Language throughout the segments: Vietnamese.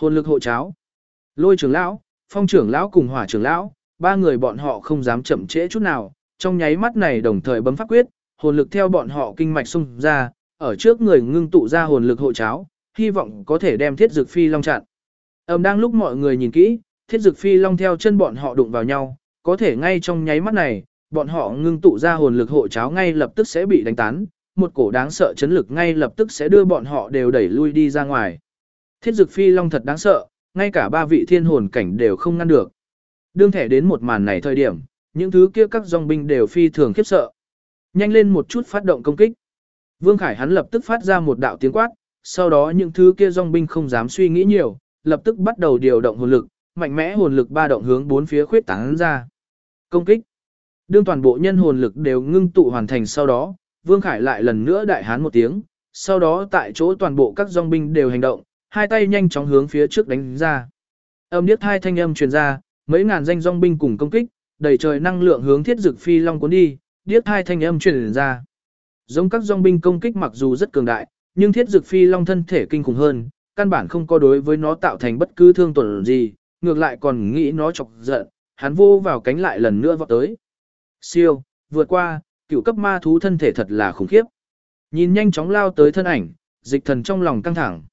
Hồn lực hộ cháo. Lôi trưởng lão, Phong trưởng lão cùng Hỏa trưởng lão, ba người bọn họ không dám chậm trễ chút nào, trong nháy mắt này đồng thời bấm pháp quyết, hồn lực theo bọn họ kinh mạch xung ra, ở trước người ngưng tụ ra hồn lực hộ cháo, hy vọng có thể đem Thiết Dực Phi Long chặn. Đang lúc mọi người nhìn kỹ, Thiết Dực Phi Long theo chân bọn họ đụng vào nhau, có thể ngay trong nháy mắt này, bọn họ ngưng tụ ra hồn lực hộ cháo ngay lập tức sẽ bị đánh tán, một cổ đáng sợ chấn lực ngay lập tức sẽ đưa bọn họ đều đẩy lui đi ra ngoài. Thiết Dực Phi Long thật đáng sợ, ngay cả ba vị thiên hồn cảnh đều không ngăn được. Đương thể đến một màn này thời điểm, những thứ kia các dòng binh đều phi thường khiếp sợ. Nhanh lên một chút phát động công kích. Vương Khải hắn lập tức phát ra một đạo tiếng quát, sau đó những thứ kia dòng binh không dám suy nghĩ nhiều, lập tức bắt đầu điều động hồn lực, mạnh mẽ hồn lực ba động hướng bốn phía khuyết tán ra. Công kích. Đương toàn bộ nhân hồn lực đều ngưng tụ hoàn thành sau đó, Vương Khải lại lần nữa đại hán một tiếng, sau đó tại chỗ toàn bộ các dòng binh đều hành động, hai tay nhanh chóng hướng phía trước đánh ra. Điếc hai thanh âm truyền ra, mấy ngàn danh dòng binh cùng công kích, đầy trời năng lượng hướng Thiết Dực Phi Long cuốn đi, điếc hai thanh âm truyền ra. Giống các dòng binh công kích mặc dù rất cường đại, nhưng Thiết Dực Phi Long thân thể kinh khủng hơn, căn bản không có đối với nó tạo thành bất cứ thương tổn gì, ngược lại còn nghĩ nó chọc giận, hắn vô vào cánh lại lần nữa vọt tới. Siêu, vượt qua, cựu cấp ma thú thân thể thật là khủng khiếp. Nhìn nhanh chóng lao tới thân ảnh, Dịch Thần trong lòng căng thẳng.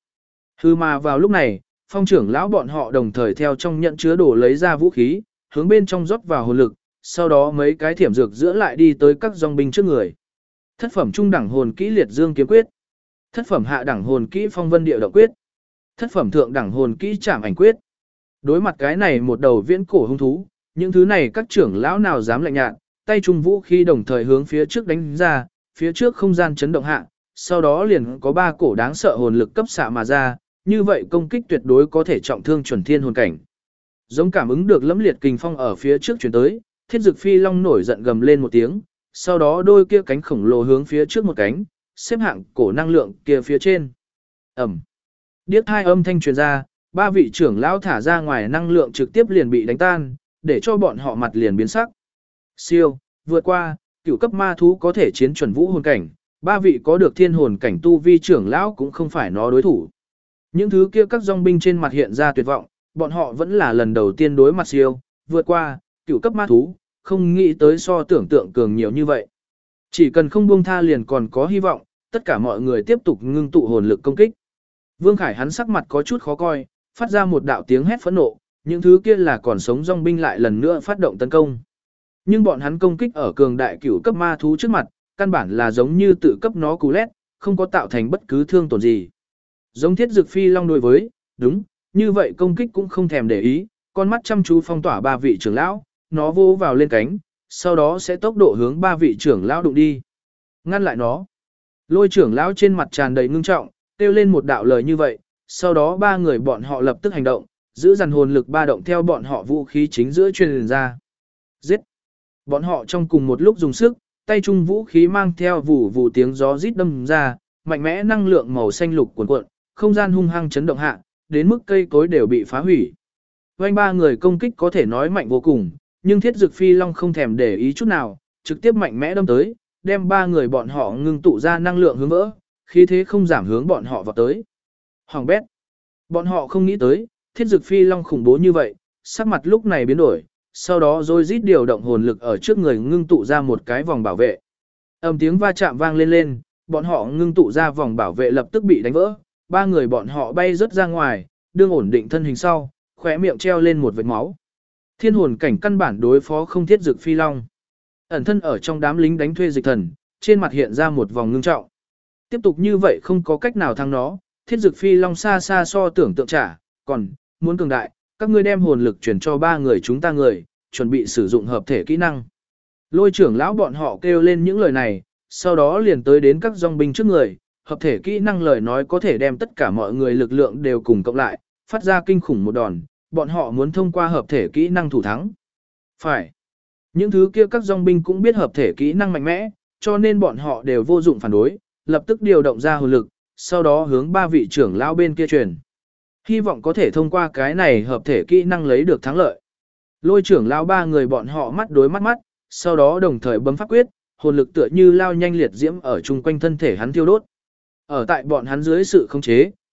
Mà vào lúc này, Phong trưởng lão bọn họ đồng thời theo trong nhận chứa đồ lấy ra vũ khí, hướng bên trong rót vào hồn lực, sau đó mấy cái thiểm dược giữa lại đi tới các dòng binh trước người. Thất phẩm trung đẳng hồn kỹ Liệt Dương kiếm quyết, thất phẩm hạ đẳng hồn kỹ Phong Vân Địa Động quyết, thất phẩm thượng đẳng hồn kỹ Trảm Ảnh quyết. Đối mặt cái này một đầu viễn cổ hung thú, những thứ này các trưởng lão nào dám lạnh nhạt, tay trung vũ khí đồng thời hướng phía trước đánh ra, phía trước không gian chấn động hạ, sau đó liền có ba cổ đáng sợ hồn lực cấp xạ mà ra, như vậy công kích tuyệt đối có thể trọng thương chuẩn thiên hồn cảnh. Giống cảm ứng được lẫm liệt kình phong ở phía trước chuyển tới, Thiết Dực Phi Long nổi giận gầm lên một tiếng, sau đó đôi kia cánh khổng lồ hướng phía trước một cánh, xếp hạng cổ năng lượng kia phía trên. Ẩm. Điếc hai âm thanh truyền ra, ba vị trưởng lão thả ra ngoài năng lượng trực tiếp liền bị đánh tan, để cho bọn họ mặt liền biến sắc. Siêu, vượt qua, cửu cấp ma thú có thể chiến chuẩn vũ hồn cảnh, ba vị có được thiên hồn cảnh tu vi trưởng lão cũng không phải nó đối thủ. Những thứ kia các dòng binh trên mặt hiện ra tuyệt vọng, bọn họ vẫn là lần đầu tiên đối mặt siêu, vượt qua, cửu cấp ma thú, không nghĩ tới so tưởng tượng cường nhiều như vậy. Chỉ cần không buông tha liền còn có hy vọng, tất cả mọi người tiếp tục ngưng tụ hồn lực công kích. Vương Khải hắn sắc mặt có chút khó coi, phát ra một đạo tiếng hét phẫn nộ, những thứ kia là còn sống dòng binh lại lần nữa phát động tấn công. Nhưng bọn hắn công kích ở cường đại cửu cấp ma thú trước mặt, căn bản là giống như tự cấp nó cú lét, không có tạo thành bất cứ thương tổn gì. Giống Thiết Dực Phi Long đối với, đúng, như vậy công kích cũng không thèm để ý, con mắt chăm chú phong tỏa ba vị trưởng lão, nó vô vào lên cánh, sau đó sẽ tốc độ hướng ba vị trưởng lão đụng đi. Ngăn lại nó. Lôi trưởng lão trên mặt tràn đầy ngưng trọng, kêu lên một đạo lời như vậy, sau đó ba người bọn họ lập tức hành động, giữ dàn hồn lực ba động theo bọn họ vũ khí chính giữa truyền ra. Giết! Bọn họ trong cùng một lúc dùng sức, tay trung vũ khí mang theo vù vù tiếng gió rít đâm ra, mạnh mẽ năng lượng màu xanh lục cuồn cuộn, không gian hung hăng chấn động hạ, đến mức cây cối đều bị phá hủy. Vành ba người công kích có thể nói mạnh vô cùng, nhưng Thiết Dực Phi Long không thèm để ý chút nào, trực tiếp mạnh mẽ đâm tới, đem ba người bọn họ ngưng tụ ra năng lượng hướng vỡ, khí thế không giảm hướng bọn họ vào tới. Hoàng bét. Bọn họ không nghĩ tới, Thiết Dực Phi Long khủng bố như vậy, sắc mặt lúc này biến đổi, sau đó rồi rít điều động hồn lực ở trước người ngưng tụ ra một cái vòng bảo vệ. Tiếng va chạm vang lên lên, bọn họ ngưng tụ ra vòng bảo vệ lập tức bị đánh vỡ, ba người bọn họ bay rớt ra ngoài, đương ổn định thân hình sau, khóe miệng treo lên một vệt máu. Thiên hồn cảnh căn bản đối phó không Thiết Dực Phi Long. Ẩn thân ở trong đám lính đánh thuê Dịch Thần, trên mặt hiện ra một vòng ngưng trọng. Tiếp tục như vậy không có cách nào thắng nó, Thiết Dực Phi Long xa xa so tưởng tượng trả, còn muốn cường đại, các ngươi đem hồn lực chuyển cho ba người chúng ta người, chuẩn bị sử dụng hợp thể kỹ năng. Lôi trưởng lão bọn họ kêu lên những lời này, sau đó liền tới đến các dòng binh trước người, hợp thể kỹ năng lời nói có thể đem tất cả mọi người lực lượng đều cùng cộng lại, phát ra kinh khủng một đòn, bọn họ muốn thông qua hợp thể kỹ năng thủ thắng. Phải. Những thứ kia các dòng binh cũng biết hợp thể kỹ năng mạnh mẽ, cho nên bọn họ đều vô dụng phản đối, lập tức điều động ra hồn lực, sau đó hướng ba vị trưởng lão bên kia truyền. Hy vọng có thể thông qua cái này hợp thể kỹ năng lấy được thắng lợi. Lôi trưởng lão ba người bọn họ mắt đối mắt mắt, sau đó đồng thời bấm pháp quyết, hồn lực tựa như lao nhanh liệt diễm ở chung quanh thân thể hắn thiêu đốt. Ở tại bọn hắn dưới sự khống chế,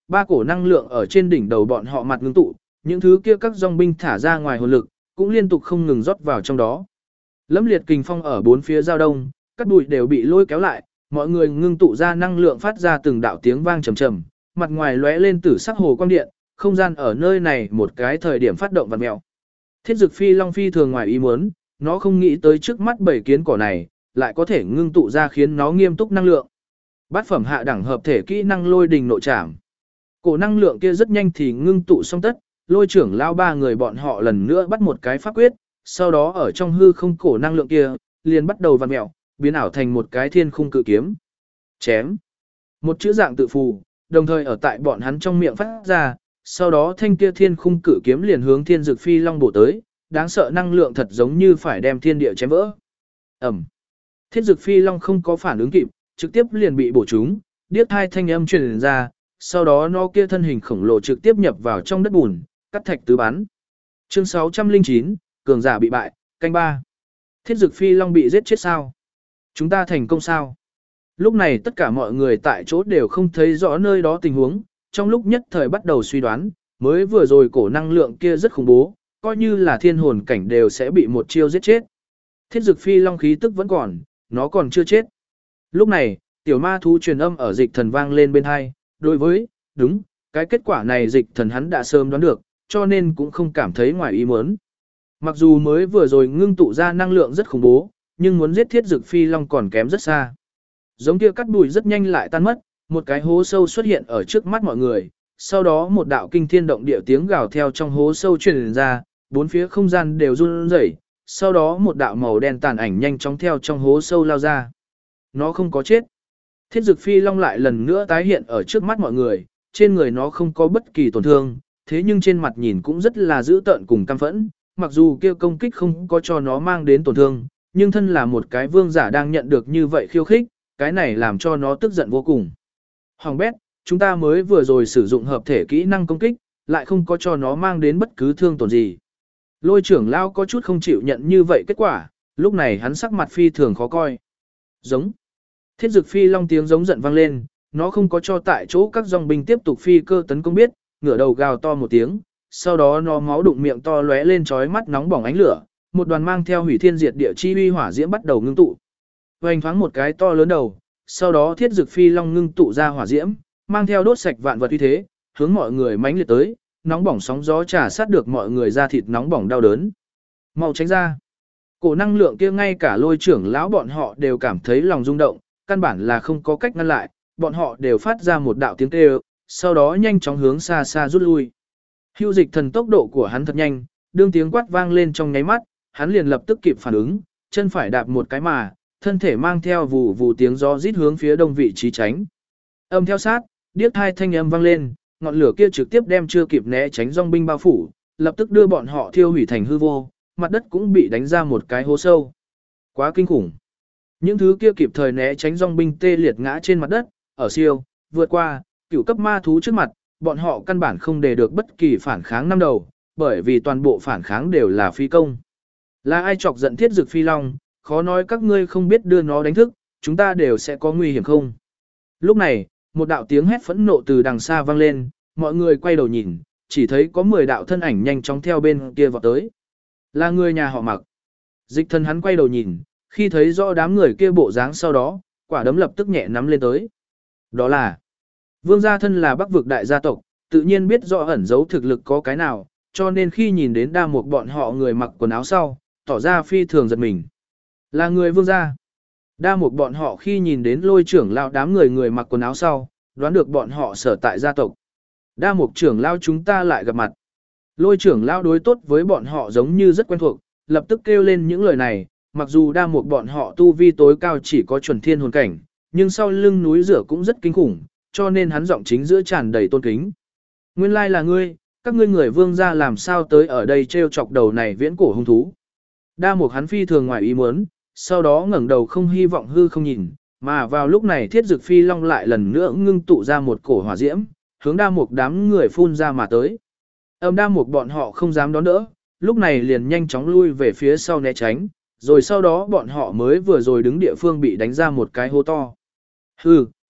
ba cổ năng lượng ở trên đỉnh đầu bọn họ mặt ngưng tụ, những thứ kia các dòng binh thả ra ngoài hồn lực, cũng liên tục không ngừng rót vào trong đó. Lẫm liệt kình phong ở bốn phía giao đông, các bụi đều bị lôi kéo lại, mọi người ngưng tụ ra năng lượng phát ra từng đạo tiếng vang trầm trầm, mặt ngoài lóe lên tử sắc hồ quang điện, không gian ở nơi này một cái thời điểm phát động vặn mèo. Thiết Dực Phi Long phi thường ngoài ý muốn, nó không nghĩ tới trước mắt bảy kiến cỏ này, lại có thể ngưng tụ ra khiến nó nghiêm túc năng lượng. Bát phẩm hạ đẳng hợp thể kỹ năng lôi đình nội trảm. Cổ năng lượng kia rất nhanh thì ngưng tụ xong tất, lôi trưởng lao ba người bọn họ lần nữa bắt một cái pháp quyết, sau đó ở trong hư không cổ năng lượng kia, liền bắt đầu vặn mèo, biến ảo thành một cái thiên khung cự kiếm. Chém. Một chữ dạng tự phù, đồng thời ở tại bọn hắn trong miệng phát ra, sau đó thanh kia thiên khung cự kiếm liền hướng Thiên Dực Phi Long bổ tới, đáng sợ năng lượng thật giống như phải đem thiên địa chém vỡ. Ẩm. Thiết Dực Phi Long không có phản ứng kịp, trực tiếp liền bị bổ trúng, điếc hai thanh âm truyền ra, sau đó nó kia thân hình khổng lồ trực tiếp nhập vào trong đất bùn, cắt thạch tứ bắn. Chương 609, cường giả bị bại, canh 3. Thiết Dực Phi Long bị giết chết sao? Chúng ta thành công sao? Lúc này tất cả mọi người tại chỗ đều không thấy rõ nơi đó tình huống, trong lúc nhất thời bắt đầu suy đoán, mới vừa rồi cổ năng lượng kia rất khủng bố, coi như là thiên hồn cảnh đều sẽ bị một chiêu giết chết. Thiết Dực Phi Long khí tức vẫn còn, nó còn chưa chết. Lúc này, tiểu ma thú truyền âm ở Dịch Thần vang lên bên hai, đối với, đúng, cái kết quả này Dịch Thần hắn đã sớm đoán được, cho nên cũng không cảm thấy ngoài ý muốn. Mặc dù mới vừa rồi ngưng tụ ra năng lượng rất khủng bố, nhưng muốn giết Thiết Dực Phi Long còn kém rất xa. Giống kia cắt bụi rất nhanh lại tan mất, một cái hố sâu xuất hiện ở trước mắt mọi người, sau đó một đạo kinh thiên động địa tiếng gào theo trong hố sâu truyền ra, bốn phía không gian đều run rẩy, sau đó một đạo màu đen tàn ảnh nhanh chóng theo trong hố sâu lao ra. Nó không có chết. Thiết Dực Phi Long lại lần nữa tái hiện ở trước mắt mọi người, trên người nó không có bất kỳ tổn thương, thế nhưng trên mặt nhìn cũng rất là dữ tợn cùng căm phẫn, mặc dù kia công kích không có cho nó mang đến tổn thương, nhưng thân là một cái vương giả đang nhận được như vậy khiêu khích, cái này làm cho nó tức giận vô cùng. Hoàng bét, chúng ta mới vừa rồi sử dụng hợp thể kỹ năng công kích, lại không có cho nó mang đến bất cứ thương tổn gì. Lôi trưởng lao có chút không chịu nhận như vậy kết quả, lúc này hắn sắc mặt phi thường khó coi. Giống. Thiết Dực Phi Long tiếng giống giận vang lên, nó không có cho tại chỗ các dòng binh tiếp tục phi cơ tấn công biết, ngửa đầu gào to một tiếng, sau đó nó máu đụng miệng to lóe lên chói mắt nóng bỏng ánh lửa, một đoàn mang theo hủy thiên diệt địa chi uy hỏa diễm bắt đầu ngưng tụ. Vành thoáng một cái to lớn đầu, sau đó Thiết Dực Phi Long ngưng tụ ra hỏa diễm, mang theo đốt sạch vạn vật uy thế, hướng mọi người mãnh liệt tới, nóng bỏng sóng gió trà sát được mọi người da thịt nóng bỏng đau đớn. Mau tránh ra. Cổ năng lượng kia ngay cả lôi trưởng lão bọn họ đều cảm thấy lòng rung động, căn bản là không có cách ngăn lại, bọn họ đều phát ra một đạo tiếng kêu, sau đó nhanh chóng hướng xa xa rút lui. Hưu Dịch Thần tốc độ của hắn thật nhanh, đương tiếng quát vang lên trong nháy mắt, hắn liền lập tức kịp phản ứng, chân phải đạp một cái mà, thân thể mang theo vù vù tiếng gió rít hướng phía đông vị trí tránh. Âm theo sát, điếc hai thanh âm vang lên, ngọn lửa kia trực tiếp đem chưa kịp né tránh dòng binh bao phủ, lập tức đưa bọn họ thiêu hủy thành hư vô, mặt đất cũng bị đánh ra một cái hố sâu. Quá kinh khủng. Những thứ kia kịp thời né tránh dòng binh tê liệt ngã trên mặt đất, ở siêu, vượt qua, cửu cấp ma thú trước mặt, bọn họ căn bản không để được bất kỳ phản kháng năm đầu, bởi vì toàn bộ phản kháng đều là phi công. Là ai chọc giận Thiết Dực Phi Long, khó nói các ngươi không biết đưa nó đánh thức, chúng ta đều sẽ có nguy hiểm không? Lúc này, một đạo tiếng hét phẫn nộ từ đằng xa vang lên, mọi người quay đầu nhìn, chỉ thấy có 10 đạo thân ảnh nhanh chóng theo bên kia vọt tới. Là người nhà họ Mặc. Dịch Thần hắn quay đầu nhìn, khi thấy rõ đám người kia bộ dáng sau đó, quả đấm lập tức nhẹ nắm lên tới. Đó là Vương gia thân là Bắc vực đại gia tộc, tự nhiên biết rõ ẩn giấu thực lực có cái nào, cho nên khi nhìn đến đa một bọn họ người mặc quần áo sau, tỏ ra phi thường giật mình. Là người Vương gia. Đa một bọn họ khi nhìn đến lôi trưởng lao đám người mặc quần áo sau, đoán được bọn họ sở tại gia tộc. Đa một trưởng lao chúng ta lại gặp mặt. Lôi trưởng lao đối tốt với bọn họ giống như rất quen thuộc, lập tức kêu lên những lời này, mặc dù đa một bọn họ tu vi tối cao chỉ có chuẩn thiên hồn cảnh, nhưng sau lưng núi rửa cũng rất kinh khủng, cho nên hắn giọng chính giữa tràn đầy tôn kính. Nguyên lai là ngươi, các ngươi người Vương gia làm sao tới ở đây treo chọc đầu này viễn cổ hung thú. Đa một hắn phi thường ngoài ý muốn, sau đó ngẩng đầu không hy vọng hư không nhìn, mà vào lúc này Thiết Dực Phi Long lại lần nữa ngưng tụ ra một cổ hỏa diễm, hướng đa một đám người phun ra mà tới. Đa một bọn họ không dám đón đỡ, lúc này liền nhanh chóng lui về phía sau né tránh, rồi sau đó bọn họ mới vừa rồi đứng địa phương bị đánh ra một cái hố to. Hừ,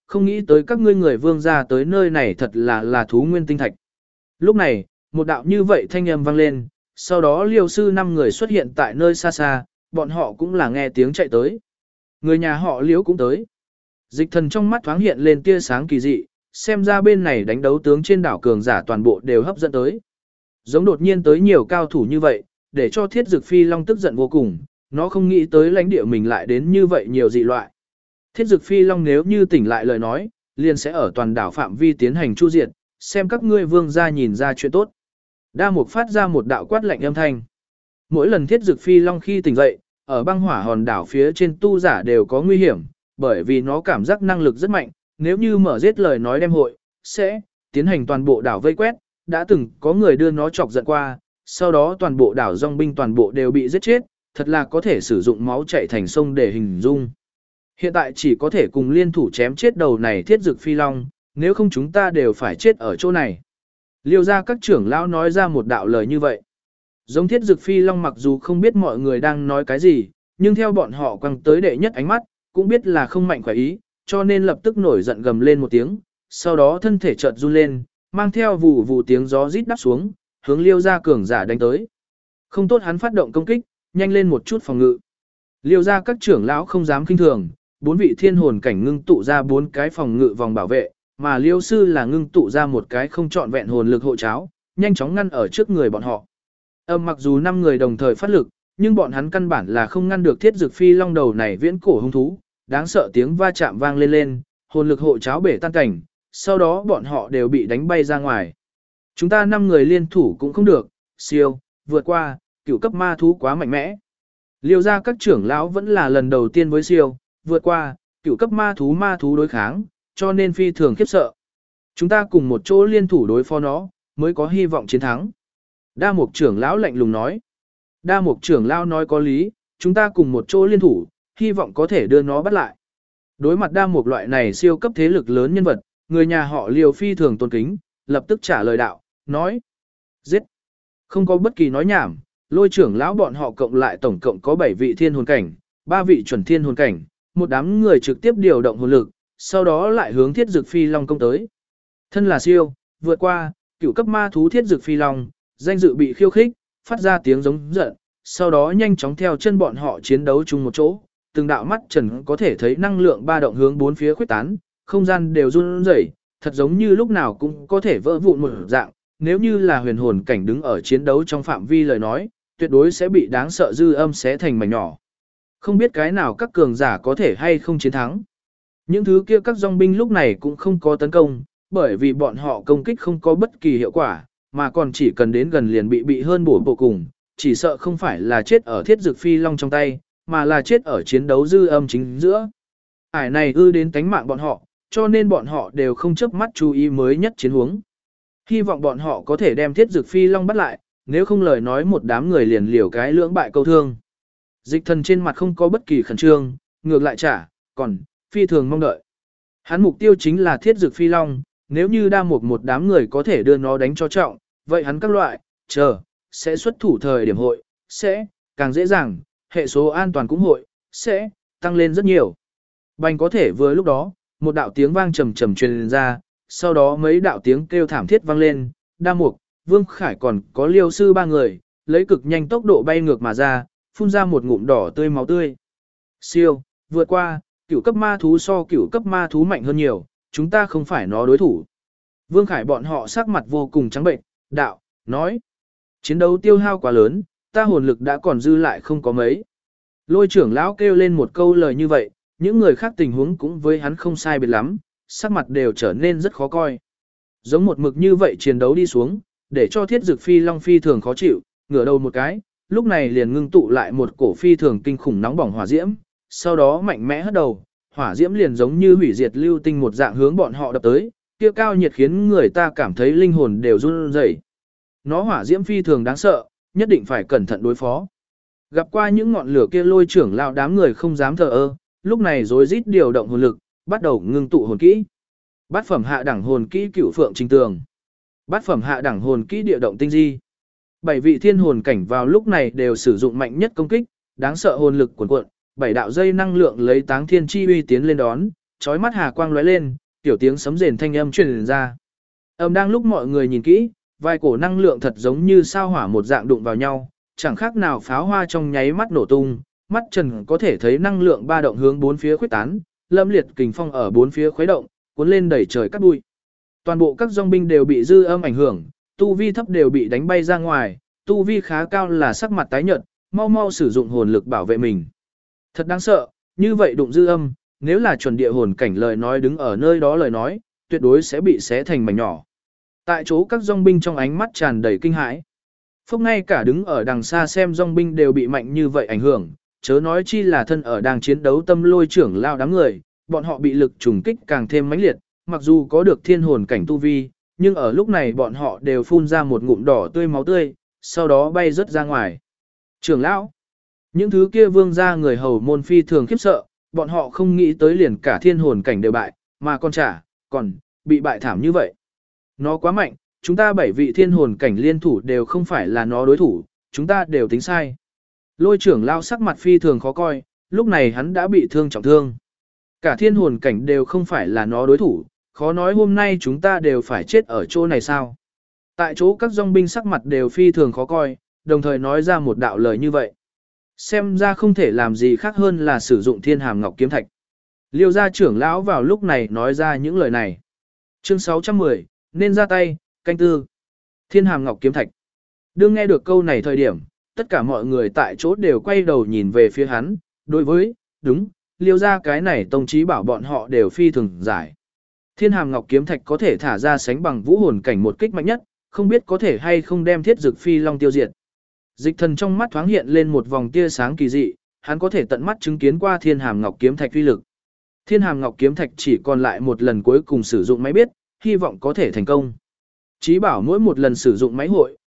không nghĩ tới các ngươi người vương gia tới nơi này thật là thú nguyên tinh thạch. Lúc này, một đạo như vậy thanh âm vang lên, sau đó Liêu sư 5 người xuất hiện tại nơi xa xa, bọn họ cũng là nghe tiếng chạy tới. Người nhà họ Liêu cũng tới. Dịch thần trong mắt thoáng hiện lên tia sáng kỳ dị, xem ra bên này đánh đấu tướng trên đảo cường giả toàn bộ đều hấp dẫn tới. Giống đột nhiên tới nhiều cao thủ như vậy, để cho Thiết Dực Phi Long tức giận vô cùng, nó không nghĩ tới lãnh địa mình lại đến như vậy nhiều dị loại. Thiết Dực Phi Long nếu như tỉnh lại lời nói, liền sẽ ở toàn đảo phạm vi tiến hành chu diệt, xem các ngươi vương gia nhìn ra chuyện tốt. Đa Mục phát ra một đạo quát lạnh âm thanh. Mỗi lần Thiết Dực Phi Long khi tỉnh dậy, ở băng hỏa hòn đảo phía trên tu giả đều có nguy hiểm, bởi vì nó cảm giác năng lực rất mạnh, nếu như mở giết lời nói đem hội, sẽ tiến hành toàn bộ đảo vây quét, đã từng có người đưa nó chọc giận qua, sau đó toàn bộ đảo dòng binh toàn bộ đều bị giết chết, thật là có thể sử dụng máu chảy thành sông để hình dung. Hiện tại chỉ có thể cùng liên thủ chém chết đầu này Thiết Dực Phi Long, nếu không chúng ta đều phải chết ở chỗ này. Liêu ra các trưởng lão nói ra một đạo lời như vậy. Giống Thiết Dực Phi Long mặc dù không biết mọi người đang nói cái gì, nhưng theo bọn họ quăng tới đệ nhất ánh mắt, cũng biết là không mạnh khỏe ý, cho nên lập tức nổi giận gầm lên một tiếng, sau đó thân thể chợt run lên, mang theo vù vù tiếng gió rít đắp xuống, hướng Liêu gia cường giả đánh tới. Không tốt hắn phát động công kích, nhanh lên một chút phòng ngự. Liêu gia các trưởng lão không dám khinh thường, 4 vị thiên hồn cảnh ngưng tụ ra 4 cái phòng ngự vòng bảo vệ, mà Liêu sư là ngưng tụ ra một cái không trọn vẹn hồn lực hộ cháo, nhanh chóng ngăn ở trước người bọn họ. Mặc dù 5 người đồng thời phát lực, nhưng bọn hắn căn bản là không ngăn được Thiết Dực Phi Long đầu này viễn cổ hung thú, đáng sợ tiếng va chạm vang lên, hồn lực hộ cháo bể tan cảnh, sau đó bọn họ đều bị đánh bay ra ngoài. Chúng ta 5 người liên thủ cũng không được, siêu, vượt qua, cửu cấp ma thú quá mạnh mẽ. Liêu ra các trưởng lão vẫn là lần đầu tiên với siêu, vượt qua, cửu cấp ma thú đối kháng, cho nên phi thường khiếp sợ. Chúng ta cùng một chỗ liên thủ đối phó nó, mới có hy vọng chiến thắng. Đa Mục trưởng lão lạnh lùng nói. Đa Mục trưởng lão nói có lý, chúng ta cùng một chỗ liên thủ, hy vọng có thể đưa nó bắt lại. Đối mặt Đa Mục loại này siêu cấp thế lực lớn nhân vật, người nhà họ Liêu phi thường tôn kính, lập tức trả lời đạo, nói. Giết. Không có bất kỳ nói nhảm, Lôi trưởng lão bọn họ cộng lại tổng cộng có 7 vị thiên hồn cảnh, 3 vị chuẩn thiên hồn cảnh, một đám người trực tiếp điều động hồn lực, sau đó lại hướng Thiết Dực Phi Long công tới. Thân là siêu, vượt qua, cửu cấp ma thú Thiết Dực Phi Long, danh dự bị khiêu khích, phát ra tiếng giống giận, sau đó nhanh chóng theo chân bọn họ chiến đấu chung một chỗ, từng đạo mắt trần có thể thấy năng lượng ba động hướng bốn phía khuếch tán, không gian đều run rẩy, thật giống như lúc nào cũng có thể vỡ vụn một dạng, nếu như là huyền hồn cảnh đứng ở chiến đấu trong phạm vi lời nói, tuyệt đối sẽ bị đáng sợ dư âm xé thành mảnh nhỏ. Không biết cái nào các cường giả có thể hay không chiến thắng. Những thứ kia các dòng binh lúc này cũng không có tấn công, bởi vì bọn họ công kích không có bất kỳ hiệu quả, mà còn chỉ cần đến gần liền bị hơn bổ bộ cùng, chỉ sợ không phải là chết ở Thiết Dực Phi Long trong tay, mà là chết ở chiến đấu dư âm chính giữa. Ải này đến tánh mạng bọn họ, cho nên bọn họ đều không chớp mắt chú ý mới nhất chiến huống. Hy vọng bọn họ có thể đem Thiết Dực Phi Long bắt lại, nếu không lời nói một đám người liền liều cái lưỡng bại câu thương. Dịch thần trên mặt không có bất kỳ khẩn trương, ngược lại còn phi thường mong đợi. Hắn mục tiêu chính là Thiết Dực Phi Long, nếu như Đa Mục một đám người có thể đưa nó đánh cho trọng, vậy hắn các loại, sẽ xuất thủ thời điểm hội, sẽ càng dễ dàng, hệ số an toàn cũng hội, sẽ tăng lên rất nhiều. Bành có thể vừa lúc đó, một đạo tiếng vang trầm trầm truyền ra, sau đó mấy đạo tiếng kêu thảm thiết vang lên, Đa Mục, Vương Khải còn có Liêu sư 3 người, lấy cực nhanh tốc độ bay ngược mà ra, phun ra một ngụm đỏ tươi máu tươi. Siêu, vượt qua, cửu cấp ma thú so cửu cấp ma thú mạnh hơn nhiều, chúng ta không phải nó đối thủ. Vương Khải bọn họ sắc mặt vô cùng trắng bệnh, đạo, nói. Chiến đấu tiêu hao quá lớn, ta hồn lực đã còn dư lại không có mấy. Lôi trưởng lão kêu lên một câu lời như vậy, những người khác tình huống cũng với hắn không sai biệt lắm, sắc mặt đều trở nên rất khó coi. Giống một mực như vậy chiến đấu đi xuống, để cho Thiết Dực Phi Long phi thường khó chịu, ngửa đầu một cái, lúc này liền ngưng tụ lại một cổ phi thường kinh khủng nóng bỏng hỏa diễm, sau đó mạnh mẽ hất đầu, hỏa diễm liền giống như hủy diệt lưu tinh một dạng hướng bọn họ đập tới, kia cao nhiệt khiến người ta cảm thấy linh hồn đều run rẩy. Nó hỏa diễm phi thường đáng sợ, nhất định phải cẩn thận đối phó. Gặp qua những ngọn lửa kia Lôi trưởng lão đám người không dám thờ ơ, lúc này rối rít điều động hồn lực, bắt đầu ngưng tụ hồn kỹ. Bát phẩm hạ đẳng hồn kỹ Cửu Phượng Trình Tường. Bát phẩm hạ đẳng hồn kỹ Địa Động Tinh Di. 7 vị thiên hồn cảnh vào lúc này đều sử dụng mạnh nhất công kích, đáng sợ hồn lực cuồn cuộn, 7 đạo dây năng lượng lấy Táng Thiên Chi uy tiến lên đón, chói mắt hà quang lóe lên, tiểu tiếng sấm rền thanh âm truyền ra. Đang lúc mọi người nhìn kỹ, vài cổ năng lượng thật giống như sao hỏa một dạng đụng vào nhau, chẳng khác nào pháo hoa trong nháy mắt nổ tung, mắt Trần có thể thấy năng lượng ba động hướng bốn phía khuếch tán, lâm liệt kình phong ở bốn phía khuấy động, cuốn lên đẩy trời cát bụi. Toàn bộ các dòng binh đều bị dư âm ảnh hưởng, tu vi thấp đều bị đánh bay ra ngoài, tu vi khá cao là sắc mặt tái nhợt, mau mau sử dụng hồn lực bảo vệ mình. Thật đáng sợ, như vậy đụng dư âm, nếu là chuẩn địa hồn cảnh lời nói đứng ở nơi đó lời nói, tuyệt đối sẽ bị xé thành mảnh nhỏ. Tại chỗ các dòng binh trong ánh mắt tràn đầy kinh hãi. Phốc ngay cả đứng ở đằng xa xem dòng binh đều bị mạnh như vậy ảnh hưởng, chớ nói chi là thân ở đang chiến đấu tâm lôi trưởng lao đám người, bọn họ bị lực trùng kích càng thêm mãnh liệt, mặc dù có được thiên hồn cảnh tu vi, nhưng ở lúc này bọn họ đều phun ra một ngụm đỏ tươi máu tươi, sau đó bay rớt ra ngoài. Trưởng lão, những thứ kia vương gia người hầu môn phi thường khiếp sợ, bọn họ không nghĩ tới liền cả thiên hồn cảnh đều bại, mà còn bị bại thảm như vậy. Nó quá mạnh, chúng ta 7 vị thiên hồn cảnh liên thủ đều không phải là nó đối thủ, chúng ta đều tính sai. Lôi trưởng lao sắc mặt phi thường khó coi, lúc này hắn đã bị thương trọng thương. Cả thiên hồn cảnh đều không phải là nó đối thủ, khó nói hôm nay chúng ta đều phải chết ở chỗ này sao. Tại chỗ các dòng binh sắc mặt đều phi thường khó coi, đồng thời nói ra một đạo lời như vậy. Xem ra không thể làm gì khác hơn là sử dụng thiên hàm ngọc kiếm thạch. Liêu gia trưởng lão vào lúc này nói ra những lời này. Chương 610, nên ra tay, canh tư. Thiên hàm ngọc kiếm thạch. Đương nghe được câu này thời điểm, tất cả mọi người tại chỗ đều quay đầu nhìn về phía hắn, đối với, đúng, liêu gia cái này tông chí bảo bọn họ đều phi thường giải. Thiên hàm ngọc kiếm thạch có thể thả ra sánh bằng vũ hồn cảnh một kích mạnh nhất, không biết có thể hay không đem thiết dực phi long tiêu diệt. Dịch thần trong mắt thoáng hiện lên một vòng tia sáng kỳ dị, hắn có thể tận mắt chứng kiến qua thiên hàm ngọc kiếm thạch uy lực. Thiên hàm ngọc kiếm thạch chỉ còn lại một lần cuối cùng sử dụng máy biết, hy vọng có thể thành công. Chí bảo mỗi một lần sử dụng máy hội,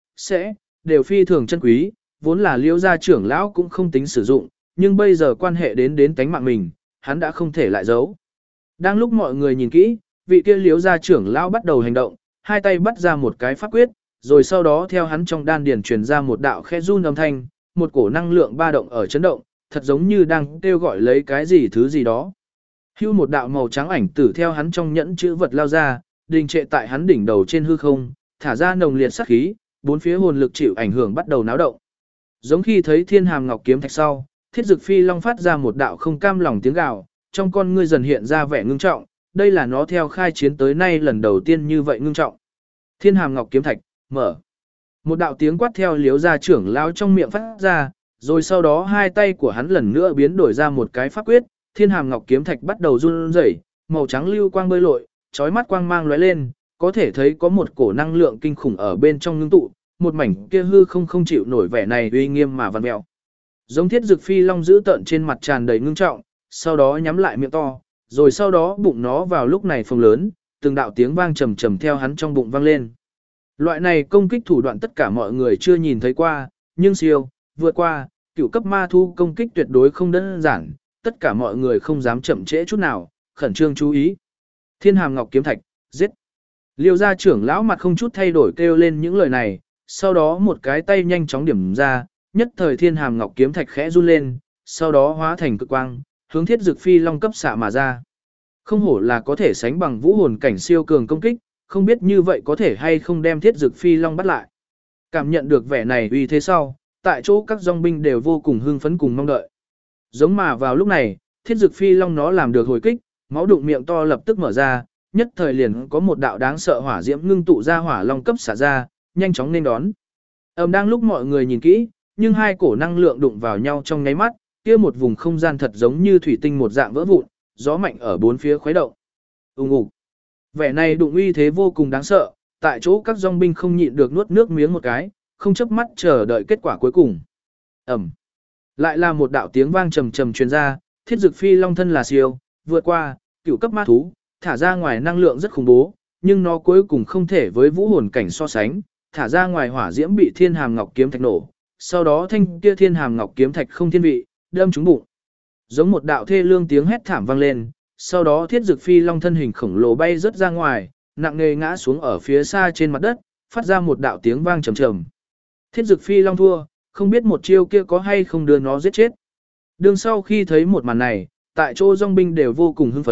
đều phi thường chân quý, vốn là liêu gia trưởng lão cũng không tính sử dụng, nhưng bây giờ quan hệ đến tánh mạng mình, hắn đã không thể lại giấu. Đang lúc mọi người nhìn kỹ, vị kia liêu gia trưởng lão bắt đầu hành động, hai tay bắt ra một cái pháp quyết, rồi sau đó theo hắn trong đan điền truyền ra một đạo khẽ run âm thanh, một cổ năng lượng ba động ở chấn động, thật giống như đang kêu gọi lấy cái gì thứ gì đó. Hưu một đạo màu trắng ảnh tử theo hắn trong nhẫn chữ vật lao ra, đình trệ tại hắn đỉnh đầu trên hư không, thả ra nồng liệt sát khí, bốn phía hồn lực chịu ảnh hưởng bắt đầu náo động. Giống khi thấy thiên hàm ngọc kiếm thạch sau, thiết dực phi long phát ra một đạo không cam lòng tiếng gào, trong con ngươi dần hiện ra vẻ ngưng trọng, đây là nó theo khai chiến tới nay lần đầu tiên như vậy ngưng trọng. Thiên hàm ngọc kiếm thạch, mở. Một đạo tiếng quát theo liếu gia trưởng lão trong miệng phát ra, rồi sau đó hai tay của hắn lần nữa biến đổi ra một cái pháp quyết, thiên hàm ngọc kiếm thạch bắt đầu run rẩy, màu trắng lưu quang bơi lội, chói mắt quang mang lóe lên, có thể thấy có một cổ năng lượng kinh khủng ở bên trong ngưng tụ, một mảnh kia hư không chịu nổi vẻ này uy nghiêm mà vặn vẹo. Giống thiết dực phi long giữ tợn trên mặt tràn đầy ngưng trọng, sau đó nhắm lại miệng to, rồi sau đó bụng nó vào lúc này phồng lớn, từng đạo tiếng vang trầm trầm theo hắn trong bụng vang lên. Loại này công kích thủ đoạn tất cả mọi người chưa nhìn thấy qua, nhưng vượt qua, cửu cấp ma thu công kích tuyệt đối không đơn giản, tất cả mọi người không dám chậm trễ chút nào, khẩn trương chú ý. Thiên hàm ngọc kiếm thạch, giết. Liêu gia trưởng lão mặt không chút thay đổi kêu lên những lời này, sau đó một cái tay nhanh chóng điểm ra, nhất thời thiên hàm ngọc kiếm thạch khẽ run lên, sau đó hóa thành cực quang, hướng thiết dực phi long cấp xạ mà ra. Không hổ là có thể sánh bằng vũ hồn cảnh siêu cường công kích, không biết như vậy có thể hay không đem thiết dực phi long bắt lại. Cảm nhận được vẻ này uy thế sau, tại chỗ các dòng binh đều vô cùng hưng phấn cùng mong đợi. Giống mà vào lúc này, thiết dực phi long nó làm được hồi kích, máu đụng miệng to lập tức mở ra, nhất thời liền có một đạo đáng sợ hỏa diễm ngưng tụ ra hỏa long cấp xả ra, nhanh chóng nên đón. Đang lúc mọi người nhìn kỹ, nhưng hai cổ năng lượng đụng vào nhau trong nháy mắt, kia một vùng không gian thật giống như thủy tinh một dạng vỡ vụn, gió mạnh ở bốn phía khuấy động. Ùng ục. Vẻ này đụng uy thế vô cùng đáng sợ, tại chỗ các dòng binh không nhịn được nuốt nước miếng một cái, không chớp mắt chờ đợi kết quả cuối cùng. Ầm. Lại là một đạo tiếng vang trầm trầm truyền ra, thiết dực phi long thân là siêu, vượt qua, cửu cấp ma thú, thả ra ngoài năng lượng rất khủng bố, nhưng nó cuối cùng không thể với vũ hồn cảnh so sánh, thả ra ngoài hỏa diễm bị thiên hàm ngọc kiếm thạch nổ, sau đó thanh kia thiên hàm ngọc kiếm thạch không thiên vị, đâm trúng bụng. Giống một đạo thê lương tiếng hét thảm vang lên, sau đó thiết dực phi long thân hình khổng lồ bay rất ra ngoài, nặng nề ngã xuống ở phía xa trên mặt đất, phát ra một đạo tiếng vang trầm trầm. Thiết dực phi long thua, không biết một chiêu kia có hay không đưa nó giết chết. Đương sau khi thấy một màn này, tại chỗ dòng binh đều vô cùng hưng phấn,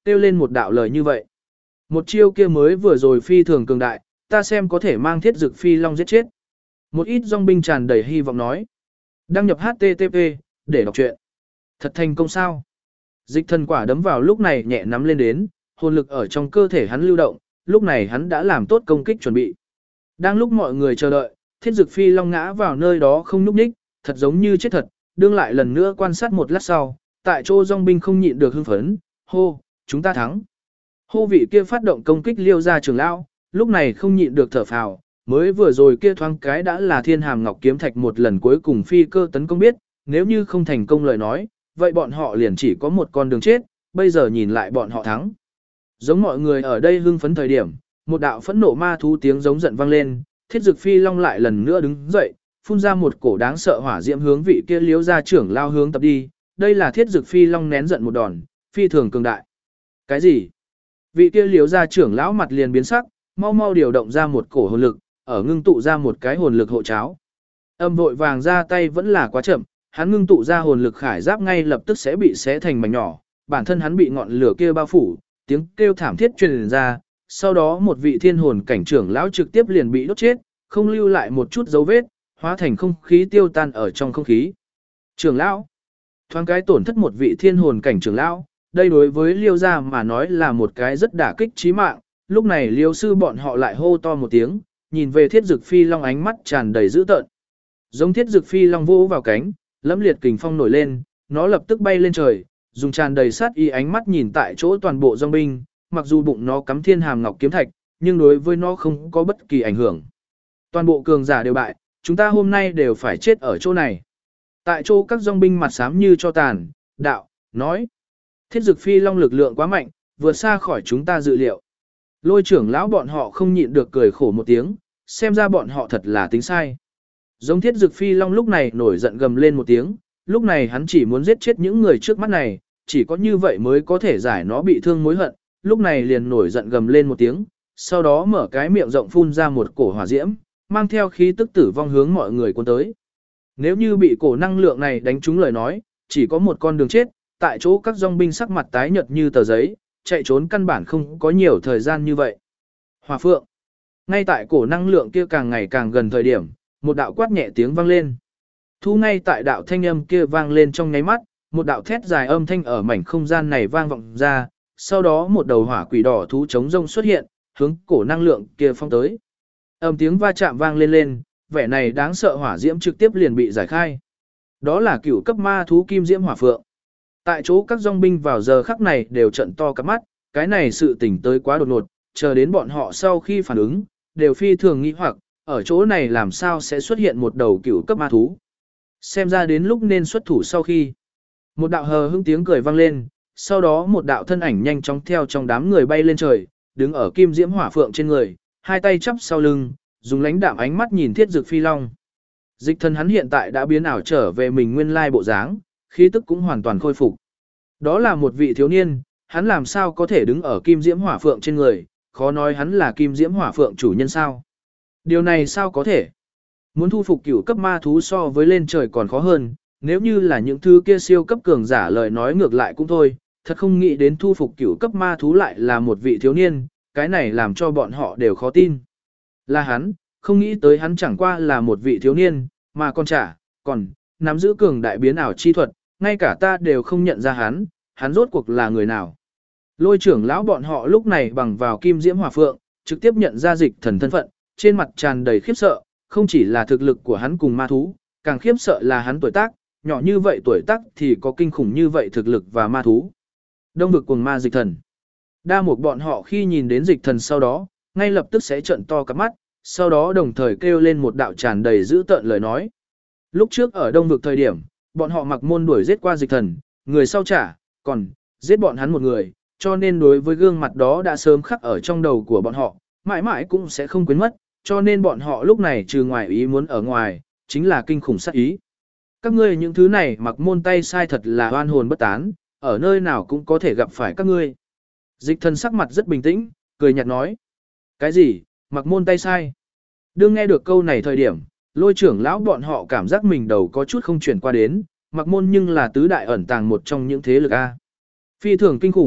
kêu lên một đạo lời như vậy. Một chiêu kia mới vừa rồi phi thường cường đại, ta xem có thể mang thiết dực phi long giết chết. Một ít dòng binh tràn đầy hy vọng nói. Đăng nhập HTTP, để đọc truyện. Thật thành công sao? Dịch thần quả đấm vào lúc này nhẹ nắm lên đến, hồn lực ở trong cơ thể hắn lưu động, lúc này hắn đã làm tốt công kích chuẩn bị. Đang lúc mọi người chờ đợi, thiết dực phi long ngã vào nơi đó không nhúc nhích, thật giống như chết thật, đương lại lần nữa quan sát một lát sau, tại chỗ dòng binh không nhịn được hưng phấn, hô, chúng ta thắng. Hô vị kia phát động công kích liêu ra trường lão, lúc này không nhịn được thở phào, mới vừa rồi kia thoáng cái đã là thiên hàm ngọc kiếm thạch một lần cuối cùng phi cơ tấn công biết, nếu như không thành công lời nói, vậy bọn họ liền chỉ có một con đường chết, bây giờ nhìn lại bọn họ thắng. Giống mọi người ở đây hưng phấn thời điểm, một đạo phẫn nộ ma thú tiếng giống giận vang lên, thiết dực phi long lại lần nữa đứng dậy, phun ra một cổ đáng sợ hỏa diễm hướng vị kia liếu ra trưởng lao hướng tập đi, đây là thiết dực phi long nén giận một đòn, phi thường cường đại. Cái gì? Vị kia liếu ra trưởng lão mặt liền biến sắc, mau mau điều động ra một cổ hồn lực, ở ngưng tụ ra một cái hồn lực hộ cháo. Âm vội vàng ra tay vẫn là quá chậm, hắn ngưng tụ ra hồn lực khải giáp ngay lập tức sẽ bị xé thành mảnh nhỏ, bản thân hắn bị ngọn lửa kia bao phủ, tiếng kêu thảm thiết truyền ra, sau đó một vị thiên hồn cảnh trưởng lão trực tiếp liền bị đốt chết, không lưu lại một chút dấu vết, hóa thành không khí tiêu tan ở trong không khí. Trưởng lão, thoáng cái tổn thất một vị thiên hồn cảnh trưởng lão, đây đối với Liêu gia mà nói là một cái rất đả kích chí mạng, lúc này Liêu sư bọn họ lại hô to một tiếng, nhìn về thiết dực phi long ánh mắt tràn đầy dữ tợn. Giống thiết dực phi long vỗ vào cánh, lẫm liệt kình phong nổi lên, nó lập tức bay lên trời, dùng tràn đầy sát ý ánh mắt nhìn tại chỗ toàn bộ dòng binh, mặc dù bụng nó cắm thiên hàm ngọc kiếm thạch, nhưng đối với nó không có bất kỳ ảnh hưởng. Toàn bộ cường giả đều bại, chúng ta hôm nay đều phải chết ở chỗ này. Tại chỗ các dòng binh mặt xám như cho tàn, đạo, nói. Thiết dực phi long lực lượng quá mạnh, vượt xa khỏi chúng ta dự liệu. Lôi trưởng lão bọn họ không nhịn được cười khổ một tiếng, xem ra bọn họ thật là tính sai. Giống thiết dực phi long lúc này nổi giận gầm lên một tiếng, lúc này hắn chỉ muốn giết chết những người trước mắt này, chỉ có như vậy mới có thể giải nó bị thương mối hận, lúc này liền nổi giận gầm lên một tiếng, sau đó mở cái miệng rộng phun ra một cổ hỏa diễm, mang theo khí tức tử vong hướng mọi người cuốn tới. Nếu như bị cổ năng lượng này đánh trúng lời nói, chỉ có một con đường chết, tại chỗ các dòng binh sắc mặt tái nhợt như tờ giấy, chạy trốn căn bản không có nhiều thời gian như vậy. Hỏa phượng. Ngay tại cổ năng lượng kia càng ngày càng gần thời điểm, một đạo quát nhẹ tiếng vang lên. Thu ngay tại đạo thanh âm kia vang lên trong nháy mắt, một đạo thét dài âm thanh ở mảnh không gian này vang vọng ra, sau đó một đầu hỏa quỷ đỏ thú chống rông xuất hiện, hướng cổ năng lượng kia phong tới. Âm tiếng va chạm vang lên lên, vẻ này đáng sợ hỏa diễm trực tiếp liền bị giải khai. Đó là cửu cấp ma thú kim diễm hỏa phượng. Tại chỗ các dòng binh vào giờ khắc này đều trận to cặp mắt, cái này sự tỉnh tới quá đột ngột, chờ đến bọn họ sau khi phản ứng, đều phi thường nghi hoặc, ở chỗ này làm sao sẽ xuất hiện một đầu cửu cấp ma thú. Xem ra đến lúc nên xuất thủ sau khi. Một đạo hờ hững tiếng cười vang lên, sau đó một đạo thân ảnh nhanh chóng theo trong đám người bay lên trời, đứng ở kim diễm hỏa phượng trên người, hai tay chắp sau lưng, dùng lãnh đạm ánh mắt nhìn thiết dực phi long. Dịch thần hắn hiện tại đã biến ảo trở về mình nguyên lai bộ dáng, khí tức cũng hoàn toàn khôi phục. Đó là một vị thiếu niên, hắn làm sao có thể đứng ở kim diễm hỏa phượng trên người, khó nói hắn là kim diễm hỏa phượng chủ nhân sao. Điều này sao có thể? Muốn thu phục cửu cấp ma thú so với lên trời còn khó hơn, nếu như là những thứ kia siêu cấp cường giả lời nói ngược lại cũng thôi, thật không nghĩ đến thu phục cửu cấp ma thú lại là một vị thiếu niên, cái này làm cho bọn họ đều khó tin. Là hắn, không nghĩ tới hắn chẳng qua là một vị thiếu niên, mà còn nắm giữ cường đại biến ảo chi thuật, ngay cả ta đều không nhận ra hắn rốt cuộc là người nào. Lôi trưởng lão bọn họ lúc này bằng vào kim diễm hỏa phượng, trực tiếp nhận ra dịch thần thân phận, trên mặt tràn đầy khiếp sợ, không chỉ là thực lực của hắn cùng ma thú, càng khiếp sợ là hắn tuổi tác, nhỏ như vậy tuổi tác thì có kinh khủng như vậy thực lực và ma thú. Đông vực cùng ma dịch thần. Đa một bọn họ khi nhìn đến dịch thần sau đó, ngay lập tức sẽ trợn to cặp mắt, sau đó đồng thời kêu lên một đạo tràn đầy dữ tợn lời nói. Lúc trước ở đông vực thời điểm, bọn họ mặc môn đuổi giết qua dịch thần, người sau còn giết bọn hắn một người, cho nên đối với gương mặt đó đã sớm khắc ở trong đầu của bọn họ, mãi mãi cũng sẽ không quên mất, cho nên bọn họ lúc này trừ ngoài ý muốn ở ngoài, chính là kinh khủng sát ý. Các ngươi những thứ này mặc môn tay sai thật là oan hồn bất tán, ở nơi nào cũng có thể gặp phải các ngươi. Dịch thần sắc mặt rất bình tĩnh, cười nhạt nói. Cái gì, mặc môn tay sai? Đương nghe được câu này thời điểm, lôi trưởng lão bọn họ cảm giác mình đầu có chút không chuyển qua đến, mặc môn nhưng là tứ đại ẩn tàng một trong những thế lực A. Phi thường kinh khủng,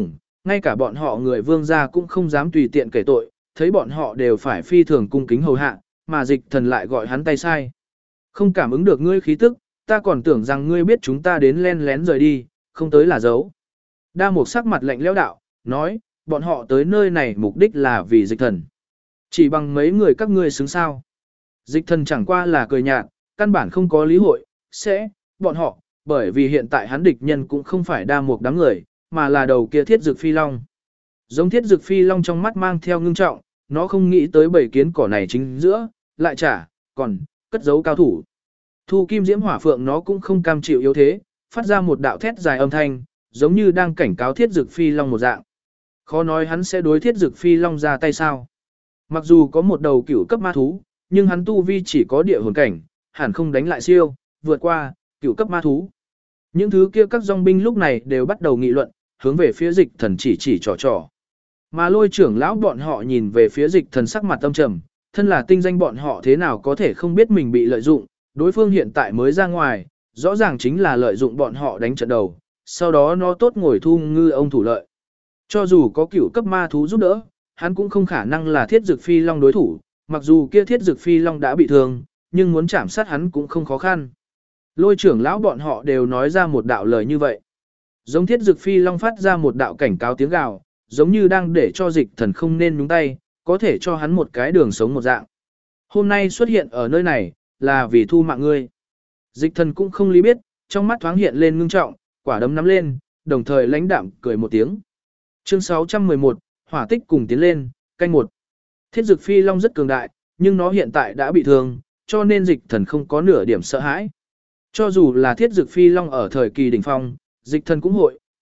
ngay cả bọn họ người vương gia cũng không dám tùy tiện kể tội, thấy bọn họ đều phải phi thường cung kính hầu hạ, mà dịch thần lại gọi hắn tay sai. Không cảm ứng được ngươi khí tức, ta còn tưởng rằng ngươi biết chúng ta đến len lén rời đi, không tới là giấu. Đa Mục sắc mặt lạnh lẽo đạo, nói, bọn họ tới nơi này mục đích là vì dịch thần. Chỉ bằng mấy người các ngươi xứng sao. Dịch thần chẳng qua là cười nhạt, căn bản không có lý hội, bọn họ, bởi vì hiện tại hắn địch nhân cũng không phải Đa Mục đám người, mà là đầu kia Thiết Dực Phi Long. Giống Thiết Dực Phi Long trong mắt mang theo ngưng trọng, nó không nghĩ tới bầy kiến cỏ này chính giữa, lại còn cất giấu cao thủ. Thu Kim Diễm Hỏa Phượng nó cũng không cam chịu yếu thế, phát ra một đạo thét dài âm thanh, giống như đang cảnh cáo Thiết Dực Phi Long một dạng. Khó nói hắn sẽ đối Thiết Dực Phi Long ra tay sao. Mặc dù có một đầu cửu cấp ma thú, nhưng hắn tu vi chỉ có địa hồn cảnh, hẳn không đánh lại siêu, vượt qua cửu cấp ma thú. Những thứ kia các dòng binh lúc này đều bắt đầu nghị luận, hướng về phía dịch thần chỉ trò. Mà Lôi trưởng lão bọn họ nhìn về phía dịch thần sắc mặt âm trầm, thân là tinh danh bọn họ thế nào có thể không biết mình bị lợi dụng, đối phương hiện tại mới ra ngoài, rõ ràng chính là lợi dụng bọn họ đánh trận đầu, sau đó nó tốt ngồi thu ngư ông thủ lợi. Cho dù có cửu cấp ma thú giúp đỡ, hắn cũng không khả năng là Thiết Dực Phi Long đối thủ, mặc dù kia Thiết Dực Phi Long đã bị thương, nhưng muốn chạm sát hắn cũng không khó khăn. Lôi trưởng lão bọn họ đều nói ra một đạo lời như vậy. Giống Thiết Dực Phi Long phát ra một đạo cảnh cáo tiếng gào, giống như đang để cho dịch thần không nên nhúng tay, có thể cho hắn một cái đường sống một dạng. Hôm nay xuất hiện ở nơi này, là vì thu mạng ngươi. Dịch thần cũng không lý biết, trong mắt thoáng hiện lên ngưng trọng, quả đấm nắm lên, đồng thời lãnh đạm cười một tiếng. Chương 611, hỏa tích cùng tiến lên, canh 1. Thiết Dực Phi Long rất cường đại, nhưng nó hiện tại đã bị thương, cho nên dịch thần không có nửa điểm sợ hãi. Cho dù là Thiết Dực Phi Long ở thời kỳ đỉnh phong, dịch thần cũng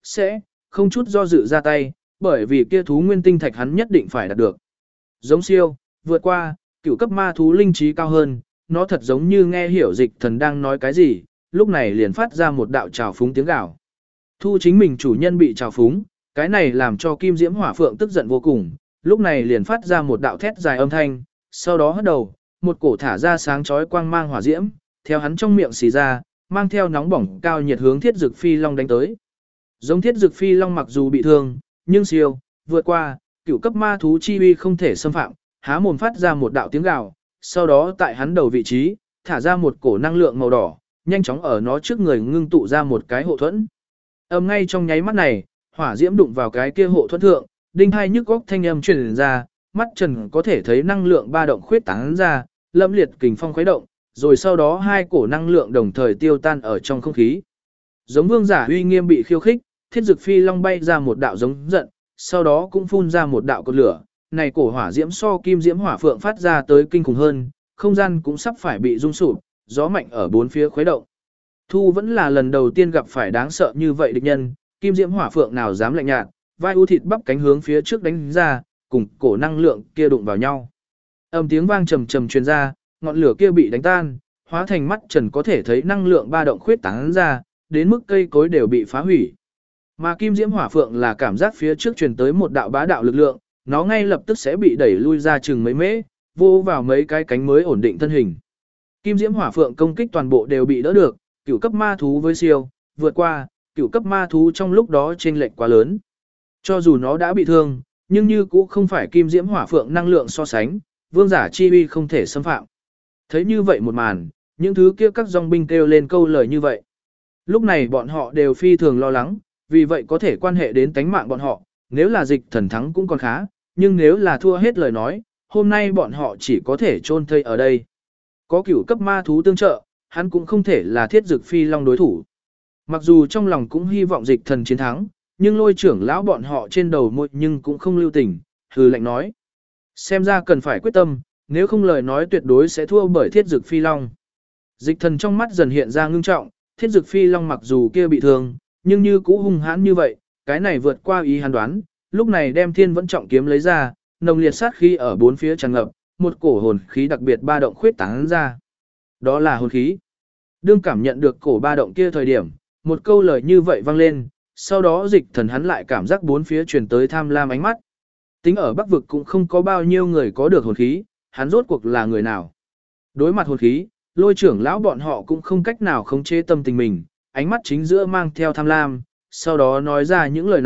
không chút do dự ra tay, bởi vì kia thú nguyên tinh thạch hắn nhất định phải đạt được. Giống siêu, vượt qua, cửu cấp ma thú linh trí cao hơn, nó thật giống như nghe hiểu dịch thần đang nói cái gì, lúc này liền phát ra một đạo trào phúng tiếng gào. Thu chính mình chủ nhân bị trào phúng, cái này làm cho Kim Diễm Hỏa Phượng tức giận vô cùng, lúc này liền phát ra một đạo thét dài âm thanh, sau đó hất đầu, một cổ thả ra sáng chói quang mang hỏa diễm, theo hắn trong miệng xì ra, mang theo nóng bỏng cao nhiệt hướng Thiết Dực Phi Long đánh tới. Giống Thiết Dực Phi Long mặc dù bị thương, nhưng siêu, vượt qua, cửu cấp ma thú chi uy không thể xâm phạm, há mồm phát ra một đạo tiếng gào, sau đó tại hắn đầu vị trí, thả ra một cổ năng lượng màu đỏ, nhanh chóng ở nó trước người ngưng tụ ra một cái hộ thuẫn. Ngay trong nháy mắt này, hỏa diễm đụng vào cái kia hộ thuẫn thượng, đinh hai nhức góc thanh âm truyền ra, mắt Trần có thể thấy năng lượng ba động khuyết tán ra, lâm liệt kình phong khuấy động, rồi sau đó hai cổ năng lượng đồng thời tiêu tan ở trong không khí. Giống vương giả uy nghiêm bị khiêu khích, Thiết Dực Phi Long bay ra một đạo giống giận, sau đó cũng phun ra một đạo cột lửa, này cổ hỏa diễm so Kim Diễm Hỏa Phượng phát ra tới kinh khủng hơn, không gian cũng sắp phải bị rung sụp, gió mạnh ở bốn phía khuấy động. Thu vẫn là lần đầu tiên gặp phải đáng sợ như vậy địch nhân, Kim Diễm Hỏa Phượng nào dám lạnh nhạt, vai u thịt bắp cánh hướng phía trước đánh ra, cùng cổ năng lượng kia đụng vào nhau. Tiếng vang trầm trầm truyền ra, ngọn lửa kia bị đánh tan, hóa thành mắt Trần có thể thấy năng lượng ba động khuyết tán ra, đến mức cây cối đều bị phá hủy. Mà Kim Diễm Hỏa Phượng là cảm giác phía trước truyền tới một đạo bá đạo lực lượng, nó ngay lập tức sẽ bị đẩy lui ra chừng mấy mễ, vô vào mấy cái cánh mới ổn định thân hình. Kim Diễm Hỏa Phượng công kích toàn bộ đều bị đỡ được, cửu cấp ma thú với siêu, vượt qua, cửu cấp ma thú trong lúc đó chênh lệch quá lớn. Cho dù nó đã bị thương, nhưng như cũng không phải Kim Diễm Hỏa Phượng năng lượng so sánh, vương giả chi uy không thể xâm phạm. Thấy như vậy một màn, những thứ kia các dòng binh kêu lên câu lời như vậy. Lúc này bọn họ đều phi thường lo lắng, vì vậy có thể quan hệ đến tánh mạng bọn họ, nếu là dịch thần thắng cũng còn khá, nhưng nếu là thua hết lời nói, hôm nay bọn họ chỉ có thể chôn thây ở đây. Có cửu cấp ma thú tương trợ, hắn cũng không thể là Thiết Dực Phi Long đối thủ. Mặc dù trong lòng cũng hy vọng dịch thần chiến thắng, nhưng Lôi trưởng lão bọn họ trên đầu môi nhưng cũng không lưu tình, hừ lạnh nói. Xem ra cần phải quyết tâm, nếu không lời nói tuyệt đối sẽ thua bởi Thiết Dực Phi Long. Dịch thần trong mắt dần hiện ra ngưng trọng, Thiết Dực Phi Long mặc dù kia bị thương, nhưng như cũ hung hãn như vậy, cái này vượt qua ý hắn đoán, lúc này đem Thiên Vẫn Trọng kiếm lấy ra, nồng liệt sát khí ở bốn phía tràn ngập, một cổ hồn khí đặc biệt ba động khuyết tán ra. Đó là hồn khí. Đương cảm nhận được cổ ba động kia thời điểm, một câu lời như vậy vang lên, sau đó dịch thần hắn lại cảm giác bốn phía truyền tới tham lam ánh mắt. Tính ở Bắc vực cũng không có bao nhiêu người có được hồn khí, hắn rốt cuộc là người nào. Đối mặt hồn khí, Lôi trưởng lão bọn họ cũng không cách nào khống chế tâm tình mình, ánh mắt chính giữa mang theo tham lam, sau đó nói ra những lời này,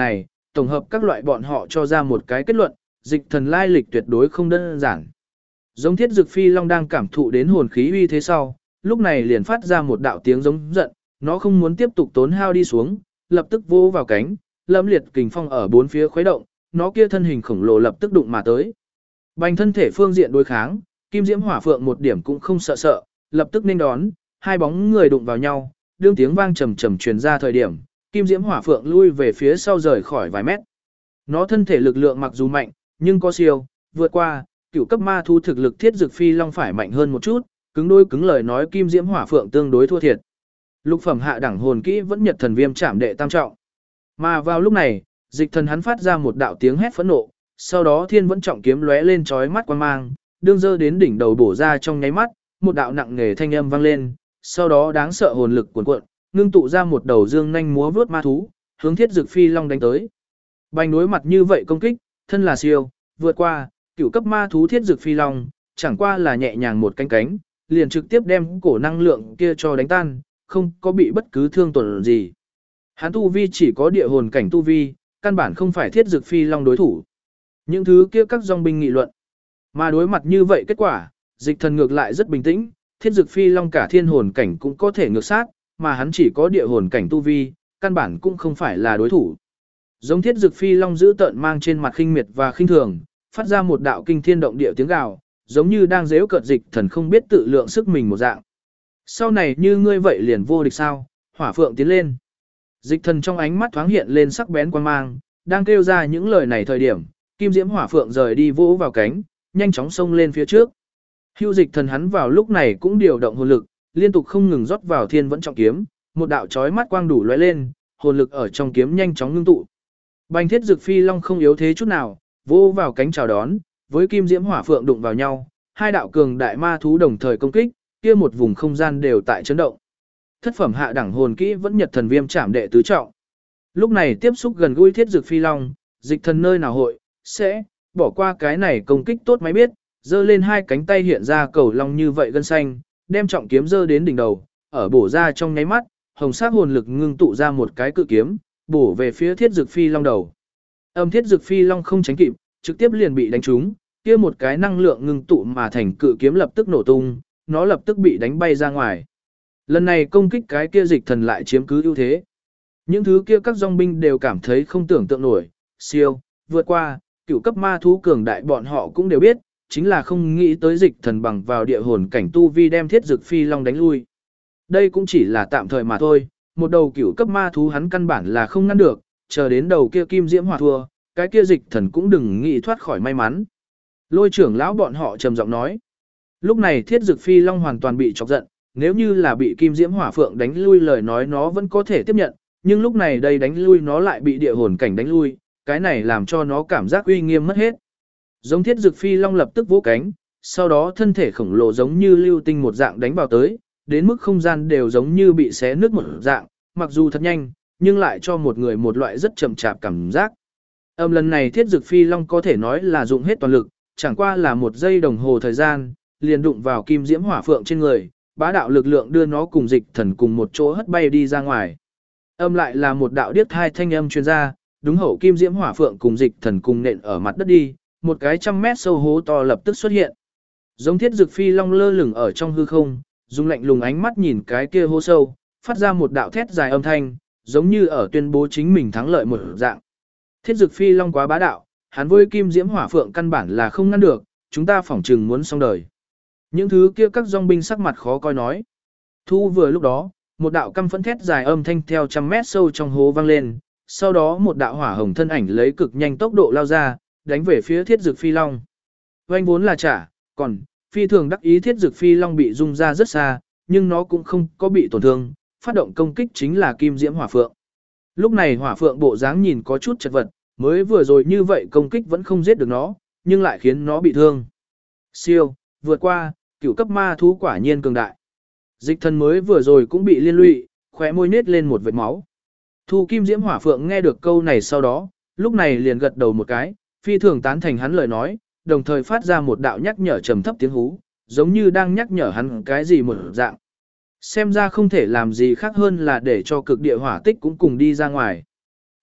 tổng hợp các loại bọn họ cho ra một cái kết luận, dịch thần lai lịch tuyệt đối không đơn giản. Giống Thiết Dực Phi Long đang cảm thụ đến hồn khí uy thế sau, lúc này liền phát ra một đạo tiếng giống giận, nó không muốn tiếp tục tốn hao đi xuống, lập tức vỗ vào cánh, lẫm liệt kình phong ở bốn phía khuấy động, nó kia thân hình khổng lồ lập tức đụng mà tới. Bành thân thể phương diện đối kháng, Kim Diễm Hỏa Phượng một điểm cũng không sợ, lập tức nên đón, hai bóng người đụng vào nhau, đương tiếng vang trầm trầm truyền ra thời điểm, Kim Diễm Hỏa Phượng lui về phía sau rời khỏi vài mét. Nó thân thể lực lượng mặc dù mạnh, nhưng có siêu, vượt qua, cửu cấp ma thú thực lực Thiết Dực Phi Long phải mạnh hơn một chút, cứng đôi cứng lời nói Kim Diễm Hỏa Phượng tương đối thua thiệt. Lục phẩm hạ đẳng hồn kỹ vẫn Nhật Thần Viêm Trảm đệ tam trọng. Mà vào lúc này, dịch thần hắn phát ra một đạo tiếng hét phẫn nộ, sau đó Thiên Vẫn Trọng kiếm lóe lên chói mắt quang mang, đương dơ đến đỉnh đầu bổ ra trong nháy mắt, một đạo nặng nề thanh âm vang lên, sau đó đáng sợ hồn lực cuồn cuộn, ngưng tụ ra một đầu dương nhanh múa vướt ma thú, hướng Thiết Dực Phi Long đánh tới. Bành đối mặt như vậy công kích, thân là siêu, vượt qua, cửu cấp ma thú Thiết Dực Phi Long, chẳng qua là nhẹ nhàng một cánh, liền trực tiếp đem cổ năng lượng kia cho đánh tan, không có bị bất cứ thương tổn gì. Hắn tu vi chỉ có địa hồn cảnh tu vi, căn bản không phải Thiết Dực Phi Long đối thủ. Những thứ kia các dòng binh nghị luận. Mà đối mặt như vậy kết quả, dịch thần ngược lại rất bình tĩnh, Thiết Dực Phi Long cả thiên hồn cảnh cũng có thể ngược sát, mà hắn chỉ có địa hồn cảnh tu vi, căn bản cũng không phải là đối thủ. Giống Thiết Dực Phi Long giữ tợn mang trên mặt khinh miệt và khinh thường, phát ra một đạo kinh thiên động địa tiếng gào, giống như đang giễu cợt dịch thần không biết tự lượng sức mình một dạng. Sau này như ngươi vậy liền vô địch sao? Hỏa Phượng tiến lên. Dịch thần trong ánh mắt thoáng hiện lên sắc bén quan mang, đang kêu ra những lời này thời điểm, Kim Diễm Hỏa Phượng rời đi vỗ vào cánh, nhanh chóng xông lên phía trước. Hưu dịch thần hắn vào lúc này cũng điều động hồn lực, liên tục không ngừng rót vào Thiên Vẫn Trọng kiếm, một đạo chói mắt quang đủ lóe lên, hồn lực ở trong kiếm nhanh chóng ngưng tụ. Bành Thiết Dực Phi Long không yếu thế chút nào, vỗ vào cánh chào đón, với Kim Diễm Hỏa Phượng đụng vào nhau, hai đạo cường đại ma thú đồng thời công kích, kia một vùng không gian đều tại chấn động. Thất phẩm hạ đẳng hồn kỹ vẫn Nhật Thần Viêm Trảm đệ tứ trọng. Lúc này tiếp xúc gần gũi Thiết Dực Phi Long, dịch thần nơi nào hội sẽ bỏ qua cái này công kích tốt máy biết, giơ lên hai cánh tay hiện ra cầu long như vậy gân xanh, đem trọng kiếm giơ đến đỉnh đầu, ở bổ ra trong nháy mắt, hồng sắc hồn lực ngưng tụ ra một cái cự kiếm, bổ về phía Thiết Dực Phi Long đầu. Thiết Dực Phi Long không tránh kịp, trực tiếp liền bị đánh trúng, kia một cái năng lượng ngưng tụ mà thành cự kiếm lập tức nổ tung, nó lập tức bị đánh bay ra ngoài. Lần này công kích cái kia dịch thần lại chiếm cứ ưu thế. Những thứ kia các dòng binh đều cảm thấy không tưởng tượng nổi, siêu, vượt qua, cửu cấp ma thú cường đại bọn họ cũng đều biết, chính là không nghĩ tới dịch thần bằng vào địa hồn cảnh tu vi đem Thiết Dực Phi Long đánh lui. Đây cũng chỉ là tạm thời mà thôi, một đầu cửu cấp ma thú hắn căn bản là không ngăn được, chờ đến đầu kia Kim Diễm Hỏa thua, cái kia dịch thần cũng đừng nghĩ thoát khỏi may mắn. Lôi trưởng lão bọn họ trầm giọng nói. Lúc này Thiết Dực Phi Long hoàn toàn bị chọc giận, nếu như là bị Kim Diễm Hỏa Phượng đánh lui lời nói nó vẫn có thể tiếp nhận, nhưng lúc này đây đánh lui nó lại bị địa hồn cảnh đánh lui, cái này làm cho nó cảm giác uy nghiêm mất hết. Giống Thiết Dực Phi Long lập tức vỗ cánh, sau đó thân thể khổng lồ giống như lưu tinh một dạng đánh vào tới, đến mức không gian đều giống như bị xé nứt một dạng, mặc dù thật nhanh, nhưng lại cho một người một loại rất chậm chạp cảm giác. Lần này Thiết Dực Phi Long có thể nói là dụng hết toàn lực, chẳng qua là một giây đồng hồ thời gian, liền đụng vào Kim Diễm Hỏa Phượng trên người, bá đạo lực lượng đưa nó cùng dịch thần cùng một chỗ hất bay đi ra ngoài. Lại là một đạo điếc thai thanh âm truyền ra, đúng hậu Kim Diễm Hỏa Phượng cùng dịch thần cùng nện ở mặt đất đi, một cái 100 mét sâu hố to lập tức xuất hiện. Giống Thiết Dực Phi Long lơ lửng ở trong hư không, dùng lạnh lùng ánh mắt nhìn cái kia hố sâu, phát ra một đạo thét dài âm thanh, giống như ở tuyên bố chính mình thắng lợi một dạng. Thiết Dực Phi Long quá bá đạo, hắn với Kim Diễm Hỏa Phượng căn bản là không ngăn được, chúng ta phỏng chừng muốn xong đời. Những thứ kia các dòng binh sắc mặt khó coi nói. Thu vừa lúc đó, một đạo căm phẫn thét dài âm thanh theo 100 mét sâu trong hố vang lên, sau đó một đạo hỏa hồng thân ảnh lấy cực nhanh tốc độ lao ra, đánh về phía Thiết Dực Phi Long. Oanh vốn là trả, còn phi thường đắc ý Thiết Dực Phi Long bị rung ra rất xa, nhưng nó cũng không có bị tổn thương, phát động công kích chính là Kim Diễm Hỏa Phượng. Lúc này Hỏa Phượng bộ dáng nhìn có chút chật vật, mới vừa rồi như vậy công kích vẫn không giết được nó, nhưng lại khiến nó bị thương. Siêu, vượt qua, cửu cấp ma thú quả nhiên cường đại. Dịch thần mới vừa rồi cũng bị liên lụy, khóe môi nết lên một vệt máu. Thu Kim Diễm Hỏa Phượng nghe được câu này sau đó, lúc này liền gật đầu một cái, phi thường tán thành hắn lời nói, đồng thời phát ra một đạo nhắc nhở trầm thấp tiếng hú, giống như đang nhắc nhở hắn cái gì một dạng. Xem ra không thể làm gì khác hơn là để cho cực địa hỏa tích cũng cùng đi ra ngoài.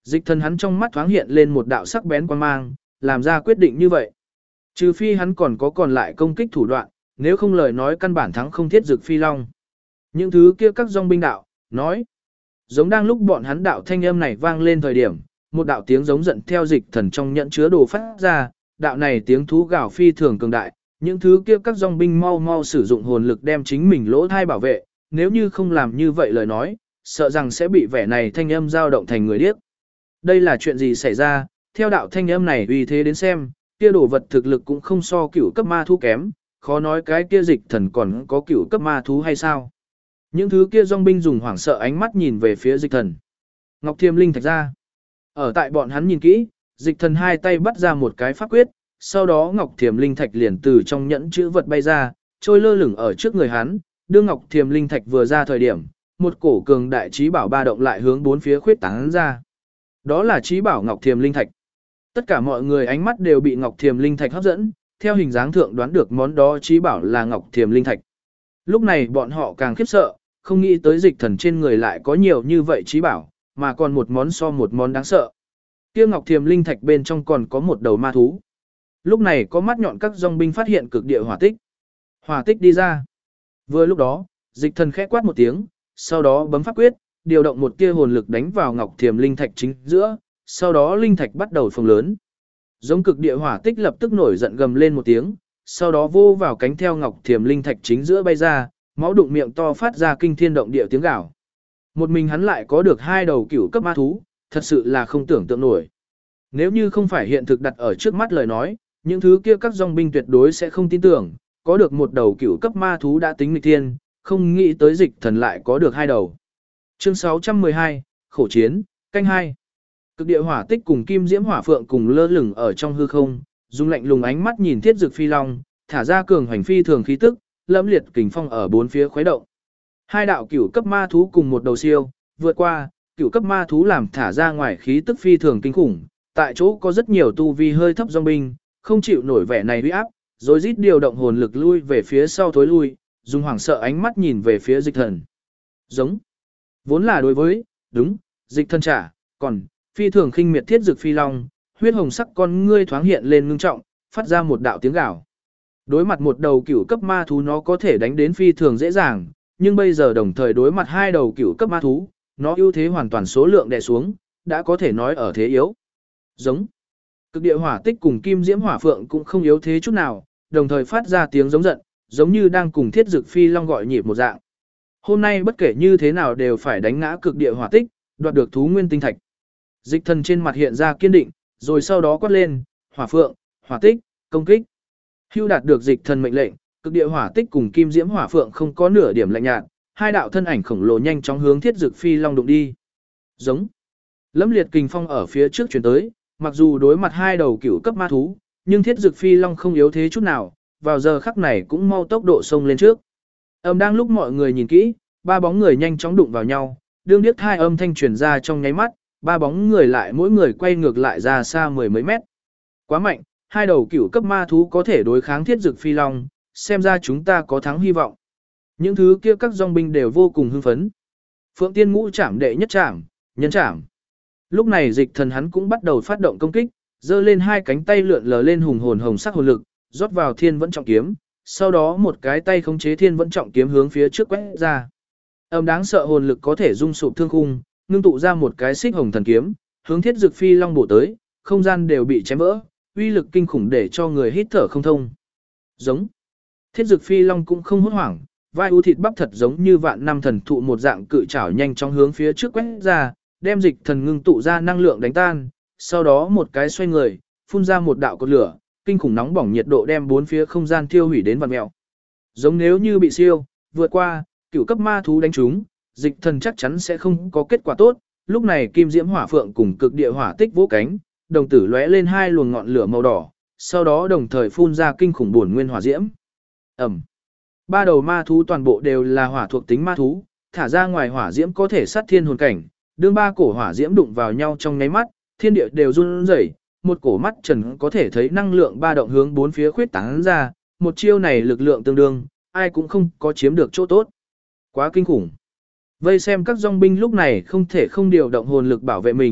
Dịch thần hắn trong mắt thoáng hiện lên một đạo sắc bén quan mang, làm ra quyết định như vậy. Trừ phi hắn còn lại công kích thủ đoạn, nếu không lời nói căn bản thắng không thiết dực phi long. Những thứ kia các dòng binh đạo, nói. Giống đang lúc bọn hắn đạo thanh âm này vang lên thời điểm, một đạo tiếng giống giận theo dịch thần trong nhẫn chứa đồ phát ra, đạo này tiếng thú gào phi thường cường đại, những thứ kia các dòng binh mau mau sử dụng hồn lực đem chính mình lỗ thai bảo vệ, nếu như không làm như vậy lời nói, sợ rằng sẽ bị vẻ này thanh âm dao động thành người điếc. Đây là chuyện gì xảy ra, theo đạo thanh âm này uy thế đến xem, kia đồ vật thực lực cũng không so cửu cấp ma thú kém, khó nói cái kia dịch thần còn có cửu cấp ma thú hay sao. Những thứ kia dòng binh dùng hoảng sợ ánh mắt nhìn về phía dịch thần. Ngọc Thiềm Linh thạch ra. Ở tại bọn hắn nhìn kỹ, dịch thần hai tay bắt ra một cái pháp quyết, sau đó Ngọc Thiềm Linh thạch liền từ trong nhẫn chữ vật bay ra, trôi lơ lửng ở trước người hắn, đưa Ngọc Thiềm Linh thạch vừa ra thời điểm, một cổ cường đại trí bảo ba động lại hướng bốn phía khuyết tán ra. Đó là trí bảo Ngọc Thiềm Linh thạch. Tất cả mọi người ánh mắt đều bị Ngọc Thiềm Linh thạch hấp dẫn, theo hình dáng thượng đoán được món đó trí bảo là Ngọc Thiềm Linh thạch. Lúc này bọn họ càng khiếp sợ, không nghĩ tới dịch thần trên người lại có nhiều như vậy trí bảo, mà còn một món so một món đáng sợ. Kia Ngọc Thiềm Linh thạch bên trong còn có một đầu ma thú. Lúc này có mắt nhọn các dòng binh phát hiện cực địa hỏa tích. Hỏa tích đi ra. Vừa lúc đó, dịch thần khẽ quát một tiếng, sau đó bấm pháp quyết, điều động một tia hồn lực đánh vào Ngọc Thiềm Linh thạch chính giữa, sau đó linh thạch bắt đầu phồng lớn. Giống cực địa hỏa tích lập tức nổi giận gầm lên một tiếng, sau đó vô vào cánh theo Ngọc Thiềm Linh thạch chính giữa bay ra, máu đụng miệng to phát ra kinh thiên động địa tiếng gào. Một mình hắn lại có được hai đầu cửu cấp ma thú, thật sự là không tưởng tượng nổi. Nếu như không phải hiện thực đặt ở trước mắt lời nói, những thứ kia các dòng binh tuyệt đối sẽ không tin tưởng, có được một đầu cửu cấp ma thú đã tính nghịch thiên, không nghĩ tới dịch thần lại có được hai đầu. Chương 612, Khổ chiến, canh 2. Cực địa hỏa tích cùng kim diễm hỏa phượng cùng lơ lửng ở trong hư không, dùng lạnh lùng ánh mắt nhìn thiết dực phi long, thả ra cường hành phi thường khí tức, lẫm liệt kình phong ở bốn phía khuấy động. Hai đạo cửu cấp ma thú cùng một đầu siêu, vượt qua, cửu cấp ma thú làm thả ra ngoài khí tức phi thường kinh khủng, tại chỗ có rất nhiều tu vi hơi thấp dòng binh, không chịu nổi vẻ này uy áp, rồi rít điều động hồn lực lui về phía sau thối lui, dùng hoảng sợ ánh mắt nhìn về phía dịch thần. Giống. Vốn là đối với, đúng, dịch thần trả, còn, phi thường khinh miệt thiết dực phi long, huyết hồng sắc con ngươi thoáng hiện lên ngưng trọng, phát ra một đạo tiếng gào. Đối mặt một đầu cửu cấp ma thú nó có thể đánh đến phi thường dễ dàng, nhưng bây giờ đồng thời đối mặt hai đầu cửu cấp ma thú, nó ưu thế hoàn toàn số lượng đè xuống, đã có thể nói ở thế yếu. Giống. Cực địa hỏa tích cùng kim diễm hỏa phượng cũng không yếu thế chút nào, đồng thời phát ra tiếng giống giận, giống như đang cùng thiết dực phi long gọi nhịp một dạng. Hôm nay bất kể như thế nào đều phải đánh ngã cực địa hỏa tích, đoạt được thú nguyên tinh thạch. Dịch thần trên mặt hiện ra kiên định, rồi sau đó quát lên, hỏa phượng, hỏa tích, công kích. Hưu đạt được dịch thần mệnh lệnh, cực địa hỏa tích cùng kim diễm hỏa phượng không có nửa điểm lạnh nhạt, hai đạo thân ảnh khổng lồ nhanh chóng hướng thiết dực phi long đụng đi. Giống. Lẫm liệt kình phong ở phía trước chuyển tới, mặc dù đối mặt hai đầu cửu cấp ma thú, nhưng thiết dực phi long không yếu thế chút nào, vào giờ khắc này cũng mau tốc độ xông lên trước. Đang lúc mọi người nhìn kỹ, ba bóng người nhanh chóng đụng vào nhau, đương điếc hai âm thanh truyền ra trong nháy mắt, ba bóng người lại mỗi người quay ngược lại ra xa mười mấy mét. Quá mạnh, hai đầu cửu cấp ma thú có thể đối kháng thiết dực phi long, xem ra chúng ta có thắng hy vọng. Những thứ kia các dòng binh đều vô cùng hưng phấn. Phượng Tiên Ngũ chạm đệ nhất chạm, nhân chạm. Lúc này dịch thần hắn cũng bắt đầu phát động công kích, giơ lên hai cánh tay lượn lờ lên hùng hồn hồng sắc hồn lực, rót vào thiên vẫn trọng kiếm, sau đó một cái tay khống chế thiên vẫn trọng kiếm hướng phía trước quét ra. Đáng sợ hồn lực có thể dung sụp thương khung, ngưng tụ ra một cái xích hồng thần kiếm, hướng thiết dực phi long bổ tới, không gian đều bị chém vỡ, uy lực kinh khủng để cho người hít thở không thông. Giống. Thiết dực phi long cũng không hốt hoảng, vai u thịt bắp thật giống như vạn năm thần thụ một dạng cự trảo nhanh chóng hướng phía trước quét ra, đem dịch thần ngưng tụ ra năng lượng đánh tan, sau đó một cái xoay người, phun ra một đạo cột lửa, kinh khủng nóng bỏng nhiệt độ đem bốn phía không gian thiêu hủy đến vặn mèo. Giống nếu như bị siêu, vượt qua, cửu cấp ma thú đánh trúng, dịch thần chắc chắn sẽ không có kết quả tốt. Lúc này kim diễm hỏa phượng cùng cực địa hỏa tích vỗ cánh, đồng tử lóe lên hai luồng ngọn lửa màu đỏ, sau đó đồng thời phun ra kinh khủng bổn nguyên hỏa diễm. Ầm. Ba đầu ma thú toàn bộ đều là hỏa thuộc tính ma thú, thả ra ngoài hỏa diễm có thể sát thiên hồn cảnh, đương ba cổ hỏa diễm đụng vào nhau trong nháy mắt, thiên địa đều run rẩy, một cổ mắt trần có thể thấy năng lượng ba động hướng bốn phía khuyết tán ra, một chiêu này lực lượng tương đương, ai cũng không có chiếm được chỗ tốt. Quá kinh khủng. Vây xem các dòng binh lúc này không thể không điều động hồn lực bảo vệ mình,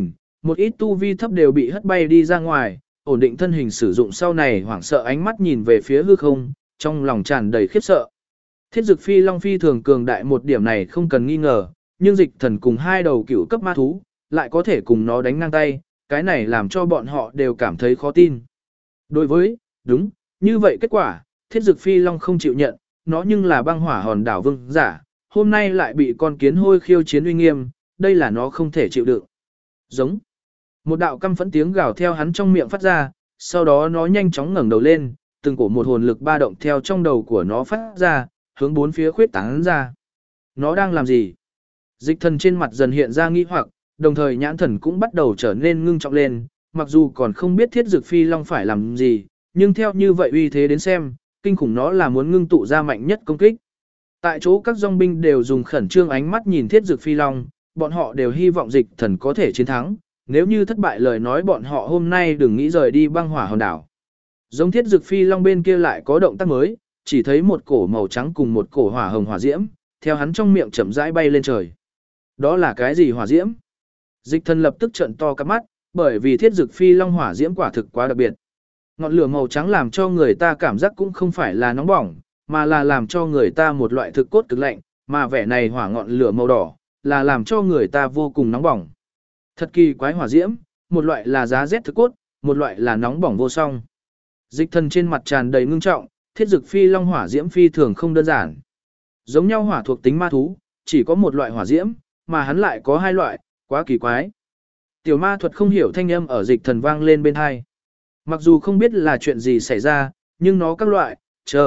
Một ít tu vi thấp đều bị hất bay đi ra ngoài, ổn định thân hình sử dụng sau này hoảng sợ ánh mắt nhìn về phía hư không, trong lòng tràn đầy khiếp sợ. Thiết Dực Phi Long phi thường cường đại một điểm này không cần nghi ngờ, nhưng Dịch Thần cùng hai đầu cửu cấp ma thú, lại có thể cùng nó đánh ngang tay, cái này làm cho bọn họ đều cảm thấy khó tin. Đối với, đúng, như vậy kết quả, Thiết Dực Phi Long không chịu nhận, nó nhưng là băng hỏa hòn đảo vương giả, hôm nay lại bị con kiến hôi khiêu chiến uy nghiêm, đây là nó không thể chịu đựng. Giống. Một đạo căm phẫn tiếng gào theo hắn trong miệng phát ra, sau đó nó nhanh chóng ngẩng đầu lên, từng cổ một hồn lực ba động theo trong đầu của nó phát ra, hướng bốn phía khuyết tán ra. Nó đang làm gì? Dịch Thần trên mặt dần hiện ra nghi hoặc, đồng thời nhãn thần cũng bắt đầu trở nên ngưng trọng lên, mặc dù còn không biết Thiết Dực Phi Long phải làm gì, nhưng theo như vậy uy thế đến xem, kinh khủng nó là muốn ngưng tụ ra mạnh nhất công kích. Tại chỗ các dòng binh đều dùng khẩn trương ánh mắt nhìn Thiết Dực Phi Long, bọn họ đều hy vọng Dịch Thần có thể chiến thắng, nếu như thất bại lời nói bọn họ hôm nay đừng nghĩ rời đi băng hỏa hòn đảo. Giống Thiết Dực Phi Long bên kia lại có động tác mới, chỉ thấy một cổ màu trắng cùng một cổ hỏa hồng hỏa diễm, theo hắn trong miệng chậm rãi bay lên trời. Đó là cái gì hỏa diễm? Dịch Thần lập tức trợn to cắp mắt, bởi vì Thiết Dực Phi Long hỏa diễm quả thực quá đặc biệt. Ngọn lửa màu trắng làm cho người ta cảm giác cũng không phải là nóng bỏng, mà là làm cho người ta một loại thực cốt cực lạnh, mà vẻ này hỏa ngọn lửa màu đỏ, là làm cho người ta vô cùng nóng bỏng. Thật kỳ quái hỏa diễm, một loại là giá rét thực cốt, một loại là nóng bỏng vô song. Dịch Thần trên mặt tràn đầy ngưng trọng, Thiết Dực Phi Long hỏa diễm phi thường không đơn giản. Giống nhau hỏa thuộc tính ma thú, chỉ có một loại hỏa diễm, mà hắn lại có hai loại, quá kỳ quái. Tiểu ma thuật không hiểu thanh âm ở Dịch Thần vang lên bên hai. Mặc dù không biết là chuyện gì xảy ra, nhưng nó các loại,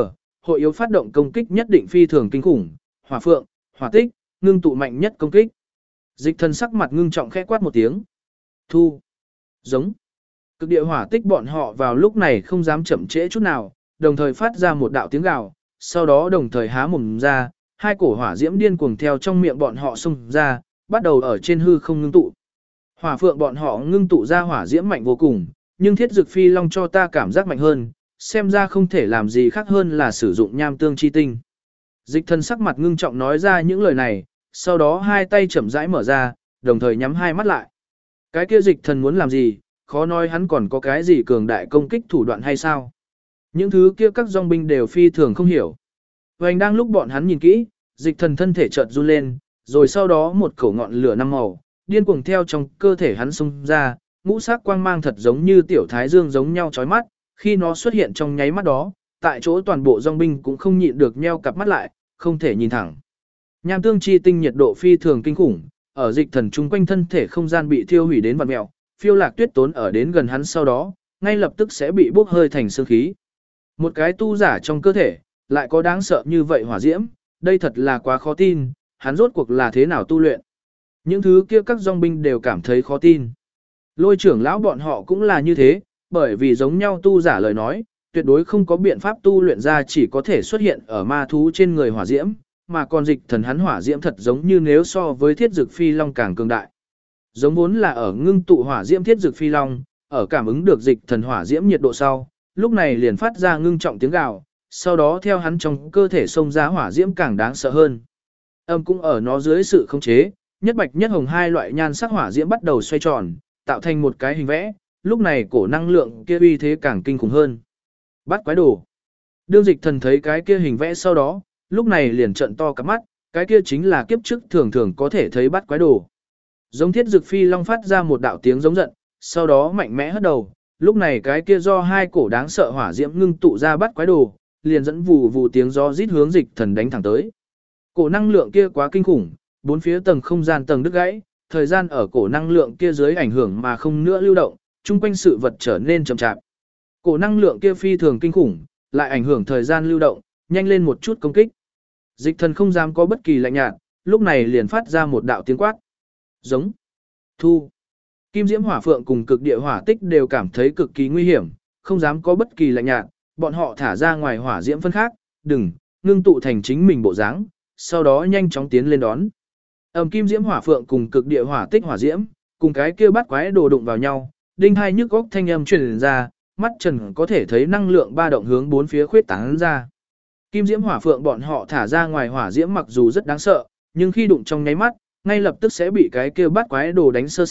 hội yếu phát động công kích nhất định phi thường kinh khủng, hỏa phượng, hỏa tích, ngưng tụ mạnh nhất công kích. Dịch Thần sắc mặt ngưng trọng khẽ quát một tiếng. Thu. Giống. Cực địa hỏa tích bọn họ vào lúc này không dám chậm trễ chút nào, đồng thời phát ra một đạo tiếng gào, sau đó đồng thời há mồm ra, hai cổ hỏa diễm điên cuồng theo trong miệng bọn họ xông ra, bắt đầu ở trên hư không ngưng tụ. Hỏa phượng bọn họ ngưng tụ ra hỏa diễm mạnh vô cùng, nhưng Thiết Dực Phi Long cho ta cảm giác mạnh hơn, xem ra không thể làm gì khác hơn là sử dụng nham tương chi tinh. Dịch Thần sắc mặt ngưng trọng nói ra những lời này, sau đó hai tay chậm rãi mở ra, đồng thời nhắm hai mắt lại. Cái kia Dịch Thần muốn làm gì, khó nói hắn còn có cái gì cường đại công kích thủ đoạn hay sao. Những thứ kia các dòng binh đều phi thường không hiểu. Vành đang lúc bọn hắn nhìn kỹ, Dịch Thần thân thể chợt run lên, rồi sau đó một khẩu ngọn lửa năm màu, điên cuồng theo trong cơ thể hắn xông ra, ngũ sắc quang mang thật giống như tiểu thái dương giống nhau chói mắt, khi nó xuất hiện trong nháy mắt đó, tại chỗ toàn bộ dòng binh cũng không nhịn được nheo cặp mắt lại, không thể nhìn thẳng. Nham tương chi tinh nhiệt độ phi thường kinh khủng, ở Dịch Thần chung quanh thân thể không gian bị thiêu hủy đến vặn mèo, phiêu lạc tuyết tốn ở đến gần hắn sau đó, ngay lập tức sẽ bị bốc hơi thành sương khí. Một cái tu giả trong cơ thể, lại có đáng sợ như vậy hỏa diễm, đây thật là quá khó tin, hắn rốt cuộc là thế nào tu luyện. Những thứ kia các dòng binh đều cảm thấy khó tin. Lôi trưởng lão bọn họ cũng là như thế, bởi vì giống nhau tu giả lời nói, tuyệt đối không có biện pháp tu luyện ra chỉ có thể xuất hiện ở ma thú trên người hỏa diễm, mà còn Dịch Thần hắn hỏa diễm thật giống như nếu so với Thiết Dực Phi Long càng cường đại. Giống vốn là ở ngưng tụ hỏa diễm Thiết Dực Phi Long, ở cảm ứng được Dịch Thần hỏa diễm nhiệt độ sau, lúc này liền phát ra ngưng trọng tiếng gào, sau đó theo hắn trong cơ thể xông ra hỏa diễm càng đáng sợ hơn. Âm cũng ở nó dưới sự khống chế, nhất bạch nhất hồng hai loại nhan sắc hỏa diễm bắt đầu xoay tròn, tạo thành một cái hình vẽ, lúc này cổ năng lượng kia uy thế càng kinh khủng hơn. Bắt quái đồ. Đương Dịch Thần thấy cái kia hình vẽ sau đó, lúc này liền trợn to cả mắt, cái kia chính là kiếp trước thường thường có thể thấy bắt quái đồ. Giống Thiết Dực Phi Long phát ra một đạo tiếng giống giận, sau đó mạnh mẽ hất đầu, lúc này cái kia do hai cổ đáng sợ hỏa diễm ngưng tụ ra bắt quái đồ, liền dẫn vù vù tiếng gió rít hướng Dịch Thần đánh thẳng tới. Cổ năng lượng kia quá kinh khủng, bốn phía tầng không gian tầng đứt gãy, thời gian ở cổ năng lượng kia dưới ảnh hưởng mà không nữa lưu động, chung quanh sự vật trở nên chậm chạp. Cổ năng lượng kia phi thường kinh khủng, lại ảnh hưởng thời gian lưu động, nhanh lên một chút công kích. Dịch Thần không dám có bất kỳ lạnh nhạt, lúc này liền phát ra một đạo tiếng quát. Giống. Thu. Kim Diễm Hỏa Phượng cùng Cực Địa Hỏa Tích đều cảm thấy cực kỳ nguy hiểm, không dám có bất kỳ lạnh nhạt, bọn họ thả ra ngoài hỏa diễm phân khác, đừng, ngưng tụ thành chính mình bộ dáng, sau đó nhanh chóng tiến lên đón. Kim Diễm Hỏa Phượng cùng Cực Địa Hỏa Tích hỏa diễm, cùng cái kia bắt quái đồ đụng vào nhau, đinh hai nhức góc thanh âm truyền ra, mắt Trần có thể thấy năng lượng ba động hướng bốn phía khuyết tán ra. Kim Diễm Hỏa Phượng bọn họ thả ra ngoài hỏa diễm mặc dù rất đáng sợ, nhưng khi đụng trong nháy mắt, ngay lập tức sẽ bị cái kia bắt quái đồ đánh sơ xác,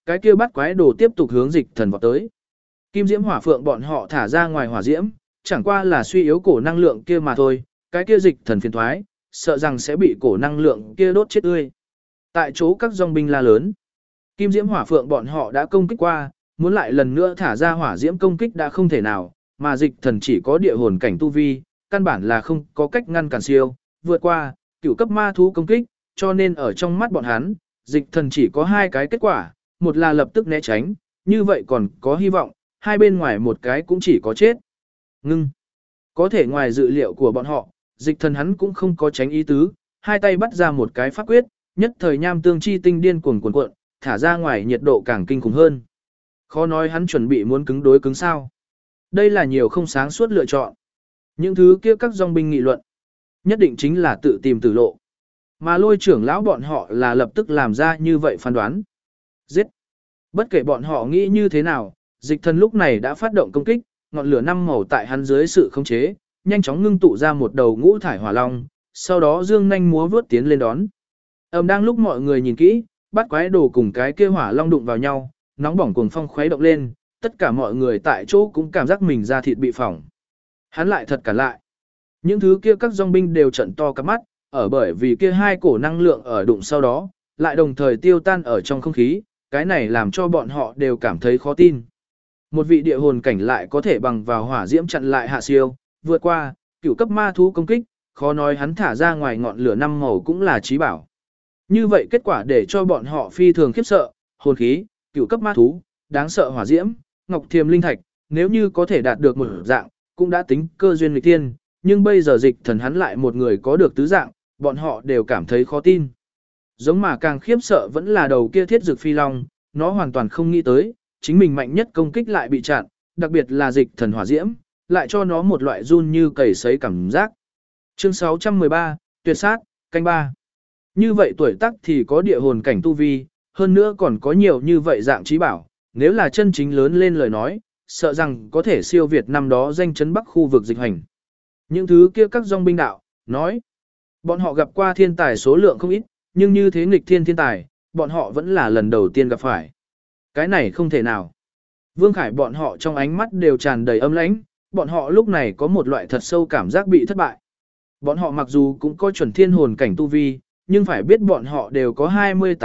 cái kia bắt quái đồ tiếp tục hướng dịch thần vọt tới. Kim diễm hỏa phượng bọn họ thả ra ngoài hỏa diễm, chẳng qua là suy yếu cổ năng lượng kia mà thôi, cái kia dịch thần phiền thoái, sợ rằng sẽ bị cổ năng lượng kia đốt chết tươi. Tại chỗ các dòng binh la lớn, kim diễm hỏa phượng bọn họ đã công kích qua, muốn lại lần nữa thả ra hỏa diễm công kích đã không thể nào, mà dịch thần chỉ có địa hồn cảnh tu vi, căn bản là không có cách ngăn cản siêu, vượt qua, cửu cấp ma thú công kích, cho nên ở trong mắt bọn hắn, dịch thần chỉ có hai cái kết quả, một là lập tức né tránh, như vậy còn có hy vọng, hai bên ngoài một cái cũng chỉ có chết. Ngưng. Có thể ngoài dự liệu của bọn họ, dịch thần hắn cũng không có tránh ý tứ, hai tay bắt ra một cái pháp quyết, nhất thời nham tương chi tinh điên cuồng cuộn cuộn, thả ra ngoài nhiệt độ càng kinh khủng hơn. Khó nói hắn chuẩn bị muốn cứng đối cứng sao. Đây là nhiều không sáng suốt lựa chọn. Những thứ kia các dòng binh nghị luận, nhất định chính là tự tìm tử lộ. Mà lôi trưởng lão bọn họ là lập tức làm ra như vậy phán đoán. Giết. Bất kể bọn họ nghĩ như thế nào, dịch thần lúc này đã phát động công kích, ngọn lửa năm màu tại hắn dưới sự khống chế, nhanh chóng ngưng tụ ra một đầu ngũ thải hỏa long, sau đó dương nhanh múa vướt tiến lên đón. Đang lúc mọi người nhìn kỹ, bắt quái đồ cùng cái kia hỏa long đụng vào nhau, nóng bỏng cuồng phong khuấy động lên, tất cả mọi người tại chỗ cũng cảm giác mình da thịt bị phỏng. Hắn lại thật cản lại. Những thứ kia các dòng binh đều trận to cả mắt, ở bởi vì kia hai cổ năng lượng ở đụng sau đó, lại đồng thời tiêu tan ở trong không khí, cái này làm cho bọn họ đều cảm thấy khó tin. Một vị địa hồn cảnh lại có thể bằng vào hỏa diễm chặn lại hạ siêu, vượt qua, cửu cấp ma thú công kích, khó nói hắn thả ra ngoài ngọn lửa năm màu cũng là trí bảo. Như vậy kết quả để cho bọn họ phi thường khiếp sợ, hồn khí, cửu cấp ma thú, đáng sợ hỏa diễm, ngọc thiềm linh thạch, nếu như có thể đạt được một dạng, cũng đã tính cơ duyên nghịch thiên, nhưng bây giờ dịch thần hắn lại một người có được tứ dạng, bọn họ đều cảm thấy khó tin. Giống mà càng khiếp sợ vẫn là đầu kia thiết dược phi long, nó hoàn toàn không nghĩ tới, chính mình mạnh nhất công kích lại bị chặn, đặc biệt là dịch thần hỏa diễm, lại cho nó một loại run như cầy sấy cảm giác. Chương 613, tuyệt sát, canh 3. Như vậy tuổi tác thì có địa hồn cảnh tu vi, hơn nữa còn có nhiều như vậy dạng trí bảo, nếu là chân chính lớn lên lời nói, sợ rằng có thể siêu việt năm đó danh chấn Bắc khu vực dịch hành. Những thứ kia các dòng binh đạo, nói, bọn họ gặp qua thiên tài số lượng không ít, nhưng như thế nghịch thiên tài, bọn họ vẫn là lần đầu tiên gặp phải. Cái này không thể nào. Vương Khải bọn họ trong ánh mắt đều tràn đầy âm lãnh, bọn họ lúc này có một loại thật sâu cảm giác bị thất bại. Bọn họ mặc dù cũng có chuẩn thiên hồn cảnh tu vi, nhưng phải biết bọn họ đều có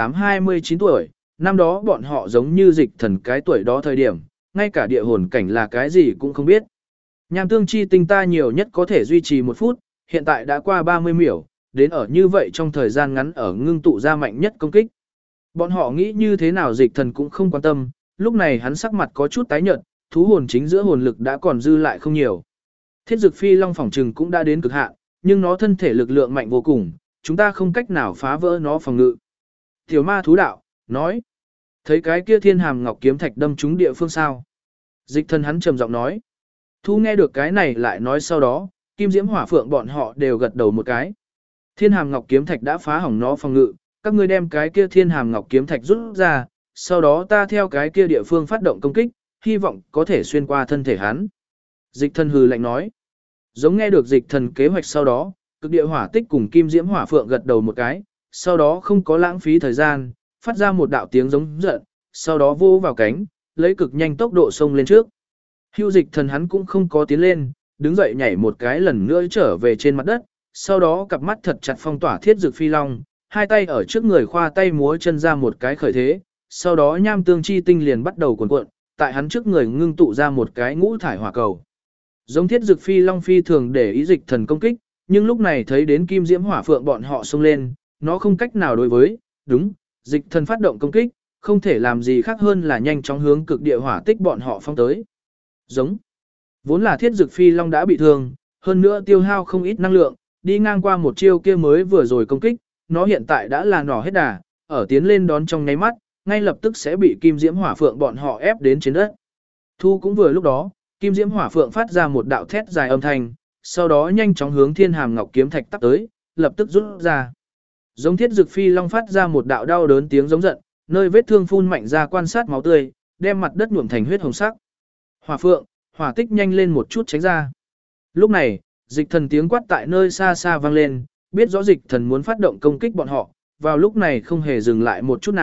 28-29 tuổi, năm đó bọn họ giống như dịch thần cái tuổi đó thời điểm, ngay cả địa hồn cảnh là cái gì cũng không biết. Nham tương chi tinh ta nhiều nhất có thể duy trì 1 phút, hiện tại đã qua 30 miểu, đến ở như vậy trong thời gian ngắn ở ngưng tụ ra mạnh nhất công kích. Bọn họ nghĩ như thế nào dịch thần cũng không quan tâm, lúc này hắn sắc mặt có chút tái nhợt, thú hồn chính giữa hồn lực đã còn dư lại không nhiều. Thiết dực phi long phỏng trừng cũng đã đến cực hạn, nhưng nó thân thể lực lượng mạnh vô cùng, chúng ta không cách nào phá vỡ nó phòng ngự. Tiểu ma thú đạo, nói, thấy cái kia thiên hàm ngọc kiếm thạch đâm trúng địa phương sao. Dịch thần hắn trầm giọng nói. Thu nghe được cái này lại nói sau đó, kim diễm hỏa phượng bọn họ đều gật đầu một cái. Thiên hàm ngọc kiếm thạch đã phá hỏng nó phòng ngự, các ngươi đem cái kia thiên hàm ngọc kiếm thạch rút ra, sau đó ta theo cái kia địa phương phát động công kích, hy vọng có thể xuyên qua thân thể hắn. Dịch thần hừ lạnh nói. Giống nghe được dịch thần kế hoạch sau đó, cực địa hỏa tích cùng kim diễm hỏa phượng gật đầu một cái, sau đó không có lãng phí thời gian, phát ra một đạo tiếng giống giận, sau đó vô vào cánh, lấy cực nhanh tốc độ xông lên trước. Hưu dịch thần hắn cũng không có tiến lên, đứng dậy nhảy một cái lần nữa trở về trên mặt đất, sau đó cặp mắt thật chặt phong tỏa thiết dược phi long, hai tay ở trước người khoa tay múa chân ra một cái khởi thế, sau đó nham tương chi tinh liền bắt đầu cuộn cuộn, tại hắn trước người ngưng tụ ra một cái ngũ thải hỏa cầu. Giống thiết dược phi long phi thường để ý dịch thần công kích, nhưng lúc này thấy đến kim diễm hỏa phượng bọn họ xông lên, nó không cách nào đối với, đúng, dịch thần phát động công kích, không thể làm gì khác hơn là nhanh chóng hướng cực địa hỏa tích bọn họ phong tới. Giống, vốn là thiết dược phi long đã bị thương, hơn nữa tiêu hao không ít năng lượng, đi ngang qua một chiêu kia mới vừa rồi công kích, nó hiện tại đã là nỏ hết đà, ở tiến lên đón trong nháy mắt, ngay lập tức sẽ bị kim diễm hỏa phượng bọn họ ép đến trên đất. Thu cũng vừa lúc đó, kim diễm hỏa phượng phát ra một đạo thét dài âm thanh, sau đó nhanh chóng hướng thiên hàm ngọc kiếm thạch tắp tới, lập tức rút ra. Giống thiết dược phi long phát ra một đạo đau đớn tiếng giống giận, nơi vết thương phun mạnh ra quan sát máu tươi, đem mặt đất nhuộm thành huyết hồng sắc. Hỏa phượng, hỏa tích nhanh lên một chút tránh ra. Lúc này, dịch thần tiếng quát tại nơi xa xa vang lên, biết rõ dịch thần muốn phát động công kích bọn họ, vào lúc này không hề dừng lại một chút nào,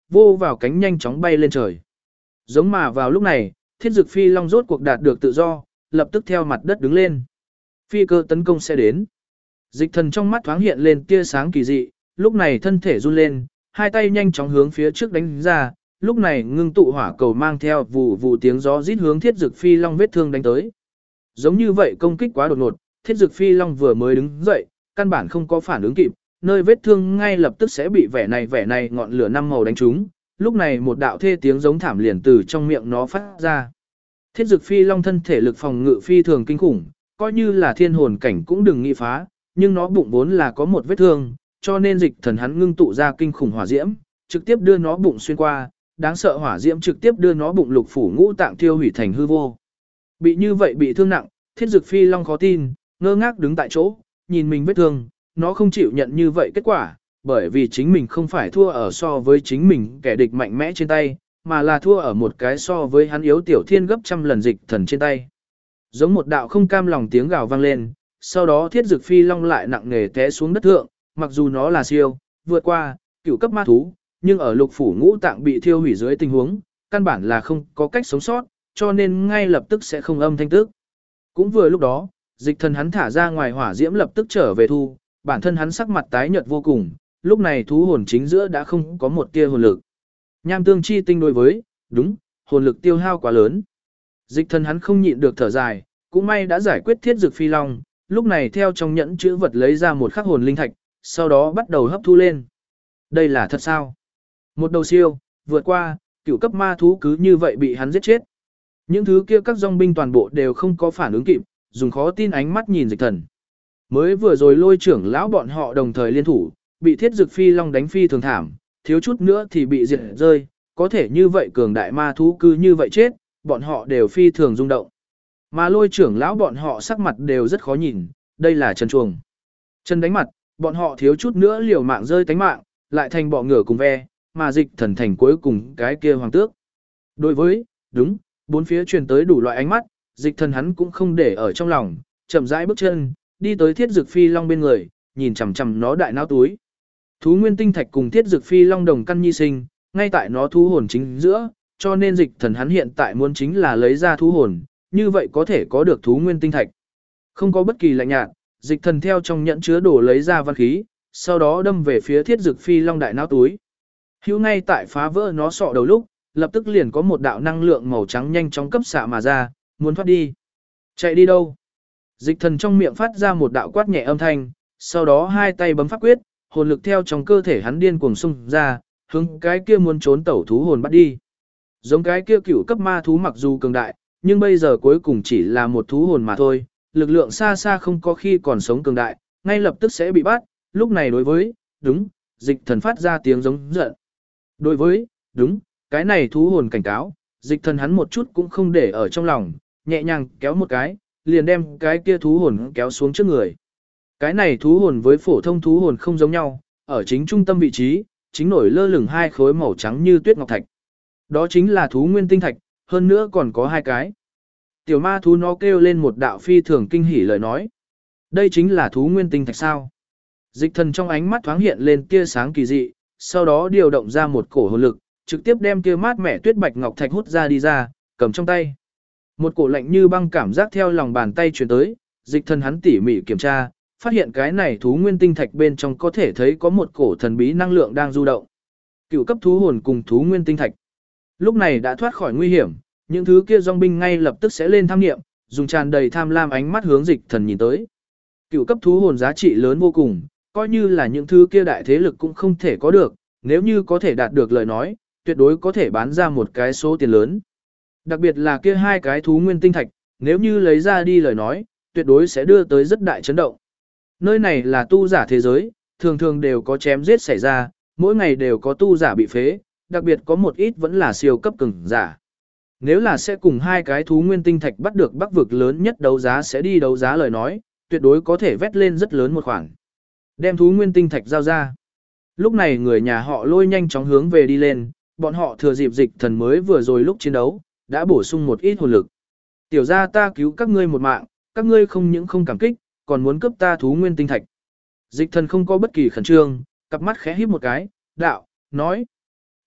vô vào cánh nhanh chóng bay lên trời. Giống mà vào lúc này, Thiết Dực Phi Long rốt cuộc đạt được tự do, lập tức theo mặt đất đứng lên. Phi cơ tấn công sẽ đến. Dịch thần trong mắt thoáng hiện lên tia sáng kỳ dị, lúc này thân thể run lên, hai tay nhanh chóng hướng phía trước đánh ra, lúc này ngưng tụ hỏa cầu mang theo vụ vụ tiếng gió rít hướng Thiết Dực Phi Long vết thương đánh tới. Giống như vậy công kích quá đột ngột, Thiết Dực Phi Long vừa mới đứng dậy, căn bản không có phản ứng kịp, nơi vết thương ngay lập tức sẽ bị vẻ này ngọn lửa năm màu đánh trúng, lúc này một đạo thê tiếng giống thảm liền từ trong miệng nó phát ra. Thiết Dực Phi Long thân thể lực phòng ngự phi thường kinh khủng, coi như là thiên hồn cảnh cũng đừng nghĩ phá, nhưng nó bụng vốn là có một vết thương, cho nên dịch thần hắn ngưng tụ ra kinh khủng hỏa diễm, trực tiếp đưa nó bụng xuyên qua, đáng sợ hỏa diễm trực tiếp đưa nó bụng lục phủ ngũ tạng tiêu hủy thành hư vô. Bị như vậy bị thương nặng, Thiết Dực Phi Long khó tin, ngơ ngác đứng tại chỗ, nhìn mình vết thương, nó không chịu nhận như vậy kết quả, bởi vì chính mình không phải thua ở so với chính mình kẻ địch mạnh mẽ trên tay, mà là thua ở một cái so với hắn yếu tiểu thiên gấp trăm lần dịch thần trên tay. Giống một đạo không cam lòng tiếng gào vang lên, sau đó Thiết Dực Phi Long lại nặng nề té xuống đất thượng, mặc dù nó là siêu, vượt qua, cửu cấp ma thú, nhưng ở lục phủ ngũ tạng bị thiêu hủy dưới tình huống, căn bản là không có cách sống sót, cho nên ngay lập tức sẽ không âm thanh tức. Cũng vừa lúc đó, dịch thần hắn thả ra ngoài hỏa diễm lập tức trở về thu, bản thân hắn sắc mặt tái nhợt vô cùng, lúc này thú hồn chính giữa đã không có một tia hồn lực. Nham tương chi tinh đối với, đúng, hồn lực tiêu hao quá lớn. Dịch thần hắn không nhịn được thở dài, cũng may đã giải quyết Thiết Dực Phi Long, lúc này theo trong nhẫn chữ vật lấy ra một khắc hồn linh thạch, sau đó bắt đầu hấp thu lên. Đây là thật sao? Một đầu siêu, vượt qua, cửu cấp ma thú cứ như vậy bị hắn giết chết. Những thứ kia các dòng binh toàn bộ đều không có phản ứng kịp, dùng khó tin ánh mắt nhìn dịch thần. Mới vừa rồi Lôi trưởng lão bọn họ đồng thời liên thủ, bị Thiết Dực Phi Long đánh phi thường thảm, thiếu chút nữa thì bị diệt rơi, có thể như vậy cường đại ma thú cứ như vậy chết, bọn họ đều phi thường rung động. Mà Lôi trưởng lão bọn họ sắc mặt đều rất khó nhìn, đây là chân chuồng. Chân đánh mặt, bọn họ thiếu chút nữa liều mạng rơi tánh mạng, lại thành bọ ngựa cùng ve, mà dịch thần thành cuối cùng cái kia hoàng tước. Đối với, đúng, bốn phía truyền tới đủ loại ánh mắt, dịch thần hắn cũng không để ở trong lòng, chậm rãi bước chân, đi tới Thiết Dực Phi Long bên người, nhìn chằm chằm nó đại não túi. Thú nguyên tinh thạch cùng Thiết Dực Phi Long đồng căn nhi sinh, ngay tại nó thú hồn chính giữa, cho nên dịch thần hắn hiện tại muốn chính là lấy ra thú hồn, như vậy có thể có được thú nguyên tinh thạch. Không có bất kỳ lạnh nhạt, dịch thần theo trong nhẫn chứa đồ lấy ra văn khí, sau đó đâm về phía Thiết Dực Phi Long đại não túi. Hữu ngay tại phá vỡ nó sọ đầu lúc, lập tức liền có một đạo năng lượng màu trắng nhanh chóng cấp xạ mà ra, muốn thoát đi. Chạy đi đâu? Dịch thần trong miệng phát ra một đạo quát nhẹ âm thanh, sau đó hai tay bấm pháp quyết, hồn lực theo trong cơ thể hắn điên cuồng xung ra, hướng cái kia muốn trốn tẩu thú hồn bắt đi. Giống cái kia cửu cấp ma thú mặc dù cường đại, nhưng bây giờ cuối cùng chỉ là một thú hồn mà thôi, lực lượng xa xa không có khi còn sống cường đại, ngay lập tức sẽ bị bắt, lúc này đối với, đúng, dịch thần phát ra tiếng giống giận. Đối với, đúng, cái này thú hồn cảnh cáo, dịch thần hắn một chút cũng không để ở trong lòng, nhẹ nhàng kéo một cái, liền đem cái kia thú hồn kéo xuống trước người. Cái này thú hồn với phổ thông thú hồn không giống nhau, ở chính trung tâm vị trí, chính nổi lơ lửng hai khối màu trắng như tuyết ngọc thạch. Đó chính là thú nguyên tinh thạch, hơn nữa còn có hai cái. Tiểu ma thú nó kêu lên một đạo phi thường kinh hỉ lời nói. Đây chính là thú nguyên tinh thạch sao? Dịch thần trong ánh mắt thoáng hiện lên tia sáng kỳ dị, sau đó điều động ra một cổ hồn lực, trực tiếp đem kia mát mẻ tuyết bạch ngọc thạch hút ra đi ra, cầm trong tay. Một cổ lạnh như băng cảm giác theo lòng bàn tay truyền tới, dịch thần hắn tỉ mỉ kiểm tra, phát hiện cái này thú nguyên tinh thạch bên trong có thể thấy có một cổ thần bí năng lượng đang du động. Cựu cấp thú hồn cùng thú nguyên tinh thạch. Lúc này đã thoát khỏi nguy hiểm, những thứ kia dòng binh ngay lập tức sẽ lên tham nghiệm, dùng tràn đầy tham lam ánh mắt hướng dịch thần nhìn tới. Cựu cấp thú hồn giá trị lớn vô cùng, coi như là những thứ kia đại thế lực cũng không thể có được, nếu như có thể đạt được lời nói, tuyệt đối có thể bán ra một cái số tiền lớn. Đặc biệt là kia hai cái thú nguyên tinh thạch, nếu như lấy ra đi lời nói, tuyệt đối sẽ đưa tới rất đại chấn động. Nơi này là tu giả thế giới, thường thường đều có chém giết xảy ra, mỗi ngày đều có tu giả bị phế, đặc biệt có một ít vẫn là siêu cấp cường giả. Nếu là sẽ cùng hai cái thú nguyên tinh thạch bắt được bắc vực lớn nhất đấu giá sẽ đi đấu giá lời nói, tuyệt đối có thể vét lên rất lớn một khoản. Đem thú nguyên tinh thạch giao ra. Lúc này người nhà họ Lôi nhanh chóng hướng về đi lên, bọn họ thừa dịp dịch thần mới vừa rồi lúc chiến đấu, đã bổ sung một ít hồn lực. Tiểu gia ta cứu các ngươi một mạng, các ngươi không những không cảm kích, còn muốn cướp ta thú nguyên tinh thạch. Dịch thần không có bất kỳ khẩn trương, cặp mắt khẽ híp một cái, đạo, nói.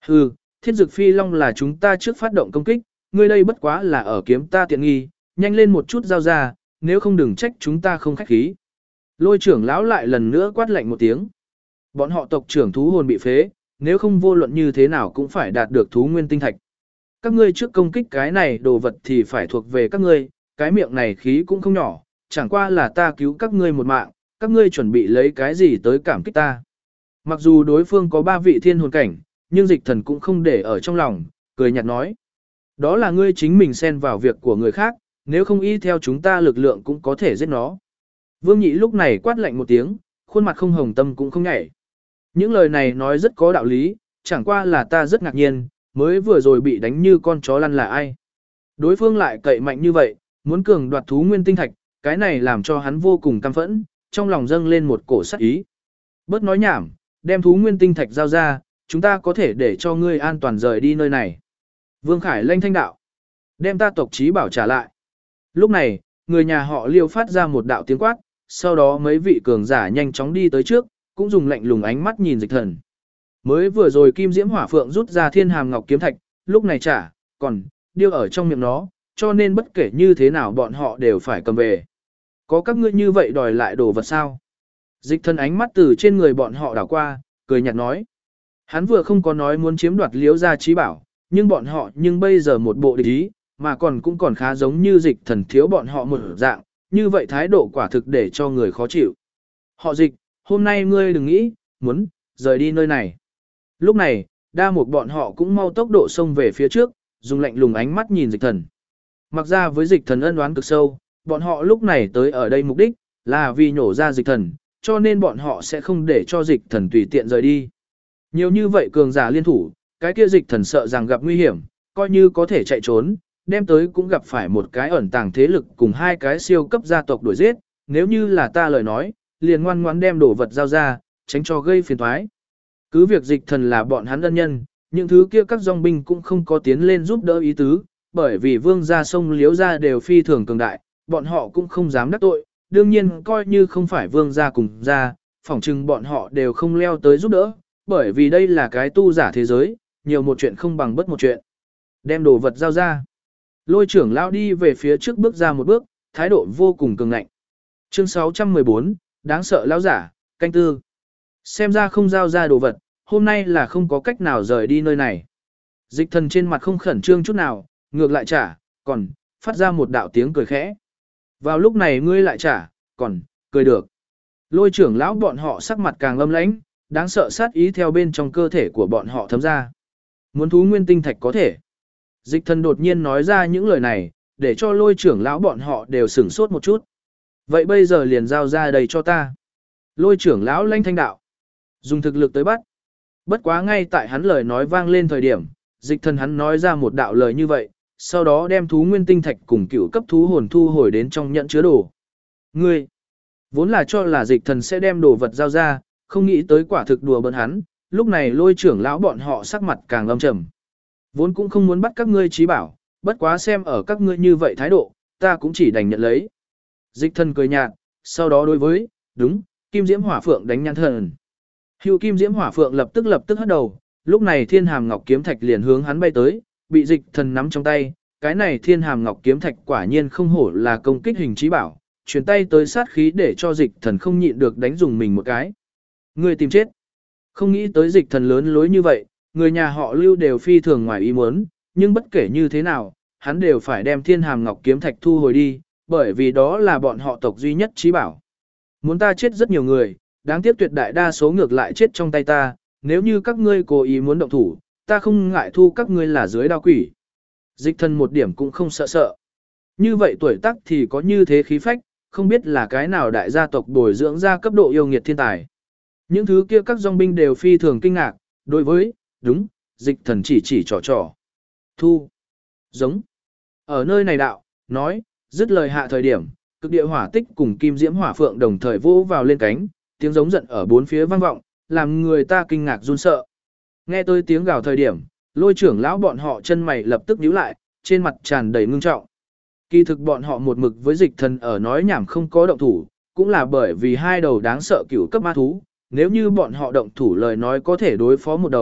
Hừ, Thiết Dực Phi Long là chúng ta trước phát động công kích, ngươi đây bất quá là ở kiếm ta tiện nghi, nhanh lên một chút giao ra, nếu không đừng trách chúng ta không khách khí. Lôi trưởng lão lại lần nữa quát lạnh một tiếng. Bọn họ tộc trưởng thú hồn bị phế, nếu không vô luận như thế nào cũng phải đạt được thú nguyên tinh thạch. Các ngươi trước công kích cái này đồ vật thì phải thuộc về các ngươi, cái miệng này khí cũng không nhỏ, chẳng qua là ta cứu các ngươi một mạng, các ngươi chuẩn bị lấy cái gì tới cảm kích ta. Mặc dù đối phương có 3 vị thiên hồn cảnh, nhưng Dịch Thần cũng không để ở trong lòng, cười nhạt nói. Đó là ngươi chính mình xen vào việc của người khác, nếu không y theo chúng ta lực lượng cũng có thể giết nó. Vương Nhị lúc này quát lạnh một tiếng, khuôn mặt không hồng tâm cũng không nhảy. Những lời này nói rất có đạo lý, chẳng qua là ta rất ngạc nhiên, mới vừa rồi bị đánh như con chó lăn là ai. Đối phương lại cậy mạnh như vậy, muốn cường đoạt thú nguyên tinh thạch, cái này làm cho hắn vô cùng căm phẫn, trong lòng dâng lên một cổ sát ý. Bớt nói nhảm, đem thú nguyên tinh thạch giao ra, chúng ta có thể để cho ngươi an toàn rời đi nơi này. Vương Khải lanh thanh đạo, đem ta tộc chí bảo trả lại. Lúc này, người nhà họ Liêu phát ra một đạo tiếng quát, sau đó mấy vị cường giả nhanh chóng đi tới trước, cũng dùng lạnh lùng ánh mắt nhìn Dịch Thần. Mới vừa rồi Kim Diễm Hỏa Phượng rút ra Thiên Hàm Ngọc kiếm thạch, lúc này trả, còn điêu ở trong miệng nó, cho nên bất kể như thế nào bọn họ đều phải cầm về. Có các ngươi như vậy đòi lại đồ vật sao? Dịch Thần ánh mắt từ trên người bọn họ đảo qua, cười nhạt nói. Hắn vừa không có nói muốn chiếm đoạt Liễu gia chí bảo, nhưng bọn họ nhưng bây giờ một bộ địch ý, mà cũng còn khá giống như Dịch Thần thiếu bọn họ một dạng, như vậy thái độ quả thực để cho người khó chịu. Họ Dịch, hôm nay ngươi đừng nghĩ, muốn rời đi nơi này. Lúc này, đa một bọn họ cũng mau tốc độ xông về phía trước, dùng lạnh lùng ánh mắt nhìn Dịch Thần. Mặc ra với Dịch Thần ân oán cực sâu, bọn họ lúc này tới ở đây mục đích là vì nhổ ra Dịch Thần, cho nên bọn họ sẽ không để cho Dịch Thần tùy tiện rời đi. Nhiều như vậy cường giả liên thủ, cái kia Dịch Thần sợ rằng gặp nguy hiểm, coi như có thể chạy trốn, đem tới cũng gặp phải một cái ẩn tàng thế lực cùng 2 cái siêu cấp gia tộc đuổi giết, nếu như là ta lời nói, liền ngoan ngoãn đem đồ vật giao ra, tránh cho gây phiền toái. Cứ việc Dịch Thần là bọn hắn ân nhân, những thứ kia các dòng binh cũng không có tiến lên giúp đỡ ý tứ, bởi vì vương gia sông Liễu gia đều phi thường cường đại, bọn họ cũng không dám đắc tội, đương nhiên coi như không phải vương gia cùng gia, phỏng chừng bọn họ đều không leo tới giúp đỡ, bởi vì đây là cái tu giả thế giới, nhiều một chuyện không bằng bất một chuyện. Đem đồ vật giao ra. Lôi trưởng lão đi về phía trước bước ra một bước, thái độ vô cùng cường ngạnh. Chương 614, đáng sợ lão giả, canh tư. Xem ra không giao ra đồ vật, hôm nay là không có cách nào rời đi nơi này. Dịch Thần trên mặt không khẩn trương chút nào, ngược lại trả, còn phát ra một đạo tiếng cười khẽ. Vào lúc này ngươi lại trả, còn cười được. Lôi trưởng lão bọn họ sắc mặt càng âm lãnh, đáng sợ sát ý theo bên trong cơ thể của bọn họ thấm ra. Muốn thú nguyên tinh thạch có thể. Dịch Thần đột nhiên nói ra những lời này, để cho lôi trưởng lão bọn họ đều sửng sốt một chút. Vậy bây giờ liền giao ra đây cho ta. Lôi trưởng lão lanh thanh đạo. Dùng thực lực tới bắt. Bất quá ngay tại hắn lời nói vang lên thời điểm, Dịch Thần hắn nói ra một đạo lời như vậy, sau đó đem thú nguyên tinh thạch cùng cựu cấp thú hồn thu hồi đến trong nhận chứa đồ. Ngươi, vốn là cho là Dịch Thần sẽ đem đồ vật giao ra, không nghĩ tới quả thực đùa bỡn hắn, lúc này lôi trưởng lão bọn họ sắc mặt càng âm trầm. Vốn cũng không muốn bắt các ngươi chí bảo, bất quá xem ở các ngươi như vậy thái độ, ta cũng chỉ đành nhận lấy. Dịch Thần cười nhạt, sau đó đối với, đúng, Kim Diễm Hỏa Phượng đánh nhãn thần. Hưu Kim Diễm Hỏa Phượng lập tức hất đầu, lúc này Thiên Hàm Ngọc kiếm thạch liền hướng hắn bay tới, bị Dịch Thần nắm trong tay, cái này Thiên Hàm Ngọc kiếm thạch quả nhiên không hổ là công kích hình chí bảo, truyền tay tới sát khí để cho Dịch Thần không nhịn được đánh dùng mình một cái. Người tìm chết. Không nghĩ tới Dịch Thần lớn lối như vậy, người nhà họ Lưu đều phi thường ngoài ý muốn, nhưng bất kể như thế nào, hắn đều phải đem Thiên Hàm Ngọc kiếm thạch thu hồi đi, bởi vì đó là bọn họ tộc duy nhất chí bảo. Muốn ta chết rất nhiều người, đáng tiếc tuyệt đại đa số ngược lại chết trong tay ta, nếu như các ngươi cố ý muốn động thủ, ta không ngại thu các ngươi là dưới đao quỷ. Dịch Thần một điểm cũng không sợ. Như vậy tuổi tác thì có như thế khí phách, không biết là cái nào đại gia tộc bồi dưỡng ra cấp độ yêu nghiệt thiên tài. Những thứ kia các dòng binh đều phi thường kinh ngạc, đối với, đúng, Dịch Thần chỉ trò. Thu. Giống. Ở nơi này đạo, nói, dứt lời hạ thời điểm, cực địa hỏa tích cùng Kim Diễm Hỏa Phượng đồng thời vỗ vào lên cánh, tiếng giống giận ở bốn phía vang vọng, làm người ta kinh ngạc run sợ. Nghe tôi tiếng gào thời điểm, lôi trưởng lão bọn họ chân mày lập tức nhíu lại, trên mặt tràn đầy ngưng trọng. Kỳ thực bọn họ một mực với Dịch Thần ở nói nhảm không có động thủ, cũng là bởi vì 2 đầu đáng sợ cửu cấp ma thú, nếu như bọn họ động thủ lời nói có thể đối phó một đầu,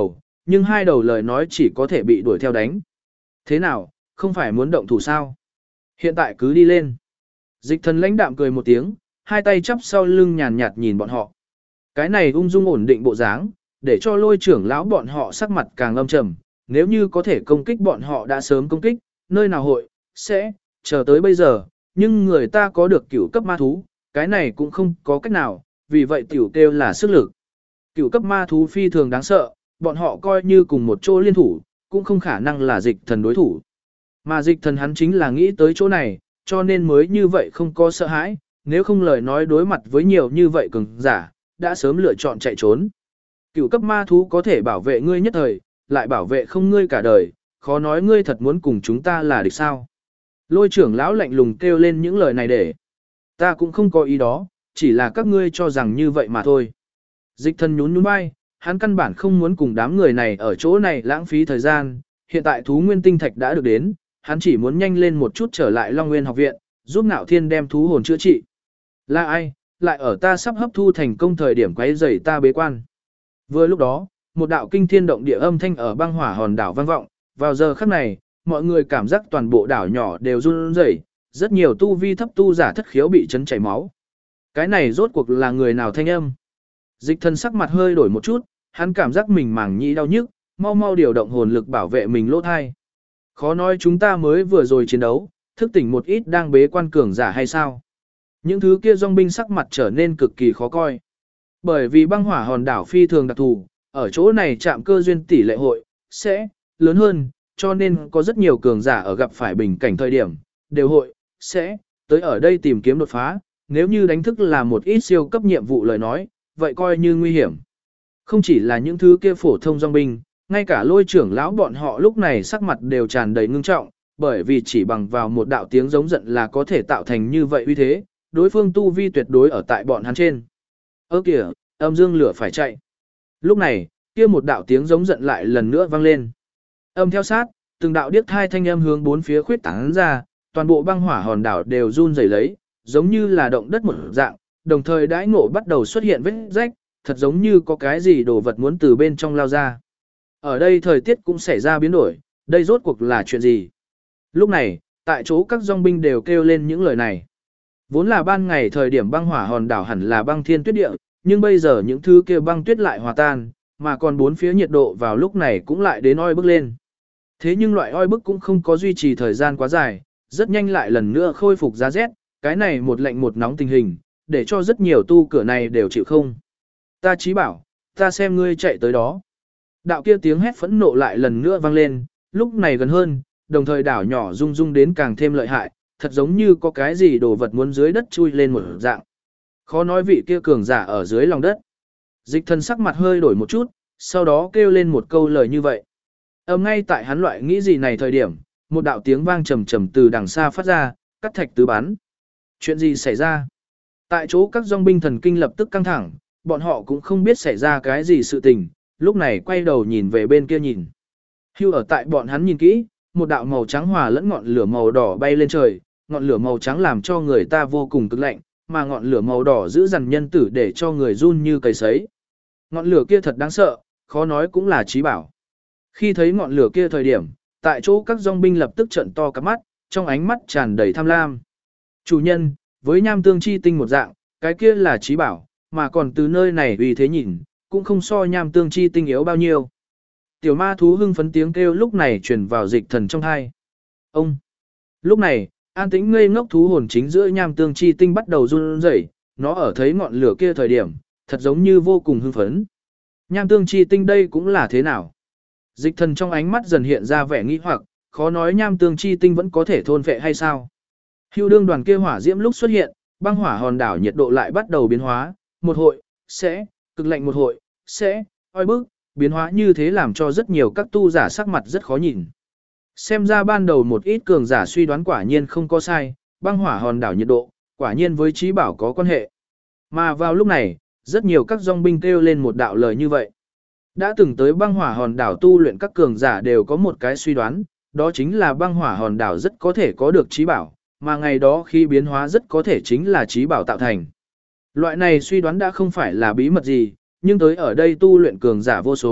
Nhưng hai đầu lời nói chỉ có thể bị đuổi theo đánh. Thế nào, không phải muốn động thủ sao? Hiện tại cứ đi lên. Dịch thần lãnh đạm cười một tiếng, hai tay chắp sau lưng nhàn nhạt nhìn bọn họ. Cái này ung dung ổn định bộ dáng, để cho Lôi trưởng lão bọn họ sắc mặt càng âm trầm, nếu như có thể công kích bọn họ đã sớm công kích, nơi nào hội, sẽ, chờ tới bây giờ, nhưng người ta có được cửu cấp ma thú, cái này cũng không có cách nào, vì vậy tiểu kêu là sức lực. Cửu cấp ma thú phi thường đáng sợ, bọn họ coi như cùng một chỗ liên thủ, cũng không khả năng là dịch thần đối thủ. Mà dịch thần hắn chính là nghĩ tới chỗ này, cho nên mới như vậy không có sợ hãi, nếu không lời nói đối mặt với nhiều như vậy cường giả, đã sớm lựa chọn chạy trốn. Cửu cấp ma thú có thể bảo vệ ngươi nhất thời, lại bảo vệ không ngươi cả đời, khó nói ngươi thật muốn cùng chúng ta là địch sao. Lôi trưởng lão lạnh lùng kêu lên những lời này để. Ta cũng không có ý đó, chỉ là các ngươi cho rằng như vậy mà thôi. Dịch thần nhún nhún vai, hắn căn bản không muốn cùng đám người này ở chỗ này lãng phí thời gian, hiện tại thú nguyên tinh thạch đã được đến, hắn chỉ muốn nhanh lên một chút trở lại Long Nguyên học viện, giúp Nạo Thiên đem thú hồn chữa trị. Là ai, lại ở ta sắp hấp thu thành công thời điểm quấy rầy ta bế quan. Vừa lúc đó, một đạo kinh thiên động địa âm thanh ở băng hỏa hòn đảo vang vọng, vào giờ khắc này, mọi người cảm giác toàn bộ đảo nhỏ đều run rẩy, rất nhiều tu vi thấp tu giả thất khiếu bị chấn chảy máu. Cái này rốt cuộc là người nào thanh âm? Dịch thần sắc mặt hơi đổi một chút, hắn cảm giác mình màng nhĩ đau nhức, mau mau điều động hồn lực bảo vệ mình lỗ thai. Khó nói chúng ta mới vừa rồi chiến đấu, thức tỉnh một ít đang bế quan cường giả hay sao? Những thứ kia dòng binh sắc mặt trở nên cực kỳ khó coi. Bởi vì băng hỏa hòn đảo phi thường đặc thù, ở chỗ này chạm cơ duyên tỷ lệ hội, sẽ, lớn hơn, cho nên có rất nhiều cường giả ở gặp phải bình cảnh thời điểm, đều hội, sẽ, tới ở đây tìm kiếm đột phá, nếu như đánh thức là một ít siêu cấp nhiệm vụ lời nói, vậy coi như nguy hiểm. Không chỉ là những thứ kia phổ thông dòng binh, ngay cả Lôi trưởng lão bọn họ lúc này sắc mặt đều tràn đầy ngưng trọng, bởi vì chỉ bằng vào một đạo tiếng giống giận là có thể tạo thành như vậy uy thế, đối phương tu vi tuyệt đối ở tại bọn hắn trên. Ơ kìa, âm dương lửa phải chạy. Lúc này, kia một đạo tiếng giống giận lại lần nữa vang lên. Âm theo sát, từng đạo điếc thai thanh âm hướng bốn phía khuyết tán ra, toàn bộ băng hỏa hòn đảo đều run rẩy lấy, giống như là động đất một dạng, đồng thời đãi ngộ bắt đầu xuất hiện vết rách, thật giống như có cái gì đồ vật muốn từ bên trong lao ra. Ở đây thời tiết cũng xảy ra biến đổi, đây rốt cuộc là chuyện gì? Lúc này, tại chỗ các dòng binh đều kêu lên những lời này. Vốn là ban ngày thời điểm băng hỏa hòn đảo hẳn là băng thiên tuyết địa, nhưng bây giờ những thứ kia băng tuyết lại hòa tan, mà còn bốn phía nhiệt độ vào lúc này cũng lại đến oi bức lên. Thế nhưng loại oi bức cũng không có duy trì thời gian quá dài, rất nhanh lại lần nữa khôi phục giá rét, cái này một lạnh một nóng tình hình, để cho rất nhiều tu cửa này đều chịu không. Ta chí bảo, ta xem ngươi chạy tới đó. Đạo kia tiếng hét phẫn nộ lại lần nữa vang lên, lúc này gần hơn, đồng thời đảo nhỏ rung rung đến càng thêm lợi hại, thật giống như có cái gì đồ vật muốn dưới đất chui lên một dạng. Khó nói vị kia cường giả ở dưới lòng đất. Dịch thần sắc mặt hơi đổi một chút, sau đó kêu lên một câu lời như vậy. Âm ngay tại hắn loại nghĩ gì này thời điểm, một đạo tiếng vang trầm trầm từ đằng xa phát ra, cắt thạch tứ bắn. Chuyện gì xảy ra? Tại chỗ các dòng binh thần kinh lập tức căng thẳng, bọn họ cũng không biết xảy ra cái gì sự tình, lúc này quay đầu nhìn về bên kia nhìn. Hưu ở tại bọn hắn nhìn kỹ, một đạo màu trắng hòa lẫn ngọn lửa màu đỏ bay lên trời, ngọn lửa màu trắng làm cho người ta vô cùng cực lạnh, mà ngọn lửa màu đỏ giữ dằn nhân tử để cho người run như cầy sấy. Ngọn lửa kia thật đáng sợ, khó nói cũng là trí bảo. Khi thấy ngọn lửa kia thời điểm, tại chỗ các dòng binh lập tức trợn to cả mắt, trong ánh mắt tràn đầy tham lam. Chủ nhân, với nham tương chi tinh một dạng, cái kia là trí bảo, mà còn từ nơi này vì thế nhìn, cũng không so nham tương chi tinh yếu bao nhiêu. Tiểu ma thú hưng phấn tiếng kêu lúc này truyền vào dịch thần trong thai. Ông! Lúc này, an tĩnh ngây ngốc thú hồn chính giữa nham tương chi tinh bắt đầu run rẩy, nó ở thấy ngọn lửa kia thời điểm, thật giống như vô cùng hưng phấn. Nham tương chi tinh đây cũng là thế nào? Dịch thần trong ánh mắt dần hiện ra vẻ nghi hoặc, khó nói nham tương chi tinh vẫn có thể thôn vệ hay sao? Hưu đương đoàn kia hỏa diễm lúc xuất hiện, băng hỏa hòn đảo nhiệt độ lại bắt đầu biến hóa, một hội, sẽ, cực lạnh một hội, sẽ, oi bức, biến hóa như thế làm cho rất nhiều các tu giả sắc mặt rất khó nhìn. Xem ra ban đầu một ít cường giả suy đoán quả nhiên không có sai, băng hỏa hòn đảo nhiệt độ, quả nhiên với trí bảo có quan hệ. Mà vào lúc này, rất nhiều các dòng binh kêu lên một đạo lời như vậy. Đã từng tới băng hỏa hòn đảo tu luyện các cường giả đều có một cái suy đoán, đó chính là băng hỏa hòn đảo rất có thể có được trí bảo, mà ngày đó khi biến hóa rất có thể chính là trí bảo tạo thành. Loại này suy đoán đã không phải là bí mật gì, nhưng tới ở đây tu luyện cường giả vô số,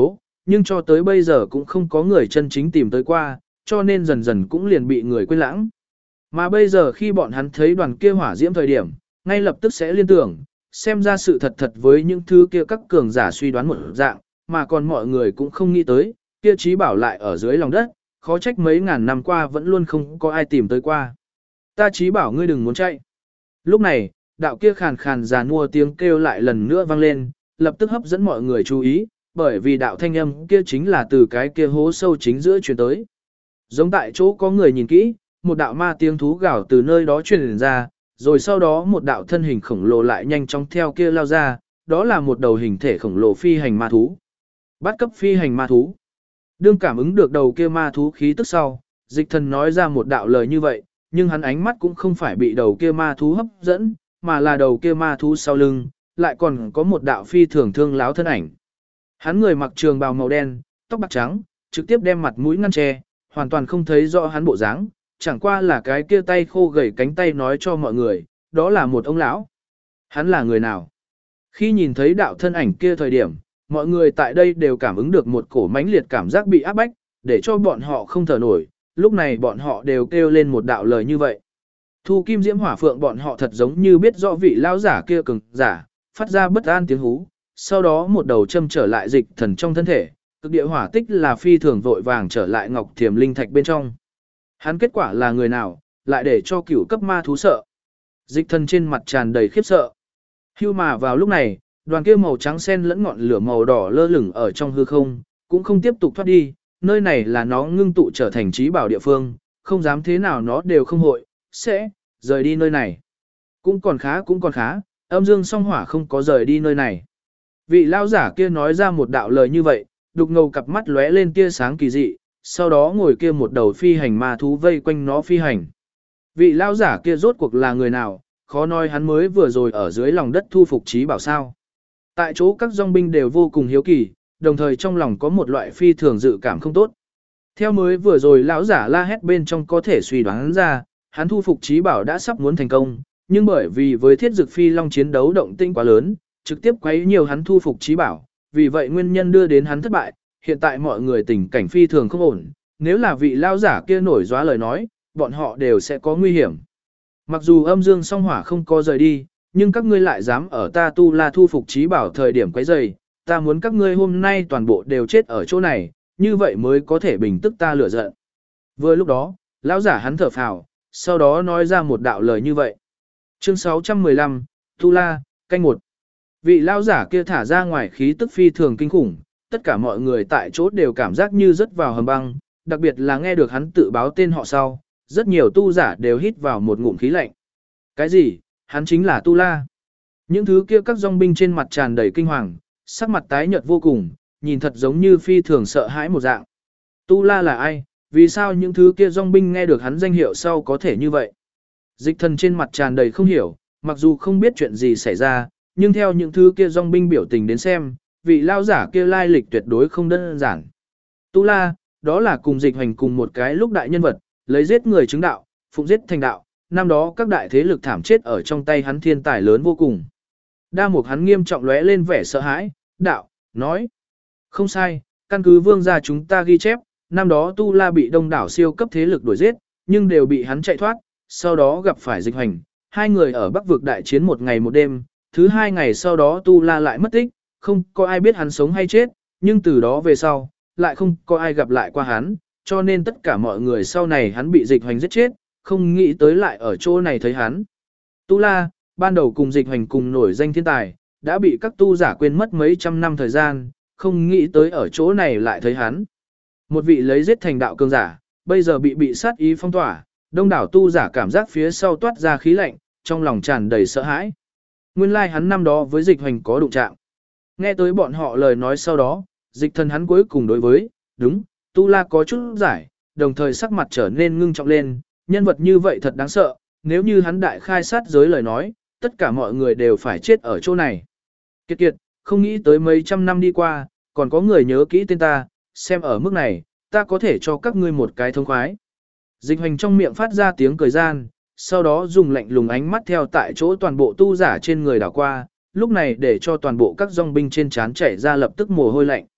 nhưng cho tới bây giờ cũng không có người chân chính tìm tới qua, cho nên dần dần cũng liền bị người quên lãng. Mà bây giờ khi bọn hắn thấy đoàn kia hỏa diễm thời điểm, ngay lập tức sẽ liên tưởng, xem ra sự thật thật với những thứ kia các cường giả suy đoán một dạng, mà còn mọi người cũng không nghĩ tới, kia trí bảo lại ở dưới lòng đất, khó trách mấy ngàn năm qua vẫn luôn không có ai tìm tới qua. Ta trí bảo ngươi đừng muốn chạy. Lúc này, đạo kia khàn khàn già nua tiếng kêu lại lần nữa vang lên, lập tức hấp dẫn mọi người chú ý, bởi vì đạo thanh âm kia chính là từ cái kia hố sâu chính giữa truyền tới. Giống tại chỗ có người nhìn kỹ, một đạo ma tiếng thú gào từ nơi đó truyền ra, rồi sau đó một đạo thân hình khổng lồ lại nhanh chóng theo kia lao ra, đó là một đầu hình thể khổng lồ phi hành ma thú. Bắt cấp phi hành ma thú. Đương cảm ứng được đầu kia ma thú khí tức sau, Dịch Thần nói ra một đạo lời như vậy, nhưng hắn ánh mắt cũng không phải bị đầu kia ma thú hấp dẫn, mà là đầu kia ma thú sau lưng, lại còn có một đạo phi thường thương láo thân ảnh. Hắn người mặc trường bào màu đen, tóc bạc trắng, trực tiếp đem mặt mũi ngăn che, hoàn toàn không thấy rõ hắn bộ dáng, chẳng qua là cái kia tay khô gầy cánh tay nói cho mọi người, đó là một ông lão. Hắn là người nào? Khi nhìn thấy đạo thân ảnh kia thời điểm, mọi người tại đây đều cảm ứng được một cổ mãnh liệt cảm giác bị áp bách, để cho bọn họ không thở nổi, lúc này bọn họ đều kêu lên một đạo lời như vậy. Thu Kim Diễm Hỏa Phượng bọn họ thật giống như biết rõ vị lão giả kia cường giả, phát ra bất an tiếng hú, sau đó một đầu châm trở lại Dịch Thần trong thân thể, cực địa hỏa tích là phi thường vội vàng trở lại Ngọc Thiềm Linh Thạch bên trong. Hắn kết quả là người nào, lại để cho cửu cấp ma thú sợ. Dịch Thần trên mặt tràn đầy khiếp sợ. Hưu mà vào lúc này, đoàn kia màu trắng xen lẫn ngọn lửa màu đỏ lơ lửng ở trong hư không, cũng không tiếp tục thoát đi, nơi này là nó ngưng tụ trở thành trí bảo địa phương, không dám thế nào nó đều không hội, sẽ rời đi nơi này. Cũng còn khá, âm dương song hỏa không có rời đi nơi này. Vị lao giả kia nói ra một đạo lời như vậy, đục ngầu cặp mắt lóe lên tia sáng kỳ dị, sau đó ngồi kia một đầu phi hành ma thú vây quanh nó phi hành. Vị lao giả kia rốt cuộc là người nào, khó nói hắn mới vừa rồi ở dưới lòng đất thu phục trí bảo sao. Tại chỗ các dòng binh đều vô cùng hiếu kỳ, đồng thời trong lòng có một loại phi thường dự cảm không tốt. Theo mới vừa rồi lão giả la hét bên trong có thể suy đoán ra, hắn thu phục trí bảo đã sắp muốn thành công, nhưng bởi vì với thiết dực phi long chiến đấu động tinh quá lớn, trực tiếp quấy nhiều hắn thu phục trí bảo, vì vậy nguyên nhân đưa đến hắn thất bại, hiện tại mọi người tình cảnh phi thường không ổn, nếu là vị lão giả kia nổi gióa lời nói, bọn họ đều sẽ có nguy hiểm. Mặc dù âm dương song hỏa không có rời đi, nhưng các ngươi lại dám ở ta Tu La thu phục trí bảo thời điểm quấy rầy, ta muốn các ngươi hôm nay toàn bộ đều chết ở chỗ này, như vậy mới có thể bình tức ta lửa giận. Vừa lúc đó, lão giả hắn thở phào, sau đó nói ra một đạo lời như vậy. Chương 615, Tu La, canh 1. Vị lão giả kia thả ra ngoài khí tức phi thường kinh khủng, tất cả mọi người tại chỗ đều cảm giác như rớt vào hầm băng, đặc biệt là nghe được hắn tự báo tên họ sau, rất nhiều tu giả đều hít vào một ngụm khí lạnh. Cái gì? Hắn chính là Tu La. Những thứ kia các dòng binh trên mặt tràn đầy kinh hoàng, sắc mặt tái nhợt vô cùng, nhìn thật giống như phi thường sợ hãi một dạng. Tu La là ai? Vì sao những thứ kia dòng binh nghe được hắn danh hiệu sau có thể như vậy? Dịch Thần trên mặt tràn đầy không hiểu, mặc dù không biết chuyện gì xảy ra, nhưng theo những thứ kia dòng binh biểu tình đến xem, vị lao giả kia lai lịch tuyệt đối không đơn giản. Tu La, đó là cùng Dịch Hành cùng một cái lúc đại nhân vật, lấy giết người chứng đạo, phụng giết thành đạo, năm đó các đại thế lực thảm chết ở trong tay hắn thiên tài lớn vô cùng. Đa Mục hắn nghiêm trọng lóe lên vẻ sợ hãi, đạo, nói. Không sai, căn cứ vương gia chúng ta ghi chép, năm đó Tu La bị đông đảo siêu cấp thế lực đuổi giết, nhưng đều bị hắn chạy thoát, sau đó gặp phải Dịch Hành, hai người ở Bắc vực đại chiến một ngày một đêm, thứ hai ngày sau đó Tu La lại mất tích, không có ai biết hắn sống hay chết, nhưng từ đó về sau, lại không có ai gặp lại qua hắn, cho nên tất cả mọi người sau này hắn bị Dịch Hành giết chết, không nghĩ tới lại ở chỗ này thấy hắn. Tu La, ban đầu cùng Dịch Hành cùng nổi danh thiên tài, đã bị các tu giả quên mất mấy trăm năm thời gian, không nghĩ tới ở chỗ này lại thấy hắn. Một vị lấy giết thành đạo cường giả, bây giờ bị sát ý phong tỏa, đông đảo tu giả cảm giác phía sau toát ra khí lạnh, trong lòng tràn đầy sợ hãi. Nguyên lai hắn năm đó với Dịch Hành có đụng chạm. Nghe tới bọn họ lời nói sau đó, Dịch Thần hắn cuối cùng đối với, đúng, Tu La có chút giải, đồng thời sắc mặt trở nên ngưng trọng lên, nhân vật như vậy thật đáng sợ, nếu như hắn đại khai sát giới lời nói, tất cả mọi người đều phải chết ở chỗ này. Kiệt kiệt, không nghĩ tới mấy trăm năm đi qua, còn có người nhớ kỹ tên ta, xem ở mức này, ta có thể cho các ngươi một cái thông khoái. Dịch Hành trong miệng phát ra tiếng cười gian, sau đó dùng lạnh lùng ánh mắt theo tại chỗ toàn bộ tu giả trên người đảo qua, lúc này để cho toàn bộ các dòng binh trên trán chảy ra lập tức mồ hôi lạnh.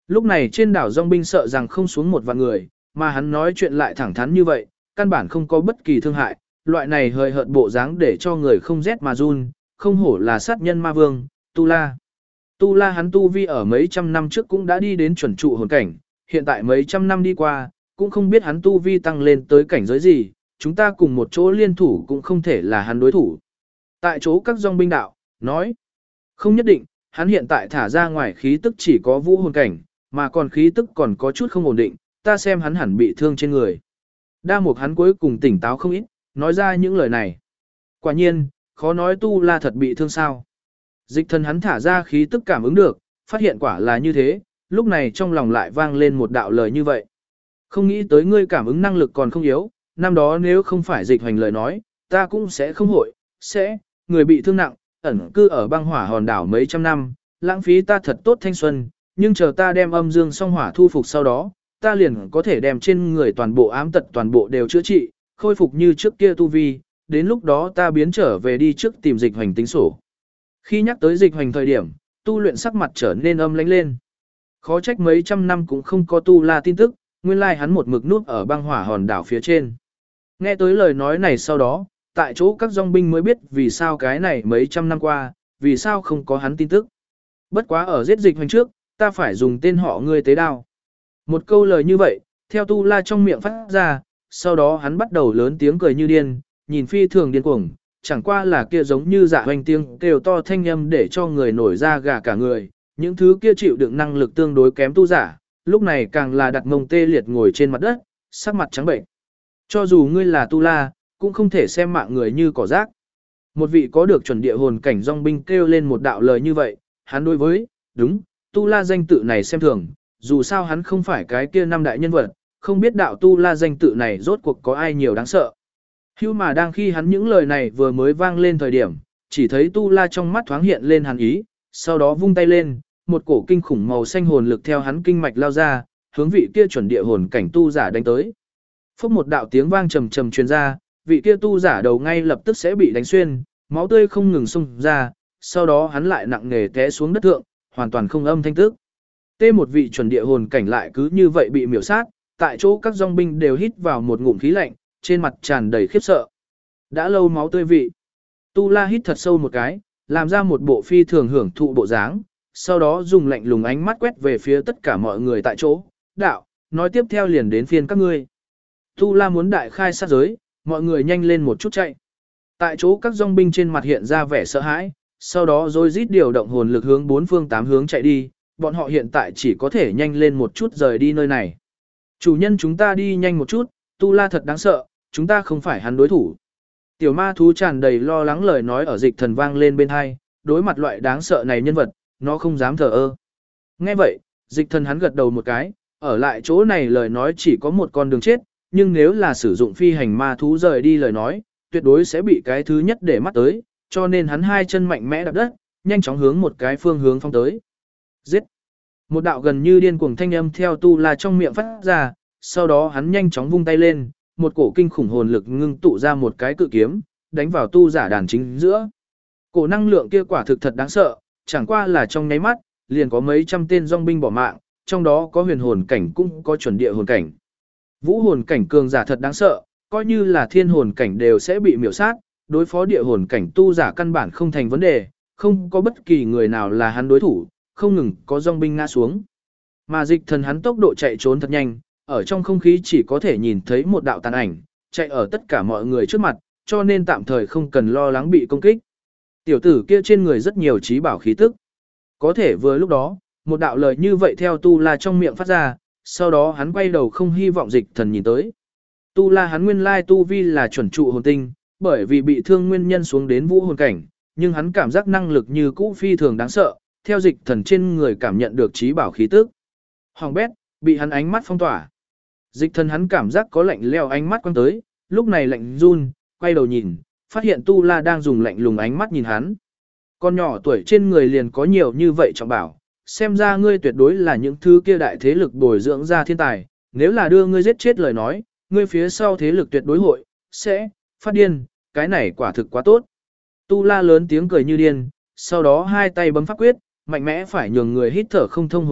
Lúc này trên đảo Dòng binh sợ rằng không xuống một vạn người, mà hắn nói chuyện lại thẳng thắn như vậy, căn bản không có bất kỳ thương hại, loại này hơi hợt bộ dáng để cho người không rét mà run, không hổ là sát nhân ma vương, Tu La. Tu La hắn tu vi ở mấy trăm năm trước cũng đã đi đến chuẩn trụ hồn cảnh, hiện tại mấy trăm năm đi qua, cũng không biết hắn tu vi tăng lên tới cảnh giới gì, chúng ta cùng một chỗ liên thủ cũng không thể là hắn đối thủ. Tại chỗ các dòng binh đạo, nói, không nhất định, hắn hiện tại thả ra ngoài khí tức chỉ có vũ hồn cảnh, mà còn khí tức còn có chút không ổn định, ta xem hắn hẳn bị thương trên người. Đa Mục hắn cuối cùng tỉnh táo không ít, nói ra những lời này. Quả nhiên, khó nói Tu La thật bị thương sao. Dịch Thần hắn thả ra khí tức cảm ứng được, phát hiện quả là như thế, lúc này trong lòng lại vang lên một đạo lời như vậy. Không nghĩ tới ngươi cảm ứng năng lực còn không yếu, năm đó nếu không phải Dịch Hoành lời nói, ta cũng sẽ không hội, người bị thương nặng, ẩn cư ở băng hỏa hòn đảo mấy trăm năm, lãng phí ta thật tốt thanh xuân, nhưng chờ ta đem âm dương song hỏa thu phục sau đó, ta liền có thể đem trên người toàn bộ ám tật toàn bộ đều chữa trị, khôi phục như trước kia tu vi, đến lúc đó ta biến trở về đi trước tìm Dịch Hoành tính sổ. Khi nhắc tới Dịch Hoành thời điểm, tu luyện sắc mặt trở nên âm lãnh lên. Khó trách mấy trăm năm cũng không có Tu La tin tức, nguyên lai hắn một mực núp ở băng hỏa hòn đảo phía trên. Nghe tới lời nói này sau đó, tại chỗ các dòng binh mới biết vì sao cái này mấy trăm năm qua, vì sao không có hắn tin tức. Bất quá ở giết Dịch Hoành trước, ta phải dùng tên họ ngươi tế đao. Một câu lời như vậy, theo Tu La trong miệng phát ra, sau đó hắn bắt đầu lớn tiếng cười như điên, nhìn phi thường điên cuồng, chẳng qua là kia giống như dạ hoành tiếng kêu to thanh âm để cho người nổi da gà cả người, những thứ kia chịu đựng năng lực tương đối kém tu giả, lúc này càng là đặt mông tê liệt ngồi trên mặt đất, sắc mặt trắng bệnh. Cho dù ngươi là Tu La, cũng không thể xem mạng người như cỏ rác. Một vị có được chuẩn địa hồn cảnh dòng binh kêu lên một đạo lời như vậy, hắn đối với, đúng, Tu La danh tự này xem thường, dù sao hắn không phải cái kia năm đại nhân vật, không biết đạo Tu La danh tự này rốt cuộc có ai nhiều đáng sợ. Hưu mà đang khi hắn những lời này vừa mới vang lên thời điểm, chỉ thấy Tu La trong mắt thoáng hiện lên hàn ý, sau đó vung tay lên, một cổ kinh khủng màu xanh hồn lực theo hắn kinh mạch lao ra, hướng vị kia chuẩn địa hồn cảnh tu giả đánh tới. Phốc một đạo tiếng vang trầm trầm truyền ra, vị kia tu giả đầu ngay lập tức sẽ bị đánh xuyên, máu tươi không ngừng xung ra, sau đó hắn lại nặng nề té xuống đất thượng, hoàn toàn không âm thanh tức. Tê một vị chuẩn địa hồn cảnh lại cứ như vậy bị miểu sát, tại chỗ các dòng binh đều hít vào một ngụm khí lạnh, trên mặt tràn đầy khiếp sợ. Đã lâu máu tươi vị. Tu La hít thật sâu một cái, làm ra một bộ phi thường hưởng thụ bộ dáng, sau đó dùng lạnh lùng ánh mắt quét về phía tất cả mọi người tại chỗ. Đạo, nói tiếp theo liền đến phiên các ngươi. Tu La muốn đại khai sát giới, mọi người nhanh lên một chút chạy. Tại chỗ các dòng binh trên mặt hiện ra vẻ sợ hãi, sau đó rồi rít điều động hồn lực hướng bốn phương tám hướng chạy đi, bọn họ hiện tại chỉ có thể nhanh lên một chút rời đi nơi này. Chủ nhân chúng ta đi nhanh một chút, Tu La thật đáng sợ, chúng ta không phải hắn đối thủ. Tiểu ma thú tràn đầy lo lắng lời nói ở Dịch Thần vang lên bên hai, đối mặt loại đáng sợ này nhân vật, nó không dám thờ ơ. Nghe vậy, Dịch Thần hắn gật đầu một cái, ở lại chỗ này lời nói chỉ có một con đường chết, nhưng nếu là sử dụng phi hành ma thú rời đi lời nói, tuyệt đối sẽ bị cái thứ nhất để mắt tới, cho nên hắn hai chân mạnh mẽ đạp đất, nhanh chóng hướng một cái phương hướng phong tới. Giết! Một đạo gần như điên cuồng thanh âm theo Tu La trong miệng phát ra, sau đó hắn nhanh chóng vung tay lên, một cổ kinh khủng hồn lực ngưng tụ ra một cái cự kiếm, đánh vào tu giả đàn chính giữa. Cổ năng lượng kia quả thực thật đáng sợ, chẳng qua là trong nháy mắt, liền có mấy trăm tên dòng binh bỏ mạng, trong đó có huyền hồn cảnh cũng có chuẩn địa hồn cảnh. Vũ hồn cảnh cường giả thật đáng sợ, coi như là thiên hồn cảnh đều sẽ bị miểu sát, đối phó địa hồn cảnh tu giả căn bản không thành vấn đề, không có bất kỳ người nào là hắn đối thủ, không ngừng có dòng binh ngã xuống. Mà Dịch Thần hắn tốc độ chạy trốn thật nhanh, ở trong không khí chỉ có thể nhìn thấy một đạo tàn ảnh, chạy ở tất cả mọi người trước mặt, cho nên tạm thời không cần lo lắng bị công kích. Tiểu tử kia trên người rất nhiều trí bảo khí tức. Có thể vừa lúc đó, một đạo lời như vậy theo Tu La trong miệng phát ra, sau đó hắn quay đầu không hy vọng Dịch Thần nhìn tới. Tu La hắn nguyên lai tu vi là chuẩn trụ hồn tinh, bởi vì bị thương nguyên nhân xuống đến vũ hồn cảnh, nhưng hắn cảm giác năng lực như cũ phi thường đáng sợ, theo Dịch Thần trên người cảm nhận được trí bảo khí tức. Hoàng bét, bị hắn ánh mắt phong tỏa. Dịch Thần hắn cảm giác có lạnh leo ánh mắt quăng tới, lúc này lạnh run, quay đầu nhìn, phát hiện Tu La đang dùng lạnh lùng ánh mắt nhìn hắn. Con nhỏ tuổi trên người liền có nhiều như vậy trọng bảo, xem ra ngươi tuyệt đối là những thứ kia đại thế lực bồi dưỡng ra thiên tài, nếu là đưa ngươi giết chết lời nói, ngươi phía sau thế lực tuyệt đối hội, sẽ, phát điên, cái này quả thực quá tốt. Tu La lớn tiếng cười như điên, sau đó hai tay bấm pháp quyết, mạnh mẽ phải nhường người hít thở không thông hồn lực,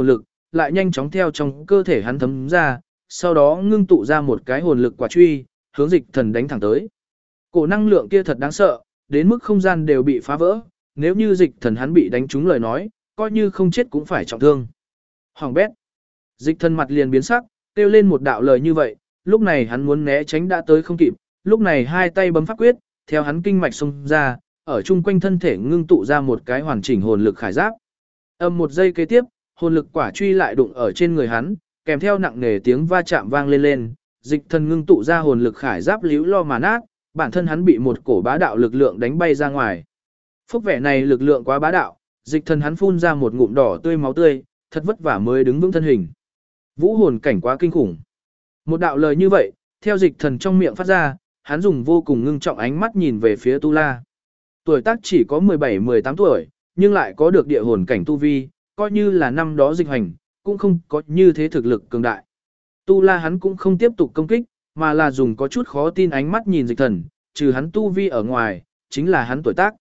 lại nhanh chóng theo trong cơ thể hắn thấm ra, sau đó ngưng tụ ra một cái hồn lực quả truy, hướng dịch thần đánh thẳng tới. Cổ năng lượng kia thật đáng sợ, đến mức không gian đều bị phá vỡ, nếu như dịch thần hắn bị đánh trúng lời nói, coi như không chết cũng phải trọng thương. Hoàng bét. Dịch thần mặt liền biến sắc, kêu lên một đạo lời như vậy, lúc này hắn muốn né tránh đã tới không kịp, lúc này hai tay bấm pháp quyết, theo hắn kinh mạch xông ra, ở chung quanh thân thể ngưng tụ ra một cái hoàn chỉnh hồn lực khải giáp. Một giây kế tiếp, hồn lực quả truy lại đụng ở trên người hắn, kèm theo nặng nề tiếng va chạm vang lên lên, dịch thần ngưng tụ ra hồn lực khải giáp líu lo mà nát, bản thân hắn bị một cổ bá đạo lực lượng đánh bay ra ngoài. Phúc vẻ này lực lượng quá bá đạo, dịch thần hắn phun ra một ngụm đỏ tươi máu tươi, thật vất vả mới đứng vững thân hình. Vũ hồn cảnh quá kinh khủng. Một đạo lời như vậy, theo dịch thần trong miệng phát ra, hắn dùng vô cùng ngưng trọng ánh mắt nhìn về phía Tu La. Tuổi tác chỉ có 17-18 tuổi, nhưng lại có được địa hồn cảnh tu vi, coi như là năm đó dịch hành, cũng không có như thế thực lực cường đại. Tu La hắn cũng không tiếp tục công kích, mà là dùng có chút khó tin ánh mắt nhìn dịch thần, trừ hắn tu vi ở ngoài, chính là hắn tuổi tác.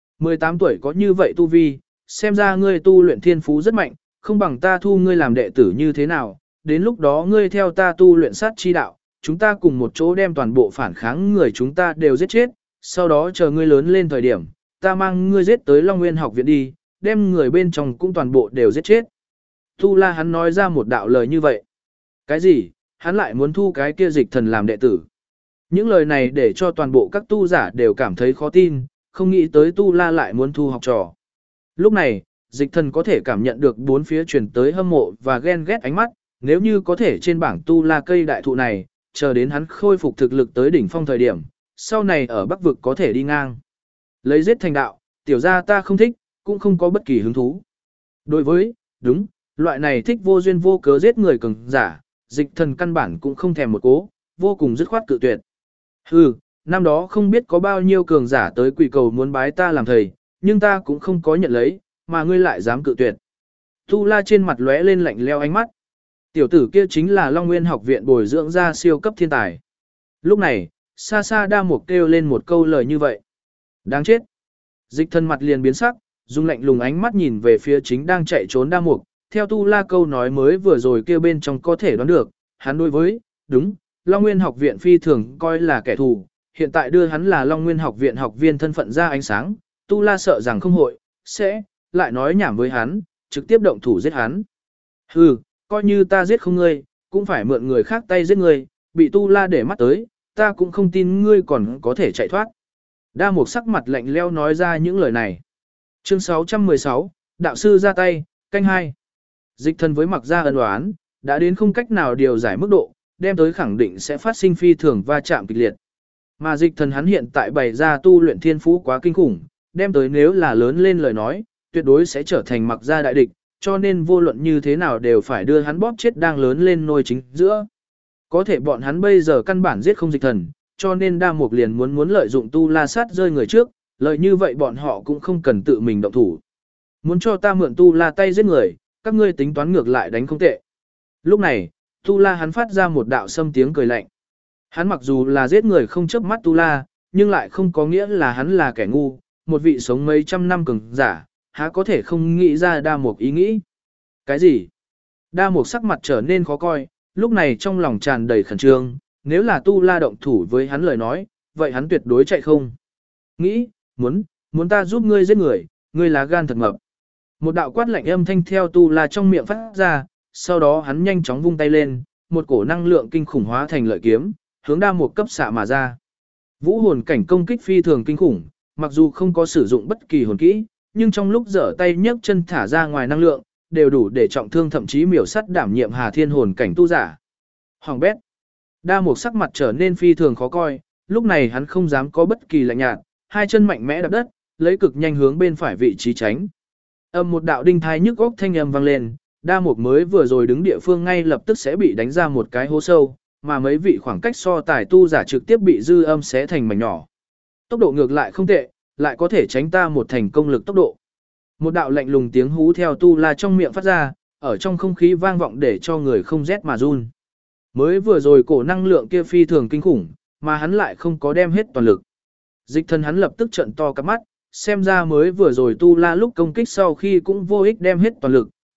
18 tuổi có như vậy tu vi, xem ra ngươi tu luyện thiên phú rất mạnh, không bằng ta thu ngươi làm đệ tử như thế nào, đến lúc đó ngươi theo ta tu luyện sát chi đạo, chúng ta cùng một chỗ đem toàn bộ phản kháng người chúng ta đều giết chết, sau đó chờ ngươi lớn lên thời điểm, ta mang ngươi giết tới Long Nguyên học viện đi, đem người bên trong cũng toàn bộ đều giết chết. Tu La hắn nói ra một đạo lời như vậy. Cái gì? Hắn lại muốn thu cái kia dịch thần làm đệ tử. Những lời này để cho toàn bộ các tu giả đều cảm thấy khó tin, không nghĩ tới Tu La lại muốn thu học trò. Lúc này, dịch thần có thể cảm nhận được bốn phía truyền tới hâm mộ và ghen ghét ánh mắt, nếu như có thể trên bảng Tu La cây đại thụ này, chờ đến hắn khôi phục thực lực tới đỉnh phong thời điểm, sau này ở Bắc vực có thể đi ngang. Lấy giết thành đạo, tiểu gia ta không thích, cũng không có bất kỳ hứng thú. Đối với, đúng, loại này thích vô duyên vô cớ giết người cường giả, dịch thần căn bản cũng không thèm một cố, vô cùng dứt khoát cự tuyệt. Hừ, năm đó không biết có bao nhiêu cường giả tới quỳ cầu muốn bái ta làm thầy, nhưng ta cũng không có nhận lấy, mà ngươi lại dám cự tuyệt. Tu La trên mặt lóe lên lạnh leo ánh mắt. Tiểu tử kia chính là Long Nguyên học viện bồi dưỡng ra siêu cấp thiên tài. Lúc này, xa xa Đa Mục kêu lên một câu lời như vậy. Đáng chết. Dịch thần mặt liền biến sắc, dùng lạnh lùng ánh mắt nhìn về phía chính đang chạy trốn Đa Mục, theo Tu La câu nói mới vừa rồi kêu bên trong có thể đoán được, hắn đối với, đúng, Long Nguyên học viện phi thường coi là kẻ thù, hiện tại đưa hắn là Long Nguyên học viện học viên thân phận ra ánh sáng, Tu La sợ rằng không hội, sẽ, lại nói nhảm với hắn, trực tiếp động thủ giết hắn. Hừ, coi như ta giết không ngươi, cũng phải mượn người khác tay giết ngươi, bị Tu La để mắt tới, ta cũng không tin ngươi còn có thể chạy thoát. Đa Mục sắc mặt lạnh leo nói ra những lời này. Chương 616, đạo sư ra tay, canh 2. Dịch thần với Mặc Gia ân oán, đã đến không cách nào điều giải mức độ, đem tới khẳng định sẽ phát sinh phi thường va chạm kịch liệt. Mà dịch thần hắn hiện tại bày ra tu luyện thiên phú quá kinh khủng, đem tới nếu là lớn lên lời nói, tuyệt đối sẽ trở thành Mặc Gia đại địch, cho nên vô luận như thế nào đều phải đưa hắn bóp chết đang lớn lên nôi chính giữa. Có thể bọn hắn bây giờ căn bản giết không dịch thần, cho nên Đa Mục liền muốn lợi dụng Tu La sát rơi người trước, lợi như vậy bọn họ cũng không cần tự mình động thủ. Muốn cho ta mượn Tu La tay giết người, các ngươi tính toán ngược lại đánh không tệ. Lúc này, Tu La hắn phát ra một đạo sâm tiếng cười lạnh. Hắn mặc dù là giết người không chớp mắt Tu La, nhưng lại không có nghĩa là hắn là kẻ ngu, một vị sống mấy trăm năm cường giả, há có thể không nghĩ ra Đa Mục ý nghĩ. Cái gì? Đa Mục sắc mặt trở nên khó coi, lúc này trong lòng tràn đầy khẩn trương, nếu là Tu La động thủ với hắn lời nói, vậy hắn tuyệt đối chạy không. Nghĩ, muốn ta giúp ngươi giết người, ngươi lá gan thật mập. Một đạo quát lạnh âm thanh theo Tu La trong miệng phát ra, sau đó hắn nhanh chóng vung tay lên, một cổ năng lượng kinh khủng hóa thành lợi kiếm, hướng Đa Mục cấp xạ mà ra. Vũ hồn cảnh công kích phi thường kinh khủng, mặc dù không có sử dụng bất kỳ hồn kỹ, nhưng trong lúc giở tay nhấc chân thả ra ngoài năng lượng, đều đủ để trọng thương thậm chí miểu sát đảm nhiệm Hà Thiên hồn cảnh tu giả. Hoàng bét. Đa Mục sắc mặt trở nên phi thường khó coi, lúc này hắn không dám có bất kỳ lạnh nhạt, hai chân mạnh mẽ đạp đất, lấy cực nhanh hướng bên phải vị trí tránh. Một đạo đinh thai nhức óc thanh âm vang lên, Đa Mục mới vừa rồi đứng địa phương ngay lập tức sẽ bị đánh ra một cái hố sâu, mà mấy vị khoảng cách so tài tu giả trực tiếp bị dư âm xé thành mảnh nhỏ. Tốc độ ngược lại không tệ, lại có thể tránh ta một thành công lực tốc độ. Một đạo lạnh lùng tiếng hú theo Tu La trong miệng phát ra, ở trong không khí vang vọng để cho người không rét mà run. Mới vừa rồi cổ năng lượng kia phi thường kinh khủng, mà hắn lại không có đem hết toàn lực. Dịch thần hắn lập tức trợn to cặp mắt, xem ra mới vừa rồi Tu La lúc công kích sau khi cũng vô ích đem hết toàn lực,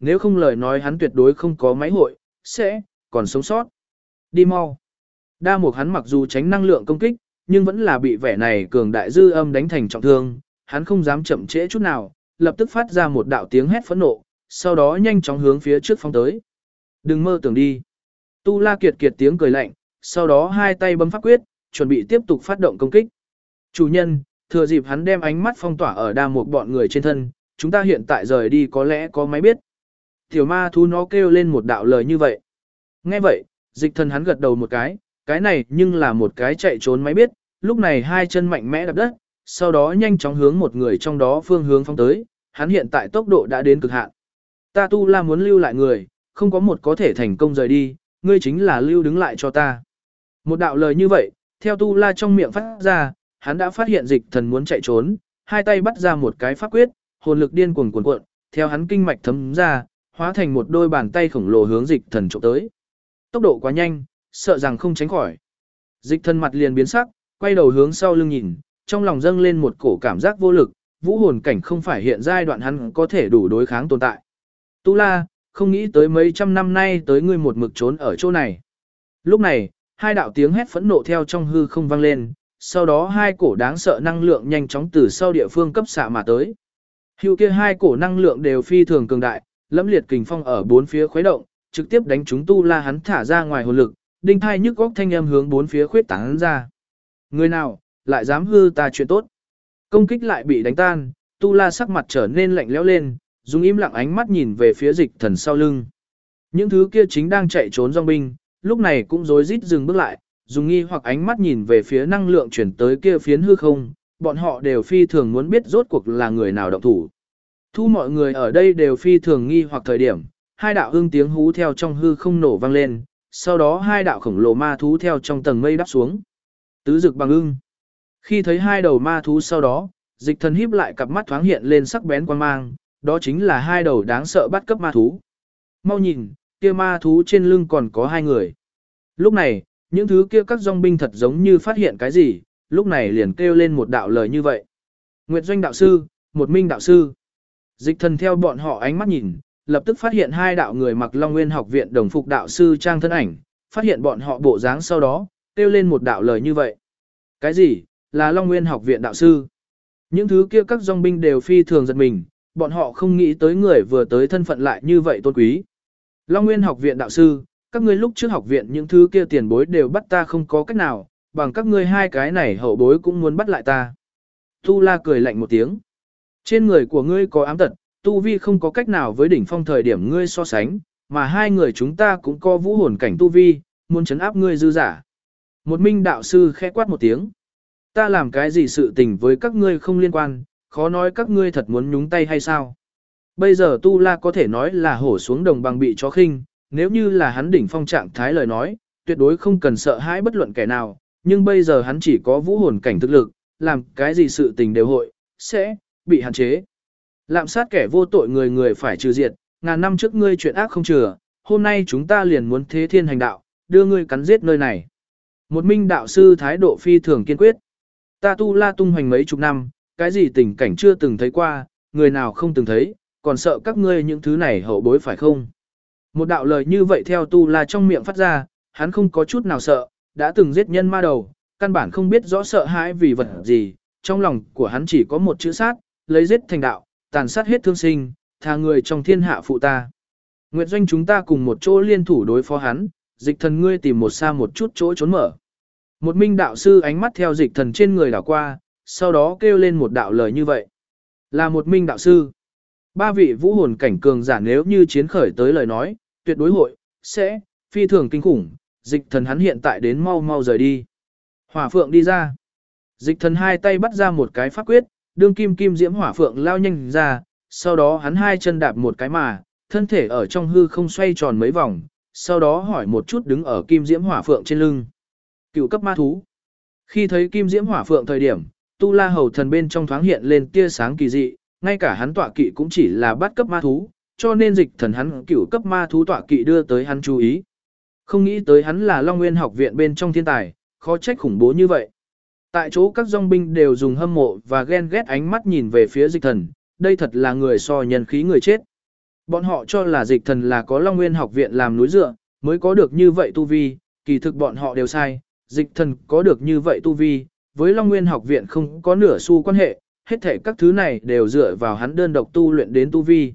nếu không lời nói hắn tuyệt đối không có máy hội, sẽ còn sống sót. Đi mau. Đa Mục hắn mặc dù tránh năng lượng công kích, nhưng vẫn là bị vẻ này cường đại dư âm đánh thành trọng thương, hắn không dám chậm trễ chút nào, lập tức phát ra một đạo tiếng hét phẫn nộ, sau đó nhanh chóng hướng phía trước phóng tới. Đừng mơ tưởng đi. Tu La Kiệt Kiệt tiếng cười lạnh, sau đó hai tay bấm pháp quyết, chuẩn bị tiếp tục phát động công kích. Chủ nhân, thừa dịp hắn đem ánh mắt phong tỏa ở Đa Mục bọn người trên thân, chúng ta hiện tại rời đi có lẽ có máy biết. Tiểu ma thú nó kêu lên một đạo lời như vậy. Nghe vậy, Dịch Thần hắn gật đầu một cái này nhưng là một cái chạy trốn máy biết, lúc này hai chân mạnh mẽ đạp đất, sau đó nhanh chóng hướng một người trong đó phương hướng phóng tới, hắn hiện tại tốc độ đã đến cực hạn. Ta Tu La muốn lưu lại người, không có một có thể thành công rời đi, ngươi chính là lưu đứng lại cho ta. Một đạo lời như vậy, theo Tu La trong miệng phát ra, hắn đã phát hiện Dịch Thần muốn chạy trốn, hai tay bắt ra một cái pháp quyết, hồn lực điên cuồng cuồn cuộn, theo hắn kinh mạch thấm ra, hóa thành một đôi bàn tay khổng lồ hướng Dịch Thần chụp tới. Tốc độ quá nhanh, sợ rằng không tránh khỏi. Dịch Thần mặt liền biến sắc, quay đầu hướng sau lưng nhìn, trong lòng dâng lên một cổ cảm giác vô lực, vũ hồn cảnh không phải hiện giai đoạn hắn có thể đủ đối kháng tồn tại. Tu La, không nghĩ tới mấy trăm năm nay tới ngươi một mực trốn ở chỗ này. Lúc này, hai đạo tiếng hét phẫn nộ theo trong hư không vang lên, sau đó hai cổ đáng sợ năng lượng nhanh chóng từ sau địa phương cấp xạ mà tới. Hưu kia hai cổ năng lượng đều phi thường cường đại, lẫm liệt kình phong ở bốn phía khuấy động, trực tiếp đánh chúng Tu La hắn thả ra ngoài hồn lực, đinh thai nhức góc thanh âm hướng bốn phía khuyết tán ra. Người nào lại dám hư ta chuyện tốt? Công kích lại bị đánh tan, Tu La sắc mặt trở nên lạnh lẽo lên, dùng im lặng ánh mắt nhìn về phía Dịch Thần sau lưng. Những thứ kia chính đang chạy trốn dòng binh, lúc này cũng rối rít dừng bước lại, dùng nghi hoặc ánh mắt nhìn về phía năng lượng chuyển tới kia phiến hư không, bọn họ đều phi thường muốn biết rốt cuộc là người nào động thủ. Thu mọi người ở đây đều phi thường nghi hoặc thời điểm, hai đạo ưng tiếng hú theo trong hư không nổ vang lên, sau đó hai đạo khổng lồ ma thú theo trong tầng mây đáp xuống. Tứ dực bằng ưng. Khi thấy hai đầu ma thú sau đó, Dịch Thần híp lại cặp mắt thoáng hiện lên sắc bén quan mang, đó chính là hai đầu đáng sợ bắt cấp ma thú. Mau nhìn, kia ma thú trên lưng còn có hai người. Lúc này, những thứ kia các dòng binh thật giống như phát hiện cái gì, lúc này liền kêu lên một đạo lời như vậy. Nguyệt Doanh đạo sư, một Minh đạo sư. Dịch Thần theo bọn họ ánh mắt nhìn, lập tức phát hiện hai đạo người mặc Long Nguyên học viện đồng phục đạo sư trang thân ảnh, phát hiện bọn họ bộ dáng sau đó, kêu lên một đạo lời như vậy. Cái gì, là Long Nguyên học viện đạo sư? Những thứ kia các dòng binh đều phi thường giật mình, bọn họ không nghĩ tới người vừa tới thân phận lại như vậy tôn quý. Long Nguyên học viện đạo sư, các ngươi lúc trước học viện những thứ kia tiền bối đều bắt ta không có cách nào, bằng các ngươi hai cái này hậu bối cũng muốn bắt lại ta. Tu La cười lạnh một tiếng. Trên người của ngươi có ám tật, tu vi không có cách nào với đỉnh phong thời điểm ngươi so sánh, mà hai người chúng ta cũng có vũ hồn cảnh tu vi, muốn chấn áp ngươi dư giả. Một Minh đạo sư khẽ quát một tiếng. Ta làm cái gì sự tình với các ngươi không liên quan, khó nói các ngươi thật muốn nhúng tay hay sao. Bây giờ Tu La có thể nói là hổ xuống đồng bằng bị chó khinh, nếu như là hắn đỉnh phong trạng thái lời nói, tuyệt đối không cần sợ hãi bất luận kẻ nào, nhưng bây giờ hắn chỉ có vũ hồn cảnh thực lực, làm cái gì sự tình đều hội, sẽ bị hạn chế. Lạm sát kẻ vô tội người người phải trừ diệt, ngàn năm trước ngươi chuyện ác không chừa, hôm nay chúng ta liền muốn thế thiên hành đạo, đưa ngươi cắn giết nơi này. Một Minh đạo sư thái độ phi thường kiên quyết. Ta Tu La tung hoành mấy chục năm, cái gì tình cảnh chưa từng thấy qua, người nào không từng thấy, còn sợ các ngươi những thứ này hậu bối phải không? Một đạo lời như vậy theo Tu La trong miệng phát ra, hắn không có chút nào sợ, đã từng giết nhân ma đầu, căn bản không biết rõ sợ hãi vì vật gì, trong lòng của hắn chỉ có một chữ sát, lấy giết thành đạo, tàn sát hết thương sinh, tha người trong thiên hạ phụ ta. Nguyệt Doanh chúng ta cùng một chỗ liên thủ đối phó hắn, Dịch Thần ngươi tìm một xa một chút chỗ trốn mở. Một Minh đạo sư ánh mắt theo Dịch Thần trên người đảo qua, sau đó kêu lên một đạo lời như vậy. Là một Minh đạo sư. Ba vị vũ hồn cảnh cường giả nếu như chiến khởi tới lời nói, tuyệt đối hội, sẽ, phi thường kinh khủng, Dịch Thần hắn hiện tại đến mau mau rời đi. Hỏa phượng đi ra. Dịch Thần hai tay bắt ra một cái pháp quyết, đương kim kim diễm hỏa phượng lao nhanh ra, sau đó hắn hai chân đạp một cái mà, thân thể ở trong hư không xoay tròn mấy vòng, sau đó hỏi một chút đứng ở kim diễm hỏa phượng trên lưng. Cựu cấp ma thú. Khi thấy kim diễm hỏa phượng thời điểm, Tu La hầu thần bên trong thoáng hiện lên tia sáng kỳ dị, ngay cả hắn tọa kỵ cũng chỉ là bát cấp ma thú, cho nên Dịch Thần hắn cựu cấp ma thú tọa kỵ đưa tới hắn chú ý. Không nghĩ tới hắn là Long Nguyên học viện bên trong thiên tài, khó trách khủng bố như vậy. Tại chỗ các dòng binh đều dùng hâm mộ và ghen ghét ánh mắt nhìn về phía Dịch Thần, đây thật là người so nhân khí người chết. Bọn họ cho là dịch thần là có Long Nguyên học viện làm núi dựa, mới có được như vậy tu vi, kỳ thực bọn họ đều sai, dịch thần có được như vậy tu vi, với Long Nguyên học viện không có nửa xu quan hệ, hết thể các thứ này đều dựa vào hắn đơn độc tu luyện đến tu vi.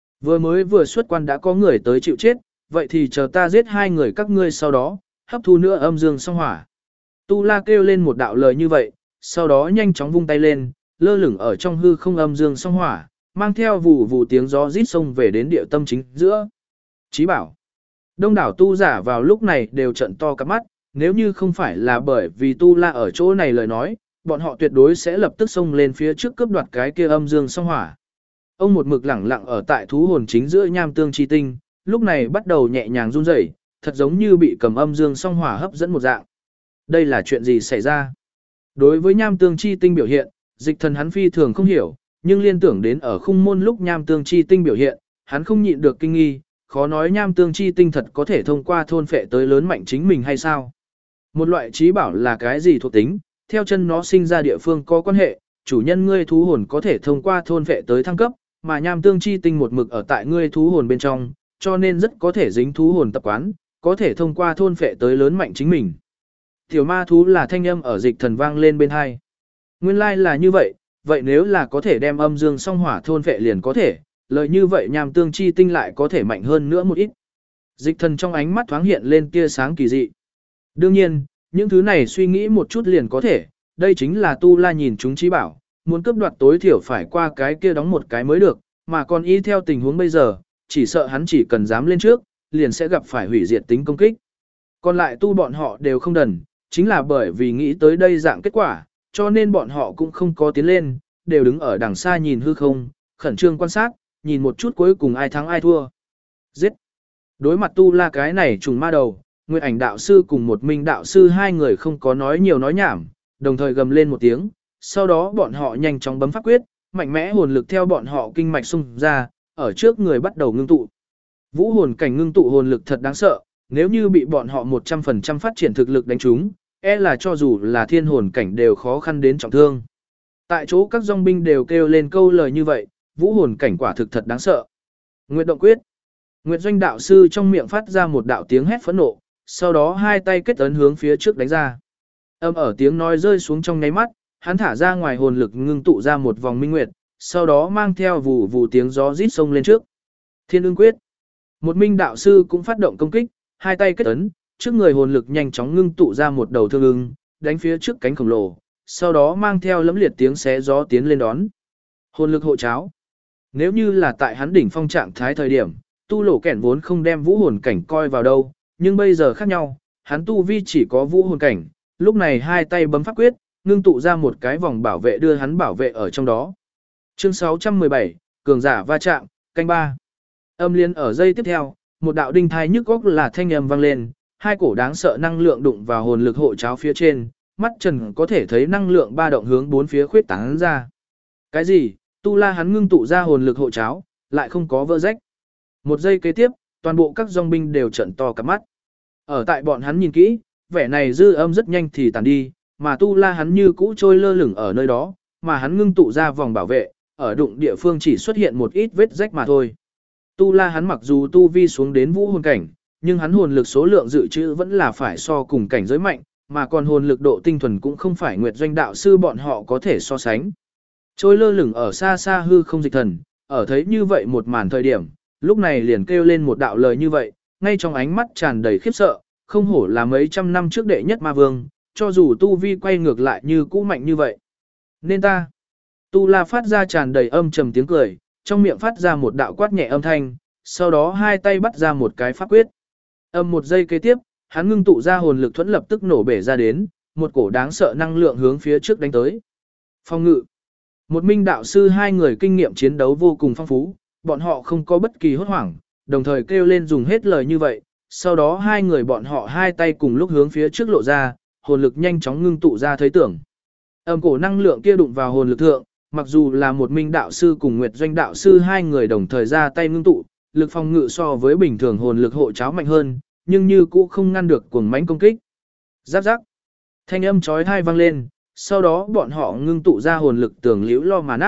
Vừa xuất quan đã có người tới chịu chết, vậy thì chờ ta giết hai người các ngươi sau đó, hấp thu nữa âm dương song hỏa. Tu La kêu lên một đạo lời như vậy, sau đó nhanh chóng vung tay lên, lơ lửng ở trong hư không âm dương song hỏa, mang theo vụ vụ tiếng gió rít sông về đến địa tâm chính giữa. Chí bảo. Đông đảo tu giả vào lúc này đều trận to cặp mắt, nếu như không phải là bởi vì Tu La ở chỗ này lời nói, bọn họ tuyệt đối sẽ lập tức xông lên phía trước cướp đoạt cái kia âm dương song hỏa. Ông một mực lẳng lặng ở tại thú hồn chính giữa nham tương chi tinh, lúc này bắt đầu nhẹ nhàng run rẩy, thật giống như bị cầm âm dương song hỏa hấp dẫn một dạng. Đây là chuyện gì xảy ra? Đối với nham tương chi tinh biểu hiện, dịch thần hắn phi thường không hiểu, nhưng liên tưởng đến ở khung môn lúc nham tương chi tinh biểu hiện, hắn không nhịn được kinh nghi, khó nói nham tương chi tinh thật có thể thông qua thôn phệ tới lớn mạnh chính mình hay sao? Một loại trí bảo là cái gì thuộc tính, theo chân nó sinh ra địa phương có quan hệ, chủ nhân ngươi thú hồn có thể thông qua thôn phệ tới thăng cấp, mà nham tương chi tinh một mực ở tại ngươi thú hồn bên trong, cho nên rất có thể dính thú hồn tập quán, có thể thông qua thôn phệ tới lớn mạnh chính mình. Tiểu ma thú là thanh âm ở dịch thần vang lên bên hai. Nguyên lai là như vậy, vậy nếu là có thể đem âm dương song hỏa thôn phệ liền có thể, lợi như vậy nham tương chi tinh lại có thể mạnh hơn nữa một ít. Dịch thần trong ánh mắt thoáng hiện lên tia sáng kỳ dị. Đương nhiên, những thứ này suy nghĩ một chút liền có thể, đây chính là Tu La nhìn chúng trí bảo, muốn cướp đoạt tối thiểu phải qua cái kia đóng một cái mới được, mà còn y theo tình huống bây giờ, chỉ sợ hắn chỉ cần dám lên trước, liền sẽ gặp phải hủy diệt tính công kích. Còn lại tu bọn họ đều không đần, chính là bởi vì nghĩ tới đây dạng kết quả, cho nên bọn họ cũng không có tiến lên, đều đứng ở đằng xa nhìn hư không, khẩn trương quan sát, nhìn một chút cuối cùng ai thắng ai thua. Giết! Đối mặt Tu La cái này trùng ma đầu, Nguyệt Ảnh đạo sư cùng một Minh đạo sư hai người không có nói nhiều nói nhảm, đồng thời gầm lên một tiếng, sau đó bọn họ nhanh chóng bấm pháp quyết, mạnh mẽ hồn lực theo bọn họ kinh mạch xung ra, ở trước người bắt đầu ngưng tụ. Vũ hồn cảnh ngưng tụ hồn lực thật đáng sợ, nếu như bị bọn họ 100% phát triển thực lực đánh trúng, e là cho dù là thiên hồn cảnh đều khó khăn đến trọng thương. Tại chỗ các dòng binh đều kêu lên câu lời như vậy, vũ hồn cảnh quả thực thật đáng sợ. Nguyệt động quyết. Nguyệt doanh đạo sư trong miệng phát ra một đạo tiếng hét phẫn nộ, sau đó hai tay kết ấn hướng phía trước đánh ra. Âm ở tiếng nói rơi xuống trong nháy mắt, hắn thả ra ngoài hồn lực ngưng tụ ra một vòng minh nguyệt, sau đó mang theo vù vù tiếng gió rít sông lên trước. Thiên ưng quyết. Một Minh đạo sư cũng phát động công kích, hai tay kết ấn, trước người hồn lực nhanh chóng ngưng tụ ra một đầu thương ưng, đánh phía trước cánh khổng lồ, sau đó mang theo lẫm liệt tiếng xé gió tiến lên đón. Hồn lực hộ cháo. Nếu như là tại hắn đỉnh phong trạng thái thời điểm, tu lỗ kẻn vốn không đem vũ hồn cảnh coi vào đâu, nhưng bây giờ khác nhau, hắn tu vi chỉ có vũ hồn cảnh, lúc này hai tay bấm pháp quyết, ngưng tụ ra một cái vòng bảo vệ đưa hắn bảo vệ ở trong đó. Chương 617, cường giả va chạm, canh 3. Âm liên ở giây tiếp theo, một đạo đinh thai nhức góc là thanh âm vang lên, hai cổ đáng sợ năng lượng đụng vào hồn lực hộ cháo phía trên, mắt trần có thể thấy năng lượng ba động hướng bốn phía khuyết tán ra. Cái gì? Tu La hắn ngưng tụ ra hồn lực hộ cháo, lại không có vỡ rách. Một giây kế tiếp, toàn bộ các dòng binh đều trợn to cả mắt. Ở tại bọn hắn nhìn kỹ, vẻ này dư âm rất nhanh thì tàn đi, mà Tu La hắn như cũ trôi lơ lửng ở nơi đó, mà hắn ngưng tụ ra vòng bảo vệ, ở đụng địa phương chỉ xuất hiện một ít vết rách mà thôi. Tu La hắn mặc dù tu vi xuống đến vũ hồn cảnh, nhưng hắn hồn lực số lượng dự trữ vẫn là phải so cùng cảnh giới mạnh, mà còn hồn lực độ tinh thuần cũng không phải Nguyệt doanh đạo sư bọn họ có thể so sánh. Trôi lơ lửng ở xa xa hư không dịch thần, ở thấy như vậy một màn thời điểm, lúc này liền kêu lên một đạo lời như vậy, ngay trong ánh mắt tràn đầy khiếp sợ, không hổ là mấy trăm năm trước đệ nhất ma vương, cho dù tu vi quay ngược lại như cũ mạnh như vậy. Nên ta, Tu La phát ra tràn đầy âm trầm tiếng cười, trong miệng phát ra một đạo quát nhẹ âm thanh, sau đó hai tay bắt ra một cái pháp quyết. Âm một giây kế tiếp, hắn ngưng tụ ra hồn lực thuẫn lập tức nổ bể ra đến, một cổ đáng sợ năng lượng hướng phía trước đánh tới. Phong ngự. Một Minh đạo sư hai người kinh nghiệm chiến đấu vô cùng phong phú, bọn họ không có bất kỳ hốt hoảng, đồng thời kêu lên dùng hết lời như vậy, sau đó hai người bọn họ hai tay cùng lúc hướng phía trước lộ ra, hồn lực nhanh chóng ngưng tụ ra thấy tưởng. Âm cổ năng lượng kia đụng vào hồn lực thượng, mặc dù là một Minh đạo sư cùng Nguyệt doanh đạo sư hai người đồng thời ra tay ngưng tụ, lực phòng ngự so với bình thường hồn lực hộ cháo mạnh hơn, nhưng như cũ không ngăn được cuồng mãnh công kích. Giáp giáp. Thanh âm chói tai vang lên, sau đó bọn họ ngưng tụ ra hồn lực tường liễu lo mà nát,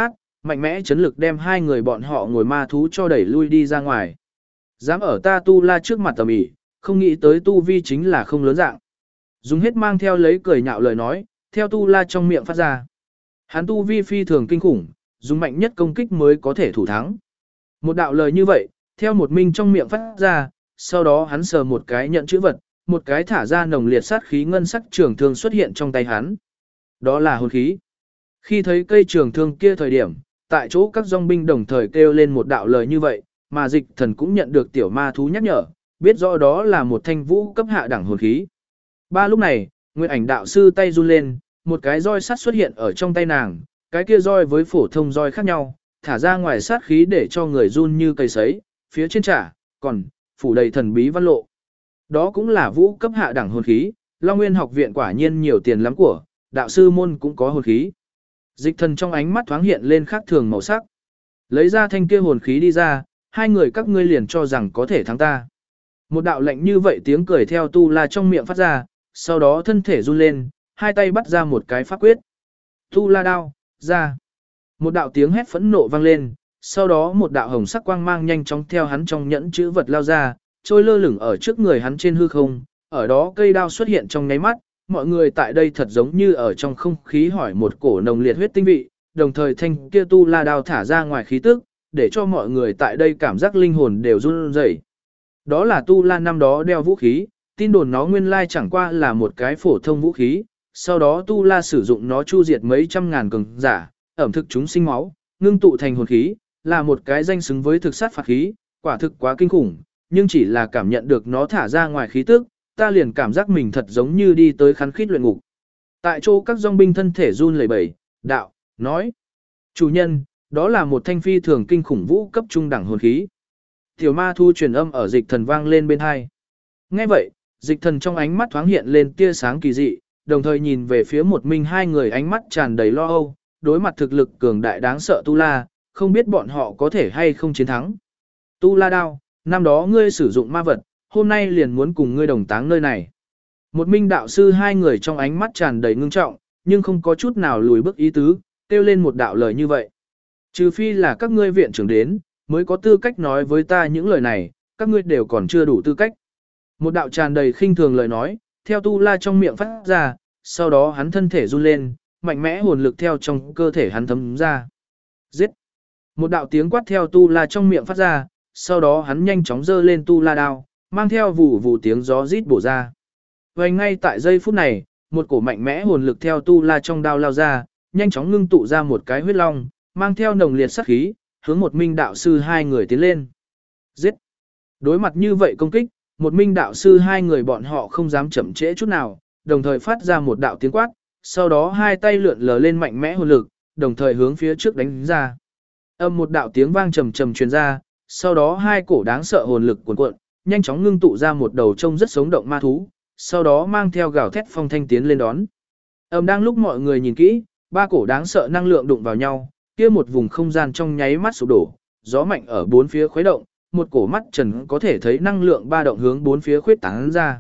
mạnh mẽ chấn lực đem hai người bọn họ ngồi ma thú cho đẩy lui đi ra ngoài. Dám ở ta Tu La trước mặt tầm ỉ, không nghĩ tới tu vi chính là không lớn dạng. Dùng hết mang theo lấy cười nhạo lời nói, theo Tu La trong miệng phát ra. Hắn tu vi phi thường kinh khủng, dùng mạnh nhất công kích mới có thể thủ thắng. Một đạo lời như vậy, theo một minh trong miệng phát ra, sau đó hắn sờ một cái nhận chữ vật, một cái thả ra nồng liệt sát khí ngân sắc trường thương xuất hiện trong tay hắn. Đó là hồn khí. Khi thấy cây trường thương kia thời điểm, tại chỗ các dòng binh đồng thời kêu lên một đạo lời như vậy, mà dịch thần cũng nhận được tiểu ma thú nhắc nhở, biết rõ đó là một thanh vũ cấp hạ đẳng hồn khí. Ba lúc này, Nguyệt Ảnh đạo sư tay run lên, một cái roi sắt xuất hiện ở trong tay nàng, cái kia roi với phổ thông roi khác nhau, thả ra ngoài sát khí để cho người run như cây sấy, phía trên trả, còn phủ đầy thần bí văn lộ. Đó cũng là vũ cấp hạ đẳng hồn khí, Long Nguyên học viện quả nhiên nhiều tiền lắm của, đạo sư môn cũng có hồn khí. Dịch thần trong ánh mắt thoáng hiện lên khác thường màu sắc. Lấy ra thanh kia hồn khí đi ra, hai người các ngươi liền cho rằng có thể thắng ta. Một đạo lệnh như vậy tiếng cười theo Tu La trong miệng phát ra, sau đó thân thể run lên, hai tay bắt ra một cái pháp quyết. Tu La đao, ra. Một đạo tiếng hét phẫn nộ vang lên, sau đó một đạo hồng sắc quang mang nhanh chóng theo hắn trong nhẫn chữ vật lao ra, trôi lơ lửng ở trước người hắn trên hư không, ở đó cây đao xuất hiện trong nháy mắt, mọi người tại đây thật giống như ở trong không khí hỏi một cổ nồng liệt huyết tinh vị, đồng thời thanh kia Tu La đao thả ra ngoài khí tức, để cho mọi người tại đây cảm giác linh hồn đều run rẩy. Đó là Tu La năm đó đeo vũ khí, tin đồn nó nguyên lai chẳng qua là một cái phổ thông vũ khí, sau đó Tu La sử dụng nó chu diệt mấy trăm ngàn cường giả, ẩm thực chúng sinh máu, ngưng tụ thành hồn khí, là một cái danh xứng với thực sát phạt khí, quả thực quá kinh khủng, nhưng chỉ là cảm nhận được nó thả ra ngoài khí tức, ta liền cảm giác mình thật giống như đi tới khán khít luyện ngục. Tại chỗ các dòng binh thân thể run lẩy bẩy, đạo, nói, chủ nhân, đó là một thanh phi thường kinh khủng vũ cấp trung đẳng hồn khí. Tiểu ma thu truyền âm ở dịch thần vang lên bên hai. Nghe vậy, dịch thần trong ánh mắt thoáng hiện lên tia sáng kỳ dị, đồng thời nhìn về phía một minh hai người ánh mắt tràn đầy lo âu, đối mặt thực lực cường đại đáng sợ Tu La, không biết bọn họ có thể hay không chiến thắng. Tu La đao, năm đó ngươi sử dụng ma vật, hôm nay liền muốn cùng ngươi đồng táng nơi này. Một minh đạo sư hai người trong ánh mắt tràn đầy ngưng trọng, nhưng không có chút nào lùi bước ý tứ, kêu lên một đạo lời như vậy. Trừ phi là các ngươi viện trưởng đến, mới có tư cách nói với ta những lời này, các ngươi đều còn chưa đủ tư cách. Một đạo tràn đầy khinh thường lời nói, theo Tu La trong miệng phát ra, sau đó hắn thân thể run lên, mạnh mẽ hồn lực theo trong cơ thể hắn thấm ra. Giết! Một đạo tiếng quát theo Tu La trong miệng phát ra, sau đó hắn nhanh chóng giơ lên Tu La đao, mang theo vù vù tiếng gió rít bổ ra. Và ngay tại giây phút này, một cổ mạnh mẽ hồn lực theo Tu La trong đao lao ra, nhanh chóng ngưng tụ ra một cái huyết long, mang theo nồng liệt sát khí, hướng một minh đạo sư hai người tiến lên. Giết! Đối mặt như vậy công kích, một minh đạo sư hai người bọn họ không dám chậm trễ chút nào, đồng thời phát ra một đạo tiếng quát, sau đó hai tay lượn lờ lên mạnh mẽ hồn lực, đồng thời hướng phía trước đánh ra. Âm một đạo tiếng vang trầm trầm truyền ra, sau đó hai cổ đáng sợ hồn lực cuồn cuộn, nhanh chóng ngưng tụ ra một đầu trông rất sống động ma thú, sau đó mang theo gào thét phong thanh tiến lên đón. Đang lúc mọi người nhìn kỹ, ba cổ đáng sợ năng lượng đụng vào nhau, kia một vùng không gian trong nháy mắt sụp đổ, gió mạnh ở bốn phía khuấy động, một cổ mắt trần có thể thấy năng lượng ba động hướng bốn phía khuyết tán ra.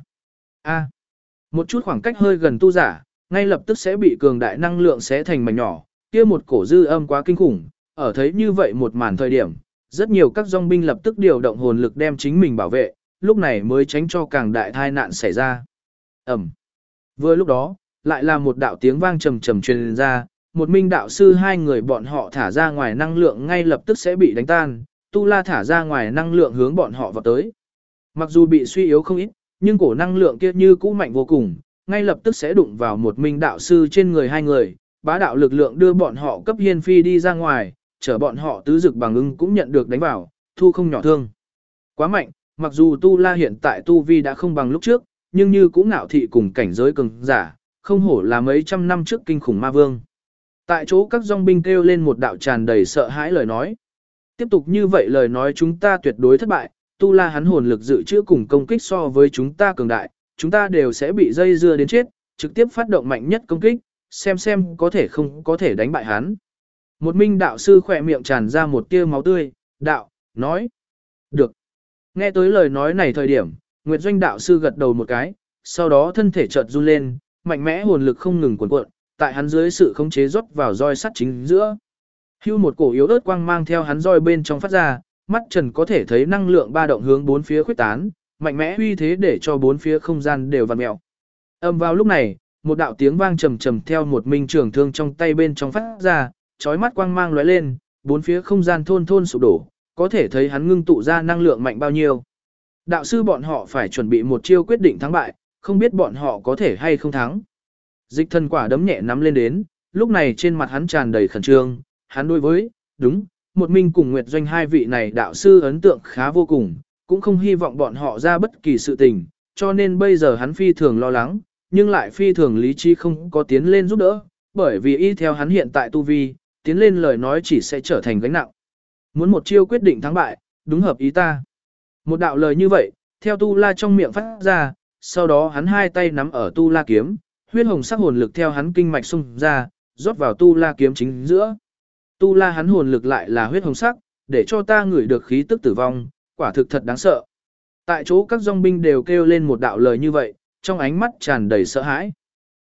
Một chút khoảng cách hơi gần tu giả, ngay lập tức sẽ bị cường đại năng lượng xé thành mảnh nhỏ, kia một cổ dư âm quá kinh khủng, ở thấy như vậy một màn thời điểm, rất nhiều các dòng binh lập tức điều động hồn lực đem chính mình bảo vệ, lúc này mới tránh cho càng đại tai nạn xảy ra. Vừa lúc đó, lại là một đạo tiếng vang trầm trầm truyền ra, một minh đạo sư hai người bọn họ thả ra ngoài năng lượng ngay lập tức sẽ bị đánh tan, Tu La thả ra ngoài năng lượng hướng bọn họ vào tới. Mặc dù bị suy yếu không ít, nhưng cổ năng lượng kia như cũ mạnh vô cùng, ngay lập tức sẽ đụng vào một minh đạo sư trên người hai người, bá đạo lực lượng đưa bọn họ cấp hiên phi đi ra ngoài, chở bọn họ tứ dực bằng ưng cũng nhận được đánh vào, thu không nhỏ thương. Quá mạnh, mặc dù Tu La hiện tại tu vi đã không bằng lúc trước, nhưng như cũng ngạo thị cùng cảnh giới cường giả, không hổ là mấy trăm năm trước kinh khủng ma vương. Tại chỗ các dòng binh kêu lên một đạo tràn đầy sợ hãi lời nói. Tiếp tục như vậy lời nói chúng ta tuyệt đối thất bại, Tu La hắn hồn lực dự trữ cùng công kích so với chúng ta cường đại, chúng ta đều sẽ bị dây dưa đến chết, trực tiếp phát động mạnh nhất công kích, xem có thể không có thể đánh bại hắn. Một minh đạo sư khỏe miệng tràn ra một tia máu tươi, đạo, nói. Được. Nghe tới lời nói này thời điểm, Nguyệt Doanh đạo sư gật đầu một cái, sau đó thân thể chợt run lên, mạnh mẽ hồn lực không ngừng cuộn cuộn, tại hắn dưới sự khống chế rót vào roi sắt chính giữa. Hưu một cổ yếu ớt quang mang theo hắn roi bên trong phát ra, mắt Trần có thể thấy năng lượng ba động hướng bốn phía khuếch tán, mạnh mẽ uy thế để cho bốn phía không gian đều vặn mèo. Âm vào lúc này, một đạo tiếng vang trầm trầm theo một minh trường thương trong tay bên trong phát ra, chói mắt quang mang lóe lên, bốn phía không gian thôn thôn sụp đổ, có thể thấy hắn ngưng tụ ra năng lượng mạnh bao nhiêu. Đạo sư bọn họ phải chuẩn bị một chiêu quyết định thắng bại, không biết bọn họ có thể hay không thắng. Dịch thần quả đấm nhẹ nắm lên đến, lúc này trên mặt hắn tràn đầy khẩn trương, hắn đối với, đúng, một minh cùng Nguyệt Doanh hai vị này đạo sư ấn tượng khá vô cùng, cũng không hy vọng bọn họ ra bất kỳ sự tình, cho nên bây giờ hắn phi thường lo lắng, nhưng lại phi thường lý trí không có tiến lên giúp đỡ, bởi vì y theo hắn hiện tại tu vi, tiến lên lời nói chỉ sẽ trở thành gánh nặng. Muốn một chiêu quyết định thắng bại, đúng hợp ý ta. Một đạo lời như vậy, theo Tu La trong miệng phát ra, sau đó hắn hai tay nắm ở Tu La kiếm, huyết hồng sắc hồn lực theo hắn kinh mạch xung ra, rót vào Tu La kiếm chính giữa. Tu La hắn hồn lực lại là huyết hồng sắc, để cho ta ngửi được khí tức tử vong, quả thực thật đáng sợ. Tại chỗ các dòng binh đều kêu lên một đạo lời như vậy, trong ánh mắt tràn đầy sợ hãi.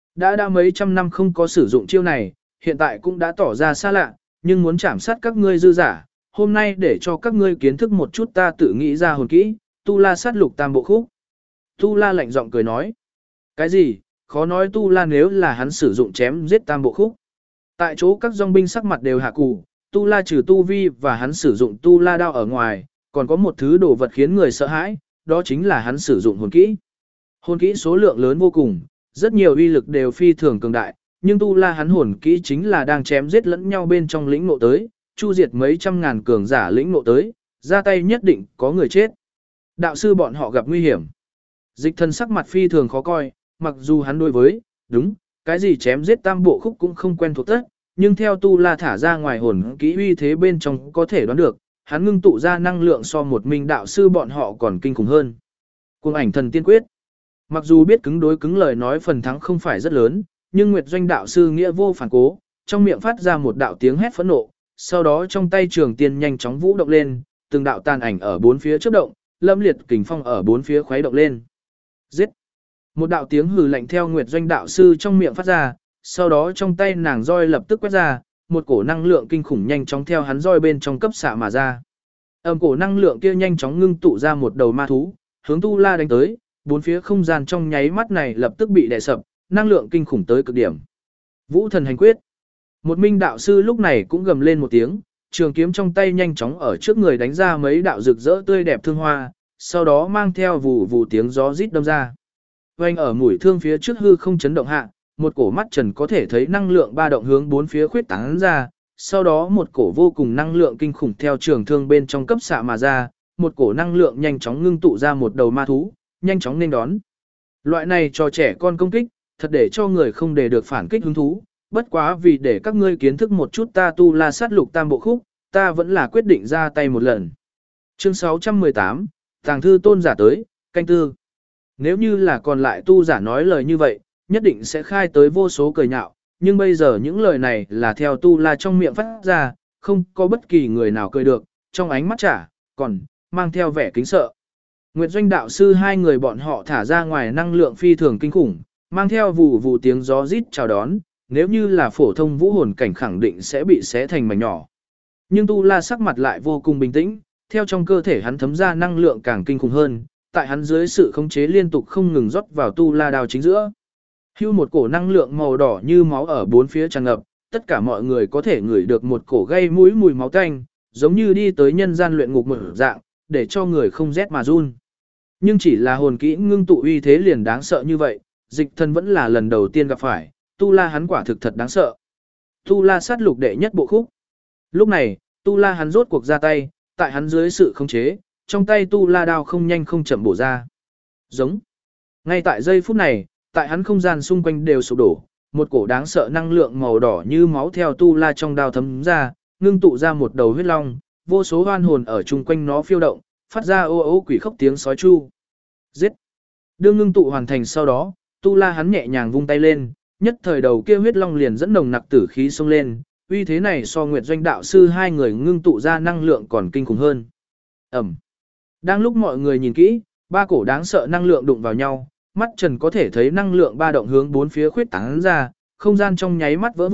Đã mấy trăm năm không có sử dụng chiêu này, hiện tại cũng đã tỏ ra xa lạ, nhưng muốn chảm sát các ngươi dư giả, hôm nay để cho các ngươi kiến thức một chút ta tự nghĩ ra hồn kỹ, Tu La sát lục tam bộ khúc. Tu La lạnh giọng cười nói. Cái gì, khó nói Tu La nếu là hắn sử dụng chém giết tam bộ khúc. Tại chỗ các dòng binh sắc mặt đều hạ cù, Tu La trừ tu vi và hắn sử dụng Tu La đao ở ngoài, còn có một thứ đồ vật khiến người sợ hãi, đó chính là hắn sử dụng hồn kỹ. Hồn kỹ số lượng lớn vô cùng, rất nhiều uy lực đều phi thường cường đại, nhưng Tu La hắn hồn kỹ chính là đang chém giết lẫn nhau bên trong lĩnh ngộ tới, chu diệt mấy trăm ngàn cường giả lĩnh ngộ tới, ra tay nhất định có người chết. Đạo sư bọn họ gặp nguy hiểm. Dịch thần sắc mặt phi thường khó coi, mặc dù hắn đối với, đúng, cái gì chém giết tam bộ khúc cũng không quen thuộc tất, nhưng theo Tu La thả ra ngoài hồn kỹ uy thế bên trong có thể đoán được, hắn ngưng tụ ra năng lượng so một mình đạo sư bọn họ còn kinh khủng hơn. Cuồng ảnh thần tiên quyết. Mặc dù biết cứng đối cứng lời nói phần thắng không phải rất lớn, nhưng Nguyệt Doanh đạo sư nghĩa vô phản cố, trong miệng phát ra một đạo tiếng hét phẫn nộ, sau đó trong tay trường tiên nhanh chóng vũ động lên, từng đạo tàn ảnh ở bốn phía chớp động, lâm liệt kình phong ở bốn phía khuấy động lên. Giết! Một đạo tiếng hừ lạnh theo Nguyệt Doanh đạo sư trong miệng phát ra, sau đó trong tay nàng roi lập tức quét ra, một cổ năng lượng kinh khủng nhanh chóng theo hắn roi bên trong cấp xạ mà ra. Cổ năng lượng kia nhanh chóng ngưng tụ ra một đầu ma thú, hướng Tu La đánh tới, bốn phía không gian trong nháy mắt này lập tức bị đè sập, năng lượng kinh khủng tới cực điểm. Vũ thần hành quyết. Một minh đạo sư lúc này cũng gầm lên một tiếng, trường kiếm trong tay nhanh chóng ở trước người đánh ra mấy đạo rực rỡ tươi đẹp thương hoa, sau đó mang theo vù vù tiếng gió rít đâm ra. Vành ở mũi thương phía trước hư không chấn động hạ, một cổ mắt Trần có thể thấy năng lượng ba động hướng bốn phía khuyết tán ra, sau đó một cổ vô cùng năng lượng kinh khủng theo trường thương bên trong cấp xạ mà ra, một cổ năng lượng nhanh chóng ngưng tụ ra một đầu ma thú, nhanh chóng nên đón. Loại này cho trẻ con công kích, thật để cho người không để được phản kích hứng thú, bất quá vì để các ngươi kiến thức một chút ta Tu La sát lục tam bộ khúc, ta vẫn là quyết định ra tay một lần. Chương 618, Tàng thư tôn giả tới, canh tư. Nếu như là còn lại tu giả nói lời như vậy, nhất định sẽ khai tới vô số cười nhạo, nhưng bây giờ những lời này là theo Tu La trong miệng phát ra, không có bất kỳ người nào cười được, trong ánh mắt trả, còn mang theo vẻ kính sợ. Nguyệt Doanh đạo sư hai người bọn họ thả ra ngoài năng lượng phi thường kinh khủng, mang theo vù vù tiếng gió rít chào đón, nếu như là phổ thông vũ hồn cảnh khẳng định sẽ bị xé thành mảnh nhỏ. Nhưng Tu La sắc mặt lại vô cùng bình tĩnh, theo trong cơ thể hắn thấm ra năng lượng càng kinh khủng hơn, tại hắn dưới sự khống chế liên tục không ngừng rót vào Tu La đao chính giữa. Hưu một cổ năng lượng màu đỏ như máu ở bốn phía tràn ngập, tất cả mọi người có thể ngửi được một cổ gây mũi mùi máu tanh, giống như đi tới nhân gian luyện ngục mở dạng, để cho người không rét mà run. Nhưng chỉ là hồn kỹ ngưng tụ uy thế liền đáng sợ như vậy, dịch thần vẫn là lần đầu tiên gặp phải, Tu La hắn quả thực thật đáng sợ. Tu La sát lục đệ nhất bộ khúc. Lúc này, Tu La hắn rốt cuộc ra tay, tại hắn dưới sự khống chế, trong tay Tu La đao không nhanh không chậm bổ ra. Giống. Ngay tại giây phút này, tại hắn không gian xung quanh đều sụp đổ, một cổ đáng sợ năng lượng màu đỏ như máu theo Tu La trong đao thấm ra, ngưng tụ ra một đầu huyết long, vô số oan hồn ở chung quanh nó phiêu động, phát ra ô ô quỷ khóc tiếng sói chu. Giết! Đương ngưng tụ hoàn thành sau đó, Tu La hắn nhẹ nhàng vung tay lên, nhất thời đầu kia huyết long liền dẫn nồng nặc tử khí xông lên, uy thế này so Nguyệt Doanh đạo sư hai người ngưng tụ ra năng lượng còn kinh khủng hơn. Ẩm! Đang lúc mọi người nhìn kỹ, ba cổ đáng sợ năng lượng đụng vào nhau, mắt Trần có thể thấy năng lượng ba động hướng bốn phía khuyết tán ra, không gian trong nháy mắt vỡ vụn,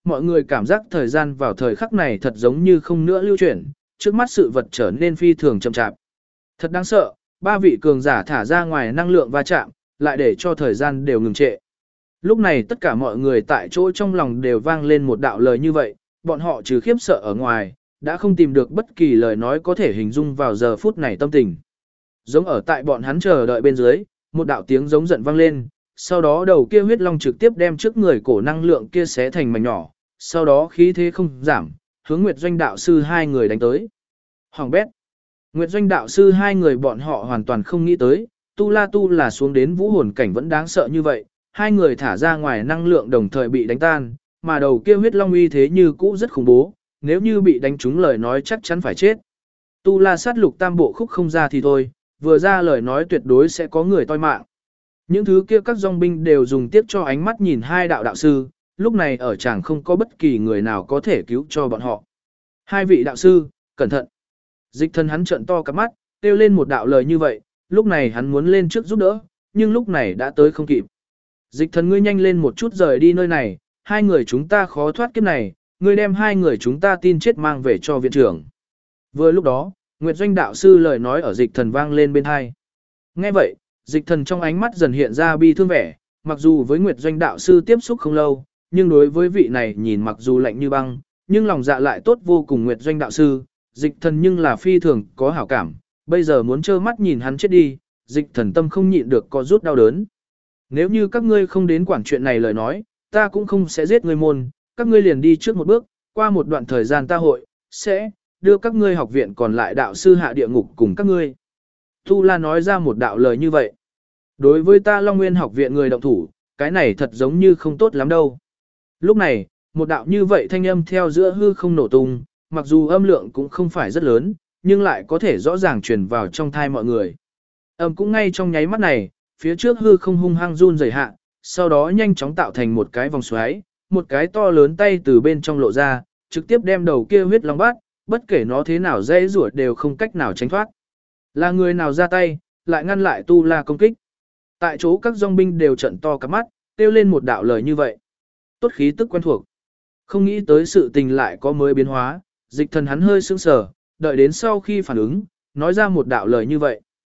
mọi người cảm giác thời gian vào thời khắc này thật giống như không nữa lưu chuyển, trước mắt sự vật trở nên phi thường chậm chạp. Thật đáng sợ, ba vị cường giả thả ra ngoài năng lượng va chạm, lại để cho thời gian đều ngừng trệ. Lúc này tất cả mọi người tại chỗ trong lòng đều vang lên một đạo lời như vậy, bọn họ trừ khiếp sợ ở ngoài, đã không tìm được bất kỳ lời nói có thể hình dung vào giờ phút này tâm tình. Giống ở tại bọn hắn chờ đợi bên dưới, một đạo tiếng giống giận vang lên, sau đó đầu kia huyết long trực tiếp đem trước người cổ năng lượng kia xé thành mảnh nhỏ, sau đó khí thế không giảm, hướng Nguyệt Doanh đạo sư hai người đánh tới. Hoàng bét. Nguyệt Doanh đạo sư hai người bọn họ hoàn toàn không nghĩ tới, tu la xuống đến vũ hồn cảnh vẫn đáng sợ như vậy, hai người thả ra ngoài năng lượng đồng thời bị đánh tan, mà đầu kia huyết long uy thế như cũ rất khủng bố, nếu như bị đánh trúng lời nói chắc chắn phải chết. Tu la sát lục tam bộ khúc không ra thì thôi, vừa ra lời nói tuyệt đối sẽ có người toi mạng. Những thứ kia các dòng binh đều dùng tiếp cho ánh mắt nhìn hai đạo đạo sư, lúc này ở chẳng không có bất kỳ người nào có thể cứu cho bọn họ. Hai vị đạo sư, cẩn thận. Dịch Thần hắn trợn to cặp mắt, kêu lên một đạo lời như vậy, lúc này hắn muốn lên trước giúp đỡ, nhưng lúc này đã tới không kịp. Dịch Thần ngươi nhanh lên một chút rời đi nơi này, hai người chúng ta khó thoát kiếp này, ngươi đem hai người chúng ta tin chết mang về cho viện trưởng. Vừa lúc đó, Nguyệt Doanh đạo sư lời nói ở Dịch Thần vang lên bên hai. Nghe vậy, Dịch Thần trong ánh mắt dần hiện ra bi thương vẻ, mặc dù với Nguyệt Doanh đạo sư tiếp xúc không lâu, nhưng đối với vị này nhìn mặc dù lạnh như băng, nhưng lòng dạ lại tốt vô cùng. Nguyệt Doanh đạo sư, Dịch Thần nhưng là phi thường có hảo cảm, bây giờ muốn trơ mắt nhìn hắn chết đi, Dịch Thần tâm không nhịn được có rút đau đớn. Nếu như các ngươi không đến quản chuyện này lời nói, ta cũng không sẽ giết ngươi môn, các ngươi liền đi trước một bước, qua một đoạn thời gian ta sẽ đưa các ngươi học viện còn lại đạo sư hạ địa ngục cùng các ngươi. Tu La nói ra một đạo lời như vậy. Đối với ta Long Nguyên học viện người động thủ, cái này thật giống như không tốt lắm đâu. Lúc này, một đạo như vậy thanh âm theo giữa hư không nổ tung, mặc dù âm lượng cũng không phải rất lớn, nhưng lại có thể rõ ràng truyền vào trong thai mọi người. Âm cũng ngay trong nháy mắt này, phía trước hư không hung hăng run rẩy hạ, sau đó nhanh chóng tạo thành một cái vòng xoáy, một cái to lớn tay từ bên trong lộ ra, trực tiếp đem đầu kia huyết long bắt, bất kể nó thế nào dễ rủa đều không cách nào tránh thoát. Là người nào ra tay, lại ngăn lại Tu La công kích. Tại chỗ các dòng binh đều trận to cả mắt, kêu lên một đạo lời như vậy. Tốt khí tức quen thuộc. Không nghĩ tới sự tình lại có mới biến hóa, Dịch Thần hắn hơi sững sờ, đợi đến sau khi phản ứng, nói ra một đạo lời như vậy.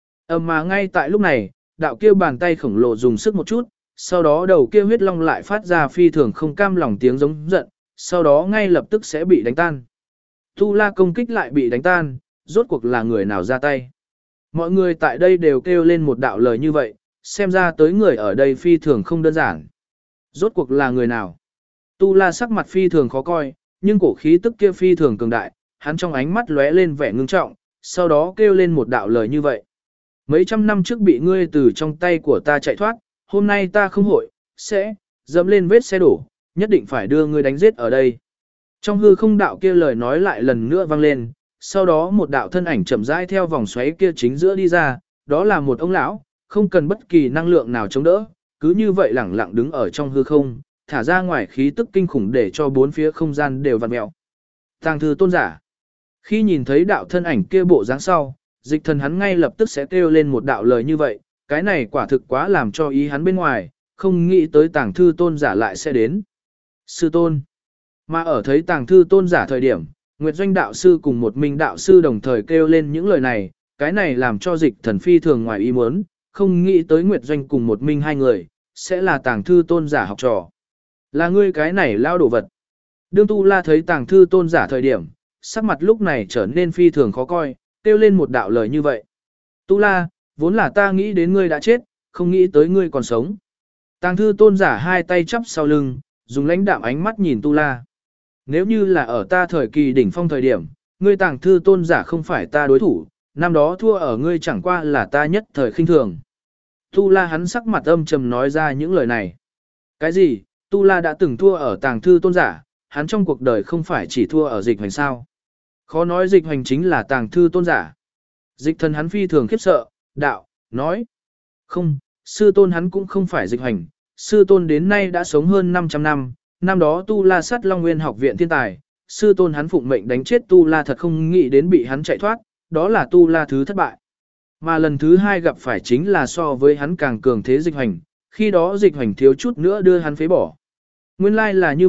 Mà ngay tại lúc này, đạo kia bàn tay khổng lồ dùng sức một chút, sau đó đầu kia huyết long lại phát ra phi thường không cam lòng tiếng giống giận, sau đó ngay lập tức sẽ bị đánh tan. Tu La công kích lại bị đánh tan, rốt cuộc là người nào ra tay. Mọi người tại đây đều kêu lên một đạo lời như vậy, xem ra tới người ở đây phi thường không đơn giản. Rốt cuộc là người nào? Tu La sắc mặt phi thường khó coi, nhưng cổ khí tức kia phi thường cường đại, hắn trong ánh mắt lóe lên vẻ ngưng trọng, sau đó kêu lên một đạo lời như vậy. Mấy trăm năm trước bị ngươi từ trong tay của ta chạy thoát, hôm nay ta không sẽ dẫm lên vết xe đổ, nhất định phải đưa ngươi đánh giết ở đây. Trong hư không đạo kia lời nói lại lần nữa vang lên, sau đó một đạo thân ảnh chậm rãi theo vòng xoáy kia chính giữa đi ra, đó là một ông lão, không cần bất kỳ năng lượng nào chống đỡ, cứ như vậy lẳng lặng đứng ở trong hư không, thả ra ngoài khí tức kinh khủng để cho bốn phía không gian đều vặn mèo. Tàng thư tôn giả. Khi nhìn thấy đạo thân ảnh kia bộ dáng sau, Dịch Thần hắn ngay lập tức sẽ kêu lên một đạo lời như vậy, cái này quả thực quá làm cho ý hắn bên ngoài, không nghĩ tới tàng thư tôn giả lại sẽ đến. Sư tôn. Mà ở thấy tàng thư tôn giả thời điểm, Nguyệt Doanh đạo sư cùng một minh đạo sư đồng thời kêu lên những lời này, cái này làm cho Dịch Thần phi thường ngoài ý muốn, không nghĩ tới Nguyệt Doanh cùng một minh hai người, sẽ là tàng thư tôn giả học trò. Là ngươi cái này lao đổ vật. Đương Tu La thấy tàng thư tôn giả thời điểm, sắc mặt lúc này trở nên phi thường khó coi, kêu lên một đạo lời như vậy. Tu La, vốn là ta nghĩ đến ngươi đã chết, không nghĩ tới ngươi còn sống. Tàng thư tôn giả hai tay chắp sau lưng, dùng lãnh đạm ánh mắt nhìn Tu La. Nếu như là ở ta thời kỳ đỉnh phong thời điểm, ngươi tàng thư tôn giả không phải ta đối thủ, năm đó thua ở ngươi chẳng qua là ta nhất thời khinh thường. Tu La hắn sắc mặt âm trầm nói ra những lời này. Cái gì? Tu La đã từng thua ở tàng thư tôn giả, hắn trong cuộc đời không phải chỉ thua ở Dịch Hoành sao. Khó nói Dịch Hoành chính là tàng thư tôn giả. Dịch Thần hắn phi thường khiếp sợ, đạo, nói. Không, sư tôn hắn cũng không phải Dịch Hoành, sư tôn đến nay đã sống hơn 500 năm, năm đó Tu La sát Long Nguyên học viện thiên tài, sư tôn hắn phụng mệnh đánh chết Tu La thật không nghĩ đến bị hắn chạy thoát, đó là Tu La thứ thất bại. Mà lần thứ hai gặp phải chính là so với hắn càng cường thế Dịch Hoành, khi đó Dịch Hoành thiếu chút nữa đưa hắn phế bỏ. Nguyên lai là như vậy,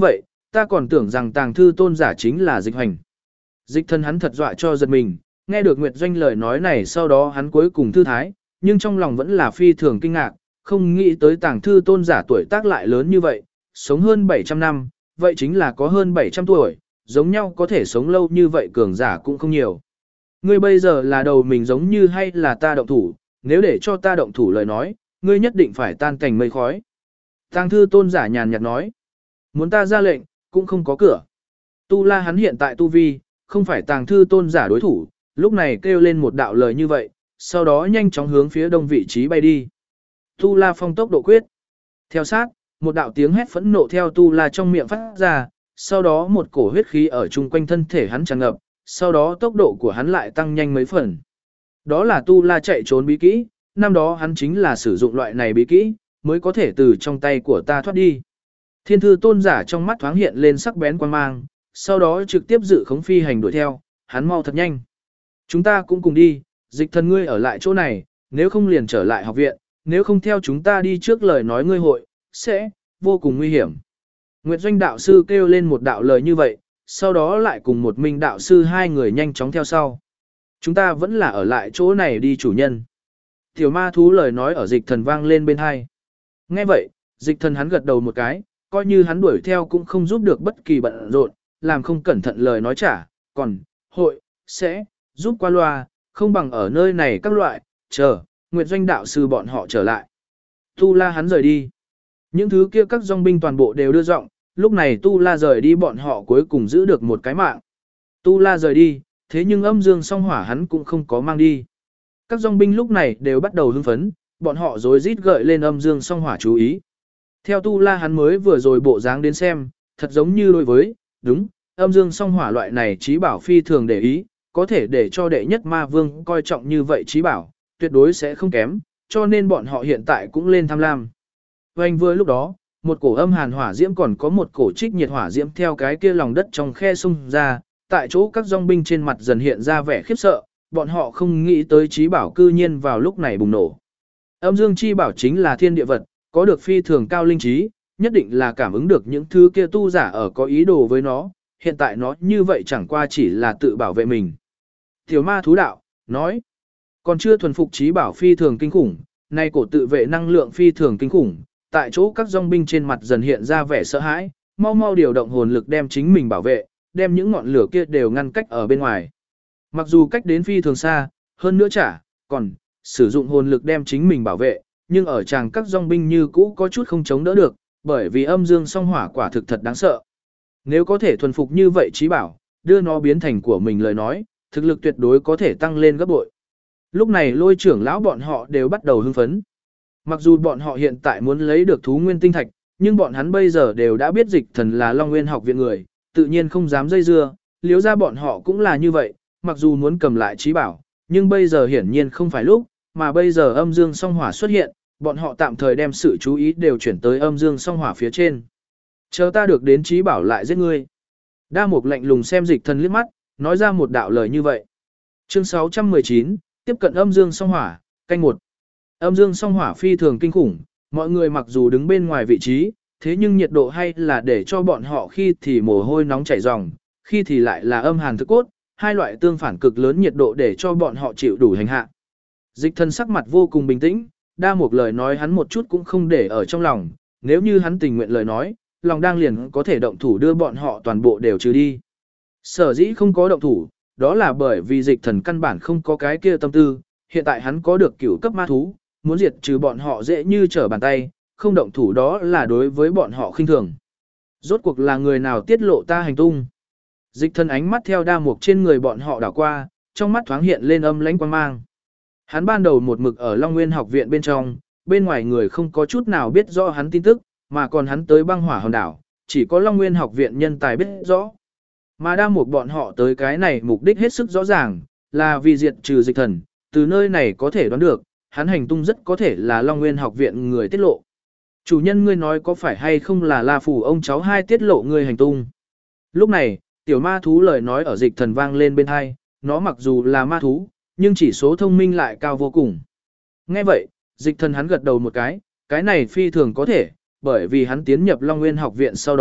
Ta còn tưởng rằng Tàng Thư Tôn giả chính là Dịch Hoành. Dịch Thần hắn thật dọa cho giật mình, nghe được Nguyệt Doanh lời nói này sau đó hắn cuối cùng thư thái, nhưng trong lòng vẫn là phi thường kinh ngạc, không nghĩ tới Tàng Thư Tôn giả tuổi tác lại lớn như vậy, sống hơn 700 năm, vậy chính là có hơn 700 tuổi, giống nhau có thể sống lâu như vậy cường giả cũng không nhiều. Ngươi bây giờ là đầu mình giống như hay là ta động thủ, nếu để cho ta động thủ lời nói, ngươi nhất định phải tan cảnh mây khói. Tàng Thư Tôn giả nhàn nhạt nói, muốn ta ra lệnh, cũng không có cửa. Tu La hắn hiện tại tu vi, không phải Tàng Thư Tôn giả đối thủ, lúc này kêu lên một đạo lời như vậy, sau đó nhanh chóng hướng phía đông vị trí bay đi. Tu La phong tốc độ quyết. Theo sát, một đạo tiếng hét phẫn nộ theo Tu La trong miệng phát ra, sau đó một cổ huyết khí ở chung quanh thân thể hắn tràn ngập, sau đó tốc độ của hắn lại tăng nhanh mấy phần. Đó là Tu La chạy trốn bí kỹ, năm đó hắn chính là sử dụng loại này bí kỹ, mới có thể từ trong tay của ta thoát đi. Thiên Thư Tôn giả trong mắt thoáng hiện lên sắc bén quan mang, sau đó trực tiếp dự khống phi hành đuổi theo, hắn mau thật nhanh. Chúng ta cũng cùng đi, Dịch Thần ngươi ở lại chỗ này, nếu không liền trở lại học viện, nếu không theo chúng ta đi trước lời nói ngươi hội, sẽ vô cùng nguy hiểm. Nguyệt Doanh đạo sư kêu lên một đạo lời như vậy, sau đó lại cùng một Minh đạo sư hai người nhanh chóng theo sau. Chúng ta vẫn là ở lại chỗ này đi chủ nhân. Tiểu ma thú lời nói ở Dịch Thần vang lên bên hai. Nghe vậy, Dịch Thần hắn gật đầu một cái, coi như hắn đuổi theo cũng không giúp được bất kỳ bận rộn, làm không cẩn thận lời nói trả, còn, hội, sẽ, giúp qua loa, không bằng ở nơi này các loại, chờ, Nguyệt Doanh đạo sư bọn họ trở lại. Tu La hắn rời đi. Những thứ kia các dòng binh toàn bộ đều đưa giọng, lúc này Tu La rời đi bọn họ cuối cùng giữ được một cái mạng. Tu La rời đi, thế nhưng âm dương song hỏa hắn cũng không có mang đi. Các dòng binh lúc này đều bắt đầu hưng phấn, bọn họ rối rít gợi lên âm dương song hỏa chú ý. Theo Tu La hắn mới vừa rồi bộ dáng đến xem, thật giống như đối với, đúng, âm dương song hỏa loại này trí bảo phi thường để ý, có thể để cho đệ nhất ma vương coi trọng như vậy trí bảo, tuyệt đối sẽ không kém, cho nên bọn họ hiện tại cũng lên tham lam. Vành vừa lúc đó, một cổ âm hàn hỏa diễm còn có một cổ trích nhiệt hỏa diễm theo cái kia lòng đất trong khe xung ra, tại chỗ các dòng binh trên mặt dần hiện ra vẻ khiếp sợ, bọn họ không nghĩ tới trí bảo cư nhiên vào lúc này bùng nổ. Âm dương chi bảo chính là thiên địa vật, có được phi thường cao linh trí, nhất định là cảm ứng được những thứ kia tu giả ở có ý đồ với nó, hiện tại nó như vậy chẳng qua chỉ là tự bảo vệ mình. Tiểu ma thú đạo, nói, còn chưa thuần phục trí bảo phi thường kinh khủng, nay cổ tự vệ năng lượng phi thường kinh khủng, tại chỗ các dòng binh trên mặt dần hiện ra vẻ sợ hãi, mau mau điều động hồn lực đem chính mình bảo vệ, đem những ngọn lửa kia đều ngăn cách ở bên ngoài. Mặc dù cách đến phi thường xa, hơn nữa còn sử dụng hồn lực đem chính mình bảo vệ, nhưng ở chàng các dòng binh như cũ có chút không chống đỡ được, bởi vì âm dương song hỏa quả thực thật đáng sợ. Nếu có thể thuần phục như vậy trí bảo, đưa nó biến thành của mình lời nói, thực lực tuyệt đối có thể tăng lên gấp bội. Lúc này Lôi trưởng lão bọn họ đều bắt đầu hưng phấn. Mặc dù bọn họ hiện tại muốn lấy được thú nguyên tinh thạch, nhưng bọn hắn bây giờ đều đã biết Dịch Thần là Long Nguyên học viện người, tự nhiên không dám dây dưa, liếu ra bọn họ cũng là như vậy, mặc dù muốn cầm lại trí bảo, nhưng bây giờ hiển nhiên không phải lúc, mà bây giờ âm dương song hỏa xuất hiện, bọn họ tạm thời đem sự chú ý đều chuyển tới âm dương song hỏa phía trên. Chờ ta được đến trí bảo lại giết ngươi. Đa Mục lạnh lùng xem Dịch Thần liếc mắt, nói ra một đạo lời như vậy. Chương 619, tiếp cận âm dương song hỏa, canh 1. Âm dương song hỏa phi thường kinh khủng, mọi người mặc dù đứng bên ngoài vị trí, thế nhưng nhiệt độ hay là để cho bọn họ khi thì mồ hôi nóng chảy ròng, khi thì lại là âm hàn thức cốt, hai loại tương phản cực lớn nhiệt độ để cho bọn họ chịu đủ hành hạ. Dịch Thần sắc mặt vô cùng bình tĩnh, Đa Mục lời nói hắn một chút cũng không để ở trong lòng, nếu như hắn tình nguyện lời nói, lòng đang liền có thể động thủ đưa bọn họ toàn bộ đều trừ đi. Sở dĩ không có động thủ, đó là bởi vì Dịch Thần căn bản không có cái kia tâm tư, hiện tại hắn có được cửu cấp ma thú, muốn diệt trừ bọn họ dễ như trở bàn tay, không động thủ đó là đối với bọn họ khinh thường. Rốt cuộc là người nào tiết lộ ta hành tung? Dịch Thần ánh mắt theo Đa Mục trên người bọn họ đảo qua, trong mắt thoáng hiện lên âm lãnh quang mang. Hắn ban đầu một mực ở Long Nguyên học viện bên trong, bên ngoài người không có chút nào biết rõ hắn tin tức, mà còn hắn tới băng hỏa hòn đảo, chỉ có Long Nguyên học viện nhân tài biết rõ. Mà Đa Mục bọn họ tới cái này mục đích hết sức rõ ràng, là vì diệt trừ Dịch Thần, từ nơi này có thể đoán được, hắn hành tung rất có thể là Long Nguyên học viện người tiết lộ. Chủ nhân ngươi nói có phải hay không là La Phủ ông cháu hai tiết lộ ngươi hành tung. Lúc này, tiểu ma thú lời nói ở Dịch Thần vang lên bên hai, nó mặc dù là ma thú, nhưng chỉ số thông minh lại cao vô cùng. Nghe vậy, Dịch Thần hắn gật đầu một cái này phi thường có thể, bởi vì hắn tiến nhập Long Nguyên học viện sau đó,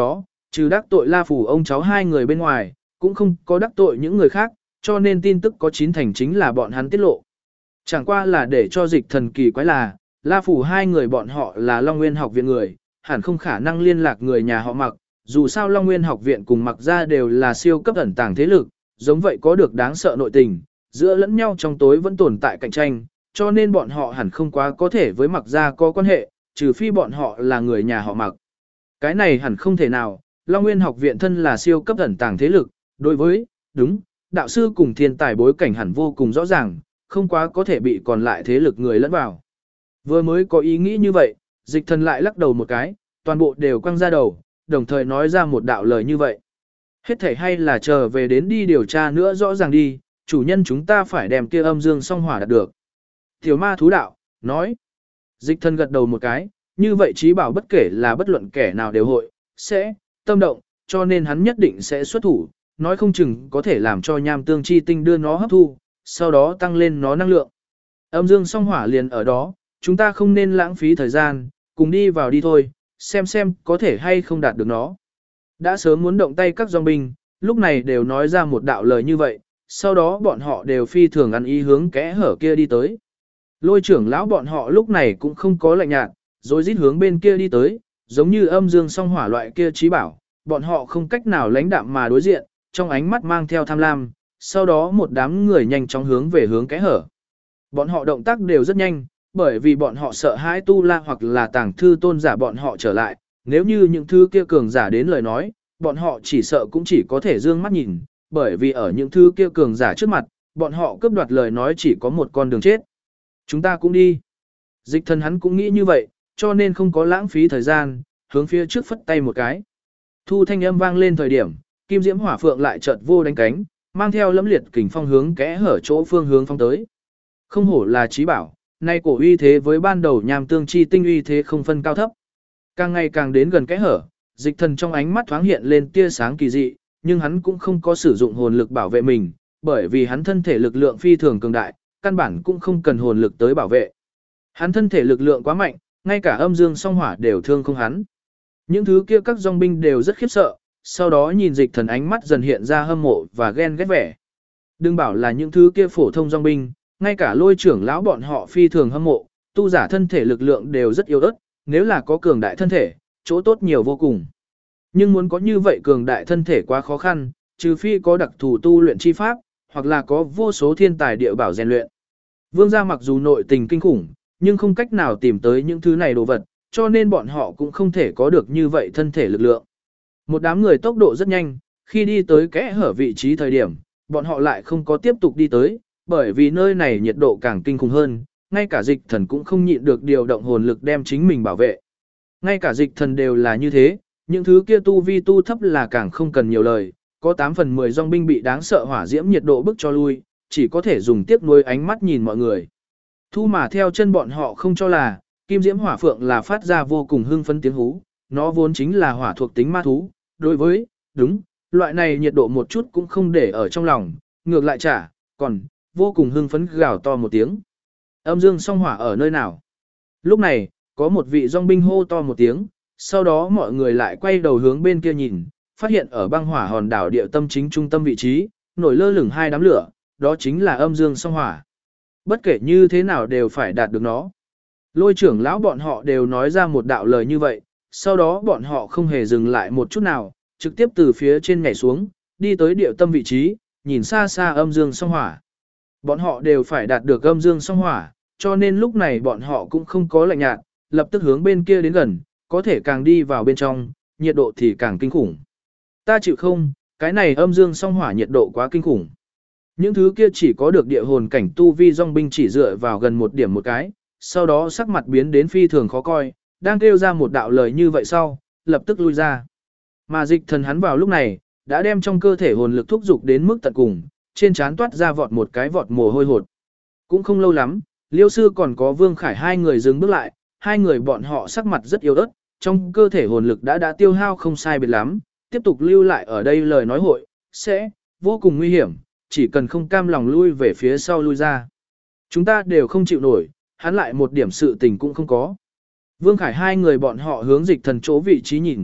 trừ đắc tội La Phủ ông cháu hai người bên ngoài, cũng không có đắc tội những người khác, cho nên tin tức có 9 thành chính là bọn hắn tiết lộ. Chẳng qua là để cho Dịch Thần kỳ quái là, La Phủ hai người bọn họ là Long Nguyên học viện người, hẳn không khả năng liên lạc người nhà họ Mặc, dù sao Long Nguyên học viện cùng Mặc gia đều là siêu cấp ẩn tàng thế lực, giống vậy có được đáng sợ nội tình, giữa lẫn nhau trong tối vẫn tồn tại cạnh tranh, cho nên bọn họ hẳn không quá có thể với Mặc gia có quan hệ, trừ phi bọn họ là người nhà họ Mặc. Cái này hẳn không thể nào, Long Nguyên học viện thân là siêu cấp ẩn tàng thế lực, đối với, đúng, đạo sư cùng thiên tài bối cảnh hẳn vô cùng rõ ràng, không quá có thể bị còn lại thế lực người lẫn vào. Vừa mới có ý nghĩ như vậy, Dịch Thần lại lắc đầu một cái, toàn bộ đều quăng ra đầu, đồng thời nói ra một đạo lời như vậy. Hết thảy hay là chờ về đến đi điều tra nữa rõ ràng đi, chủ nhân chúng ta phải đem kia âm dương song hỏa đạt được. Tiểu ma thú đạo, nói. Dịch Thần gật đầu một cái, như vậy trí bảo bất kể là bất luận kẻ nào đều hội, sẽ, tâm động, cho nên hắn nhất định sẽ xuất thủ, nói không chừng có thể làm cho nham tương chi tinh đưa nó hấp thu, sau đó tăng lên nó năng lượng. Âm dương song hỏa liền ở đó, chúng ta không nên lãng phí thời gian, cùng đi vào đi thôi, xem có thể hay không đạt được nó. Đã sớm muốn động tay các dòng binh, lúc này đều nói ra một đạo lời như vậy, sau đó bọn họ đều phi thường ăn ý hướng kẽ hở kia đi tới. Lôi trưởng lão bọn họ lúc này cũng không có lạnh nhạt, rồi rít hướng bên kia đi tới, giống như âm dương song hỏa loại kia trí bảo, bọn họ không cách nào lãnh đạm mà đối diện, trong ánh mắt mang theo tham lam, sau đó một đám người nhanh chóng hướng về hướng kẽ hở. Bọn họ động tác đều rất nhanh, bởi vì bọn họ sợ hãi tu la hoặc là tàng thư tôn giả bọn họ trở lại, nếu như những thứ kia cường giả đến lời nói, bọn họ chỉ sợ cũng chỉ có thể dương mắt nhìn, bởi vì ở những thứ kia cường giả trước mặt, bọn họ cướp đoạt lời nói chỉ có một con đường chết. Chúng ta cũng đi. Dịch Thần hắn cũng nghĩ như vậy, cho nên không có lãng phí thời gian, hướng phía trước phất tay một cái. Thu thanh âm vang lên thời điểm, Kim Diễm Hỏa Phượng lại chợt vô đánh cánh, mang theo lẫm liệt kình phong hướng kẽ hở chỗ phương hướng phong tới. Không hổ là trí bảo, nay cổ uy thế với ban đầu nham tương chi tinh uy thế không phân cao thấp. Càng ngày càng đến gần kẽ hở, Dịch Thần trong ánh mắt thoáng hiện lên tia sáng kỳ dị, nhưng hắn cũng không có sử dụng hồn lực bảo vệ mình, bởi vì hắn thân thể lực lượng phi thường cường đại, căn bản cũng không cần hồn lực tới bảo vệ. Hắn thân thể lực lượng quá mạnh, ngay cả âm dương song hỏa đều thương không hắn. Những thứ kia các dòng binh đều rất khiếp sợ, sau đó nhìn Dịch Thần ánh mắt dần hiện ra hâm mộ và ghen ghét vẻ. Đừng bảo là những thứ kia phổ thông dòng binh, ngay cả lôi trưởng lão bọn họ phi thường hâm mộ, tu giả thân thể lực lượng đều rất yếu ớt, nếu là có cường đại thân thể, chỗ tốt nhiều vô cùng. Nhưng muốn có như vậy cường đại thân thể quá khó khăn, trừ phi có đặc thù tu luyện chi pháp, hoặc là có vô số thiên tài địa bảo rèn luyện. Vương gia mặc dù nội tình kinh khủng, nhưng không cách nào tìm tới những thứ này đồ vật, cho nên bọn họ cũng không thể có được như vậy thân thể lực lượng. Một đám người tốc độ rất nhanh, khi đi tới kẽ hở vị trí thời điểm, bọn họ lại không có tiếp tục đi tới, bởi vì nơi này nhiệt độ càng kinh khủng hơn, ngay cả Dịch Thần cũng không nhịn được điều động hồn lực đem chính mình bảo vệ. Ngay cả Dịch Thần đều là như thế, những thứ kia tu vi tu thấp là càng không cần nhiều lời, có 8 phần 10 dòng binh bị đáng sợ hỏa diễm nhiệt độ bức cho lui, chỉ có thể dùng tiếc nuối ánh mắt nhìn mọi người. Thu mà theo chân bọn họ không cho là, Kim Diễm Hỏa Phượng là phát ra vô cùng hưng phấn tiếng hú, nó vốn chính là hỏa thuộc tính ma thú, đối với, đúng, loại này nhiệt độ một chút cũng không để ở trong lòng, ngược lại trả, còn, vô cùng hưng phấn gào to một tiếng. Âm dương song hỏa ở nơi nào? Lúc này, có một vị dòng binh hô to một tiếng, sau đó mọi người lại quay đầu hướng bên kia nhìn, phát hiện ở băng hỏa hòn đảo địa tâm chính trung tâm vị trí, nổi lơ lửng hai đám lửa, đó chính là âm dương song hỏa. Bất kể như thế nào đều phải đạt được nó. Lôi trưởng lão bọn họ đều nói ra một đạo lời như vậy, sau đó bọn họ không hề dừng lại một chút nào, trực tiếp từ phía trên nhảy xuống, đi tới địa tâm vị trí, nhìn xa xa âm dương song hỏa. Bọn họ đều phải đạt được âm dương song hỏa, cho nên lúc này bọn họ cũng không có lạnh nhạt, lập tức hướng bên kia đến gần, có thể càng đi vào bên trong, nhiệt độ thì càng kinh khủng. Ta chịu không, cái này âm dương song hỏa nhiệt độ quá kinh khủng. Những thứ kia chỉ có được địa hồn cảnh tu vi dòng binh chỉ dựa vào gần một điểm một cái, sau đó sắc mặt biến đến phi thường khó coi, đang kêu ra một đạo lời như vậy sau, lập tức lui ra. Mà Dịch Thần hắn vào lúc này, đã đem trong cơ thể hồn lực thúc dục đến mức tận cùng, trên trán toát ra vọt một cái vọt mồ hôi hột. Cũng không lâu lắm, Liêu sư còn có Vương Khải hai người dừng bước lại, hai người bọn họ sắc mặt rất yếu ớt, trong cơ thể hồn lực đã tiêu hao không sai biệt lắm, tiếp tục lưu lại ở đây lời nói hội, sẽ vô cùng nguy hiểm, chỉ cần không cam lòng lui về phía sau lui ra. Chúng ta đều không chịu nổi, hắn lại một điểm sự tình cũng không có. Vương Khải hai người bọn họ hướng Dịch Thần chỗ vị trí nhìn,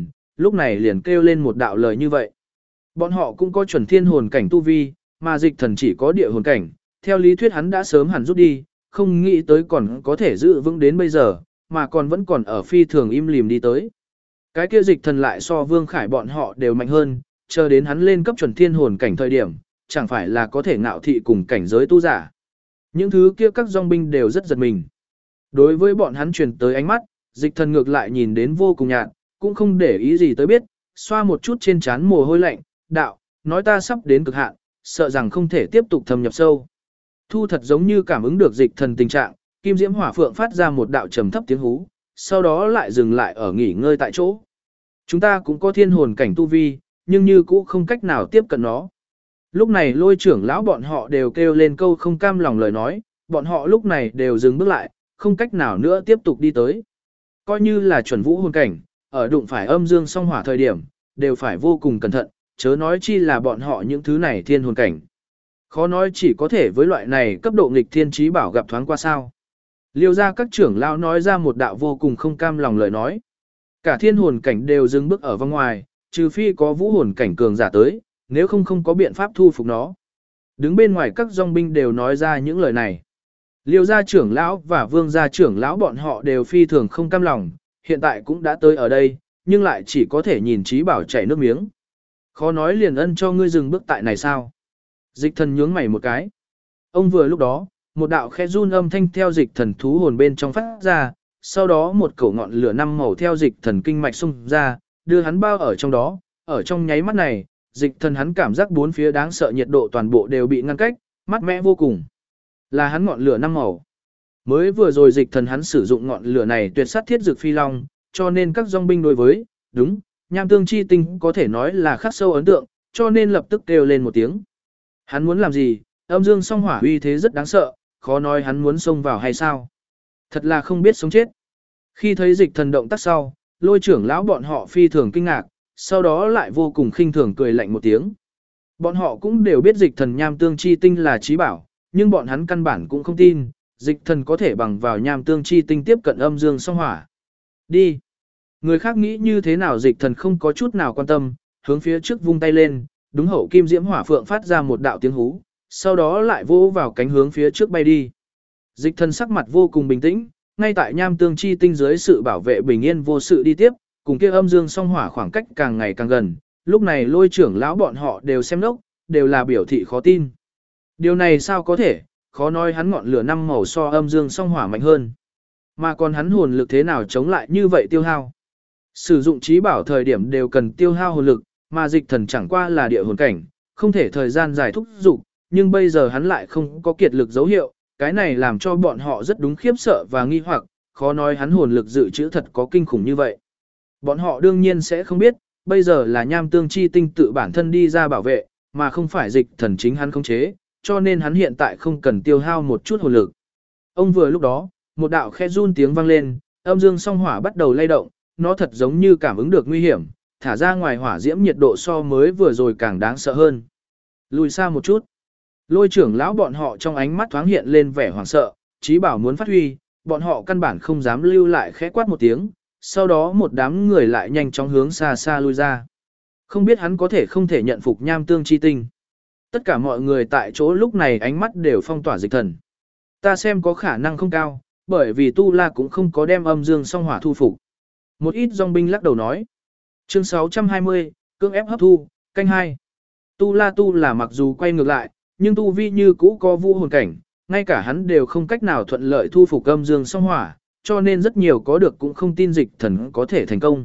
lúc này liền kêu lên một đạo lời như vậy. Bọn họ cũng có chuẩn thiên hồn cảnh tu vi, mà dịch thần chỉ có địa hồn cảnh, theo lý thuyết hắn đã sớm hẳn rút đi, không nghĩ tới còn có thể giữ vững đến bây giờ, mà còn vẫn còn ở phi thường im lìm đi tới. Cái kia dịch thần lại so Vương Khải bọn họ đều mạnh hơn, chờ đến hắn lên cấp chuẩn thiên hồn cảnh thời điểm, chẳng phải là có thể ngạo thị cùng cảnh giới tu giả. Những thứ kia các dòng binh đều rất giật mình. Đối với bọn hắn truyền tới ánh mắt, dịch thần ngược lại nhìn đến vô cùng nhạt, cũng không để ý gì tới biết, xoa một chút trên trán mồ hôi lạnh, đạo, nói ta sắp đến cực hạn, sợ rằng không thể tiếp tục thâm nhập sâu. Thu thật giống như cảm ứng được dịch thần tình trạng, kim diễm hỏa phượng phát ra một đạo trầm thấp tiếng hú, sau đó lại dừng lại ở nghỉ ngơi tại chỗ. Chúng ta cũng có thiên hồn cảnh tu vi, nhưng như cũ không cách nào tiếp cận nó. Lúc này Lôi trưởng lão bọn họ đều kêu lên câu không cam lòng lời nói, bọn họ lúc này đều dừng bước lại, không cách nào nữa tiếp tục đi tới. Coi như là chuẩn vũ hồn cảnh, ở đụng phải âm dương song hỏa thời điểm, đều phải vô cùng cẩn thận, chớ nói chi là bọn họ những thứ này thiên hồn cảnh. Khó nói chỉ có thể với loại này cấp độ nghịch thiên trí bảo gặp thoáng qua sao. Liêu ra các trưởng lão nói ra một đạo vô cùng không cam lòng lời nói. Cả thiên hồn cảnh đều dừng bước ở vòng ngoài, trừ phi có vũ hồn cảnh cường giả tới, nếu không có biện pháp thu phục nó. Đứng bên ngoài các dòng binh đều nói ra những lời này. Liêu gia trưởng lão và vương gia trưởng lão bọn họ đều phi thường không cam lòng, hiện tại cũng đã tới ở đây, nhưng lại chỉ có thể nhìn trí bảo chảy nước miếng. Khó nói liền ân cho ngươi dừng bước tại này sao? Dịch thần nhướng mày một cái. Ông vừa lúc đó, một đạo khẽ run âm thanh theo dịch thần thú hồn bên trong phát ra, sau đó một cổ ngọn lửa năm màu theo dịch thần kinh mạch xung ra, đưa hắn bao ở trong đó, ở trong nháy mắt này, dịch thần hắn cảm giác bốn phía đáng sợ nhiệt độ toàn bộ đều bị ngăn cách, mát mẻ vô cùng. Là hắn ngọn lửa năm màu. Mới vừa rồi dịch thần hắn sử dụng ngọn lửa này tuyệt sát thiết dược phi long, cho nên các dòng binh đối với, đúng, nham tương chi tinh có thể nói là khắc sâu ấn tượng, cho nên lập tức kêu lên một tiếng. Hắn muốn làm gì, âm dương song hỏa uy thế rất đáng sợ, khó nói hắn muốn xông vào hay sao. Thật là không biết sống chết. Khi thấy dịch thần động tác sau, Lôi trưởng lão bọn họ phi thường kinh ngạc, sau đó lại vô cùng khinh thường cười lạnh một tiếng. Bọn họ cũng đều biết dịch thần nham tương chi tinh là trí bảo, nhưng bọn hắn căn bản cũng không tin, dịch thần có thể bằng vào nham tương chi tinh tiếp cận âm dương song hỏa. Đi. Người khác nghĩ như thế nào dịch thần không có chút nào quan tâm, hướng phía trước vung tay lên, đúng hậu kim diễm hỏa phượng phát ra một đạo tiếng hú, sau đó lại vỗ vào cánh hướng phía trước bay đi. Dịch thần sắc mặt vô cùng bình tĩnh, ngay tại nham tương chi tinh dưới sự bảo vệ bình yên vô sự đi tiếp, cùng kia âm dương song hỏa khoảng cách càng ngày càng gần, lúc này Lôi trưởng lão bọn họ đều xem đốc, đều là biểu thị khó tin. Điều này sao có thể, khó nói hắn ngọn lửa năm màu so âm dương song hỏa mạnh hơn. Mà còn hắn hồn lực thế nào chống lại như vậy tiêu hao. Sử dụng trí bảo thời điểm đều cần tiêu hao hồn lực, mà dịch thần chẳng qua là địa hồn cảnh, không thể thời gian dài thúc dục, nhưng bây giờ hắn lại không có kiệt lực dấu hiệu, cái này làm cho bọn họ rất đúng khiếp sợ và nghi hoặc, khó nói hắn hồn lực dự trữ thật có kinh khủng như vậy. Bọn họ đương nhiên sẽ không biết, bây giờ là nham tương chi tinh tự bản thân đi ra bảo vệ, mà không phải dịch thần chính hắn khống chế, cho nên hắn hiện tại không cần tiêu hao một chút hồn lực. Ông vừa lúc đó, một đạo khe run tiếng vang lên, âm dương song hỏa bắt đầu lay động, nó thật giống như cảm ứng được nguy hiểm, thả ra ngoài hỏa diễm nhiệt độ so mới vừa rồi càng đáng sợ hơn. Lùi xa một chút. Lôi trưởng lão bọn họ trong ánh mắt thoáng hiện lên vẻ hoảng sợ, chí bảo muốn phát huy, bọn họ căn bản không dám lưu lại khẽ quát một tiếng, sau đó một đám người lại nhanh chóng hướng xa xa lui ra. Không biết hắn có thể không thể nhận phục nham tương chi tinh. Tất cả mọi người tại chỗ lúc này ánh mắt đều phong tỏa dịch thần. Ta xem có khả năng không cao, bởi vì Tu La cũng không có đem âm dương song hỏa thu phục. Một ít dòng binh lắc đầu nói. Chương 620, cưỡng ép hấp thu, canh 2. Tu La mặc dù quay ngược lại, nhưng tu vi như cũ có vũ hồn cảnh, ngay cả hắn đều không cách nào thuận lợi thu phục âm dương song hỏa, cho nên rất nhiều có được cũng không tin dịch thần có thể thành công.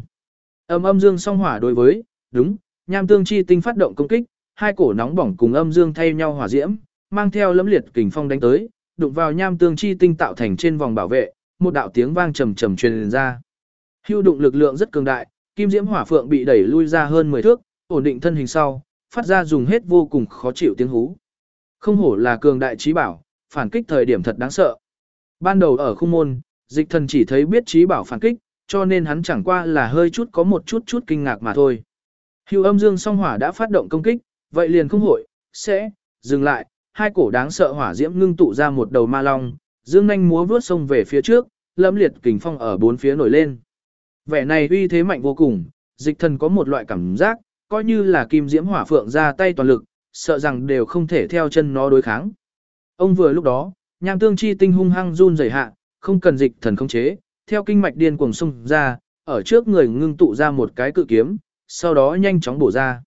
Âm dương song hỏa đối với, đúng, nham tương chi tinh phát động công kích, hai cổ nóng bỏng cùng âm dương thay nhau hỏa diễm, mang theo lẫm liệt kình phong đánh tới, đụng vào nham tương chi tinh tạo thành trên vòng bảo vệ, một đạo tiếng vang trầm trầm truyền ra. Hưu đụng lực lượng rất cường đại, kim diễm hỏa phượng bị đẩy lui ra hơn 10 thước, ổn định thân hình sau, phát ra dùng hết vô cùng khó chịu tiếng hú. Không hổ là cường đại trí bảo, phản kích thời điểm thật đáng sợ. Ban đầu ở khung môn, dịch thần chỉ thấy biết trí bảo phản kích, cho nên hắn chẳng qua là hơi chút có một chút kinh ngạc mà thôi. Hưu âm dương song hỏa đã phát động công kích, vậy liền không hội, sẽ, dừng lại, hai cổ đáng sợ hỏa diễm ngưng tụ ra một đầu ma long, dương nhanh múa vướt sông về phía trước, lẫm liệt kình phong ở bốn phía nổi lên. Vẻ này uy thế mạnh vô cùng, Dịch thần có một loại cảm giác, coi như là kim diễm hỏa phượng ra tay toàn lực, sợ rằng đều không thể theo chân nó đối kháng. Ông vừa lúc đó, nham tương chi tinh hung hăng run rẩy hạ, không cần dịch thần khống chế, theo kinh mạch điên cuồng xung ra, ở trước người ngưng tụ ra một cái cự kiếm, sau đó nhanh chóng bổ ra.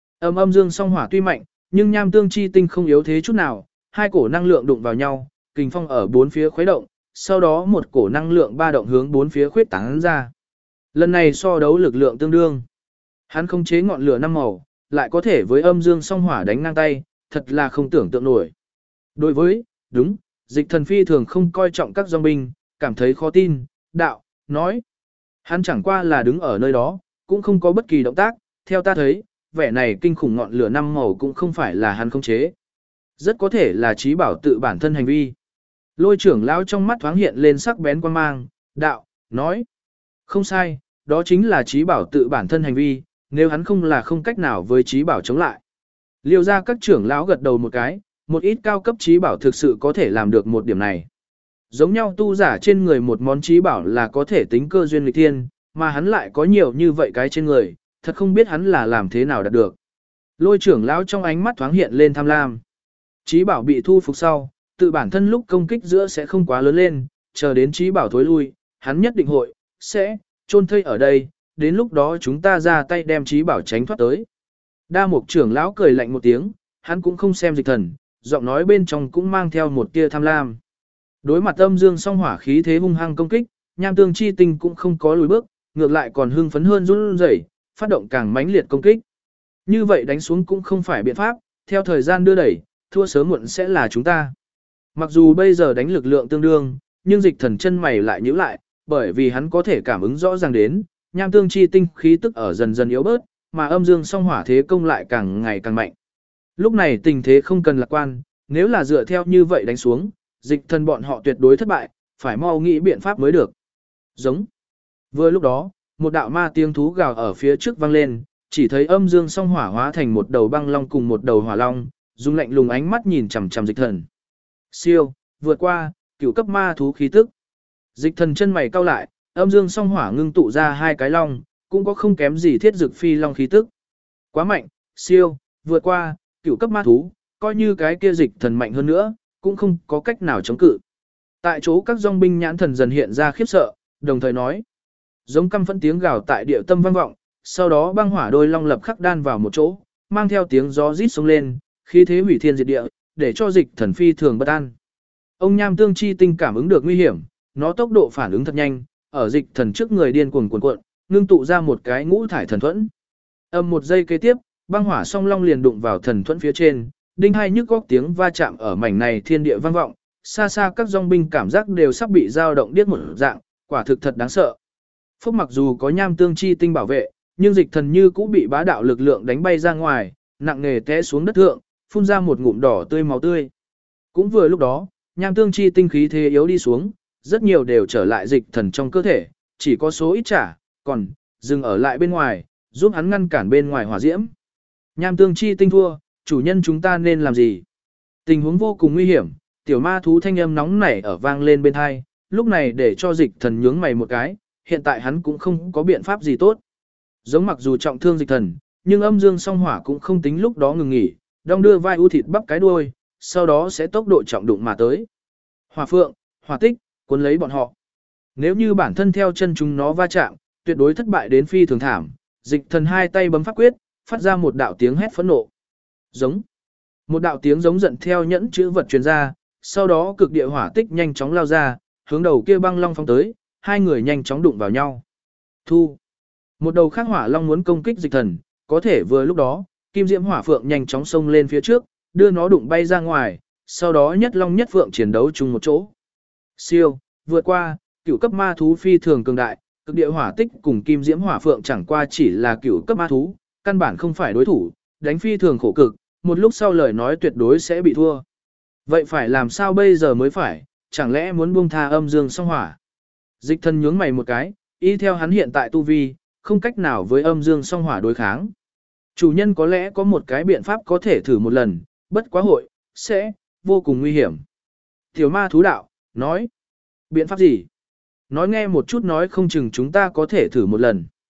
Âm dương song hỏa tuy mạnh, nhưng nham tương chi tinh không yếu thế chút nào, hai cổ năng lượng đụng vào nhau, kình phong ở bốn phía khuấy động, sau đó một cổ năng lượng ba động hướng bốn phía khuyết tán ra. Lần này so đấu lực lượng tương đương. Hắn khống chế ngọn lửa năm màu, lại có thể với âm dương song hỏa đánh ngang tay, thật là không tưởng tượng nổi. Đối với, đúng, dịch thần phi thường không coi trọng các dòng binh, cảm thấy khó tin, đạo, nói. Hắn chẳng qua là đứng ở nơi đó, cũng không có bất kỳ động tác, theo ta thấy, vẻ này kinh khủng ngọn lửa năm màu cũng không phải là hắn khống chế. Rất có thể là trí bảo tự bản thân hành vi. Lôi trưởng lão trong mắt thoáng hiện lên sắc bén quan mang, đạo, nói. Không sai, đó chính là trí bảo tự bản thân hành vi, nếu hắn không là không cách nào với trí bảo chống lại. Liêu ra các trưởng lão gật đầu một cái, một ít cao cấp trí bảo thực sự có thể làm được một điểm này. Giống nhau tu giả trên người một món trí bảo là có thể tính cơ duyên nghịch thiên, mà hắn lại có nhiều như vậy cái trên người, thật không biết hắn là làm thế nào đạt được. Lôi trưởng lão trong ánh mắt thoáng hiện lên tham lam. Trí bảo bị thu phục sau, tự bản thân lúc công kích giữa sẽ không quá lớn lên, chờ đến trí bảo thối lui, hắn nhất định hội, sẽ, chôn thây ở đây, đến lúc đó chúng ta ra tay đem trí bảo tránh thoát tới. Đa mục trưởng lão cười lạnh một tiếng, hắn cũng không xem dịch thần, giọng nói bên trong cũng mang theo một tia tham lam. Đối mặt âm dương song hỏa khí thế hung hăng công kích, nham tương chi tinh cũng không có lùi bước, ngược lại còn hưng phấn hơn run rẩy, phát động càng mãnh liệt công kích. Như vậy đánh xuống cũng không phải biện pháp, theo thời gian đưa đẩy, thua sớm muộn sẽ là chúng ta. Mặc dù bây giờ đánh lực lượng tương đương, nhưng dịch thần chân mày lại nhíu lại, bởi vì hắn có thể cảm ứng rõ ràng đến, nham tương chi tinh khí tức ở dần dần yếu bớt, mà âm dương song hỏa thế công lại càng ngày càng mạnh. Lúc này tình thế không cần lạc quan, nếu là dựa theo như vậy đánh xuống, dịch thần bọn họ tuyệt đối thất bại, phải mau nghĩ biện pháp mới được. Giống. Vừa lúc đó, một đạo ma tiếng thú gào ở phía trước vang lên, chỉ thấy âm dương song hỏa hóa thành một đầu băng long cùng một đầu hỏa long, dùng lạnh lùng ánh mắt nhìn chằm chằm dịch thần. Siêu, vượt qua, cửu cấp ma thú khí tức. Dịch thần chân mày cau lại, âm dương song hỏa ngưng tụ ra hai cái long, cũng có không kém gì thiết dực phi long khí tức. Quá mạnh, siêu, vượt qua, cửu cấp ma thú, coi như cái kia dịch thần mạnh hơn nữa, cũng không có cách nào chống cự. Tại chỗ các dòng binh nhãn thần dần hiện ra khiếp sợ, đồng thời nói. Giống căm phẫn tiếng gào tại địa tâm vang vọng, sau đó băng hỏa đôi long lập khắc đan vào một chỗ, mang theo tiếng gió rít xông lên, khí thế hủy thiên diệt địa, để cho dịch thần phi thường bất an. Ông nham tương chi tinh cảm ứng được nguy hiểm, nó tốc độ phản ứng thật nhanh, ở dịch thần trước người điên cuồng cuộn cuộn, ngưng tụ ra một cái ngũ thải thần thuẫn. Một giây kế tiếp, băng hỏa song long liền đụng vào thần thuẫn phía trên, đinh hai nhức góc tiếng va chạm ở mảnh này thiên địa vang vọng, xa xa các dòng binh cảm giác đều sắp bị dao động điếc một dạng, quả thực thật đáng sợ. Phúc mặc dù có nham tương chi tinh bảo vệ, nhưng dịch thần như cũng bị bá đạo lực lượng đánh bay ra ngoài, nặng nề té xuống đất thượng, phun ra một ngụm đỏ tươi máu tươi. Cũng vừa lúc đó, nham tương chi tinh khí thế yếu đi xuống, rất nhiều đều trở lại dịch thần trong cơ thể, chỉ có số ít trả, còn dừng ở lại bên ngoài, giúp hắn ngăn cản bên ngoài hỏa diễm. Nham tương chi tinh thua, chủ nhân chúng ta nên làm gì? Tình huống vô cùng nguy hiểm, tiểu ma thú thanh âm nóng nảy ở vang lên bên tai, lúc này để cho dịch thần nhướng mày một cái, hiện tại hắn cũng không có biện pháp gì tốt. Giống mặc dù trọng thương dịch thần, nhưng âm dương song hỏa cũng không tính lúc đó ngừng nghỉ, đong đưa vai u thịt bắp cái đuôi, sau đó sẽ tốc độ trọng đụng mà tới. Hỏa phượng, hỏa tích, cuốn lấy bọn họ. Nếu như bản thân theo chân chúng nó va chạm, tuyệt đối thất bại đến phi thường thảm. Dịch thần hai tay bấm pháp quyết, phát ra một đạo tiếng hét phẫn nộ. Giống. Một đạo tiếng giống giận theo nhẫn chữ vật truyền ra, sau đó cực địa hỏa tích nhanh chóng lao ra, hướng đầu kia băng long phóng tới, hai người nhanh chóng đụng vào nhau. Thu. Một đầu khác hỏa long muốn công kích dịch thần, có thể vừa lúc đó, kim diễm hỏa phượng nhanh chóng xông lên phía trước, đưa nó đụng bay ra ngoài, sau đó nhất long nhất phượng chiến đấu chung một chỗ. Siêu, vượt qua, cửu cấp ma thú phi thường cường đại, cực địa hỏa tích cùng kim diễm hỏa phượng chẳng qua chỉ là cửu cấp ma thú, căn bản không phải đối thủ, đánh phi thường khổ cực, một lúc sau lời nói tuyệt đối sẽ bị thua. Vậy phải làm sao bây giờ mới phải, chẳng lẽ muốn buông tha âm dương song hỏa? Dịch thần nhướng mày một cái, y theo hắn hiện tại tu vi, không cách nào với âm dương song hỏa đối kháng. Chủ nhân có lẽ có một cái biện pháp có thể thử một lần, bất quá hội, sẽ, vô cùng nguy hiểm. Tiểu ma thú đạo, nói. Biện pháp gì? Nói nghe một chút nói không chừng chúng ta có thể thử một lần.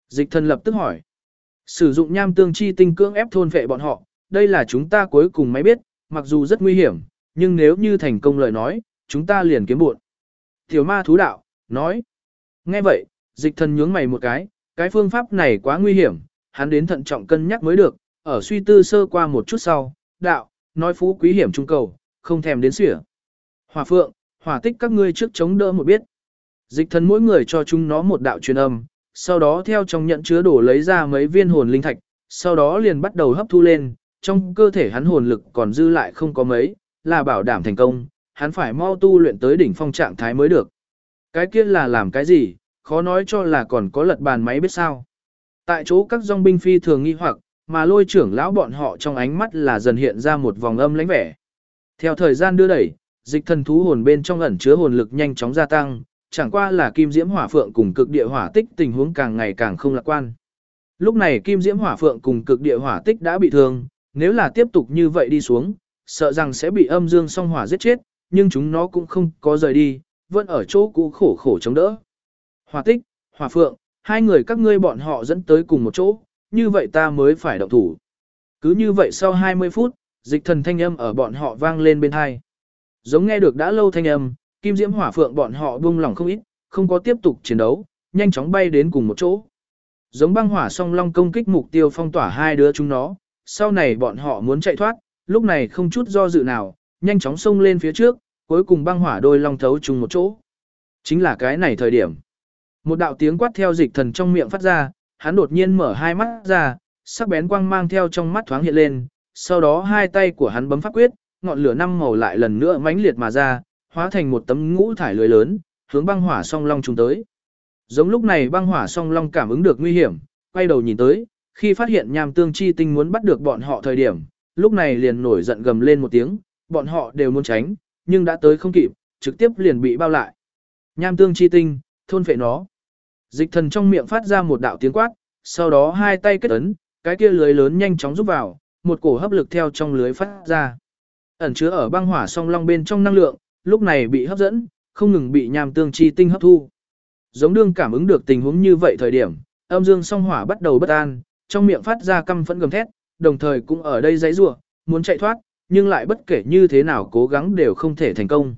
Dịch thần lập tức hỏi. Sử dụng nham tương chi tinh cưỡng ép thôn vệ bọn họ, đây là chúng ta cuối cùng mới biết, mặc dù rất nguy hiểm, nhưng nếu như thành công lời nói, chúng ta liền kiếm bộn. Tiểu ma thú đạo, nói. Nghe vậy, dịch thần nhướng mày một cái phương pháp này quá nguy hiểm, hắn đến thận trọng cân nhắc mới được, ở suy tư sơ qua một chút sau, đạo, nói phú quý hiểm trung cầu, không thèm đến xỉa. Hỏa phượng, hỏa tích các ngươi trước chống đỡ một biết. Dịch thần mỗi người cho chúng nó một đạo truyền âm, sau đó theo trong nhận chứa đổ lấy ra mấy viên hồn linh thạch, sau đó liền bắt đầu hấp thu lên, trong cơ thể hắn hồn lực còn dư lại không có mấy, là bảo đảm thành công, hắn phải mau tu luyện tới đỉnh phong trạng thái mới được. Cái kia là làm cái gì, khó nói cho là còn có lật bàn máy biết sao. Tại chỗ các dòng binh phi thường nghi hoặc, mà lôi trưởng lão bọn họ trong ánh mắt là dần hiện ra một vòng âm lãnh vẻ. Theo thời gian đưa đẩy, dịch thần thú hồn bên trong ẩn chứa hồn lực nhanh chóng gia tăng, chẳng qua là kim diễm hỏa phượng cùng cực địa hỏa tích tình huống càng ngày càng không lạc quan. Lúc này kim diễm hỏa phượng cùng cực địa hỏa tích đã bị thương, nếu là tiếp tục như vậy đi xuống, sợ rằng sẽ bị âm dương song hỏa giết chết, nhưng chúng nó cũng không có rời đi, vẫn ở chỗ cũ khổ khổ chống đỡ. Hỏa tích, hỏa phượng, hai người các ngươi bọn họ dẫn tới cùng một chỗ, như vậy ta mới phải động thủ. Cứ như vậy sau 20 phút, dịch thần thanh âm ở bọn họ vang lên bên hai. Giống nghe được đã lâu thanh âm, kim diễm hỏa phượng bọn họ buông lỏng không ít, không có tiếp tục chiến đấu, nhanh chóng bay đến cùng một chỗ. Giống băng hỏa song long công kích mục tiêu phong tỏa hai đứa chúng nó, sau này bọn họ muốn chạy thoát, lúc này không chút do dự nào, nhanh chóng xông lên phía trước, cuối cùng băng hỏa đôi long thấu chung một chỗ. Chính là cái này thời điểm. Một đạo tiếng quát theo dịch thần trong miệng phát ra, hắn đột nhiên mở hai mắt ra, sắc bén quang mang theo trong mắt thoáng hiện lên, sau đó hai tay của hắn bấm pháp quyết, ngọn lửa năm màu lại lần nữa mãnh liệt mà ra, hóa thành một tấm ngũ thải lưới lớn, hướng băng hỏa song long trùng tới. Giống lúc này băng hỏa song long cảm ứng được nguy hiểm, quay đầu nhìn tới, khi phát hiện nham tương chi tinh muốn bắt được bọn họ thời điểm, lúc này liền nổi giận gầm lên một tiếng, bọn họ đều muốn tránh, nhưng đã tới không kịp, trực tiếp liền bị bao lại. Nham tương chi tinh, thôn phệ nó. Dịch thần trong miệng phát ra một đạo tiếng quát, sau đó hai tay kết ấn, cái kia lưới lớn nhanh chóng rút vào, một cổ hấp lực theo trong lưới phát ra. Ẩn chứa ở băng hỏa song long bên trong năng lượng, lúc này bị hấp dẫn, không ngừng bị nham tương chi tinh hấp thu. Giống đương cảm ứng được tình huống như vậy thời điểm, âm dương song hỏa bắt đầu bất an, trong miệng phát ra căm phẫn gầm thét, đồng thời cũng ở đây giãy giụa, muốn chạy thoát, nhưng lại bất kể như thế nào cố gắng đều không thể thành công.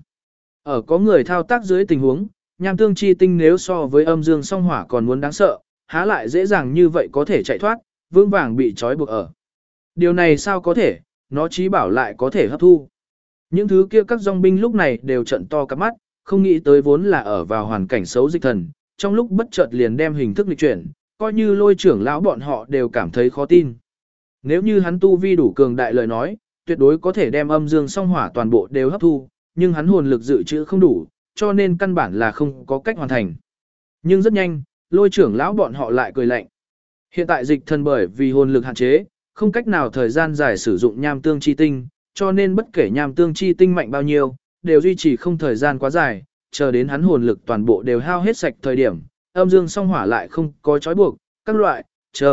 Ở có người thao tác dưới tình huống, nham tương chi tinh nếu so với âm dương song hỏa còn muốn đáng sợ, há lại dễ dàng như vậy có thể chạy thoát, vững vàng bị trói buộc ở. Điều này sao có thể, nó chí bảo lại có thể hấp thu. Những thứ kia các dòng binh lúc này đều trận to cặp mắt, không nghĩ tới vốn là ở vào hoàn cảnh xấu dịch thần, trong lúc bất chợt liền đem hình thức nghịch chuyển, coi như lôi trưởng lão bọn họ đều cảm thấy khó tin. Nếu như hắn tu vi đủ cường đại lời nói, tuyệt đối có thể đem âm dương song hỏa toàn bộ đều hấp thu, nhưng hắn hồn lực dự trữ không đủ, cho nên căn bản là không có cách hoàn thành. Nhưng rất nhanh, lôi trưởng lão bọn họ lại cười lạnh. Hiện tại dịch thần bởi vì hồn lực hạn chế, không cách nào thời gian dài sử dụng nham tương chi tinh, cho nên bất kể nham tương chi tinh mạnh bao nhiêu, đều duy trì không thời gian quá dài, chờ đến hắn hồn lực toàn bộ đều hao hết sạch thời điểm, âm dương song hỏa lại không có trói buộc, các loại,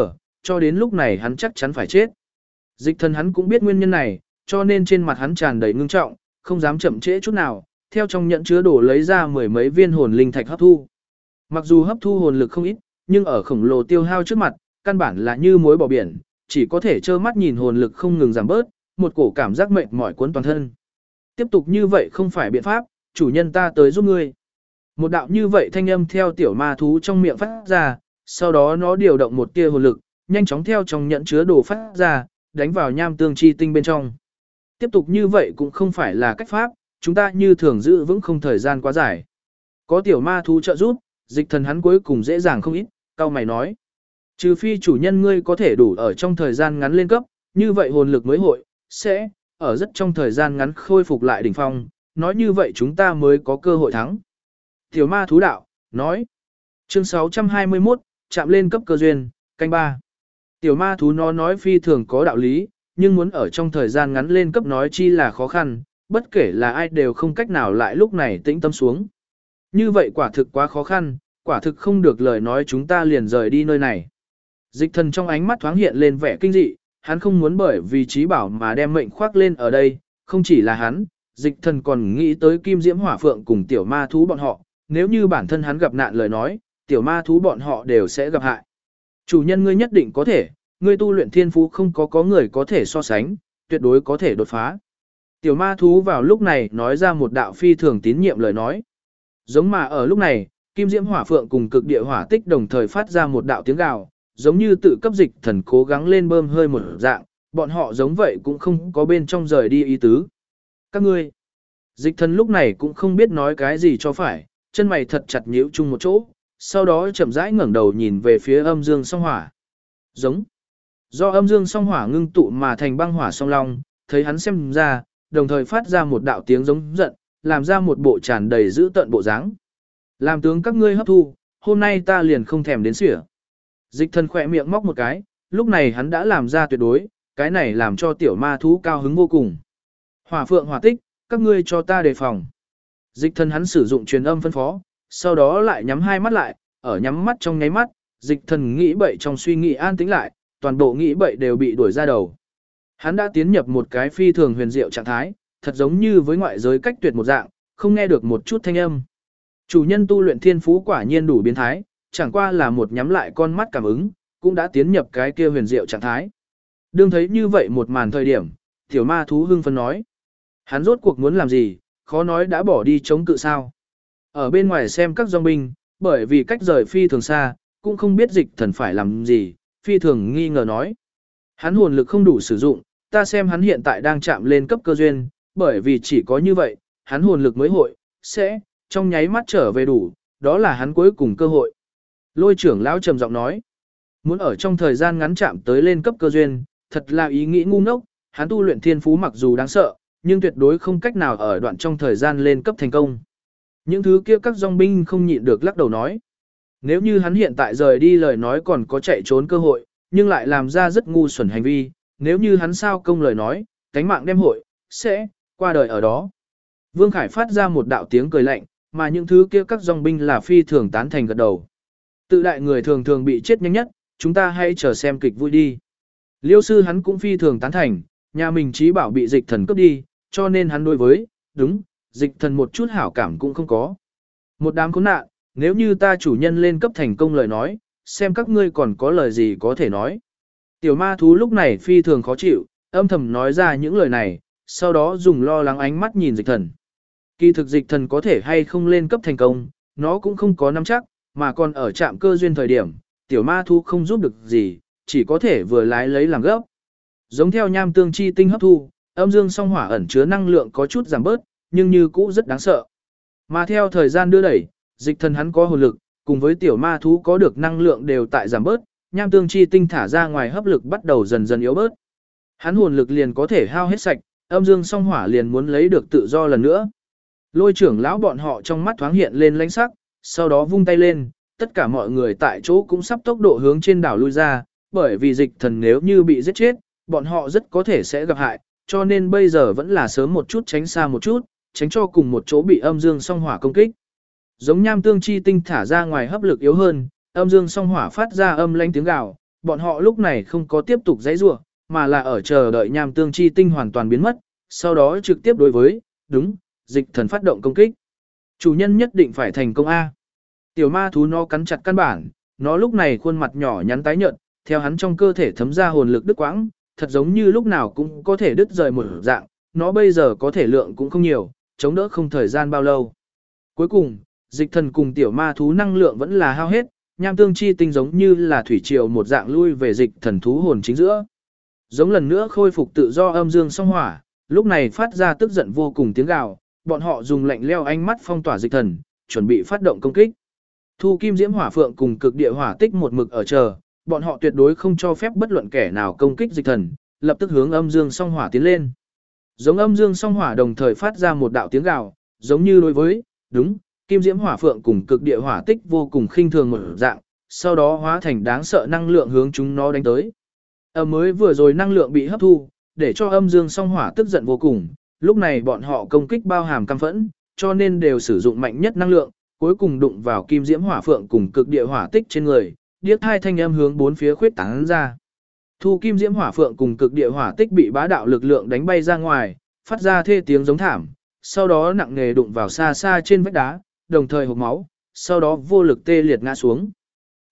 cho đến lúc này hắn chắc chắn phải chết. Dịch thần hắn cũng biết nguyên nhân này, cho nên trên mặt hắn tràn đầy ngưng trọng, không dám chậm trễ chút nào, theo trong nhận chứa đồ lấy ra mười mấy viên hồn linh thạch hấp thu. Mặc dù hấp thu hồn lực không ít, nhưng ở khổng lồ tiêu hao trước mặt, căn bản là như muối bỏ biển, chỉ có thể trơ mắt nhìn hồn lực không ngừng giảm bớt, một cổ cảm giác mệt mỏi cuốn toàn thân. Tiếp tục như vậy không phải biện pháp, chủ nhân ta tới giúp ngươi. Một đạo như vậy thanh âm theo tiểu ma thú trong miệng phát ra, sau đó nó điều động một tia hồn lực, nhanh chóng theo trong nhận chứa đồ phát ra, đánh vào nham tương chi tinh bên trong. Tiếp tục như vậy cũng không phải là cách pháp, chúng ta như thường giữ vững không thời gian quá dài. Có tiểu ma thú trợ giúp, dịch thần hắn cuối cùng dễ dàng không ít, cao mày nói. Trừ phi chủ nhân ngươi có thể đủ ở trong thời gian ngắn lên cấp, như vậy hồn lực mới hội, sẽ, ở rất trong thời gian ngắn khôi phục lại đỉnh phong, nói như vậy chúng ta mới có cơ hội thắng. Tiểu ma thú đạo, nói. Chương 621, chạm lên cấp cơ duyên, canh 3. Tiểu ma thú nó nói phi thường có đạo lý, nhưng muốn ở trong thời gian ngắn lên cấp nói chi là khó khăn, bất kể là ai đều không cách nào lại lúc này tĩnh tâm xuống. Như vậy quả thực quá khó khăn, quả thực không được lời nói chúng ta liền rời đi nơi này. Dịch thần trong ánh mắt thoáng hiện lên vẻ kinh dị, hắn không muốn bởi vì trí bảo mà đem mệnh khoác lên ở đây, không chỉ là hắn, dịch thần còn nghĩ tới kim diễm hỏa phượng cùng tiểu ma thú bọn họ, nếu như bản thân hắn gặp nạn lời nói, tiểu ma thú bọn họ đều sẽ gặp hại. Chủ nhân ngươi nhất định có thể, ngươi tu luyện thiên phú không có người có thể so sánh, tuyệt đối có thể đột phá. Tiểu ma thú vào lúc này nói ra một đạo phi thường tín nhiệm lời nói. Giống mà ở lúc này, Kim Diễm Hỏa Phượng cùng Cực Địa Hỏa Tích đồng thời phát ra một đạo tiếng gào, giống như tự cấp dịch thần cố gắng lên bơm hơi một dạng, bọn họ giống vậy cũng không có bên trong rời đi ý tứ. Các ngươi, dịch thần lúc này cũng không biết nói cái gì cho phải, chân mày thật chặt nhíu chung một chỗ, sau đó chậm rãi ngẩng đầu nhìn về phía âm dương song hỏa. Giống. Do âm dương song hỏa ngưng tụ mà thành băng hỏa song long, thấy hắn xem ra, đồng thời phát ra một đạo tiếng giống giận, làm ra một bộ tràn đầy dữ tợn bộ dáng. Làm tướng các ngươi hấp thu, hôm nay ta liền không thèm đến sỉa. Dịch thần khỏe miệng móc một cái, lúc này hắn đã làm ra tuyệt đối, cái này làm cho tiểu ma thú cao hứng vô cùng. Hỏa Phượng Hỏa Tích, các ngươi cho ta đề phòng. Dịch thần hắn sử dụng truyền âm phân phó, sau đó lại nhắm hai mắt lại, ở nhắm mắt trong nháy mắt, dịch thần nghĩ bậy trong suy nghĩ an tĩnh lại, toàn bộ nghĩ bậy đều bị đuổi ra đầu. Hắn đã tiến nhập một cái phi thường huyền diệu trạng thái, thật giống như với ngoại giới cách tuyệt một dạng, không nghe được một chút thanh âm. Chủ nhân tu luyện thiên phú quả nhiên đủ biến thái, chẳng qua là một nhắm lại con mắt cảm ứng, cũng đã tiến nhập cái kia huyền diệu trạng thái. Đương thấy như vậy một màn thời điểm, tiểu ma thú hưng phấn nói. Hắn rốt cuộc muốn làm gì, khó nói đã bỏ đi chống cự sao. Ở bên ngoài xem các dòng binh, bởi vì cách rời phi thường xa, cũng không biết dịch thần phải làm gì, phi thường nghi ngờ nói. Hắn hồn lực không đủ sử dụng, ta xem hắn hiện tại đang chạm lên cấp cơ duyên, bởi vì chỉ có như vậy, hắn hồn lực mới hội, sẽ, trong nháy mắt trở về đủ, đó là hắn cuối cùng cơ hội. Lôi trưởng lão trầm giọng nói, muốn ở trong thời gian ngắn chạm tới lên cấp cơ duyên, thật là ý nghĩ ngu ngốc, hắn tu luyện thiên phú mặc dù đáng sợ, nhưng tuyệt đối không cách nào ở đoạn trong thời gian lên cấp thành công. Những thứ kia các dòng binh không nhịn được lắc đầu nói. Nếu như hắn hiện tại rời đi lời nói còn có chạy trốn cơ hội, nhưng lại làm ra rất ngu xuẩn hành vi, nếu như hắn sao công lời nói, cánh mạng đem hội, sẽ, qua đời ở đó. Vương Khải phát ra một đạo tiếng cười lạnh, mà những thứ kia các dòng binh là phi thường tán thành gật đầu. Tự đại người thường thường bị chết nhanh nhất, chúng ta hãy chờ xem kịch vui đi. Liêu sư hắn cũng phi thường tán thành, nhà mình trí bảo bị dịch thần cướp đi, cho nên hắn đối với, đúng, dịch thần một chút hảo cảm cũng không có. Một đám khốn nạn, nếu như ta chủ nhân lên cấp thành công lời nói, xem các ngươi còn có lời gì có thể nói. Tiểu ma thú lúc này phi thường khó chịu, âm thầm nói ra những lời này, sau đó dùng lo lắng ánh mắt nhìn dịch thần. Kỳ thực dịch thần có thể hay không lên cấp thành công, nó cũng không có nắm chắc, mà còn ở trạm cơ duyên thời điểm, tiểu ma thú không giúp được gì, chỉ có thể vừa lái lấy làm gấp. Giống theo nham tương chi tinh hấp thu, âm dương song hỏa ẩn chứa năng lượng có chút giảm bớt, nhưng như cũ rất đáng sợ. Mà theo thời gian đưa đẩy, dịch thần hắn có hồn lực, cùng với tiểu ma thú có được năng lượng đều tại giảm bớt, nham tương chi tinh thả ra ngoài hấp lực bắt đầu dần dần yếu bớt. Hắn hồn lực liền có thể hao hết sạch, âm dương song hỏa liền muốn lấy được tự do lần nữa. Lôi trưởng lão bọn họ trong mắt thoáng hiện lên lãnh sắc, sau đó vung tay lên, tất cả mọi người tại chỗ cũng sắp tốc độ hướng trên đảo lui ra, bởi vì dịch thần nếu như bị giết chết, bọn họ rất có thể sẽ gặp hại, cho nên bây giờ vẫn là sớm một chút tránh xa một chút, tránh cho cùng một chỗ bị âm dương song hỏa công kích. Giống nham tương chi tinh thả ra ngoài hấp lực yếu hơn, âm dương song hỏa phát ra âm lãnh tiếng gào, bọn họ lúc này không có tiếp tục giãy giụa, mà là ở chờ đợi nham tương chi tinh hoàn toàn biến mất, sau đó trực tiếp đối với, đúng, dịch thần phát động công kích. Chủ nhân nhất định phải thành công A. Tiểu ma thú nó cắn chặt căn bản, nó lúc này khuôn mặt nhỏ nhắn tái nhợt, theo hắn trong cơ thể thấm ra hồn lực đứt quãng, thật giống như lúc nào cũng có thể đứt rời một dạng, nó bây giờ có thể lượng cũng không nhiều, chống đỡ không thời gian bao lâu. Cuối cùng, dịch thần cùng tiểu ma thú năng lượng vẫn là hao hết, nham tương chi tinh giống như là thủy triều một dạng lui về dịch thần thú hồn chính giữa. Giống lần nữa khôi phục tự do âm dương song hỏa, lúc này phát ra tức giận vô cùng tiếng gào, bọn họ dùng lạnh leo ánh mắt phong tỏa dịch thần, chuẩn bị phát động công kích. Thu Kim Diễm Hỏa Phượng cùng Cực Địa Hỏa Tích một mực ở chờ, bọn họ tuyệt đối không cho phép bất luận kẻ nào công kích dịch thần, lập tức hướng âm dương song hỏa tiến lên. Giống âm dương song hỏa đồng thời phát ra một đạo tiếng gào, giống như đối với, đúng, Kim Diễm Hỏa Phượng cùng Cực Địa Hỏa Tích vô cùng khinh thường một dạng, sau đó hóa thành đáng sợ năng lượng hướng chúng nó đánh tới. Mới vừa rồi năng lượng bị hấp thu, để cho âm dương song hỏa tức giận vô cùng, lúc này bọn họ công kích bao hàm căm phẫn, cho nên đều sử dụng mạnh nhất năng lượng, cuối cùng đụng vào Kim Diễm Hỏa Phượng cùng Cực Địa Hỏa Tích trên người, điếc hai thanh âm hướng bốn phía khuyết tán ra. Thu Kim Diễm Hỏa Phượng cùng Cực Địa Hỏa Tích bị bá đạo lực lượng đánh bay ra ngoài, phát ra thê tiếng giống thảm, sau đó nặng nề đụng vào xa xa trên vách đá, đồng thời hộc máu, sau đó vô lực tê liệt ngã xuống.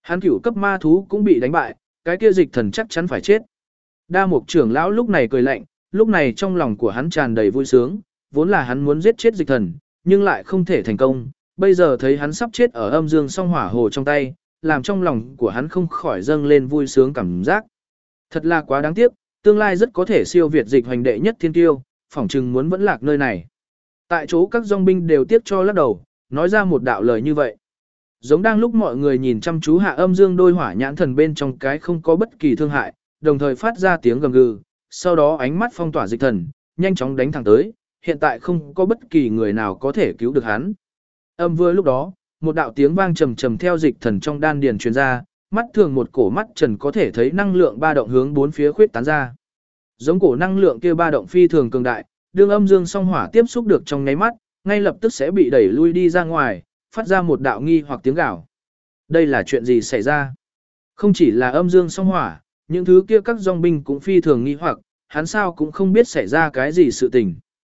Hắn cửu cấp ma thú cũng bị đánh bại, cái kia dịch thần chắc chắn phải chết. Đa Mục trưởng lão lúc này cười lạnh, lúc này trong lòng của hắn tràn đầy vui sướng, vốn là hắn muốn giết chết dịch thần, nhưng lại không thể thành công, bây giờ thấy hắn sắp chết ở âm dương song hỏa hồ trong tay, làm trong lòng của hắn không khỏi dâng lên vui sướng cảm giác. Thật là quá đáng tiếc, tương lai rất có thể siêu việt dịch hoành đệ nhất thiên tiêu, phỏng chừng muốn vẫn lạc nơi này. Tại chỗ các dòng binh đều tiếc cho lắc đầu, nói ra một đạo lời như vậy. Giống đang lúc mọi người nhìn chăm chú hạ âm dương đôi hỏa nhãn thần bên trong cái không có bất kỳ thương hại, đồng thời phát ra tiếng gầm gừ, sau đó ánh mắt phong tỏa dịch thần, nhanh chóng đánh thẳng tới, hiện tại không có bất kỳ người nào có thể cứu được hắn. Vừa lúc đó, một đạo tiếng vang trầm trầm theo dịch thần trong đan điền truyền ra, mắt thường một cổ mắt trần có thể thấy năng lượng ba động hướng bốn phía khuyết tán ra. Giống cổ năng lượng kia ba động phi thường cường đại, đương âm dương song hỏa tiếp xúc được trong nháy mắt, ngay lập tức sẽ bị đẩy lui đi ra ngoài, phát ra một đạo nghi hoặc tiếng gào. Đây là chuyện gì xảy ra? Không chỉ là âm dương song hỏa, những thứ kia các dòng binh cũng phi thường nghi hoặc, hắn sao cũng không biết xảy ra cái gì sự tình.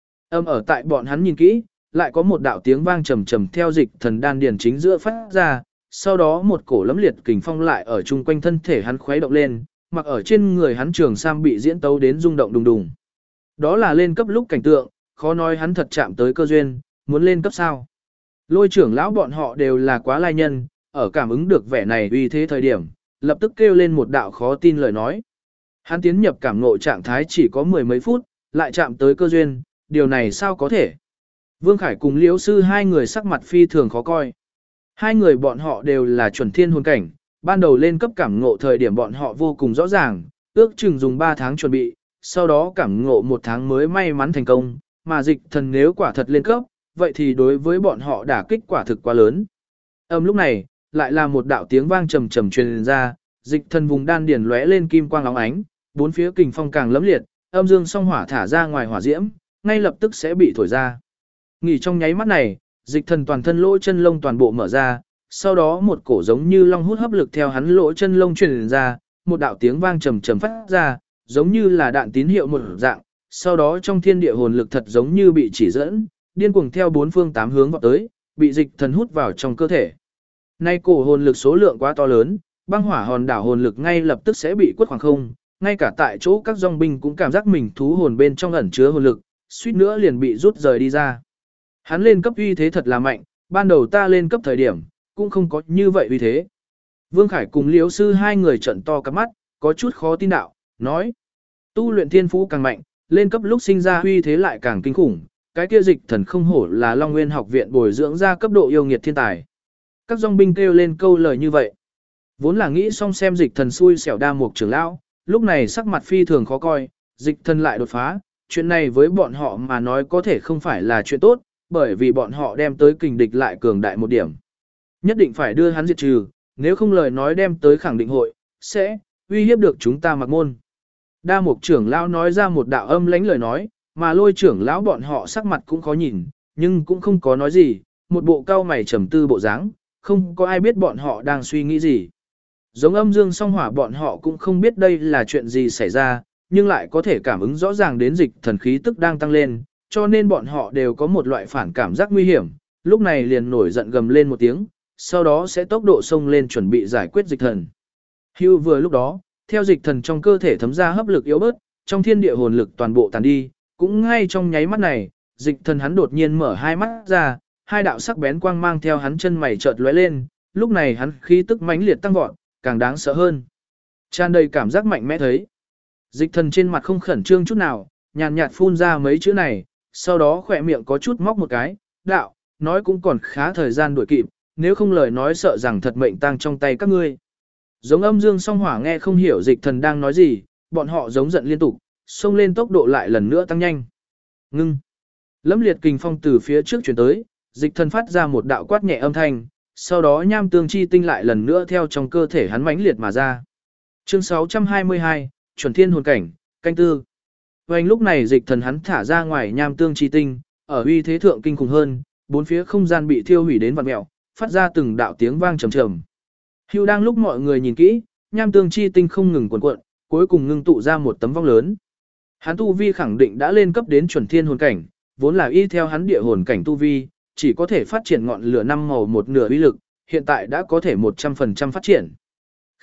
Ở tại bọn hắn nhìn kỹ, lại có một đạo tiếng vang trầm trầm theo dịch thần đan điền chính giữa phát ra, sau đó một cổ lẫm liệt kình phong lại ở chung quanh thân thể hắn khuấy động lên, mặc ở trên người hắn trường sam bị diễn tấu đến rung động đùng đùng. Đó là lên cấp lúc cảnh tượng, khó nói hắn thật chạm tới cơ duyên, muốn lên cấp sao. Lôi trưởng lão bọn họ đều là quá lai nhân, ở cảm ứng được vẻ này uy thế thời điểm, lập tức kêu lên một đạo khó tin lời nói. Hắn tiến nhập cảm ngộ trạng thái chỉ có mười mấy phút, lại chạm tới cơ duyên, điều này sao có thể? Vương Khải cùng Liễu sư hai người sắc mặt phi thường khó coi. Hai người bọn họ đều là chuẩn thiên hồn cảnh, ban đầu lên cấp cảm ngộ thời điểm bọn họ vô cùng rõ ràng, ước chừng dùng 3 tháng chuẩn bị, sau đó cảm ngộ 1 tháng mới may mắn thành công, mà dịch thần nếu quả thật lên cấp, vậy thì đối với bọn họ đả kích quả thực quá lớn. Lúc này, lại là một đạo tiếng vang trầm trầm truyền ra, dịch thần vùng đan điển lóe lên kim quang óng ánh, bốn phía kình phong càng lẫm liệt, âm dương song hỏa thả ra ngoài hỏa diễm, ngay lập tức sẽ bị thổi ra. Nghỉ trong nháy mắt này, dịch thần toàn thân lỗ chân lông toàn bộ mở ra, sau đó một cổ giống như long hút hấp lực theo hắn lỗ chân lông truyền ra, một đạo tiếng vang trầm trầm phát ra, giống như là đạn tín hiệu một dạng, sau đó trong thiên địa hồn lực thật giống như bị chỉ dẫn, điên cuồng theo bốn phương tám hướng vọt tới, bị dịch thần hút vào trong cơ thể. Nay cổ hồn lực số lượng quá to lớn, băng hỏa hòn đảo hồn lực ngay lập tức sẽ bị quất khoảng không, ngay cả tại chỗ các dòng binh cũng cảm giác mình thú hồn bên trong ẩn chứa hồn lực, suýt nữa liền bị rút rời đi ra. Hắn lên cấp uy thế thật là mạnh, ban đầu ta lên cấp thời điểm, cũng không có như vậy uy thế. Vương Khải cùng Liễu sư hai người trợn to cả mắt, có chút khó tin đạo, nói. Tu luyện thiên phú càng mạnh, lên cấp lúc sinh ra uy thế lại càng kinh khủng, cái kia dịch thần không hổ là Long Nguyên học viện bồi dưỡng ra cấp độ yêu nghiệt thiên tài. Các dòng binh kêu lên câu lời như vậy. Vốn là nghĩ xong xem dịch thần xui xẻo Đa Mục trưởng lão, lúc này sắc mặt phi thường khó coi, dịch thần lại đột phá, chuyện này với bọn họ mà nói có thể không phải là chuyện tốt, bởi vì bọn họ đem tới kình địch lại cường đại một điểm. Nhất định phải đưa hắn diệt trừ, nếu không lời nói đem tới khẳng định hội, sẽ uy hiếp được chúng ta Mặc Môn. Đa Mục trưởng lão nói ra một đạo âm lãnh lời nói, mà Lôi trưởng lão bọn họ sắc mặt cũng khó nhìn, nhưng cũng không có nói gì, một bộ cao mày trầm tư bộ dáng, không có ai biết bọn họ đang suy nghĩ gì. Giống âm dương song hỏa bọn họ cũng không biết đây là chuyện gì xảy ra, nhưng lại có thể cảm ứng rõ ràng đến dịch thần khí tức đang tăng lên, cho nên bọn họ đều có một loại phản cảm giác nguy hiểm, lúc này liền nổi giận gầm lên một tiếng, sau đó sẽ tốc độ xông lên chuẩn bị giải quyết dịch thần. Hưu vừa lúc đó, theo dịch thần trong cơ thể thấm ra hấp lực yếu bớt, trong thiên địa hồn lực toàn bộ tàn đi, cũng ngay trong nháy mắt này, dịch thần hắn đột nhiên mở hai mắt ra, hai đạo sắc bén quang mang theo hắn chân mày chợt lóe lên, lúc này hắn khí tức mãnh liệt tăng vọt, càng đáng sợ hơn. Tràn đầy cảm giác mạnh mẽ thấy. Dịch thần trên mặt không khẩn trương chút nào, nhàn nhạt phun ra mấy chữ này, sau đó khỏe miệng có chút móc một cái, đạo, nói cũng còn khá thời gian đuổi kịp, nếu không lời nói sợ rằng thật mệnh tang trong tay các ngươi. Giống âm dương song hỏa nghe không hiểu dịch thần đang nói gì, bọn họ giống giận liên tục, xông lên tốc độ lại lần nữa tăng nhanh. Ngưng. Lẫm liệt kình phong từ phía trước chuyển tới, dịch thần phát ra một đạo quát nhẹ âm thanh, sau đó nham tương chi tinh lại lần nữa theo trong cơ thể hắn mãnh liệt mà ra. Chương 622, chuẩn thiên hồn cảnh, canh tư. Vành lúc này dịch thần hắn thả ra ngoài nham tương chi tinh, ở uy thế thượng kinh khủng hơn, bốn phía không gian bị thiêu hủy đến vặn mèo, phát ra từng đạo tiếng vang trầm trầm. Hưu đang lúc mọi người nhìn kỹ, nham tương chi tinh không ngừng cuộn cuộn, cuối cùng ngưng tụ ra một tấm vong lớn. Hắn tu vi khẳng định đã lên cấp đến chuẩn thiên hồn cảnh, vốn là y theo hắn địa hồn cảnh tu vi, chỉ có thể phát triển ngọn lửa năm màu một nửa uy lực, hiện tại đã có thể 100% phát triển.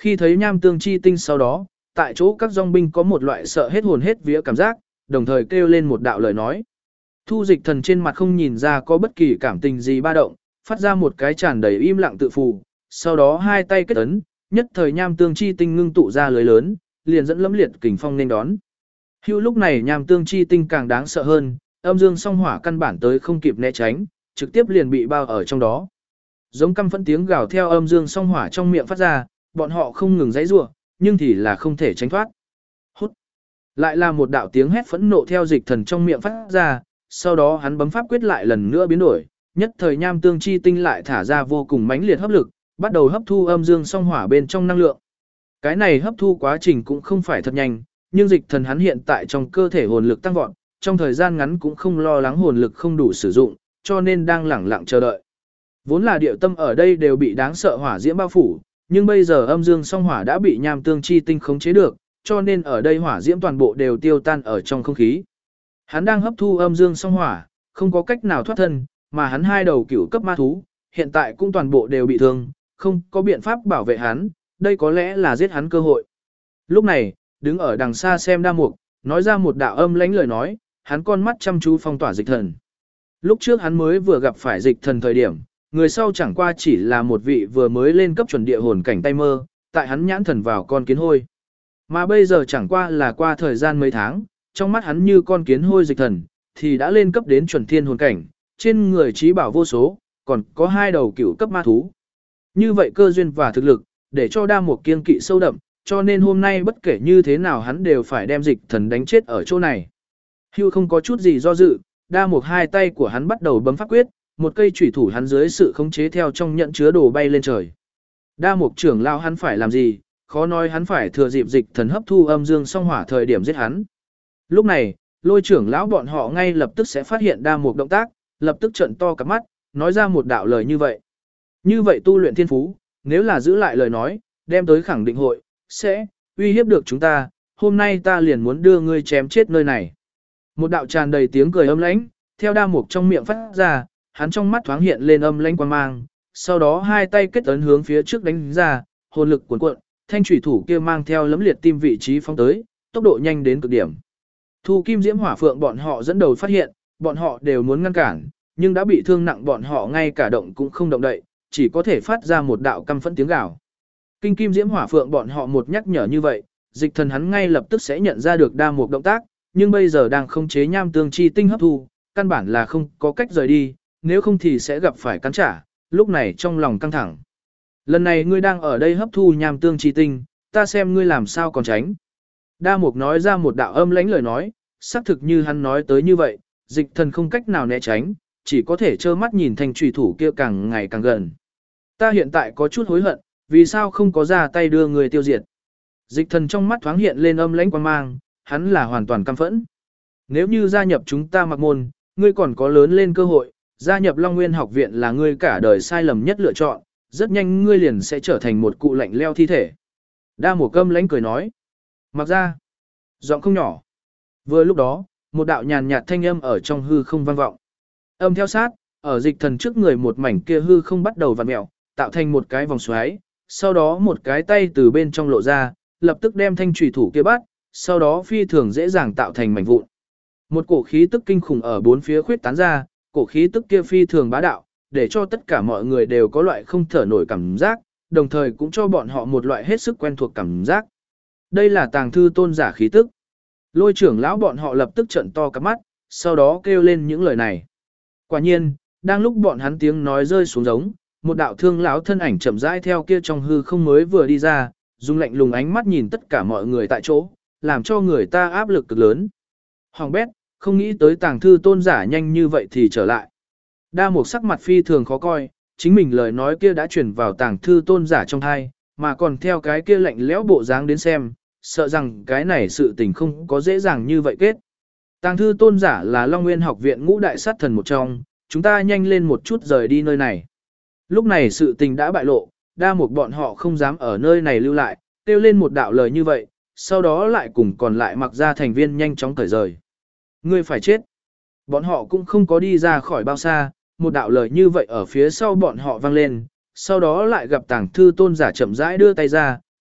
Khi thấy nham tương chi tinh sau đó, tại chỗ các dòng binh có một loại sợ hết hồn hết vía cảm giác, đồng thời kêu lên một đạo lời nói. Thu Dịch Thần trên mặt không nhìn ra có bất kỳ cảm tình gì ba động, phát ra một cái tràn đầy im lặng tự phù, sau đó hai tay kết ấn, nhất thời nham tương chi tinh ngưng tụ ra lưới lớn, liền dẫn lẫm liệt kình phong nên đón. Hưu lúc này nham tương chi tinh càng đáng sợ hơn, âm dương song hỏa căn bản tới không kịp né tránh, trực tiếp liền bị bao ở trong đó. Giống căm phẫn tiếng gào theo âm dương song hỏa trong miệng phát ra, bọn họ không ngừng giãy giụa, nhưng thì là không thể tránh thoát. Hút. Lại là một đạo tiếng hét phẫn nộ theo Dịch Thần trong miệng phát ra, sau đó hắn bấm pháp quyết lại lần nữa biến đổi, nhất thời nham tương chi tinh lại thả ra vô cùng mãnh liệt hấp lực, bắt đầu hấp thu âm dương song hỏa bên trong năng lượng. Cái này hấp thu quá trình cũng không phải thật nhanh, nhưng Dịch Thần hắn hiện tại trong cơ thể hồn lực tăng vọt, trong thời gian ngắn cũng không lo lắng hồn lực không đủ sử dụng, cho nên đang lẳng lặng chờ đợi. Vốn là địa tâm ở đây đều bị đáng sợ hỏa diễm bao phủ, nhưng bây giờ âm dương song hỏa đã bị nham tương chi tinh khống chế được, cho nên ở đây hỏa diễm toàn bộ đều tiêu tan ở trong không khí. Hắn đang hấp thu âm dương song hỏa, không có cách nào thoát thân, mà hắn hai đầu cửu cấp ma thú, hiện tại cũng toàn bộ đều bị thương, không có biện pháp bảo vệ hắn, đây có lẽ là giết hắn cơ hội. Lúc này, đứng ở đằng xa xem Đa Mục, nói ra một đạo âm lãnh lời nói, hắn con mắt chăm chú phong tỏa Dịch Thần. Lúc trước hắn mới vừa gặp phải Dịch Thần thời điểm, người sau chẳng qua chỉ là một vị vừa mới lên cấp chuẩn địa hồn cảnh tay mơ, tại hắn nhãn thần vào con kiến hôi. Mà bây giờ chẳng qua là qua thời gian mấy tháng, trong mắt hắn như con kiến hôi Dịch Thần, thì đã lên cấp đến chuẩn thiên hồn cảnh, trên người trí bảo vô số, còn có hai đầu cửu cấp ma thú. Như vậy cơ duyên và thực lực, để cho Đa Mục kiên kỵ sâu đậm, cho nên hôm nay bất kể như thế nào hắn đều phải đem Dịch Thần đánh chết ở chỗ này. Hưu không có chút gì do dự, Đa Mục hai tay của hắn bắt đầu bấm pháp quyết, một cây chủy thủ hắn dưới sự khống chế theo trong nhận chứa đồ bay lên trời. Đa Mục trưởng lão hắn phải làm gì, khó nói hắn phải thừa dịp Dịch Thần hấp thu âm dương song hỏa thời điểm giết hắn. Lúc này, Lôi trưởng lão bọn họ ngay lập tức sẽ phát hiện Đa Mục động tác, lập tức trợn to cặp mắt, nói ra một đạo lời như vậy. Như vậy tu luyện thiên phú, nếu là giữ lại lời nói, đem tới khẳng định hội, sẽ uy hiếp được chúng ta, hôm nay ta liền muốn đưa ngươi chém chết nơi này. Một đạo tràn đầy tiếng cười âm lãnh, theo Đa Mục trong miệng phát ra, hắn trong mắt thoáng hiện lên âm lãnh quang mang, sau đó hai tay kết ấn hướng phía trước đánh ra, hồn lực cuồn cuộn, thanh chủy thủ kia mang theo lấm liệt tim vị trí phóng tới, tốc độ nhanh đến cực điểm. Thu Kim Diễm Hỏa Phượng bọn họ dẫn đầu phát hiện, bọn họ đều muốn ngăn cản, nhưng đã bị thương nặng bọn họ ngay cả động cũng không động đậy, chỉ có thể phát ra một đạo căm phẫn tiếng gào. Kinh Kim Diễm Hỏa Phượng bọn họ một nhắc nhở như vậy, Dịch Thần hắn ngay lập tức sẽ nhận ra được Đa Mục động tác, nhưng bây giờ đang không chế nham tương chi tinh hấp thu, căn bản là không có cách rời đi, nếu không thì sẽ gặp phải cắn trả, lúc này trong lòng căng thẳng. Lần này ngươi đang ở đây hấp thu nham tương chi tinh, ta xem ngươi làm sao còn tránh. Đa Mục nói ra một đạo âm lãnh lời nói, xác thực như hắn nói tới như vậy, Dịch Thần không cách nào né tránh, chỉ có thể trơ mắt nhìn thanh trùy thủ kia càng ngày càng gần. Ta hiện tại có chút hối hận, vì sao không có ra tay đưa người tiêu diệt. Dịch Thần trong mắt thoáng hiện lên âm lãnh quan mang, hắn là hoàn toàn căm phẫn. Nếu như gia nhập chúng ta Mặc Môn, ngươi còn có lớn lên cơ hội, gia nhập Long Nguyên học viện là ngươi cả đời sai lầm nhất lựa chọn, rất nhanh ngươi liền sẽ trở thành một cụ lạnh leo thi thể. Đa Mục câm lãnh cười nói. Mặc ra, giọng không nhỏ. Vừa lúc đó, một đạo nhàn nhạt thanh âm ở trong hư không vang vọng. Âm theo sát, ở Dịch Thần trước người một mảnh kia hư không bắt đầu vặn mèo, tạo thành một cái vòng xoáy, sau đó một cái tay từ bên trong lộ ra, lập tức đem thanh chủy thủ kia bắt, sau đó phi thường dễ dàng tạo thành mảnh vụn. Một cổ khí tức kinh khủng ở bốn phía khuyết tán ra, cổ khí tức kia phi thường bá đạo, để cho tất cả mọi người đều có loại không thở nổi cảm giác, đồng thời cũng cho bọn họ một loại hết sức quen thuộc cảm giác. Đây là Tàng Thư Tôn giả khí tức. Lôi trưởng lão bọn họ lập tức trợn to cặp mắt, sau đó kêu lên những lời này. Quả nhiên, đang lúc bọn hắn tiếng nói rơi xuống giống, một đạo thương lão thân ảnh chậm rãi theo kia trong hư không mới vừa đi ra, dùng lạnh lùng ánh mắt nhìn tất cả mọi người tại chỗ, làm cho người ta áp lực cực lớn. Hoàng bét, không nghĩ tới Tàng Thư Tôn giả nhanh như vậy thì trở lại. Đa Mục sắc mặt phi thường khó coi, chính mình lời nói kia đã chuyển vào Tàng Thư Tôn giả trong thai, mà còn theo cái kia lạnh lẽo bộ dáng đến xem, sợ rằng cái này sự tình không có dễ dàng như vậy kết. Tàng Thư Tôn giả là Long Nguyên học viện ngũ đại sát thần một trong, chúng ta nhanh lên một chút rời đi nơi này. Lúc này sự tình đã bại lộ, Đa Mục bọn họ không dám ở nơi này lưu lại, kêu lên một đạo lời như vậy, sau đó lại cùng còn lại Mặc ra thành viên nhanh chóng cởi rời. Ngươi phải chết. Bọn họ cũng không có đi ra khỏi bao xa, một đạo lời như vậy ở phía sau bọn họ vang lên, sau đó lại gặp Tàng Thư Tôn giả chậm rãi đưa tay ra,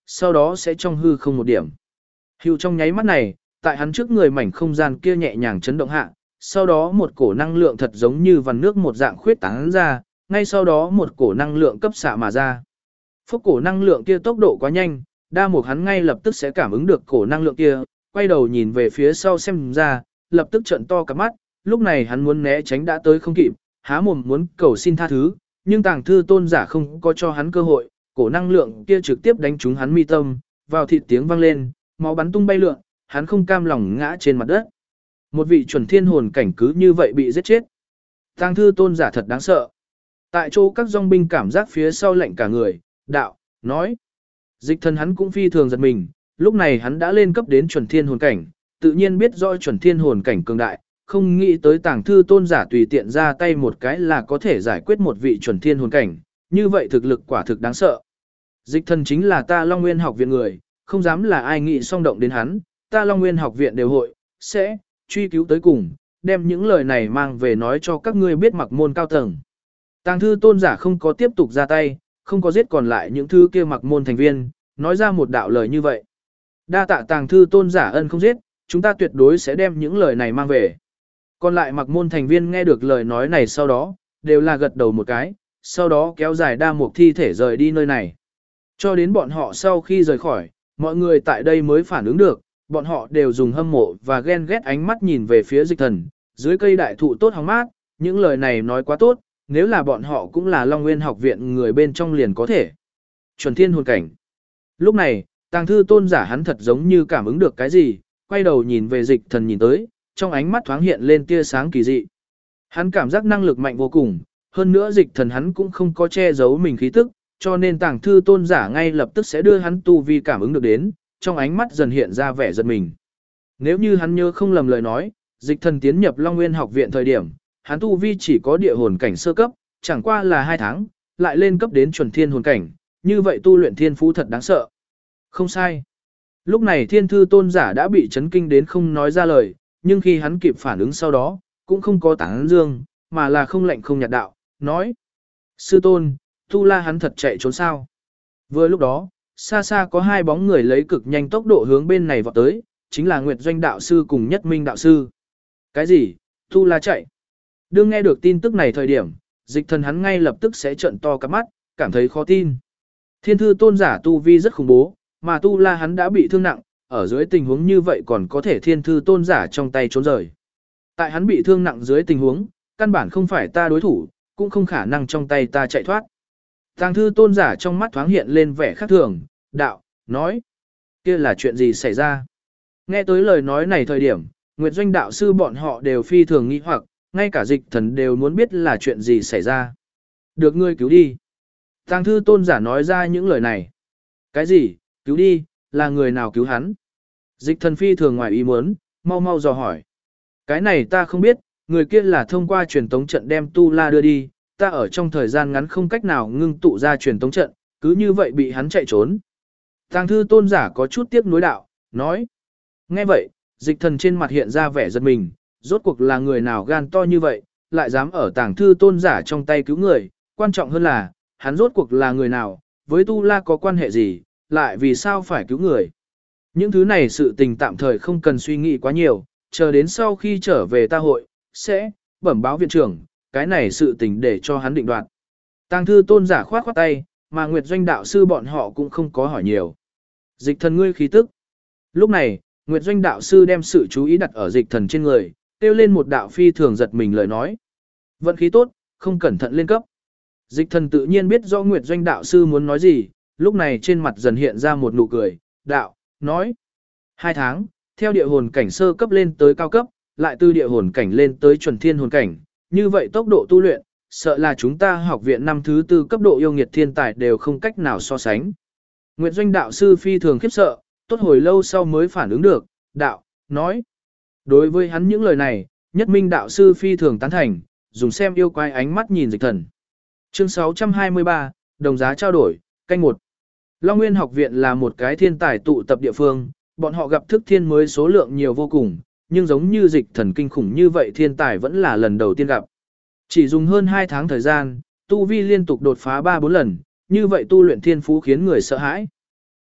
sau đó sẽ trong hư không một điểm. Hưu trong nháy mắt này, tại hắn trước người mảnh không gian kia nhẹ nhàng chấn động hạ, sau đó một cổ năng lượng thật giống như vằn nước một dạng khuyết tán ra, ngay sau đó một cổ năng lượng cấp xạ mà ra. Phúc cổ năng lượng kia tốc độ quá nhanh, Đa Mục hắn ngay lập tức sẽ cảm ứng được cổ năng lượng kia, quay đầu nhìn về phía sau xem ra, lập tức trợn to cả mắt, lúc này hắn muốn né tránh đã tới không kịp, há mồm muốn cầu xin tha thứ, nhưng Tàng Thư Tôn giả không có cho hắn cơ hội, cổ năng lượng kia trực tiếp đánh trúng hắn mi tâm, vào thịt tiếng vang lên, máu bắn tung bay lượn, hắn không cam lòng ngã trên mặt đất. Một vị chuẩn thiên hồn cảnh cứ như vậy bị giết chết. Tàng Thư Tôn giả thật đáng sợ. Tại chỗ các dòng binh cảm giác phía sau lạnh cả người, đạo, nói. Dịch Thần hắn cũng phi thường giật mình, lúc này hắn đã lên cấp đến chuẩn thiên hồn cảnh, tự nhiên biết rõ chuẩn thiên hồn cảnh cường đại, không nghĩ tới Tàng Thư Tôn giả tùy tiện ra tay một cái là có thể giải quyết một vị chuẩn thiên hồn cảnh, như vậy thực lực quả thực đáng sợ. Dịch Thần chính là ta Long Nguyên học viện người, không dám là ai nghĩ song động đến hắn, ta Long Nguyên học viện đều hội, sẽ truy cứu tới cùng, đem những lời này mang về nói cho các ngươi biết mặc môn cao tầng. Tàng Thư Tôn giả không có tiếp tục ra tay, không có giết còn lại những thứ kia mặc môn thành viên, nói ra một đạo lời như vậy. Đa tạ Tàng Thư Tôn giả ân không giết, chúng ta tuyệt đối sẽ đem những lời này mang về. Còn lại mặc môn thành viên nghe được lời nói này sau đó, đều là gật đầu một cái, sau đó kéo dài Đa Mục thi thể rời đi nơi này. Cho đến bọn họ sau khi rời khỏi, mọi người tại đây mới phản ứng được, bọn họ đều dùng hâm mộ và ghen ghét ánh mắt nhìn về phía Dịch Thần, dưới cây đại thụ tốt hóng mát, những lời này nói quá tốt, nếu là bọn họ cũng là Long Nguyên học viện người bên trong liền có thể. Chuẩn thiên hồn cảnh. Lúc này, Tàng Thư Tôn giả hắn thật giống như cảm ứng được cái gì, quay đầu nhìn về Dịch Thần nhìn tới, trong ánh mắt thoáng hiện lên tia sáng kỳ dị. Hắn cảm giác năng lực mạnh vô cùng, hơn nữa Dịch Thần hắn cũng không có che giấu mình khí tức, cho nên Tàng Thư Tôn giả ngay lập tức sẽ đưa hắn tu vi cảm ứng được đến, trong ánh mắt dần hiện ra vẻ giật mình. Nếu như hắn nhớ không lầm lời nói, Dịch Thần tiến nhập Long Nguyên học viện thời điểm, hắn tu vi chỉ có địa hồn cảnh sơ cấp, chẳng qua là 2 tháng, lại lên cấp đến chuẩn thiên hồn cảnh, như vậy tu luyện thiên phú thật đáng sợ. Không sai. Lúc này Thiên Thư Tôn giả đã bị chấn kinh đến không nói ra lời, nhưng khi hắn kịp phản ứng sau đó, cũng không có tán dương, mà là không lạnh không nhạt đạo, nói. Sư Tôn, Tu La hắn thật chạy trốn sao? Vừa lúc đó, xa xa có 2 bóng người lấy cực nhanh tốc độ hướng bên này vọt tới, chính là Nguyệt Doanh đạo sư cùng Nhất Minh đạo sư. Cái gì? Tu La chạy? Đương nghe được tin tức này thời điểm, Dịch Thần hắn ngay lập tức sẽ trợn to cả mắt, cảm thấy khó tin. Thiên Thư Tôn giả tu vi rất khủng bố, mà Tu La hắn đã bị thương nặng, ở dưới tình huống như vậy còn có thể Thiên Thư Tôn giả trong tay trốn rời. Tại hắn bị thương nặng dưới tình huống, căn bản không phải ta đối thủ, cũng không khả năng trong tay ta chạy thoát. Tàng Thư Tôn giả trong mắt thoáng hiện lên vẻ khác thường, đạo, nói, kia là chuyện gì xảy ra? Nghe tới lời nói này thời điểm, Nguyệt Doanh đạo sư bọn họ đều phi thường nghi hoặc, ngay cả Dịch Thần đều muốn biết là chuyện gì xảy ra. Được ngươi cứu đi. Tàng Thư Tôn giả nói ra những lời này. Cái gì, cứu đi, là người nào cứu hắn? Dịch Thần phi thường ngoài ý muốn, mau mau dò hỏi. Cái này ta không biết, người kia là thông qua truyền tống trận đem Tu La đưa đi, ta ở trong thời gian ngắn không cách nào ngưng tụ ra truyền tống trận, cứ như vậy bị hắn chạy trốn. Tàng Thư Tôn giả có chút tiếc nuối đạo, nói. Nghe vậy, Dịch Thần trên mặt hiện ra vẻ giật mình, rốt cuộc là người nào gan to như vậy, lại dám ở Tàng Thư Tôn giả trong tay cứu người, quan trọng hơn là, hắn rốt cuộc là người nào, với Tu La có quan hệ gì, lại vì sao phải cứu người. Những thứ này sự tình tạm thời không cần suy nghĩ quá nhiều, chờ đến sau khi trở về ta hội, sẽ bẩm báo viện trưởng, cái này sự tình để cho hắn định đoạt. Tàng Thư Tôn giả khoát khoát tay, mà Nguyệt Doanh đạo sư bọn họ cũng không có hỏi nhiều. Dịch Thần ngươi khí tức. Lúc này, Nguyệt Doanh đạo sư đem sự chú ý đặt ở Dịch Thần trên người, kêu lên một đạo phi thường giật mình lời nói. Vận khí tốt, không cẩn thận lên cấp. Dịch Thần tự nhiên biết rõ Nguyệt Doanh đạo sư muốn nói gì, lúc này trên mặt dần hiện ra một nụ cười, đạo, nói. 2 tháng, theo địa hồn cảnh sơ cấp lên tới cao cấp, lại từ địa hồn cảnh lên tới chuẩn thiên hồn cảnh, như vậy tốc độ tu luyện, sợ là chúng ta học viện năm thứ 4 cấp độ yêu nghiệt thiên tài đều không cách nào so sánh. Nguyệt Doanh đạo sư phi thường khiếp sợ, tốt hồi lâu sau mới phản ứng được, đạo, nói. Đối với hắn những lời này, Nhất Minh đạo sư phi thường tán thành, dùng xem yêu quái ánh mắt nhìn Dịch Thần. Chương 623, đồng giá trao đổi, canh 1. Long Nguyên học viện là một cái thiên tài tụ tập địa phương, bọn họ gặp thức thiên mới số lượng nhiều vô cùng, nhưng giống như Dịch Thần kinh khủng như vậy thiên tài vẫn là lần đầu tiên gặp. Chỉ dùng hơn 2 tháng thời gian, tu vi liên tục đột phá 3-4 lần, như vậy tu luyện thiên phú khiến người sợ hãi.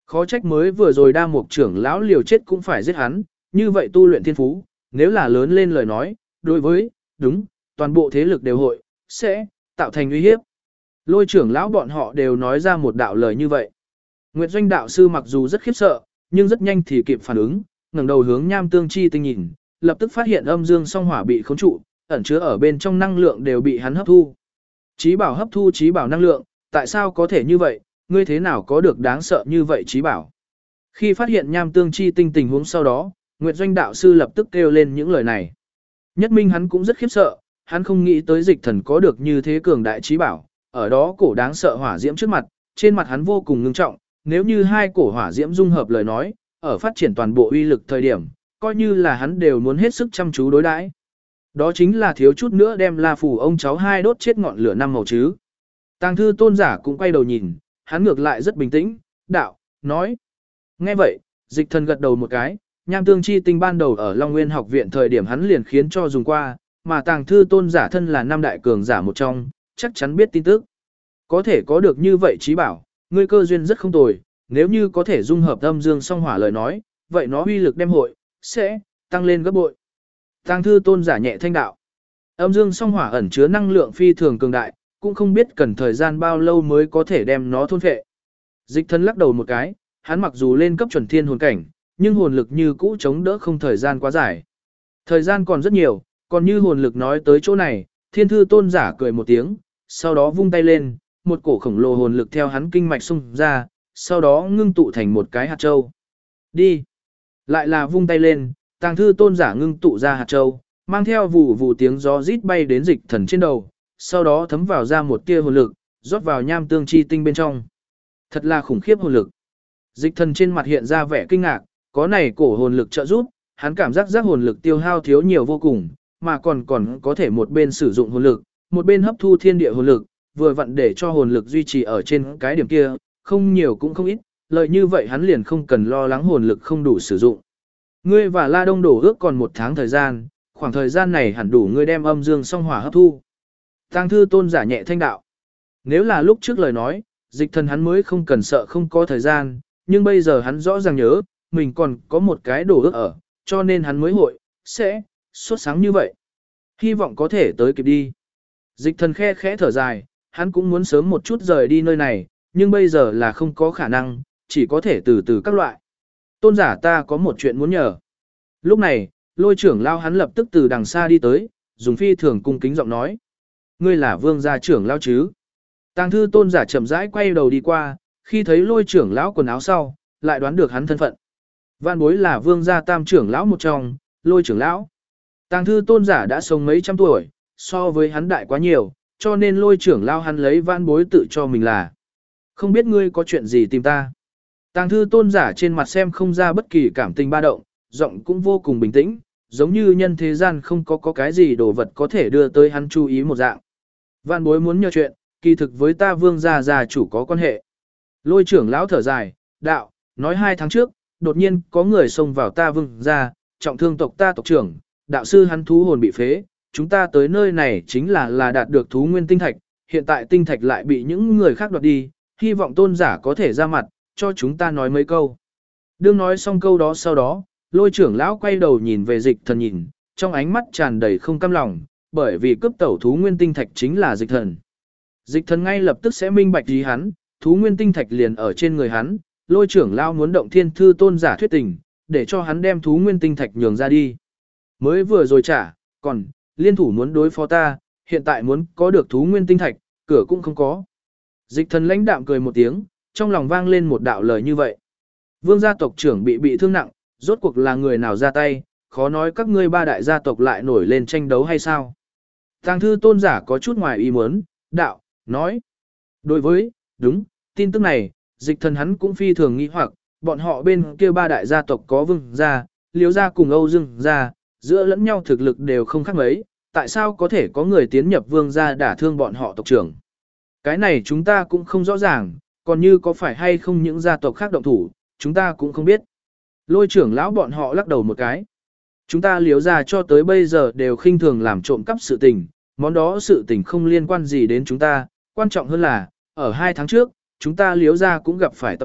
Khó trách mới vừa rồi đa mục trưởng lão liều chết cũng phải giết hắn, như vậy tu luyện thiên phú, nếu là lớn lên lời nói, đối với, đúng, toàn bộ thế lực đều hội, sẽ, tạo thành uy hiếp. Lôi trưởng lão bọn họ đều nói ra một đạo lời như vậy. Nguyệt Doanh đạo sư mặc dù rất khiếp sợ, nhưng rất nhanh thì kịp phản ứng, ngẩng đầu hướng Nham Tương Chi Tinh nhìn, lập tức phát hiện âm dương song hỏa bị khống trụ, ẩn chứa ở bên trong năng lượng đều bị hắn hấp thu. Chí bảo hấp thu chí bảo năng lượng, tại sao có thể như vậy, ngươi thế nào có được đáng sợ như vậy chí bảo. Khi phát hiện Nham Tương Chi Tinh tình huống sau đó, Nguyệt Doanh đạo sư lập tức kêu lên những lời này. Nhất Minh hắn cũng rất khiếp sợ, hắn không nghĩ tới Dịch Thần có được như thế cường đại chí bảo, ở đó cổ đáng sợ hỏa diễm trước mặt, trên mặt hắn vô cùng ngưng trọng, nếu như hai cổ hỏa diễm dung hợp lời nói, ở phát triển toàn bộ uy lực thời điểm, coi như là hắn đều muốn hết sức chăm chú đối đãi. Đó chính là thiếu chút nữa đem La Phủ ông cháu hai đốt chết ngọn lửa năm màu chứ. Tàng thư tôn giả cũng quay đầu nhìn, hắn ngược lại rất bình tĩnh, đạo, nói. Nghe vậy, Dịch Thần gật đầu một cái, Nham Tương Chi Tinh ban đầu ở Long Nguyên học viện thời điểm hắn liền khiến cho dùng qua, mà tàng thư tôn giả thân là năm đại cường giả một trong, chắc chắn biết tin tức. Có thể có được như vậy chí bảo, ngươi cơ duyên rất không tồi, nếu như có thể dung hợp âm dương song hỏa lời nói, vậy nó uy lực đem hội, sẽ, tăng lên gấp bội. Tàng thư tôn giả nhẹ thanh đạo. Âm dương song hỏa ẩn chứa năng lượng phi thường cường đại, cũng không biết cần thời gian bao lâu mới có thể đem nó thôn phệ. Dịch Thần lắc đầu một cái, hắn mặc dù lên cấp chuẩn thiên hồn cảnh, nhưng hồn lực như cũ chống đỡ không thời gian quá dài. Thời gian còn rất nhiều, còn như hồn lực nói tới chỗ này, thiên thư tôn giả cười một tiếng, sau đó vung tay lên, một cổ khổng lồ hồn lực theo hắn kinh mạch xung ra, sau đó ngưng tụ thành một cái hạt châu. Đi! Lại là vung tay lên, tàng thư tôn giả ngưng tụ ra hạt châu, mang theo vù vù tiếng gió rít bay đến Dịch Thần trên đầu, sau đó thấm vào ra một tia hồn lực, rót vào Nham Tương Chi Tinh bên trong. Thật là khủng khiếp hồn lực. Dịch Thần trên mặt hiện ra vẻ kinh ngạc, có này cổ hồn lực trợ giúp, hắn cảm giác giác hồn lực tiêu hao thiếu nhiều vô cùng, mà còn có thể một bên sử dụng hồn lực, một bên hấp thu thiên địa hồn lực, vừa vặn để cho hồn lực duy trì ở trên cái điểm kia, không nhiều cũng không ít, lợi như vậy hắn liền không cần lo lắng hồn lực không đủ sử dụng. Ngươi và La Đông đổ ước còn 1 tháng thời gian, khoảng thời gian này hẳn đủ ngươi đem âm dương song hỏa hấp thu. Tàng thư tôn giả nhẹ thanh đạo. Nếu là lúc trước lời nói, Dịch Thần hắn mới không cần sợ không có thời gian, nhưng bây giờ hắn rõ ràng nhớ, mình còn có một cái đổ ước ở, cho nên hắn mới hội, sẽ, sốt sáng như vậy. Hy vọng có thể tới kịp đi. Dịch Thần khe khẽ thở dài, hắn cũng muốn sớm một chút rời đi nơi này, nhưng bây giờ là không có khả năng, chỉ có thể từ từ các loại. Tôn giả ta có một chuyện muốn nhờ. Lúc này, Lôi trưởng lao hắn lập tức từ đằng xa đi tới, dùng phi thường cung kính giọng nói. Ngươi là Vương gia trưởng lao chứ? Tàng thư tôn giả chậm rãi quay đầu đi qua, khi thấy Lôi trưởng lão quần áo sau, lại đoán được hắn thân phận. Vạn bối là Vương gia tam trưởng lão một trong, Lôi trưởng lão. Tàng thư tôn giả đã sống mấy trăm tuổi, so với hắn đại quá nhiều, cho nên Lôi trưởng lão hắn lấy vạn bối tự cho mình là. Không biết ngươi có chuyện gì tìm ta? Tàng thư tôn giả trên mặt xem không ra bất kỳ cảm tình ba động, giọng cũng vô cùng bình tĩnh, giống như nhân thế gian không có cái gì đồ vật có thể đưa tới hắn chú ý một dạng. Vạn bối muốn nhờ chuyện, kỳ thực với ta Vương gia chủ có quan hệ. Lôi trưởng lão thở dài, đạo, nói 2 tháng trước, đột nhiên có người xông vào ta Vương gia, trọng thương tộc ta tộc trưởng, đạo sư hắn thú hồn bị phế, chúng ta tới nơi này chính là đạt được thú nguyên tinh thạch, hiện tại tinh thạch lại bị những người khác đoạt đi, hy vọng tôn giả có thể ra mặt, cho chúng ta nói mấy câu. Đương nói xong câu đó sau đó, Lôi trưởng lão quay đầu nhìn về Dịch Thần nhìn, trong ánh mắt tràn đầy không cam lòng, bởi vì cướp tẩu thú nguyên tinh thạch chính là Dịch Thần. Dịch Thần ngay lập tức sẽ minh bạch ý hắn, thú nguyên tinh thạch liền ở trên người hắn, Lôi trưởng lão muốn động thiên thư tôn giả thuyết tình, để cho hắn đem thú nguyên tinh thạch nhường ra đi. Mới vừa rồi trả, còn, liên thủ muốn đối phó ta, hiện tại muốn có được thú nguyên tinh thạch, cửa cũng không có. Dịch Thần lãnh đạm cười một tiếng, trong lòng vang lên một đạo lời như vậy. Vương gia tộc trưởng bị thương nặng, rốt cuộc là người nào ra tay, khó nói các ngươi 3 đại gia tộc lại nổi lên tranh đấu hay sao. Tàng thư tôn giả có chút ngoài ý muốn, đạo, nói. Đối với, đúng, tin tức này, Dịch Thần hắn cũng phi thường nghi hoặc, bọn họ bên kia 3 đại gia tộc có Vương gia, Liễu gia cùng Âu Dương gia, giữa lẫn nhau thực lực đều không khác mấy, tại sao có thể có người tiến nhập Vương gia đả thương bọn họ tộc trưởng. Cái này chúng ta cũng không rõ ràng, còn như có phải hay không những gia tộc khác động thủ, chúng ta cũng không biết. Lôi trưởng lão bọn họ lắc đầu một cái. Chúng ta Liễu gia cho tới bây giờ đều khinh thường làm trộm cắp sự tình, món đó sự tình không liên quan gì đến chúng ta, quan trọng hơn là, ở 2 tháng trước, chúng ta Liễu gia cũng gặp phải tập kích,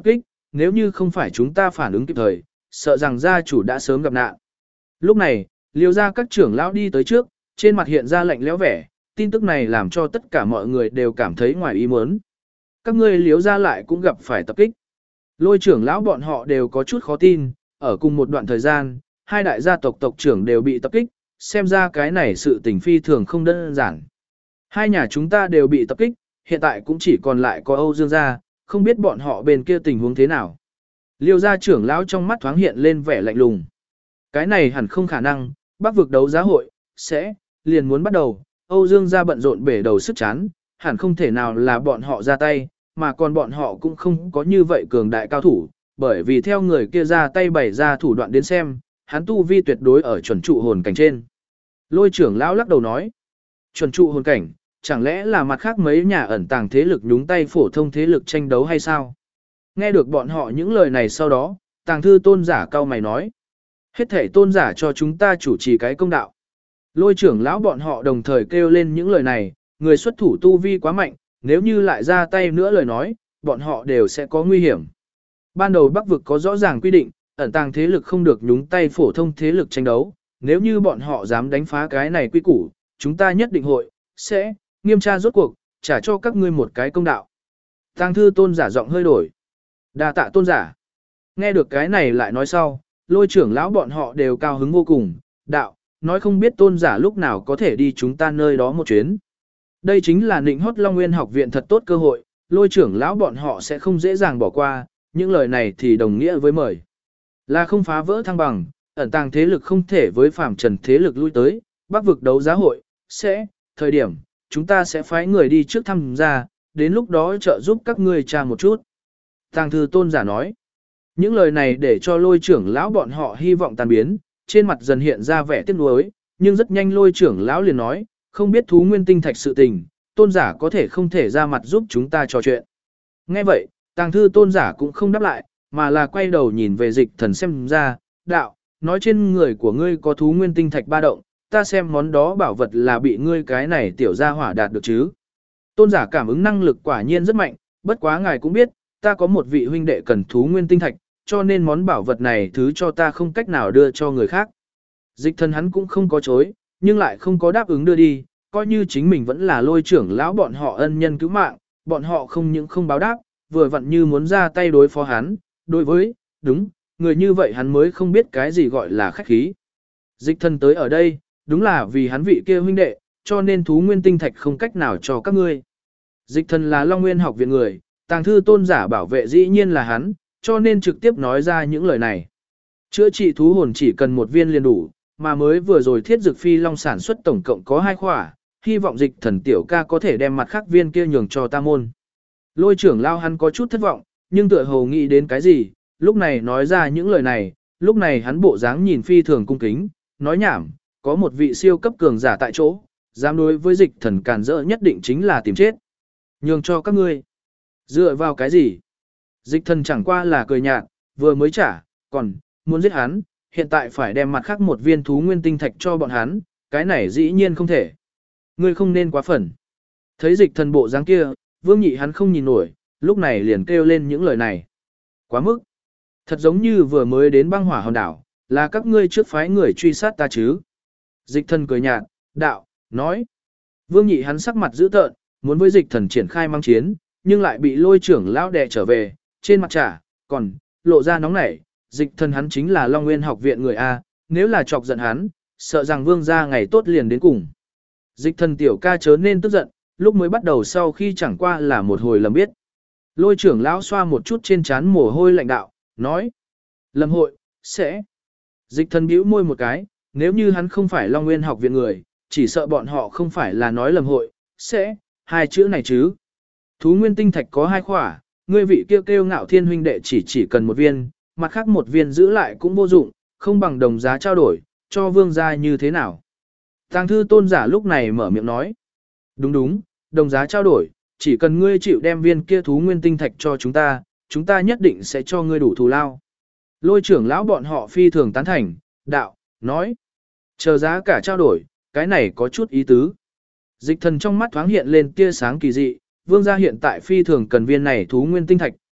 nếu như không phải chúng ta phản ứng kịp thời, sợ rằng gia chủ đã sớm gặp nạn. Lúc này, Liêu gia các trưởng lão đi tới trước, trên mặt hiện ra lạnh lẽo vẻ, tin tức này làm cho tất cả mọi người đều cảm thấy ngoài ý muốn. Các ngươi Liêu gia lại cũng gặp phải tập kích. Lôi trưởng lão bọn họ đều có chút khó tin, ở cùng một đoạn thời gian, hai đại gia tộc tộc trưởng đều bị tập kích, xem ra cái này sự tình phi thường không đơn giản. Hai nhà chúng ta đều bị tập kích, hiện tại cũng chỉ còn lại có Âu Dương gia, không biết bọn họ bên kia tình huống thế nào. Liêu gia trưởng lão trong mắt thoáng hiện lên vẻ lạnh lùng. Cái này hẳn không khả năng, Bắc vực đấu giá hội sẽ liền muốn bắt đầu, Âu Dương gia bận rộn bể đầu sức chán, hẳn không thể nào là bọn họ ra tay, mà còn bọn họ cũng không có như vậy cường đại cao thủ, bởi vì theo người kia ra tay bày ra thủ đoạn đến xem, hắn tu vi tuyệt đối ở chuẩn trụ hồn cảnh trên. Lôi trưởng lão lắc đầu nói, chuẩn trụ hồn cảnh, chẳng lẽ là mặt khác mấy nhà ẩn tàng thế lực nhúng tay phổ thông thế lực tranh đấu hay sao? Nghe được bọn họ những lời này sau đó, tàng thư tôn giả cao mày nói, hết thể tôn giả cho chúng ta chủ trì cái công đạo. Lôi trưởng lão bọn họ đồng thời kêu lên những lời này, người xuất thủ tu vi quá mạnh, nếu như lại ra tay nữa lời nói, bọn họ đều sẽ có nguy hiểm. Ban đầu Bắc vực có rõ ràng quy định, ẩn tàng thế lực không được nhúng tay phổ thông thế lực tranh đấu, nếu như bọn họ dám đánh phá cái này quy củ, chúng ta nhất định sẽ nghiêm tra rốt cuộc, trả cho các ngươi một cái công đạo. Tàng thư tôn giả giọng hơi đổi. Đa tạ tôn giả. Nghe được cái này lại nói sau, lôi trưởng lão bọn họ đều cao hứng vô cùng, đạo, nói không biết tôn giả lúc nào có thể đi chúng ta nơi đó một chuyến. Đây chính là nịnh hót Long Nguyên học viện thật tốt cơ hội, lôi trưởng lão bọn họ sẽ không dễ dàng bỏ qua, những lời này thì đồng nghĩa với mời. Là không phá vỡ thăng bằng, ẩn tàng thế lực không thể với phàm trần thế lực lui tới, Bắc vực đấu giá hội, thời điểm, chúng ta sẽ phái người đi trước thăm ra, đến lúc đó trợ giúp các ngươi tra một chút. Tàng thư tôn giả nói, những lời này để cho lôi trưởng lão bọn họ hy vọng tan biến, trên mặt dần hiện ra vẻ tiếc nuối, nhưng rất nhanh lôi trưởng lão liền nói, không biết thú nguyên tinh thạch sự tình, tôn giả có thể không thể ra mặt giúp chúng ta trò chuyện. Nghe vậy, tàng thư tôn giả cũng không đáp lại, mà là quay đầu nhìn về dịch thần xem ra, đạo, nói trên người của ngươi có thú nguyên tinh thạch ba động, ta xem món đó bảo vật là bị ngươi cái này tiểu gia hỏa đạt được chứ. Tôn giả cảm ứng năng lực quả nhiên rất mạnh, bất quá ngài cũng biết, ta có một vị huynh đệ cần thú nguyên tinh thạch, cho nên món bảo vật này thứ cho ta không cách nào đưa cho người khác. Dịch thần hắn cũng không có chối, nhưng lại không có đáp ứng đưa đi, coi như chính mình vẫn là lôi trưởng lão bọn họ ân nhân cứu mạng, bọn họ không những không báo đáp, vừa vặn như muốn ra tay đối phó hắn, đối với, đúng, người như vậy hắn mới không biết cái gì gọi là khách khí. Dịch thần tới ở đây, đúng là vì hắn vị kia huynh đệ, cho nên thú nguyên tinh thạch không cách nào cho các ngươi. Dịch thần là Long Nguyên học viện người, tàng thư tôn giả bảo vệ dĩ nhiên là hắn, cho nên trực tiếp nói ra những lời này. Chữa trị thú hồn chỉ cần một viên liền đủ, mà mới vừa rồi thiết dược phi long sản xuất tổng cộng có 2 khỏa, hy vọng dịch thần tiểu ca có thể đem mặt khác viên kia nhường cho ta môn. Lôi trưởng lao hắn có chút thất vọng, nhưng tựa hồ nghĩ đến cái gì, lúc này nói ra những lời này, lúc này hắn bộ dáng nhìn phi thường cung kính, nói nhảm, có một vị siêu cấp cường giả tại chỗ, dám đối với dịch thần càn rỡ nhất định chính là tìm chết. Nhường cho các ngươi. Dựa vào cái gì? Dịch thần chẳng qua là cười nhạt, vừa mới trả, còn, muốn giết hắn, hiện tại phải đem mặt khác một viên thú nguyên tinh thạch cho bọn hắn, cái này dĩ nhiên không thể. Ngươi không nên quá phần. Thấy dịch thần bộ dáng kia, vương nhị hắn không nhìn nổi, lúc này liền kêu lên những lời này. Quá mức. Thật giống như vừa mới đến băng hỏa hòn đảo, là các ngươi trước phái người truy sát ta chứ. Dịch thần cười nhạt, đạo, nói. Vương nhị hắn sắc mặt dữ tợn, muốn với dịch thần triển khai mang chiến, nhưng lại bị lôi trưởng lão đè trở về, trên mặt trả, còn, lộ ra nóng nảy, dịch thần hắn chính là Long Nguyên học viện người A, nếu là chọc giận hắn, sợ rằng vương gia ngày tốt liền đến cùng. Dịch thần tiểu ca chớ nên tức giận, lúc mới bắt đầu sau khi chẳng qua là một hồi lầm biết. Lôi trưởng lão xoa một chút trên trán mồ hôi lạnh đạo, nói. Lầm hội, sẽ. Dịch thần bĩu môi một cái, nếu như hắn không phải Long Nguyên học viện người, chỉ sợ bọn họ không phải là nói lầm hội, sẽ, 2 chữ này chứ. Thú nguyên tinh thạch có 2 khỏa, ngươi vị kêu ngạo thiên huynh đệ chỉ cần một viên, mặt khác một viên giữ lại cũng vô dụng, không bằng đồng giá trao đổi, cho vương gia như thế nào. Tàng thư tôn giả lúc này mở miệng nói. Đúng đúng, đồng giá trao đổi, chỉ cần ngươi chịu đem viên kia thú nguyên tinh thạch cho chúng ta nhất định sẽ cho ngươi đủ thù lao. Lôi trưởng lão bọn họ phi thường tán thành, đạo, nói. Chờ giá cả trao đổi, cái này có chút ý tứ. Dịch thần trong mắt thoáng hiện lên tia sáng kỳ dị, vương gia hiện tại phi thường cần viên này thú nguyên tinh thạch,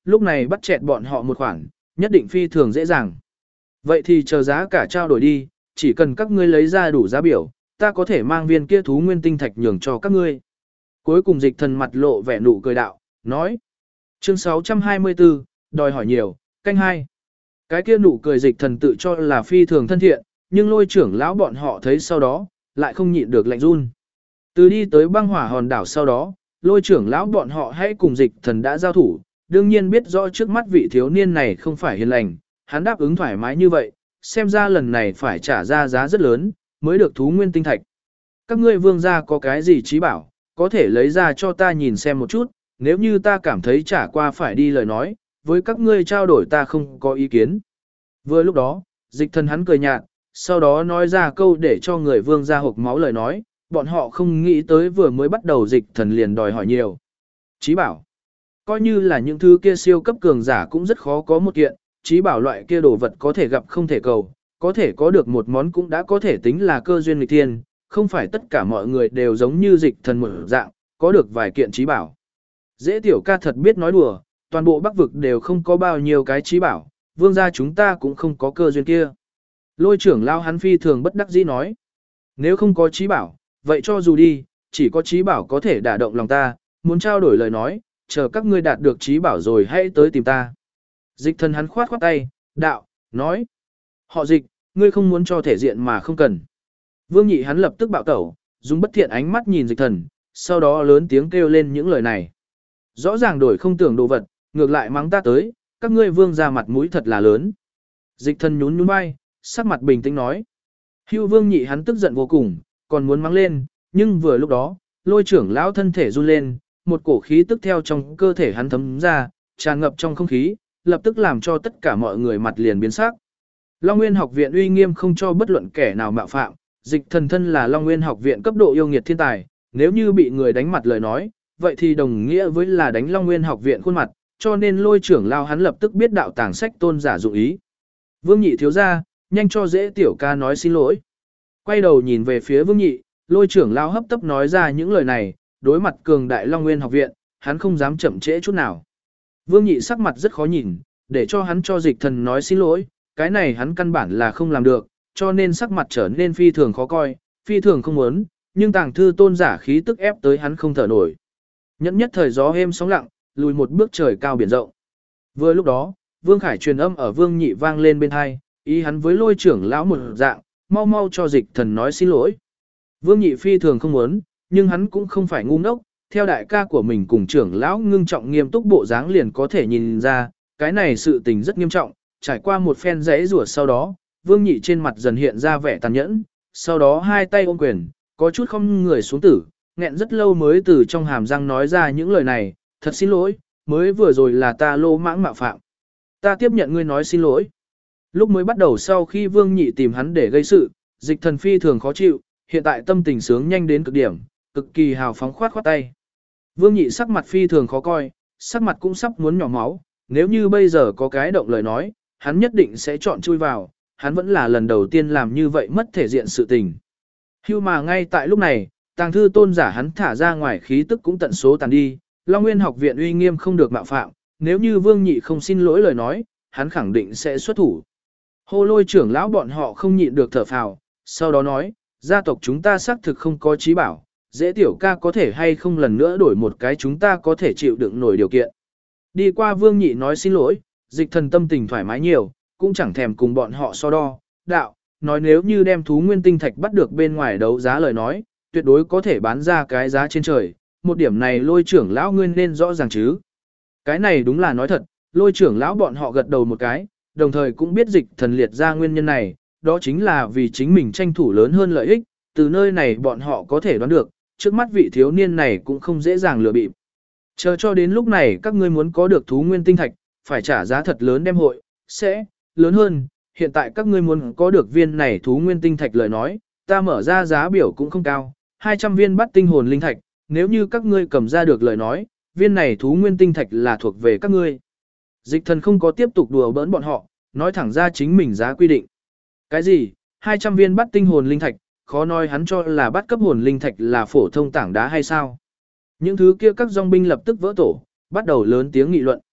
lúc này bắt chẹt bọn họ một khoản, nhất định phi thường dễ dàng. Vậy thì chờ giá cả trao đổi đi, chỉ cần các ngươi lấy ra đủ giá biểu, ta có thể mang viên kia thú nguyên tinh thạch nhường cho các ngươi. Cuối cùng Dịch Thần mặt lộ vẻ nụ cười đạo, nói. Chương 624, đòi hỏi nhiều, canh 2. Cái kia nụ cười Dịch Thần tự cho là phi thường thân thiện, nhưng Lôi trưởng lão bọn họ thấy sau đó, lại không nhịn được lạnh run. Từ đi tới băng hỏa hòn đảo sau đó, Lôi trưởng lão bọn họ hãy cùng Dịch Thần đã giao thủ, đương nhiên biết rõ trước mắt vị thiếu niên này không phải hiền lành, hắn đáp ứng thoải mái như vậy, xem ra lần này phải trả ra giá rất lớn, mới được thú nguyên tinh thạch. Các ngươi vương gia có cái gì trí bảo, có thể lấy ra cho ta nhìn xem một chút, nếu như ta cảm thấy trả qua phải đi lời nói, với các ngươi trao đổi ta không có ý kiến. Vừa lúc đó, Dịch Thần hắn cười nhạt, sau đó nói ra câu để cho người vương gia hộc máu lời nói, bọn họ không nghĩ tới vừa mới bắt đầu Dịch Thần liền đòi hỏi nhiều. Trí bảo, coi như là những thứ kia siêu cấp cường giả cũng rất khó có một kiện, trí bảo loại kia đồ vật có thể gặp không thể cầu, có thể có được một món cũng đã có thể tính là cơ duyên nghịch thiên, không phải tất cả mọi người đều giống như Dịch Thần một dạng, có được vài kiện trí bảo. Dễ tiểu ca thật biết nói đùa, toàn bộ Bắc vực đều không có bao nhiêu cái trí bảo, vương gia chúng ta cũng không có cơ duyên kia. Lôi trưởng lao hắn phi thường bất đắc dĩ nói, nếu không có trí bảo, vậy cho dù đi, chỉ có trí bảo có thể đả động lòng ta, muốn trao đổi lời nói, chờ các ngươi đạt được trí bảo rồi hãy tới tìm ta. Dịch Thần hắn khoát khoát tay, đạo, nói, họ Dịch, ngươi không muốn cho thể diện mà không cần. Vương Nhị hắn lập tức bạo tẩu, dùng bất thiện ánh mắt nhìn Dịch Thần, sau đó lớn tiếng kêu lên những lời này. Rõ ràng đổi không tưởng đồ vật, ngược lại mắng ta tới, các ngươi vương ra mặt mũi thật là lớn. Dịch Thần nhún nhún vai, sắc mặt bình tĩnh nói. Hưu Vương Nhị hắn tức giận vô cùng, còn muốn mắng lên, nhưng vừa lúc đó, Lôi trưởng lão thân thể run lên, một cổ khí tức theo trong cơ thể hắn thấm ra, tràn ngập trong không khí, lập tức làm cho tất cả mọi người mặt liền biến sắc. Long Nguyên học viện uy nghiêm không cho bất luận kẻ nào mạo phạm, Dịch Thần thân là Long Nguyên học viện cấp độ yêu nghiệt thiên tài, nếu như bị người đánh mặt lời nói, vậy thì đồng nghĩa với là đánh Long Nguyên học viện khuôn mặt, cho nên Lôi trưởng lão hắn lập tức biết đạo tàng sách tôn giả dụng ý. Vương Nhị thiếu gia, nhanh cho dễ tiểu ca nói xin lỗi. Quay đầu nhìn về phía Vương Nhị, Lôi trưởng lão hấp tấp nói ra những lời này, đối mặt cường đại Long Nguyên học viện, hắn không dám chậm trễ chút nào. Vương Nhị sắc mặt rất khó nhìn, để cho hắn cho Dịch Thần nói xin lỗi, cái này hắn căn bản là không làm được, cho nên sắc mặt trở nên phi thường khó coi, phi thường không muốn, nhưng tàng thư tôn giả khí tức ép tới hắn không thở nổi. Nhẫn nhất thời gió êm sóng lặng, lùi một bước trời cao biển rộng. Vừa lúc đó, Vương Khải truyền âm ở Vương Nhị vang lên bên tai, ý hắn với Lôi trưởng lão một dạng, mau mau cho Dịch Thần nói xin lỗi. Vương Nhị phi thường không muốn, nhưng hắn cũng không phải ngu ngốc, theo đại ca của mình cùng trưởng lão ngưng trọng nghiêm túc bộ dáng liền có thể nhìn ra, cái này sự tình rất nghiêm trọng, trải qua một phen giãy rủa sau đó, Vương Nhị trên mặt dần hiện ra vẻ tàn nhẫn, sau đó hai tay ôm quyền, có chút không người xuống tử, nghẹn rất lâu mới từ trong hàm răng nói ra những lời này, thật xin lỗi, mới vừa rồi là ta lô mãng mạo phạm. Ta tiếp nhận ngươi nói xin lỗi. Lúc mới bắt đầu sau khi Vương Nhị tìm hắn để gây sự, Dịch Thần phi thường khó chịu, hiện tại tâm tình sướng nhanh đến cực điểm, cực kỳ hào phóng khoát khoát tay. Vương Nhị sắc mặt phi thường khó coi, sắc mặt cũng sắp muốn nhỏ máu, nếu như bây giờ có cái động lời nói, hắn nhất định sẽ chọn chui vào, hắn vẫn là lần đầu tiên làm như vậy mất thể diện sự tình. Hưu mà ngay tại lúc này, tàng thư tôn giả hắn thả ra ngoài khí tức cũng tận số tàn đi, Long Nguyên học viện uy nghiêm không được mạo phạm, nếu như Vương Nhị không xin lỗi lời nói, hắn khẳng định sẽ xuất thủ. Hô Lôi trưởng lão bọn họ không nhịn được thở phào, sau đó nói, gia tộc chúng ta xác thực không có trí bảo, dễ tiểu ca có thể hay không lần nữa đổi một cái chúng ta có thể chịu đựng nổi điều kiện. Đi qua Vương Nhị nói xin lỗi, Dịch Thần tâm tình thoải mái nhiều, cũng chẳng thèm cùng bọn họ so đo, đạo, nói nếu như đem thú nguyên tinh thạch bắt được bên ngoài đấu giá lời nói, tuyệt đối có thể bán ra cái giá trên trời, một điểm này Lôi trưởng lão ngươi nên rõ ràng chứ. Cái này đúng là nói thật, Lôi trưởng lão bọn họ gật đầu một cái, đồng thời cũng biết Dịch Thần liệt ra nguyên nhân này, đó chính là vì chính mình tranh thủ lớn hơn lợi ích, từ nơi này bọn họ có thể đoán được, trước mắt vị thiếu niên này cũng không dễ dàng lừa bịp. Chờ cho đến lúc này các ngươi muốn có được thú nguyên tinh thạch, phải trả giá thật lớn đem hội, sẽ lớn hơn, hiện tại các ngươi muốn có được viên này thú nguyên tinh thạch lời nói, ta mở ra giá biểu cũng không cao, 200 viên bắt tinh hồn linh thạch, nếu như các ngươi cầm ra được lời nói, viên này thú nguyên tinh thạch là thuộc về các ngươi. Dịch Thần không có tiếp tục đùa bỡn bọn họ, nói thẳng ra chính mình giá quy định. Cái gì? 200 viên bắt tinh hồn linh thạch, khó nói hắn cho là bắt cấp hồn linh thạch là phổ thông tảng đá hay sao? Những thứ kia các dòng binh lập tức vỡ tổ, bắt đầu lớn tiếng nghị luận.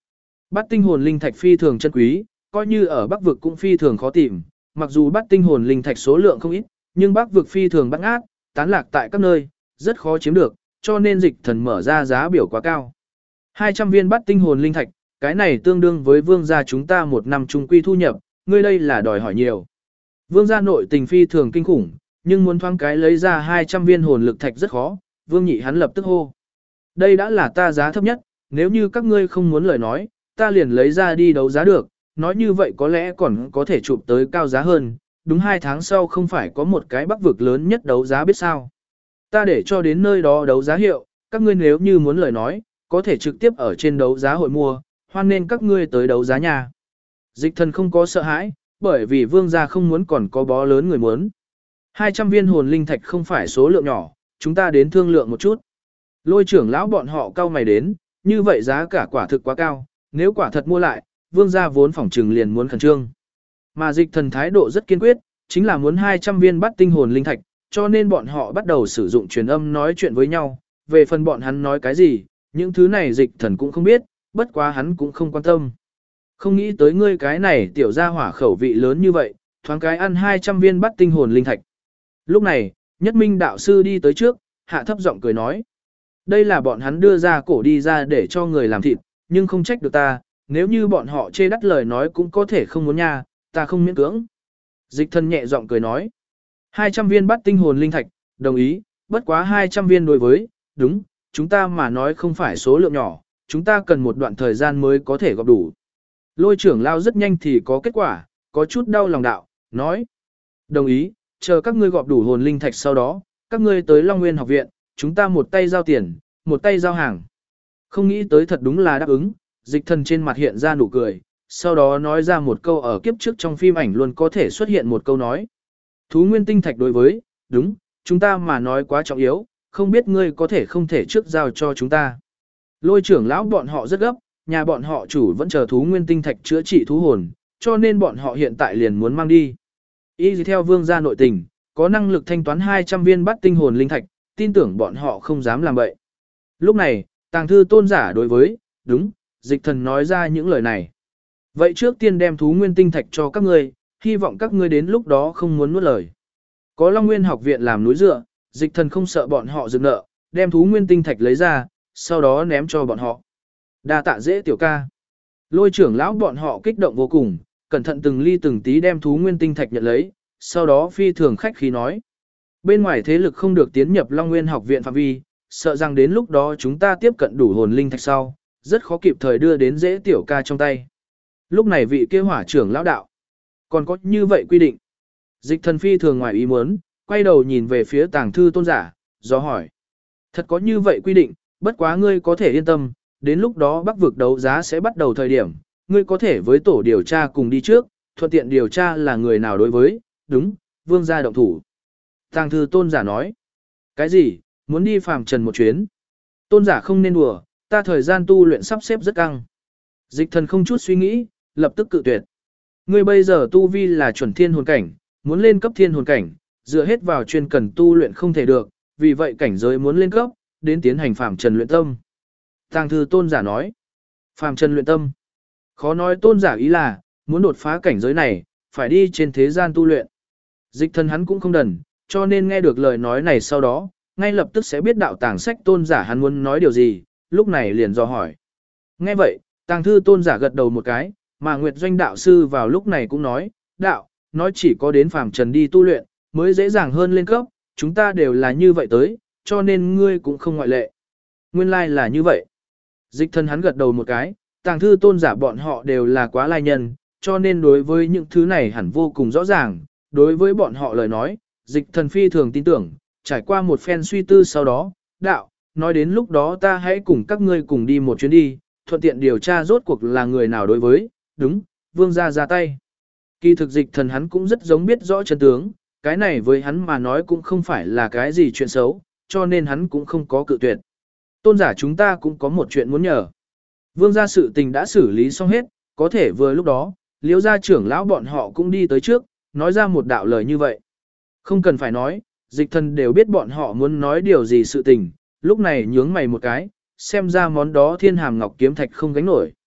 Bát tinh hồn linh thạch phi thường chân quý, coi như ở Bắc vực cũng phi thường khó tìm, mặc dù bát tinh hồn linh thạch số lượng không ít, nhưng Bắc vực phi thường bát ngát, tán lạc tại các nơi, rất khó chiếm được, cho nên Dịch Thần mở ra giá biểu quá cao. 200 viên bát tinh hồn linh thạch, cái này tương đương với vương gia chúng ta một năm trung quy thu nhập, ngươi đây là đòi hỏi nhiều. Vương gia nội tình phi thường kinh khủng, nhưng muốn thoáng cái lấy ra 200 viên hồn lực thạch rất khó, Vương Nhị hắn lập tức hô. Đây đã là ta giá thấp nhất, nếu như các ngươi không muốn lời nói, ta liền lấy ra đi đấu giá được, nói như vậy có lẽ còn có thể chụp tới cao giá hơn, đúng 2 tháng sau không phải có một cái Bắc vực lớn nhất đấu giá biết sao. Ta để cho đến nơi đó đấu giá hiệu, các ngươi nếu như muốn lời nói, có thể trực tiếp ở trên đấu giá hội mua, hoan nên các ngươi tới đấu giá nhà. Dịch Thần không có sợ hãi, bởi vì vương gia không muốn còn có bó lớn người muốn. 200 viên hồn linh thạch không phải số lượng nhỏ, chúng ta đến thương lượng một chút. Lôi trưởng lão bọn họ cao mày đến, như vậy giá cả quả thực quá cao, nếu quả thật mua lại, vương gia vốn phỏng trừng liền muốn khẩn trương. Mà Dịch Thần thái độ rất kiên quyết, chính là muốn 200 viên bắt tinh hồn linh thạch, cho nên bọn họ bắt đầu sử dụng truyền âm nói chuyện với nhau, về phần bọn hắn nói cái gì, những thứ này Dịch Thần cũng không biết, bất quá hắn cũng không quan tâm. Không nghĩ tới ngươi cái này tiểu gia hỏa khẩu vị lớn như vậy, thoáng cái ăn 200 viên bắt tinh hồn linh thạch. Lúc này, Nhất Minh đạo sư đi tới trước, hạ thấp giọng cười nói. Đây là bọn hắn đưa ra cổ đi ra để cho người làm thịt, nhưng không trách được ta, nếu như bọn họ chê đắt lời nói cũng có thể không muốn nha, ta không miễn cưỡng. Dịch Thần nhẹ giọng cười nói. 200 viên bắt tinh hồn linh thạch, đồng ý, bất quá 200 viên đối với, đúng, chúng ta mà nói không phải số lượng nhỏ, chúng ta cần một đoạn thời gian mới có thể góp đủ. Lôi trưởng lao rất nhanh thì có kết quả, có chút đau lòng đạo, nói. Đồng ý, chờ các ngươi gọp đủ hồn linh thạch sau đó, các ngươi tới Long Nguyên học viện, chúng ta một tay giao tiền, một tay giao hàng. Không nghĩ tới thật đúng là đáp ứng, Dịch Thần trên mặt hiện ra nụ cười, sau đó nói ra một câu ở kiếp trước trong phim ảnh luôn có thể xuất hiện một câu nói. Thú nguyên tinh thạch đối với, đúng, chúng ta mà nói quá trọng yếu, không biết ngươi có thể không thể trước giao cho chúng ta. Lôi trưởng lão bọn họ rất gấp, nhà bọn họ chủ vẫn chờ thú nguyên tinh thạch chữa trị thú hồn, cho nên bọn họ hiện tại liền muốn mang đi. Y theo vương gia nội tình, có năng lực thanh toán 200 viên bắt tinh hồn linh thạch, tin tưởng bọn họ không dám làm vậy. Lúc này, Tàng thư tôn giả đối với, đúng, Dịch Thần nói ra những lời này. Vậy trước tiên đem thú nguyên tinh thạch cho các ngươi, hy vọng các ngươi đến lúc đó không muốn nuốt lời. Có Long Nguyên học viện làm núi dựa, Dịch Thần không sợ bọn họ dừng nợ, đem thú nguyên tinh thạch lấy ra, sau đó ném cho bọn họ. Đa tạ dễ tiểu ca. Lôi trưởng lão bọn họ kích động vô cùng, cẩn thận từng ly từng tí đem thú nguyên tinh thạch nhận lấy, sau đó phi thường khách khí nói. Bên ngoài thế lực không được tiến nhập Long Nguyên học viện phạm vi, sợ rằng đến lúc đó chúng ta tiếp cận đủ hồn linh thạch sau, rất khó kịp thời đưa đến dễ tiểu ca trong tay. Lúc này vị kia hỏa trưởng lão đạo, còn có như vậy quy định. Dịch Thần phi thường ngoài ý muốn, quay đầu nhìn về phía Tàng thư tôn giả, do hỏi. Thật có như vậy quy định, bất quá ngươi có thể yên tâm, đến lúc đó Bắc vực đấu giá sẽ bắt đầu thời điểm, ngươi có thể với tổ điều tra cùng đi trước, thuận tiện điều tra là người nào đối với, đúng, vương gia động thủ. Tàng thư tôn giả nói, cái gì, muốn đi phàm trần một chuyến. Tôn giả không nên đùa, ta thời gian tu luyện sắp xếp rất căng. Dịch Thần không chút suy nghĩ, lập tức cự tuyệt. Ngươi bây giờ tu vi là chuẩn thiên hồn cảnh, muốn lên cấp thiên hồn cảnh, dựa hết vào chuyên cần tu luyện không thể được, vì vậy cảnh giới muốn lên cấp, đến tiến hành phàm trần luyện tâm. Tàng thư tôn giả nói, phàm trần luyện tâm. Khó nói tôn giả ý là, muốn đột phá cảnh giới này, phải đi trên thế gian tu luyện. Dịch Thần hắn cũng không đần, cho nên nghe được lời nói này sau đó, ngay lập tức sẽ biết đạo tàng sách tôn giả hắn muốn nói điều gì, lúc này liền dò hỏi. Nghe vậy, tàng thư tôn giả gật đầu một cái, mà Nguyệt Doanh đạo sư vào lúc này cũng nói, đạo, nói chỉ có đến phàm trần đi tu luyện, mới dễ dàng hơn lên cấp, chúng ta đều là như vậy tới, cho nên ngươi cũng không ngoại lệ. Nguyên lai là như vậy. Dịch Thần hắn gật đầu một cái, tàng thư tôn giả bọn họ đều là quá lai nhân, cho nên đối với những thứ này hẳn vô cùng rõ ràng, đối với bọn họ lời nói, Dịch Thần phi thường tin tưởng, trải qua một phen suy tư sau đó, đạo, nói đến lúc đó ta hãy cùng các ngươi cùng đi một chuyến đi, thuận tiện điều tra rốt cuộc là người nào đối với, đúng, vương gia ra tay. Kỳ thực Dịch Thần hắn cũng rất giống biết rõ chân tướng, cái này với hắn mà nói cũng không phải là cái gì chuyện xấu, cho nên hắn cũng không có cự tuyệt. Tôn giả chúng ta cũng có một chuyện muốn nhờ. Vương gia sự tình đã xử lý xong hết, có thể vừa lúc đó, Liễu gia trưởng lão bọn họ cũng đi tới trước, nói ra một đạo lời như vậy. Không cần phải nói, Dịch Thần đều biết bọn họ muốn nói điều gì sự tình, lúc này nhướng mày một cái, xem ra món đó thiên hàm ngọc kiếm thạch không gánh nổi.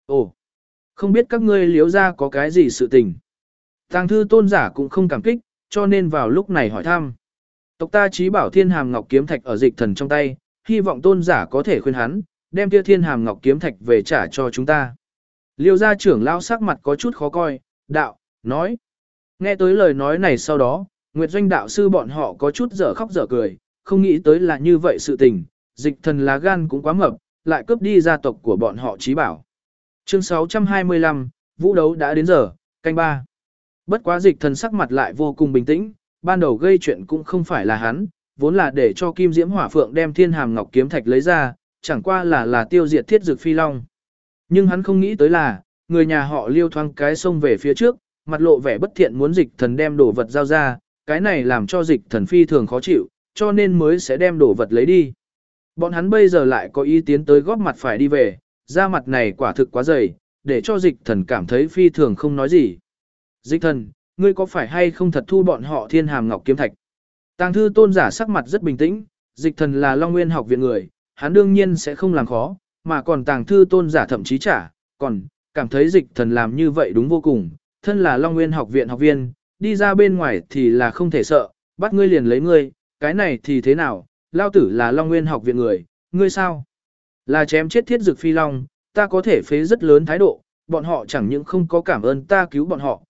Ồ, không biết các ngươi Liễu gia có cái gì sự tình. Tàng thư tôn giả cũng không cảm kích, cho nên vào lúc này hỏi thăm. Tộc ta chí bảo Thiên Hàm Ngọc kiếm thạch ở Dịch Thần trong tay, hy vọng tôn giả có thể khuyên hắn, đem kia Thiên Hàm Ngọc kiếm thạch về trả cho chúng ta. Liêu gia trưởng lão sắc mặt có chút khó coi, đạo, nói. Nghe tới lời nói này sau đó, Nguyệt Doanh đạo sư bọn họ có chút dở khóc dở cười, không nghĩ tới là như vậy sự tình, Dịch Thần lá gan cũng quá mập, lại cướp đi gia tộc của bọn họ chí bảo. Chương 625, vũ đấu đã đến giờ, canh ba. Bất quá Dịch Thần sắc mặt lại vô cùng bình tĩnh, ban đầu gây chuyện cũng không phải là hắn, vốn là để cho Kim Diễm Hỏa Phượng đem Thiên Hàm Ngọc kiếm thạch lấy ra, chẳng qua là tiêu diệt Thiết Dực Phi Long. Nhưng hắn không nghĩ tới là, người nhà họ Liêu thoáng cái xông về phía trước, mặt lộ vẻ bất thiện muốn Dịch Thần đem đồ vật giao ra, cái này làm cho Dịch Thần phi thường khó chịu, cho nên mới sẽ đem đồ vật lấy đi. Bọn hắn bây giờ lại có ý tiến tới góp mặt phải đi về, da mặt này quả thực quá dày, để cho Dịch Thần cảm thấy phi thường không nói gì. Dịch Thần, ngươi có phải hay không thật thu bọn họ Thiên Hàm Ngọc kiếm thạch? Tàng thư tôn giả sắc mặt rất bình tĩnh, Dịch Thần là Long Nguyên học viện người, hắn đương nhiên sẽ không làm khó, mà còn tàng thư tôn giả thậm chí còn cảm thấy Dịch Thần làm như vậy đúng vô cùng, thân là Long Nguyên học viện học viên, đi ra bên ngoài thì là không thể sợ, bắt ngươi liền lấy ngươi, cái này thì thế nào, lao tử là Long Nguyên học viện người, ngươi sao? Là chém chết Thiết Dực Phi Long, ta có thể phế rất lớn thái độ, bọn họ chẳng những không có cảm ơn ta cứu bọn họ,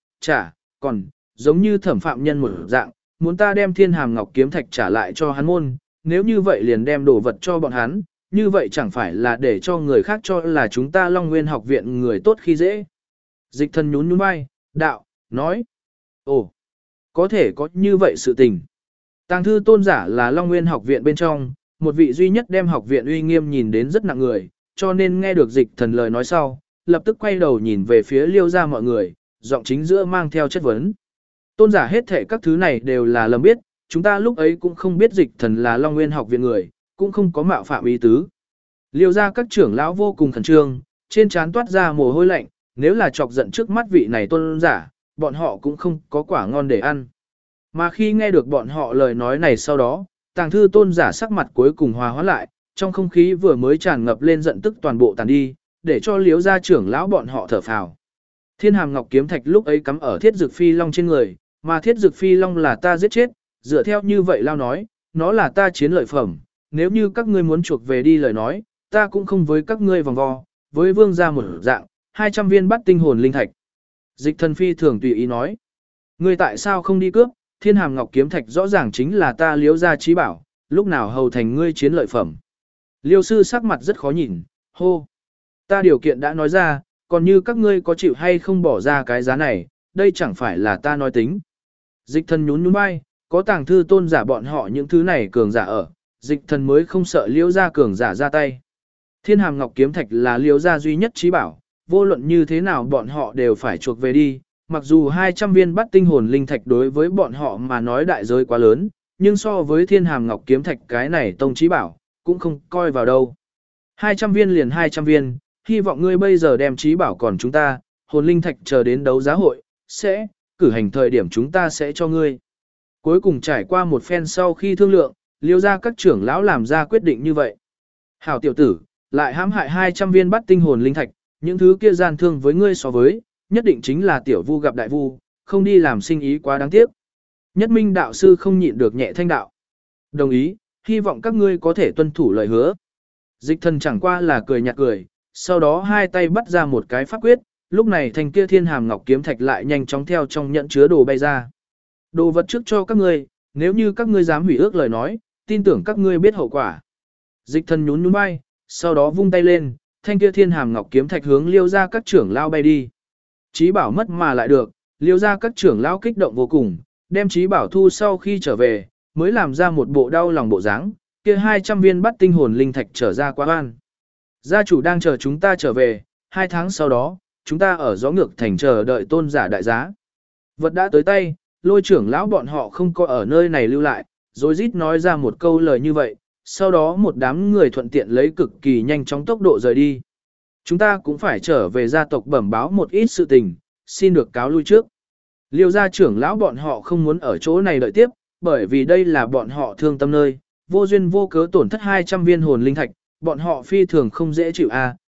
còn giống như thẩm phạm nhân một dạng, muốn ta đem Thiên Hàm Ngọc kiếm thạch trả lại cho hắn môn, nếu như vậy liền đem đồ vật cho bọn hắn, như vậy chẳng phải là để cho người khác cho là chúng ta Long Nguyên học viện người tốt khi dễ. Dịch Thần nhún nhún vai, đạo, nói, ồ, có thể có như vậy sự tình. Tàng thư tôn giả là Long Nguyên học viện bên trong, một vị duy nhất đem học viện uy nghiêm nhìn đến rất nặng người, cho nên nghe được Dịch Thần lời nói sau, lập tức quay đầu nhìn về phía Liêu gia mọi người, giọng chính giữa mang theo chất vấn. Tôn giả hết thể các thứ này đều là lầm biết, chúng ta lúc ấy cũng không biết Dịch Thần là Long Nguyên học viện người, cũng không có mạo phạm ý tứ. Liêu gia các trưởng lão vô cùng khẩn trương, trên trán toát ra mồ hôi lạnh, nếu là chọc giận trước mắt vị này tôn giả, bọn họ cũng không có quả ngon để ăn. Mà khi nghe được bọn họ lời nói này sau đó, tàng thư tôn giả sắc mặt cuối cùng hòa hóa lại, trong không khí vừa mới tràn ngập lên giận tức toàn bộ tàn đi, để cho Liêu gia trưởng lão bọn họ thở phào. Thiên Hàm Ngọc kiếm thạch lúc ấy cắm ở Thiết Dực Phi Long trên người, mà Thiết Dực Phi Long là ta giết chết, dựa theo như vậy lao nói, nó là ta chiến lợi phẩm, nếu như các ngươi muốn chuộc về đi lời nói, ta cũng không với các ngươi vòng vo, với vương gia một dạng, 200 viên bắt tinh hồn linh thạch. Dịch Thần phi thường tùy ý nói, ngươi tại sao không đi cướp, Thiên Hàm Ngọc kiếm thạch rõ ràng chính là ta Liễu gia chí bảo, lúc nào hầu thành ngươi chiến lợi phẩm. Liêu sư sắc mặt rất khó nhìn, hô, ta điều kiện đã nói ra, còn như các ngươi có chịu hay không bỏ ra cái giá này, đây chẳng phải là ta nói tính. Dịch Thần nhún nhún vai, có tàng thư tôn giả bọn họ những thứ này cường giả ở, Dịch Thần mới không sợ Liễu gia cường giả ra tay. Thiên Hàm Ngọc kiếm thạch là Liễu gia duy nhất chí bảo, vô luận như thế nào bọn họ đều phải chuộc về đi, mặc dù 200 viên bắt tinh hồn linh thạch đối với bọn họ mà nói đại giới quá lớn, nhưng so với Thiên Hàm Ngọc kiếm thạch cái này tông chí bảo, cũng không coi vào đâu. 200 viên liền 200 viên, hy vọng ngươi bây giờ đem chí bảo còn chúng ta, hồn linh thạch chờ đến đấu giá hội, sẽ cử hành thời điểm chúng ta sẽ cho ngươi. Cuối cùng trải qua một phen sau khi thương lượng, Liêu gia các trưởng lão làm ra quyết định như vậy. Hảo tiểu tử, lại hãm hại 200 viên bắt tinh hồn linh thạch, những thứ kia gian thương với ngươi so với, nhất định chính là tiểu vu gặp đại vu, không đi làm sinh ý quá đáng tiếc. Nhất Minh đạo sư không nhịn được nhẹ thanh đạo. Đồng ý, hy vọng các ngươi có thể tuân thủ lời hứa. Dịch Thần chẳng qua là cười nhạt cười, sau đó hai tay bắt ra một cái pháp quyết, lúc này thành kia Thiên Hàm Ngọc kiếm thạch lại nhanh chóng theo trong nhận chứa đồ bay ra. Đồ vật trước cho các ngươi, nếu như các ngươi dám hủy ước lời nói, tin tưởng các ngươi biết hậu quả. Dịch Thần nhún nhún vai, sau đó vung tay lên, thanh kia Thiên Hàm Ngọc kiếm thạch hướng Liêu gia các trưởng lao bay đi. Chí bảo mất mà lại được, Liêu gia các trưởng lao kích động vô cùng, đem chí bảo thu sau khi trở về, mới làm ra một bộ đau lòng bộ dáng, kia 200 viên bắt tinh hồn linh thạch trở ra quá oan. Gia chủ đang chờ chúng ta trở về, 2 tháng sau đó, chúng ta ở gió ngược thành chờ đợi tôn giả đại giá. Vật đã tới tay, Lôi trưởng lão bọn họ không có ở nơi này lưu lại, rồi rít nói ra một câu lời như vậy, sau đó một đám người thuận tiện lấy cực kỳ nhanh chóng tốc độ rời đi. Chúng ta cũng phải trở về gia tộc bẩm báo một ít sự tình, xin được cáo lui trước. Liêu gia trưởng lão bọn họ không muốn ở chỗ này đợi tiếp, bởi vì đây là bọn họ thương tâm nơi, vô duyên vô cớ tổn thất 200 viên hồn linh thạch, bọn họ phi thường không dễ chịu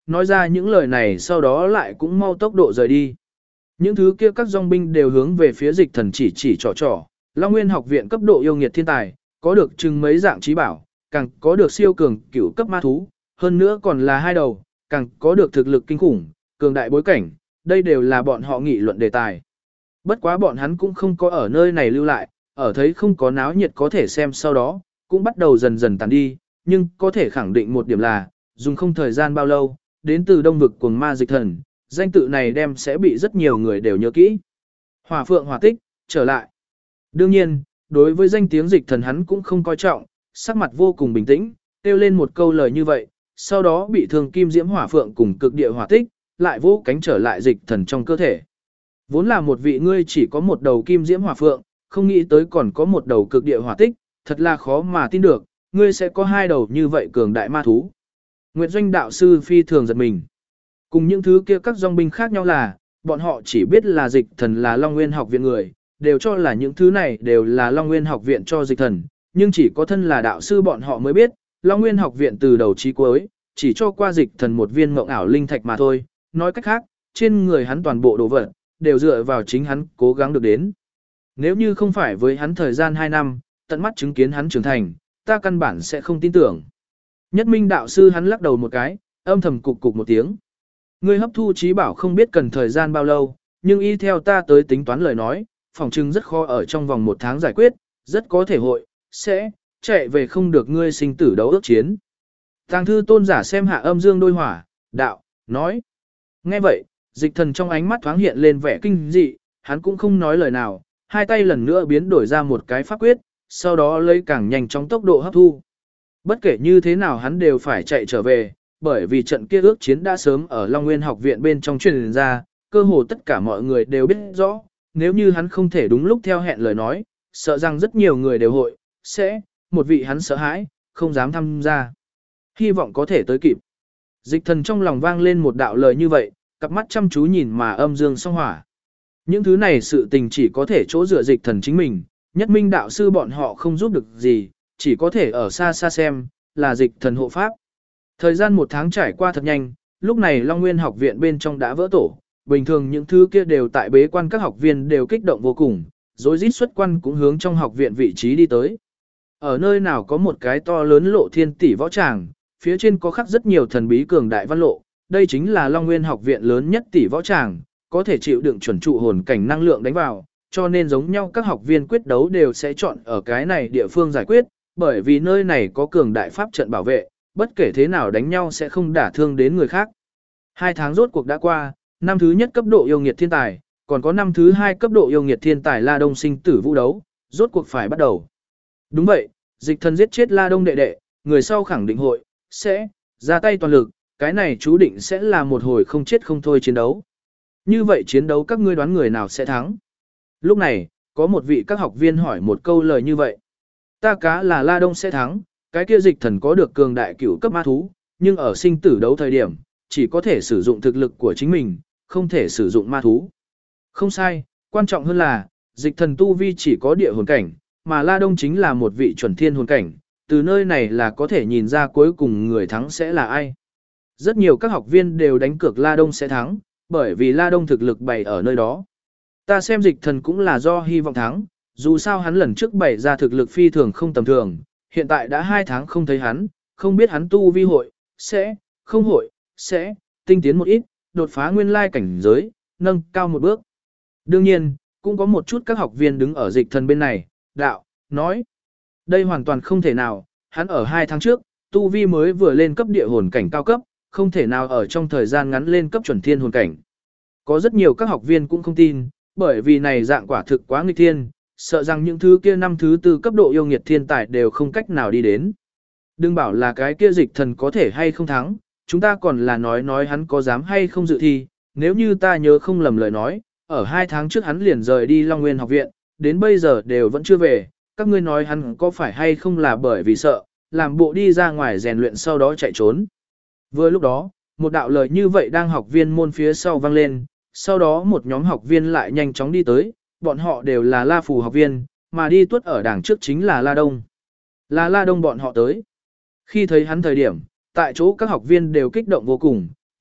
nói ra những lời này sau đó lại cũng mau tốc độ rời đi. Những thứ kia các dòng binh đều hướng về phía Dịch Thần chỉ trò trò, Long Nguyên học viện cấp độ yêu nghiệt thiên tài, có được chừng mấy dạng trí bảo, càng có được siêu cường cửu cấp ma thú, hơn nữa còn là hai đầu, càng có được thực lực kinh khủng, cường đại bối cảnh, đây đều là bọn họ nghị luận đề tài. Bất quá bọn hắn cũng không có ở nơi này lưu lại, ở thấy không có náo nhiệt có thể xem sau đó, cũng bắt đầu dần dần tàn đi, nhưng có thể khẳng định một điểm là, dùng không thời gian bao lâu, đến từ đông vực cuồng ma Dịch Thần, danh tự này đem sẽ bị rất nhiều người đều nhớ kỹ. Hỏa Phượng Hỏa Tích, trở lại. Đương nhiên, đối với danh tiếng Dịch Thần hắn cũng không coi trọng, sắc mặt vô cùng bình tĩnh, kêu lên một câu lời như vậy, sau đó bị thương kim diễm hỏa phượng cùng cực địa hỏa tích, lại vỗ cánh trở lại Dịch Thần trong cơ thể. Vốn là một vị ngươi chỉ có một đầu kim diễm hỏa phượng, không nghĩ tới còn có một đầu cực địa hỏa tích, thật là khó mà tin được, ngươi sẽ có hai đầu như vậy cường đại ma thú. Nguyệt Doanh đạo sư phi thường giật mình. Cùng những thứ kia các dòng binh khác nhau là, bọn họ chỉ biết là Dịch Thần là Long Nguyên học viện người, đều cho là những thứ này đều là Long Nguyên học viện cho Dịch Thần, nhưng chỉ có thân là đạo sư bọn họ mới biết, Long Nguyên học viện từ đầu chí cuối, chỉ cho qua Dịch Thần một viên mộng ảo linh thạch mà thôi, nói cách khác, trên người hắn toàn bộ đồ vật, đều dựa vào chính hắn cố gắng được đến. Nếu như không phải với hắn thời gian 2 năm, tận mắt chứng kiến hắn trưởng thành, ta căn bản sẽ không tin tưởng. Nhất Minh đạo sư hắn lắc đầu một cái, âm thầm cục cục một tiếng. Ngươi hấp thu trí bảo không biết cần thời gian bao lâu, nhưng y theo ta tới tính toán lời nói, phỏng chừng rất khó ở trong vòng 1 tháng giải quyết, rất có thể hội, sẽ, chạy về không được ngươi sinh tử đấu ước chiến. Tàng thư tôn giả xem Hạ Âm Dương đôi hỏa, đạo, nói. Nghe vậy, Dịch Thần trong ánh mắt thoáng hiện lên vẻ kinh dị, hắn cũng không nói lời nào, hai tay lần nữa biến đổi ra một cái pháp quyết, sau đó lấy càng nhanh chóng tốc độ hấp thu. Bất kể như thế nào hắn đều phải chạy trở về, bởi vì trận kia ước chiến đã sớm ở Long Nguyên học viện bên trong truyền ra, cơ hồ tất cả mọi người đều biết rõ, nếu như hắn không thể đúng lúc theo hẹn lời nói, sợ rằng rất nhiều người đều hội, sẽ, một vị hắn sợ hãi, không dám tham gia. Hy vọng có thể tới kịp. Dịch Thần trong lòng vang lên một đạo lời như vậy, cặp mắt chăm chú nhìn mà âm dương song hỏa. Những thứ này sự tình chỉ có thể chỗ dựa Dịch Thần chính mình, Nhất Minh đạo sư bọn họ không giúp được gì, chỉ có thể ở xa xa xem, là Dịch Thần hộ pháp. Thời gian 1 tháng trải qua thật nhanh, lúc này Long Nguyên học viện bên trong đã vỡ tổ, bình thường những thứ kia đều tại bế quan các học viên đều kích động vô cùng, rồi rít xuất quan cũng hướng trong học viện vị trí đi tới. Ở nơi nào có một cái to lớn lộ thiên tỷ võ tràng, phía trên có khắc rất nhiều thần bí cường đại văn lộ, đây chính là Long Nguyên học viện lớn nhất tỷ võ tràng, có thể chịu đựng chuẩn trụ hồn cảnh năng lượng đánh vào, cho nên giống nhau các học viên quyết đấu đều sẽ chọn ở cái này địa phương giải quyết, bởi vì nơi này có cường đại pháp trận bảo vệ, bất kể thế nào đánh nhau sẽ không đả thương đến người khác. 2 tháng rốt cuộc đã qua, năm thứ nhất cấp độ yêu nghiệt thiên tài, còn có năm thứ 2 cấp độ yêu nghiệt thiên tài La Đông sinh tử vũ đấu, rốt cuộc phải bắt đầu. Đúng vậy, Dịch Thần giết chết La Đông đệ đệ, người sau khẳng định hội, sẽ, ra tay toàn lực, cái này chú định sẽ là một hồi không chết không thôi chiến đấu. Như vậy chiến đấu các ngươi đoán người nào sẽ thắng? Lúc này, có một vị các học viên hỏi một câu lời như vậy. Ta cá là La Đông sẽ thắng, cái kia Dịch Thần có được cường đại cửu cấp ma thú, nhưng ở sinh tử đấu thời điểm, chỉ có thể sử dụng thực lực của chính mình, không thể sử dụng ma thú. Không sai, quan trọng hơn là, Dịch Thần tu vi chỉ có địa hồn cảnh, mà La Đông chính là một vị chuẩn thiên hồn cảnh, từ nơi này là có thể nhìn ra cuối cùng người thắng sẽ là ai. Rất nhiều các học viên đều đánh cược La Đông sẽ thắng, bởi vì La Đông thực lực bày ở nơi đó. Ta xem Dịch Thần cũng là do hy vọng thắng, dù sao hắn lần trước bày ra thực lực phi thường không tầm thường, hiện tại đã 2 tháng không thấy hắn, không biết hắn tu vi hội, sẽ, không hội, sẽ, tinh tiến một ít, đột phá nguyên lai cảnh giới, nâng cao một bước. Đương nhiên, cũng có một chút các học viên đứng ở Dịch Thần bên này, đạo, nói. Đây hoàn toàn không thể nào, hắn ở 2 tháng trước, tu vi mới vừa lên cấp địa hồn cảnh cao cấp, không thể nào ở trong thời gian ngắn lên cấp chuẩn thiên hồn cảnh. Có rất nhiều các học viên cũng không tin, bởi vì này dạng quả thực quá nghịch thiên, sợ rằng những thứ kia năm thứ 4 cấp độ yêu nghiệt thiên tài đều không cách nào đi đến. Đừng bảo là cái kia Dịch Thần có thể hay không thắng, chúng ta còn là nói hắn có dám hay không dự thi, nếu như ta nhớ không lầm lời nói, ở 2 tháng trước hắn liền rời đi Long Nguyên học viện, đến bây giờ đều vẫn chưa về, các ngươi nói hắn có phải hay không là bởi vì sợ, làm bộ đi ra ngoài rèn luyện sau đó chạy trốn. Vừa lúc đó, một đạo lời như vậy đang học viên môn phía sau vang lên, sau đó một nhóm học viên lại nhanh chóng đi tới, bọn họ đều là La Phù học viên, mà đi tuất ở đằng trước chính là La Đông. Là La Đông bọn họ tới. Khi thấy hắn thời điểm, tại chỗ các học viên đều kích động vô cùng,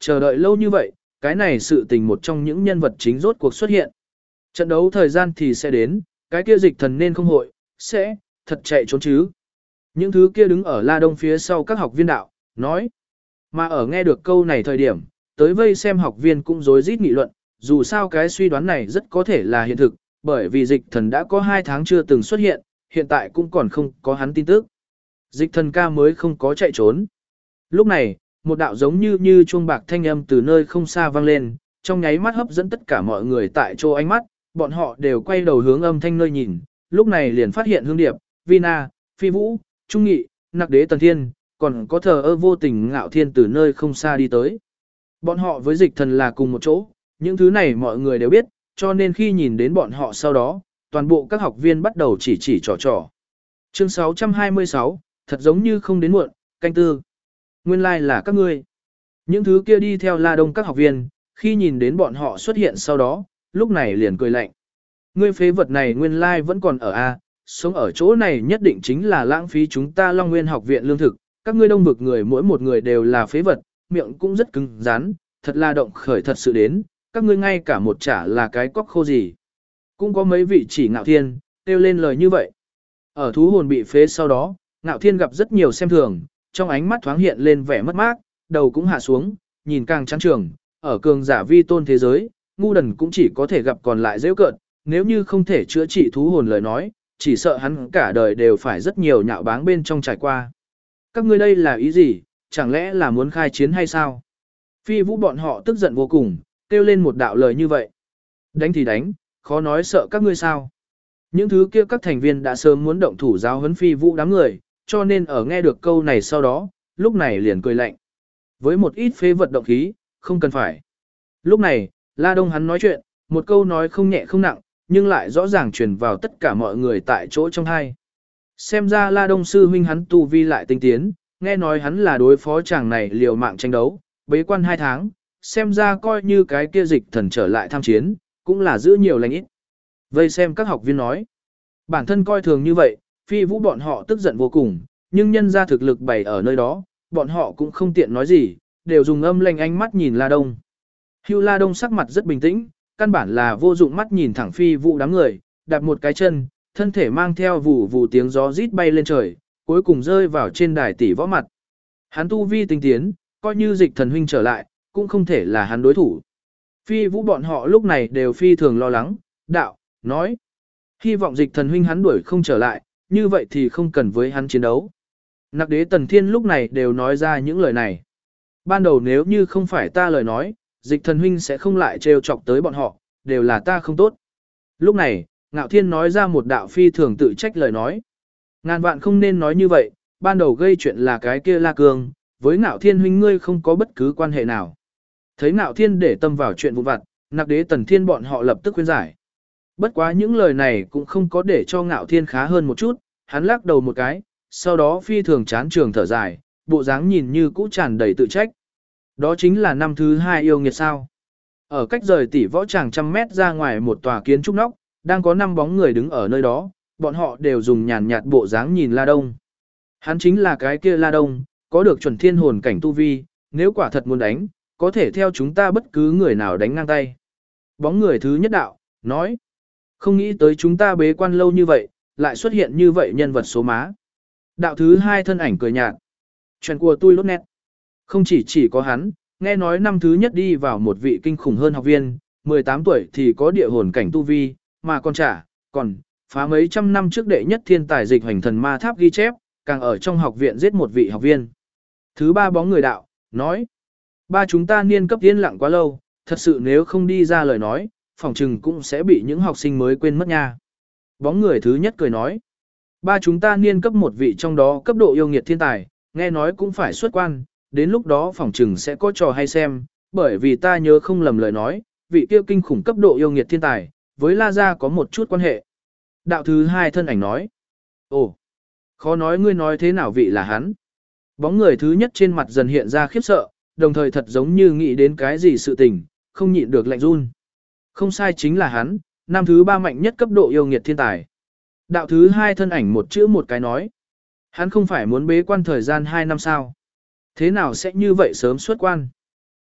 chờ đợi lâu như vậy, cái này sự tình một trong những nhân vật chính rốt cuộc xuất hiện. Trận đấu thời gian thì sẽ đến, cái kia dịch thần nên không hội, sẽ, thật chạy trốn chứ. Những thứ kia đứng ở La Đông phía sau các học viên đạo, nói. Mà ở nghe được câu này thời điểm, tới vây xem học viên cũng rối rít nghị luận, dù sao cái suy đoán này rất có thể là hiện thực, bởi vì dịch thần đã có 2 tháng chưa từng xuất hiện, hiện tại cũng còn không có hắn tin tức. Dịch thần ca mới không có chạy trốn. Lúc này, một đạo giống như chuông bạc thanh âm từ nơi không xa vang lên, trong nháy mắt hấp dẫn tất cả mọi người tại chỗ ánh mắt, bọn họ đều quay đầu hướng âm thanh nơi nhìn, lúc này liền phát hiện Hương Điệp, Vina, Phi Vũ, Trung Nghị, Nặc Đế Tần Thiên, còn có thờ ơ vô tình Ngạo Thiên từ nơi không xa đi tới. Bọn họ với dịch thần là cùng một chỗ, những thứ này mọi người đều biết, cho nên khi nhìn đến bọn họ sau đó, toàn bộ các học viên bắt đầu chỉ trò. Chương 626, thật giống như không đến muộn, canh tư. Nguyên lai like là các ngươi. Những thứ kia đi theo La Đông các học viên, khi nhìn đến bọn họ xuất hiện sau đó, lúc này liền cười lạnh. Ngươi phế vật này nguyên lai like vẫn còn ở A, sống ở chỗ này nhất định chính là lãng phí chúng ta Long Nguyên học viện lương thực, các ngươi Đông vực người mỗi một người đều là phế vật, miệng cũng rất cứng rắn, thật là động khởi thật sự đến, các ngươi ngay cả một chả là cái cóc khô gì. Cũng có mấy vị chỉ Ngạo Thiên, kêu lên lời như vậy. Ở thú hồn bị phế sau đó, Ngạo Thiên gặp rất nhiều xem thường, trong ánh mắt thoáng hiện lên vẻ mất mát, đầu cũng hạ xuống, nhìn càng chán trường, ở cường giả vi tôn thế giới, ngu đần cũng chỉ có thể gặp còn lại dễ cợt, nếu như không thể chữa trị thú hồn lời nói, chỉ sợ hắn cả đời đều phải rất nhiều nhạo báng bên trong trải qua. Các ngươi đây là ý gì, chẳng lẽ là muốn khai chiến hay sao? Phi Vũ bọn họ tức giận vô cùng, kêu lên một đạo lời như vậy. Đánh thì đánh, khó nói sợ các ngươi sao? Những thứ kia các thành viên đã sớm muốn động thủ giáo huấn Phi Vũ đám người, cho nên ở nghe được câu này sau đó, lúc này liền cười lạnh. Với một ít phế vật động khí, không cần phải. Lúc này, La Đông hắn nói chuyện, một câu nói không nhẹ không nặng, nhưng lại rõ ràng truyền vào tất cả mọi người tại chỗ trong hai. Xem ra La Đông sư huynh hắn tu vi lại tinh tiến, nghe nói hắn là đối phó chàng này liều mạng tranh đấu, bế quan 2 tháng, xem ra coi như cái kia dịch thần trở lại tham chiến, cũng là giữ nhiều lành ít. Vây xem các học viên nói, bản thân coi thường như vậy, Phi Vũ bọn họ tức giận vô cùng, nhưng nhân ra thực lực bày ở nơi đó, bọn họ cũng không tiện nói gì, đều dùng âm lanh ánh mắt nhìn La Đông. Hưu La Đông sắc mặt rất bình tĩnh, căn bản là vô dụng mắt nhìn thẳng Phi Vũ đám người, đạp một cái chân, thân thể mang theo vù vù tiếng gió rít bay lên trời, cuối cùng rơi vào trên đài tỷ võ mặt. Hắn tu vi tinh tiến, coi như dịch thần huynh trở lại, cũng không thể là hắn đối thủ. Phi Vũ bọn họ lúc này đều phi thường lo lắng, đạo, nói. Hy vọng dịch thần huynh hắn đuổi không trở lại, như vậy thì không cần với hắn chiến đấu. Nặc Đế Tần Thiên lúc này đều nói ra những lời này. Ban đầu nếu như không phải ta lời nói, dịch thần huynh sẽ không lại trêu chọc tới bọn họ, đều là ta không tốt. Lúc này, Ngạo Thiên nói ra một đạo phi thường tự trách lời nói. Ngàn vạn không nên nói như vậy, ban đầu gây chuyện là cái kia La Cương, với Ngạo Thiên huynh ngươi không có bất cứ quan hệ nào. Thấy Ngạo Thiên để tâm vào chuyện vụn vặt, Nặc Đế Tần Thiên bọn họ lập tức khuyên giải. Bất quá những lời này cũng không có để cho Ngạo Thiên khá hơn một chút, hắn lắc đầu một cái, sau đó phi thường chán trường thở dài, bộ dáng nhìn như cũ tràn đầy tự trách. Đó chính là năm thứ 2 yêu nghiệt sao. Ở cách rời tỷ võ tràng 100 mét ra ngoài một tòa kiến trúc nóc, đang có 5 bóng người đứng ở nơi đó, bọn họ đều dùng nhàn nhạt bộ dáng nhìn La Đông. Hắn chính là cái kia La Đông, có được chuẩn thiên hồn cảnh tu vi, nếu quả thật muốn đánh, có thể theo chúng ta bất cứ người nào đánh ngang tay. Bóng người thứ nhất đạo, nói, không nghĩ tới chúng ta bế quan lâu như vậy, lại xuất hiện như vậy nhân vật số má. Đạo thứ 2 thân ảnh cười nhạt. Chuyện của tôi lốt nét. Không chỉ có hắn, nghe nói năm thứ nhất đi vào một vị kinh khủng hơn học viên, 18 tuổi thì có địa hồn cảnh tu vi, mà còn phá mấy trăm năm trước đệ nhất thiên tài dịch hoành thần ma tháp ghi chép, càng ở trong học viện giết một vị học viên. Thứ 3 bóng người đạo, nói, ba chúng ta niên cấp yên lặng quá lâu, thật sự nếu không đi ra lời nói, phòng trừng cũng sẽ bị những học sinh mới quên mất nha. Bóng người thứ nhất cười nói, ba chúng ta niên cấp một vị trong đó cấp độ yêu nghiệt thiên tài, nghe nói cũng phải xuất quan, đến lúc đó phòng trừng sẽ có trò hay xem, bởi vì ta nhớ không lầm lời nói, vị kia kinh khủng cấp độ yêu nghiệt thiên tài, với La Gia có một chút quan hệ. Đạo thứ 2 thân ảnh nói, ồ, khó nói ngươi nói thế nào vị là hắn. Bóng người thứ nhất trên mặt dần hiện ra khiếp sợ, đồng thời thật giống như nghĩ đến cái gì sự tình, không nhịn được lạnh run. Không sai chính là hắn, năm thứ 3 mạnh nhất cấp độ yêu nghiệt thiên tài. Đạo thứ 2 thân ảnh một chữ một cái nói, hắn không phải muốn bế quan thời gian 2 năm sao. Thế nào sẽ như vậy sớm xuất quan?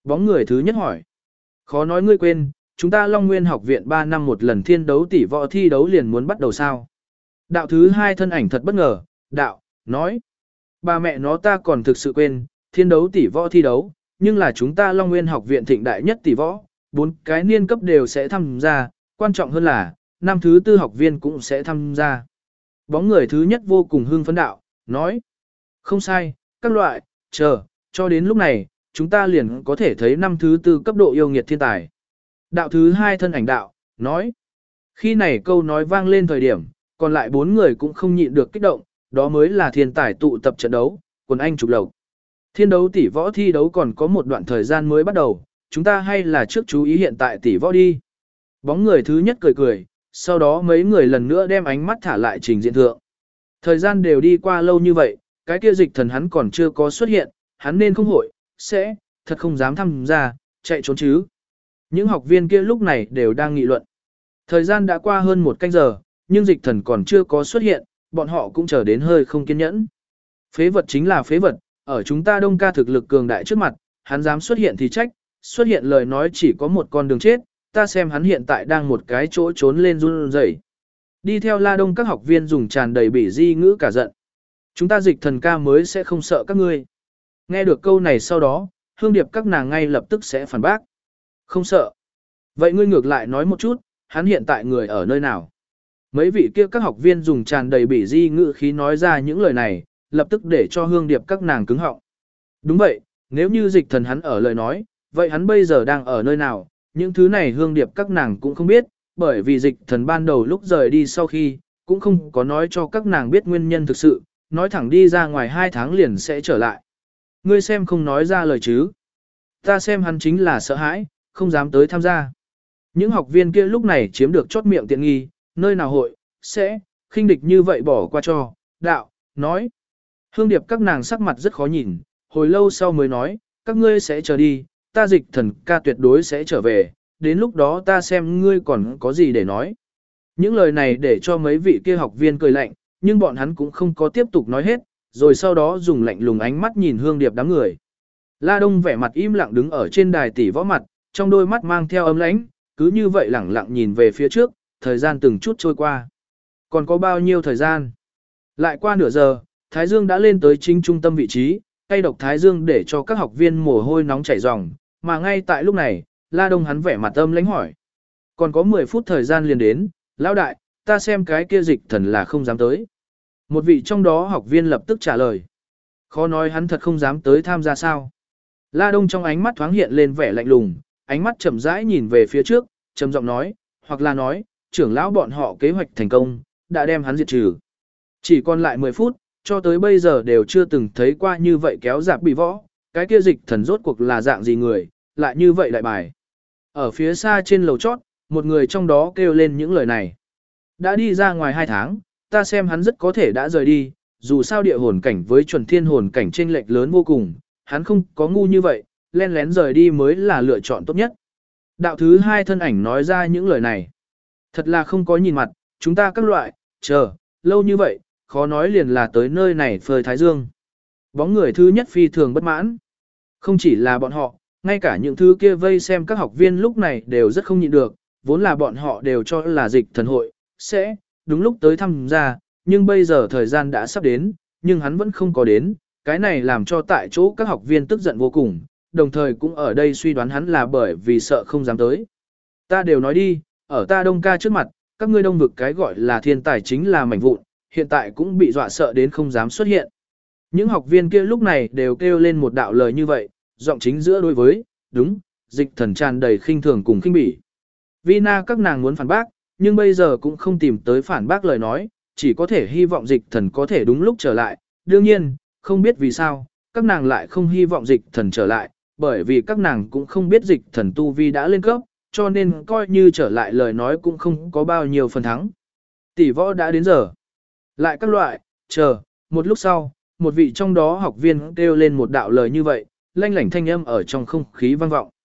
Bóng người thứ nhất hỏi. Khó nói ngươi quên, chúng ta Long Nguyên học viện 3 năm một lần thiên đấu tỷ võ thi đấu liền muốn bắt đầu sao. Đạo thứ hai thân ảnh thật bất ngờ, đạo, nói. Bà mẹ nó ta còn thực sự quên, thiên đấu tỷ võ thi đấu, nhưng là chúng ta Long Nguyên học viện thịnh đại nhất tỷ võ, 4 cái niên cấp đều sẽ tham gia, quan trọng hơn là, năm thứ tư học viên cũng sẽ tham gia. Bóng người thứ nhất vô cùng hưng phấn đạo, nói. Không sai, các loại, chờ, cho đến lúc này, chúng ta liền có thể thấy năm thứ tư cấp độ yêu nghiệt thiên tài. Đạo thứ hai thân ảnh đạo, nói. Khi này câu nói vang lên thời điểm, còn lại 4 người cũng không nhịn được kích động, đó mới là thiên tài tụ tập trận đấu, quần anh trục lộc. Thiên đấu tỷ võ thi đấu còn có một đoạn thời gian mới bắt đầu, chúng ta hay là trước chú ý hiện tại tỷ võ đi. Bóng người thứ nhất cười cười, sau đó mấy người lần nữa đem ánh mắt thả lại trình diện thượng. Thời gian đều đi qua lâu như vậy, cái kia dịch thần hắn còn chưa có xuất hiện, hắn nên không hội, sẽ, thật không dám tham gia, chạy trốn chứ. Những học viên kia lúc này đều đang nghị luận. Thời gian đã qua hơn 1 canh giờ, nhưng dịch thần còn chưa có xuất hiện, bọn họ cũng chờ đến hơi không kiên nhẫn. Phế vật chính là phế vật, ở chúng ta Đông ca thực lực cường đại trước mặt, hắn dám xuất hiện thì trách, xuất hiện lời nói chỉ có một con đường chết, ta xem hắn hiện tại đang một cái chỗ trốn lên run rẩy. Đi theo La Đông các học viên dùng tràn đầy bỉ di ngữ cả giận. Chúng ta dịch thần ca mới sẽ không sợ các ngươi. Nghe được câu này sau đó, Hương Điệp các nàng ngay lập tức sẽ phản bác. Không sợ. Vậy ngươi ngược lại nói một chút, hắn hiện tại người ở nơi nào? Mấy vị kia các học viên dùng tràn đầy bỉ di ngữ khí nói ra những lời này, lập tức để cho Hương Điệp các nàng cứng họng. Đúng vậy, nếu như dịch thần hắn ở lời nói, vậy hắn bây giờ đang ở nơi nào? Những thứ này Hương Điệp các nàng cũng không biết, bởi vì dịch thần ban đầu lúc rời đi sau khi, cũng không có nói cho các nàng biết nguyên nhân thực sự, nói thẳng đi ra ngoài 2 tháng liền sẽ trở lại. Ngươi xem không nói ra lời chứ? Ta xem hắn chính là sợ hãi, không dám tới tham gia. Những học viên kia lúc này chiếm được chót miệng tiện nghi, nơi nào hội, sẽ, khinh địch như vậy bỏ qua cho, đạo, nói. Hương Điệp các nàng sắc mặt rất khó nhìn, hồi lâu sau mới nói, các ngươi sẽ chờ đi, ta dịch thần ca tuyệt đối sẽ trở về, đến lúc đó ta xem ngươi còn có gì để nói. Những lời này để cho mấy vị kia học viên cười lạnh, nhưng bọn hắn cũng không có tiếp tục nói hết, rồi sau đó dùng lạnh lùng ánh mắt nhìn Hương Điệp đám người. La Đông vẻ mặt im lặng đứng ở trên đài tỷ võ mặt, trong đôi mắt mang theo ấm lãnh, cứ như vậy lẳng lặng nhìn về phía trước, thời gian từng chút trôi qua. Còn có bao nhiêu thời gian? Lại qua nửa giờ, Thái Dương đã lên tới chính trung tâm vị trí, cây độc Thái Dương để cho các học viên mồ hôi nóng chảy ròng, mà ngay tại lúc này, La Đông hắn vẻ mặt âm lãnh hỏi. Còn có 10 phút thời gian liền đến, lão đại, ta xem cái kia dịch thần là không dám tới. Một vị trong đó học viên lập tức trả lời. Khó nói hắn thật không dám tới tham gia sao. La Đông trong ánh mắt thoáng hiện lên vẻ lạnh lùng, ánh mắt chậm rãi nhìn về phía trước, trầm giọng nói, hoặc là nói, trưởng lão bọn họ kế hoạch thành công, đã đem hắn diệt trừ. Chỉ còn lại 10 phút, cho tới bây giờ đều chưa từng thấy qua như vậy kéo dạp bị võ, cái kia dịch thần rốt cuộc là dạng gì người, lại như vậy đại bài. Ở phía xa trên lầu chót, một người trong đó kêu lên những lời này. Đã đi ra ngoài 2 tháng, ta xem hắn rất có thể đã rời đi, dù sao địa hồn cảnh với chuẩn thiên hồn cảnh chênh lệch lớn vô cùng, hắn không có ngu như vậy, len lén rời đi mới là lựa chọn tốt nhất. Đạo thứ hai thân ảnh nói ra những lời này. Thật là không có nhìn mặt, chúng ta các loại, chờ, lâu như vậy, khó nói liền là tới nơi này phơi thái dương. Bóng người thứ nhất phi thường bất mãn. Không chỉ là bọn họ, ngay cả những thứ kia vây xem các học viên lúc này đều rất không nhịn được, vốn là bọn họ đều cho là dịch thần hội, sẽ, đúng lúc tới tham gia, nhưng bây giờ thời gian đã sắp đến, nhưng hắn vẫn không có đến, cái này làm cho tại chỗ các học viên tức giận vô cùng, đồng thời cũng ở đây suy đoán hắn là bởi vì sợ không dám tới. Ta đều nói đi, ở ta Đông ca trước mặt, các ngươi Đông vực cái gọi là thiên tài chính là mảnh vụn, hiện tại cũng bị dọa sợ đến không dám xuất hiện. Những học viên kia lúc này đều kêu lên một đạo lời như vậy, giọng chính giữa đối với, đúng, dịch thần tràn đầy khinh thường cùng khinh bỉ. Vina các nàng muốn phản bác, nhưng bây giờ cũng không tìm tới phản bác lời nói, chỉ có thể hy vọng dịch thần có thể đúng lúc trở lại. Đương nhiên, không biết vì sao, các nàng lại không hy vọng dịch thần trở lại, bởi vì các nàng cũng không biết dịch thần tu vi đã lên cấp, cho nên coi như trở lại lời nói cũng không có bao nhiêu phần thắng. Tỷ võ đã đến giờ. Lại các loại, chờ, một lúc sau, một vị trong đó học viên kêu lên một đạo lời như vậy, lanh lảnh thanh âm ở trong không khí vang vọng.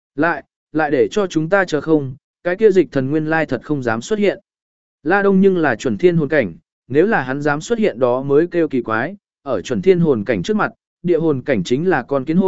Lại để cho chúng ta chờ không, cái kia dịch thần nguyên lai thật không dám xuất hiện. La Đông nhưng là chuẩn thiên hồn cảnh, nếu là hắn dám xuất hiện đó mới kêu kỳ quái, ở chuẩn thiên hồn cảnh trước mặt, địa hồn cảnh chính là con kiến hôi,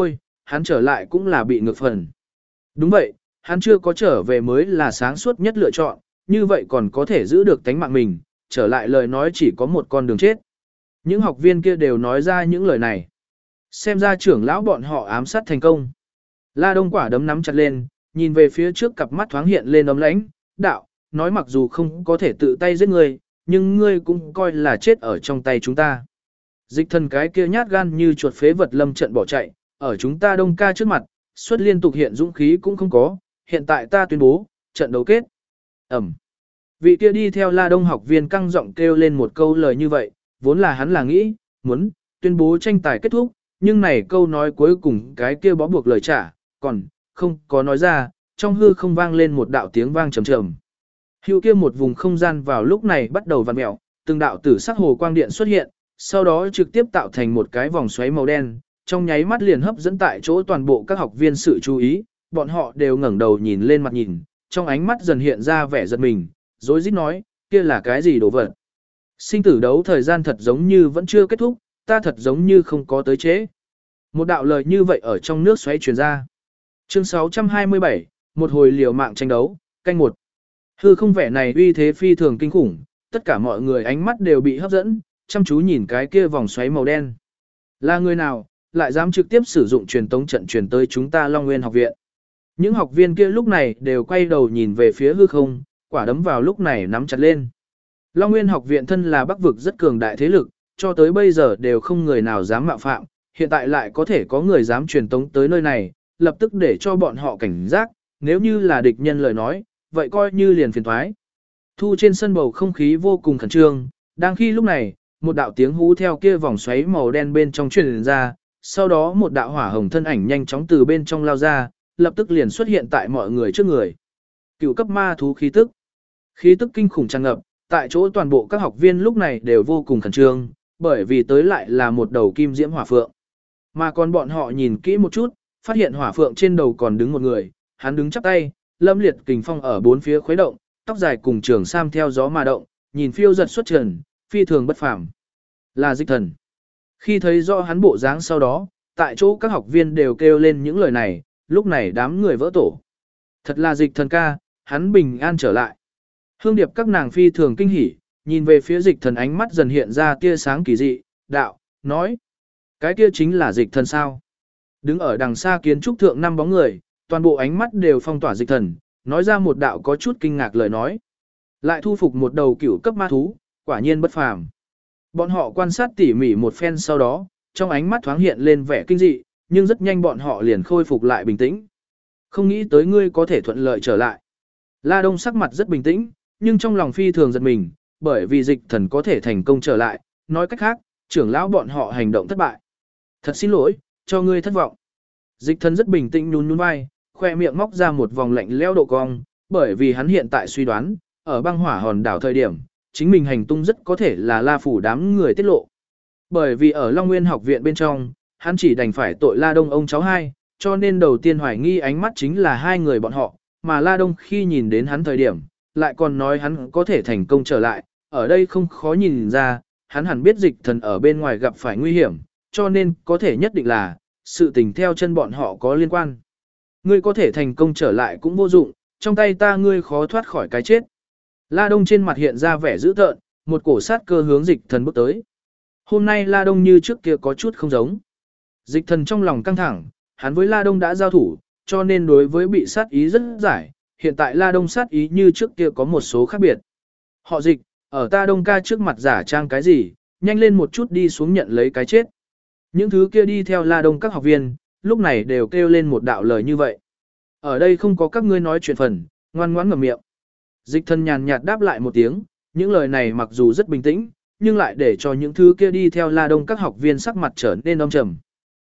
hắn trở lại cũng là bị ngược phần. Đúng vậy, hắn chưa có trở về mới là sáng suốt nhất lựa chọn, như vậy còn có thể giữ được tánh mạng mình, trở lại lời nói chỉ có một con đường chết. Những học viên kia đều nói ra những lời này. Xem ra trưởng lão bọn họ ám sát thành công. La Đông quả đấm nắm chặt lên, nhìn về phía trước cặp mắt thoáng hiện lên ấm lãnh, đạo, nói mặc dù không có thể tự tay giết ngươi, nhưng ngươi cũng coi là chết ở trong tay chúng ta. Dịch thần cái kia nhát gan như chuột phế vật lâm trận bỏ chạy, ở chúng ta Đông ca trước mặt, suất liên tục hiện dũng khí cũng không có, hiện tại ta tuyên bố, trận đấu kết. Ẩm. Vị kia đi theo La Đông học viên căng giọng kêu lên một câu lời như vậy, vốn là hắn là nghĩ, muốn, tuyên bố tranh tài kết thúc, nhưng này câu nói cuối cùng cái kia bó buộc lời trả, còn, không có nói ra, trong hư không vang lên một đạo tiếng vang trầm trầm. Hữu kia một vùng không gian vào lúc này bắt đầu vặn mèo, từng đạo tử sắc hồ quang điện xuất hiện, sau đó trực tiếp tạo thành một cái vòng xoáy màu đen, trong nháy mắt liền hấp dẫn tại chỗ toàn bộ các học viên sự chú ý, bọn họ đều ngẩng đầu nhìn lên mặt nhìn, trong ánh mắt dần hiện ra vẻ giật mình, rối rít nói, kia là cái gì đồ vật? Sinh tử đấu thời gian thật giống như vẫn chưa kết thúc, ta thật giống như không có tới chế. Một đạo lời như vậy ở trong nước xoáy truyền ra. Chương 627, một hồi liều mạng tranh đấu, canh một. Hư không vẻ này uy thế phi thường kinh khủng, tất cả mọi người ánh mắt đều bị hấp dẫn, chăm chú nhìn cái kia vòng xoáy màu đen. Là người nào, lại dám trực tiếp sử dụng truyền tống trận truyền tới chúng ta Long Nguyên học viện. Những học viên kia lúc này đều quay đầu nhìn về phía hư không, quả đấm vào lúc này nắm chặt lên. Long Nguyên học viện thân là Bắc vực rất cường đại thế lực, cho tới bây giờ đều không người nào dám mạo phạm, hiện tại lại có thể có người dám truyền tống tới nơi này, lập tức để cho bọn họ cảnh giác, nếu như là địch nhân lời nói, vậy coi như liền phiền thoái. Thu trên sân bầu không khí vô cùng khẩn trương, đang khi lúc này, một đạo tiếng hú theo kia vòng xoáy màu đen bên trong truyền ra, sau đó một đạo hỏa hồng thân ảnh nhanh chóng từ bên trong lao ra, lập tức liền xuất hiện tại mọi người trước người. Cựu cấp ma thú khí tức. Khí tức kinh khủng tràn ngập, tại chỗ toàn bộ các học viên lúc này đều vô cùng khẩn trương, bởi vì tới lại là một đầu kim diễm hỏa phượng. Mà còn bọn họ nhìn kỹ một chút, phát hiện hỏa phượng trên đầu còn đứng một người, hắn đứng chắp tay, lâm liệt kình phong ở bốn phía khuấy động, tóc dài cùng trường sam theo gió mà động, nhìn phiêu giật xuất trần, phi thường bất phàm. Là Dịch Thần. Khi thấy rõ hắn bộ dáng sau đó, tại chỗ các học viên đều kêu lên những lời này, lúc này đám người vỡ tổ. Thật là Dịch Thần ca, hắn bình an trở lại. Hương điệp các nàng phi thường kinh hỉ, nhìn về phía Dịch Thần ánh mắt dần hiện ra tia sáng kỳ dị, đạo, nói. Cái kia chính là Dịch Thần sao? Đứng ở đằng xa kiến trúc thượng 5 bóng người, toàn bộ ánh mắt đều phong tỏa Dịch Thần, nói ra một đạo có chút kinh ngạc lời nói. Lại thu phục một đầu cửu cấp ma thú, quả nhiên bất phàm. Bọn họ quan sát tỉ mỉ một phen sau đó, trong ánh mắt thoáng hiện lên vẻ kinh dị, nhưng rất nhanh bọn họ liền khôi phục lại bình tĩnh. Không nghĩ tới ngươi có thể thuận lợi trở lại. La Đông sắc mặt rất bình tĩnh, nhưng trong lòng phi thường giật mình, bởi vì Dịch Thần có thể thành công trở lại, nói cách khác, trưởng lão bọn họ hành động thất bại. Thật xin lỗi, cho ngươi thất vọng. Dịch Thần rất bình tĩnh nhún nhún vai, khoe miệng móc ra một vòng lạnh lẽo độ cong, bởi vì hắn hiện tại suy đoán, ở băng hỏa hòn đảo thời điểm, chính mình hành tung rất có thể là La Phủ đám người tiết lộ. Bởi vì ở Long Nguyên học viện bên trong, hắn chỉ đành phải tội La Đông ông cháu hai, cho nên đầu tiên hoài nghi ánh mắt chính là hai người bọn họ, mà La Đông khi nhìn đến hắn thời điểm, lại còn nói hắn có thể thành công trở lại, ở đây không khó nhìn ra, hắn hẳn biết Dịch Thần ở bên ngoài gặp phải nguy hiểm, cho nên có thể nhất định là, sự tình theo chân bọn họ có liên quan. Ngươi có thể thành công trở lại cũng vô dụng, trong tay ta ngươi khó thoát khỏi cái chết. La Đông trên mặt hiện ra vẻ dữ tợn, một cổ sát cơ hướng Dịch Thần bước tới. Hôm nay La Đông như trước kia có chút không giống. Dịch Thần trong lòng căng thẳng, hắn với La Đông đã giao thủ, cho nên đối với bị sát ý rất giải, hiện tại La Đông sát ý như trước kia có một số khác biệt. Họ Dịch, ở ta Đông ca trước mặt giả trang cái gì, nhanh lên một chút đi xuống nhận lấy cái chết. Những thứ kia đi theo La Đông các học viên, lúc này đều kêu lên một đạo lời như vậy. Ở đây không có các ngươi nói chuyện phần, ngoan ngoãn ngậm miệng. Dịch Thần nhàn nhạt đáp lại một tiếng, những lời này mặc dù rất bình tĩnh, nhưng lại để cho những thứ kia đi theo La Đông các học viên sắc mặt trở nên âm trầm.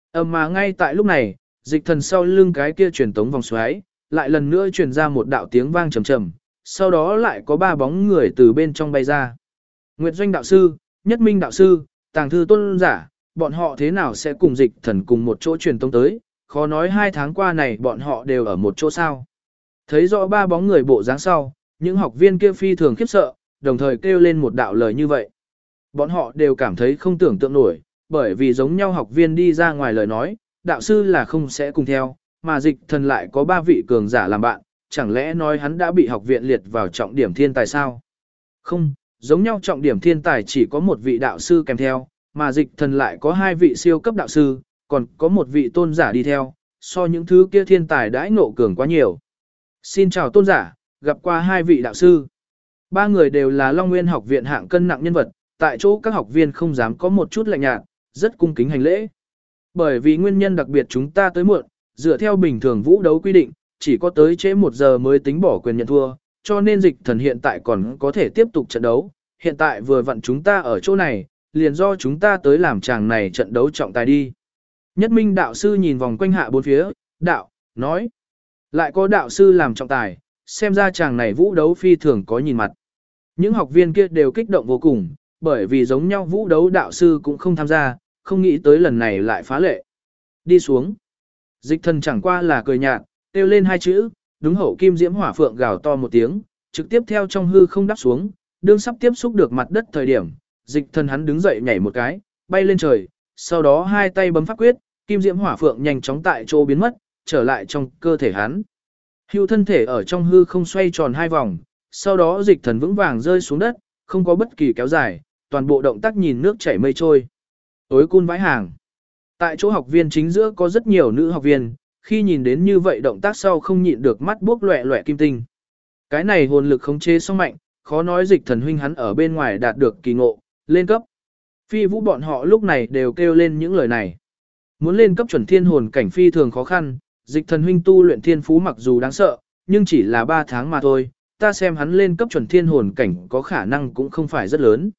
Mà ngay tại lúc này, Dịch Thần sau lưng cái kia truyền tống vòng xoáy, lại lần nữa truyền ra một đạo tiếng vang trầm trầm, sau đó lại có 3 bóng người từ bên trong bay ra. Nguyệt Doanh đạo sư, Nhất Minh đạo sư, Tàng Thư Tôn giả, bọn họ thế nào sẽ cùng Dịch Thần cùng một chỗ truyền tống tới, khó nói 2 tháng qua này bọn họ đều ở một chỗ sao. Thấy rõ 3 bóng người bộ dáng sau, những học viên kia phi thường khiếp sợ, đồng thời kêu lên một đạo lời như vậy. Bọn họ đều cảm thấy không tưởng tượng nổi, bởi vì giống nhau học viên đi ra ngoài lời nói, đạo sư là không sẽ cùng theo, mà dịch thần lại có 3 vị cường giả làm bạn, chẳng lẽ nói hắn đã bị học viện liệt vào trọng điểm thiên tài sao? Không, giống nhau trọng điểm thiên tài chỉ có 1 vị đạo sư kèm theo, mà dịch thần lại có 2 vị siêu cấp đạo sư, còn có 1 vị tôn giả đi theo, so những thứ kia thiên tài đãi ngộ cường quá nhiều. Xin chào tôn giả, gặp qua 2 vị đạo sư. 3 người đều là Long Nguyên học viện hạng cân nặng nhân vật, tại chỗ các học viên không dám có một chút lạnh nhạt, rất cung kính hành lễ. Bởi vì nguyên nhân đặc biệt chúng ta tới muộn, dựa theo bình thường vũ đấu quy định, chỉ có tới trễ 1 giờ mới tính bỏ quyền nhận thua, cho nên dịch thần hiện tại còn có thể tiếp tục trận đấu. Hiện tại vừa vặn chúng ta ở chỗ này, liền do chúng ta tới làm chàng này trận đấu trọng tài đi. Nhất Minh đạo sư nhìn vòng quanh hạ bốn phía, đạo, nói. Lại có đạo sư làm trọng tài, xem ra chàng này vũ đấu phi thường có nhìn mặt. Những học viên kia đều kích động vô cùng, bởi vì giống nhau vũ đấu đạo sư cũng không tham gia, không nghĩ tới lần này lại phá lệ. Đi xuống. Dịch thần chẳng qua là cười nhạt, kêu lên 2 chữ, đúng hậu kim diễm hỏa phượng gào to một tiếng, trực tiếp theo trong hư không đáp xuống, đương sắp tiếp xúc được mặt đất thời điểm, dịch thần hắn đứng dậy nhảy một cái, bay lên trời, sau đó 2 tay bấm pháp quyết, kim diễm hỏa phượng nhanh chóng tại chỗ biến mất, trở lại trong cơ thể hắn. Hưu thân thể ở trong hư không xoay tròn 2 vòng, sau đó dịch thần vững vàng rơi xuống đất, không có bất kỳ kéo dài, toàn bộ động tác nhìn nước chảy mây trôi. Tối cun vãi hàng. Tại chỗ học viên chính giữa có rất nhiều nữ học viên, khi nhìn đến như vậy động tác sau không nhịn được mắt buốc loẹ loẹ kim tinh. Cái này hồn lực khống chế song mạnh, khó nói dịch thần huynh hắn ở bên ngoài đạt được kỳ ngộ, lên cấp. Phi vũ bọn họ lúc này đều kêu lên những lời này. Muốn lên cấp chuẩn thiên hồn cảnh phi thường khó khăn, dịch thần huynh tu luyện thiên phú mặc dù đáng sợ, nhưng chỉ là 3 tháng mà thôi, ta xem hắn lên cấp chuẩn thiên hồn cảnh có khả năng cũng không phải rất lớn.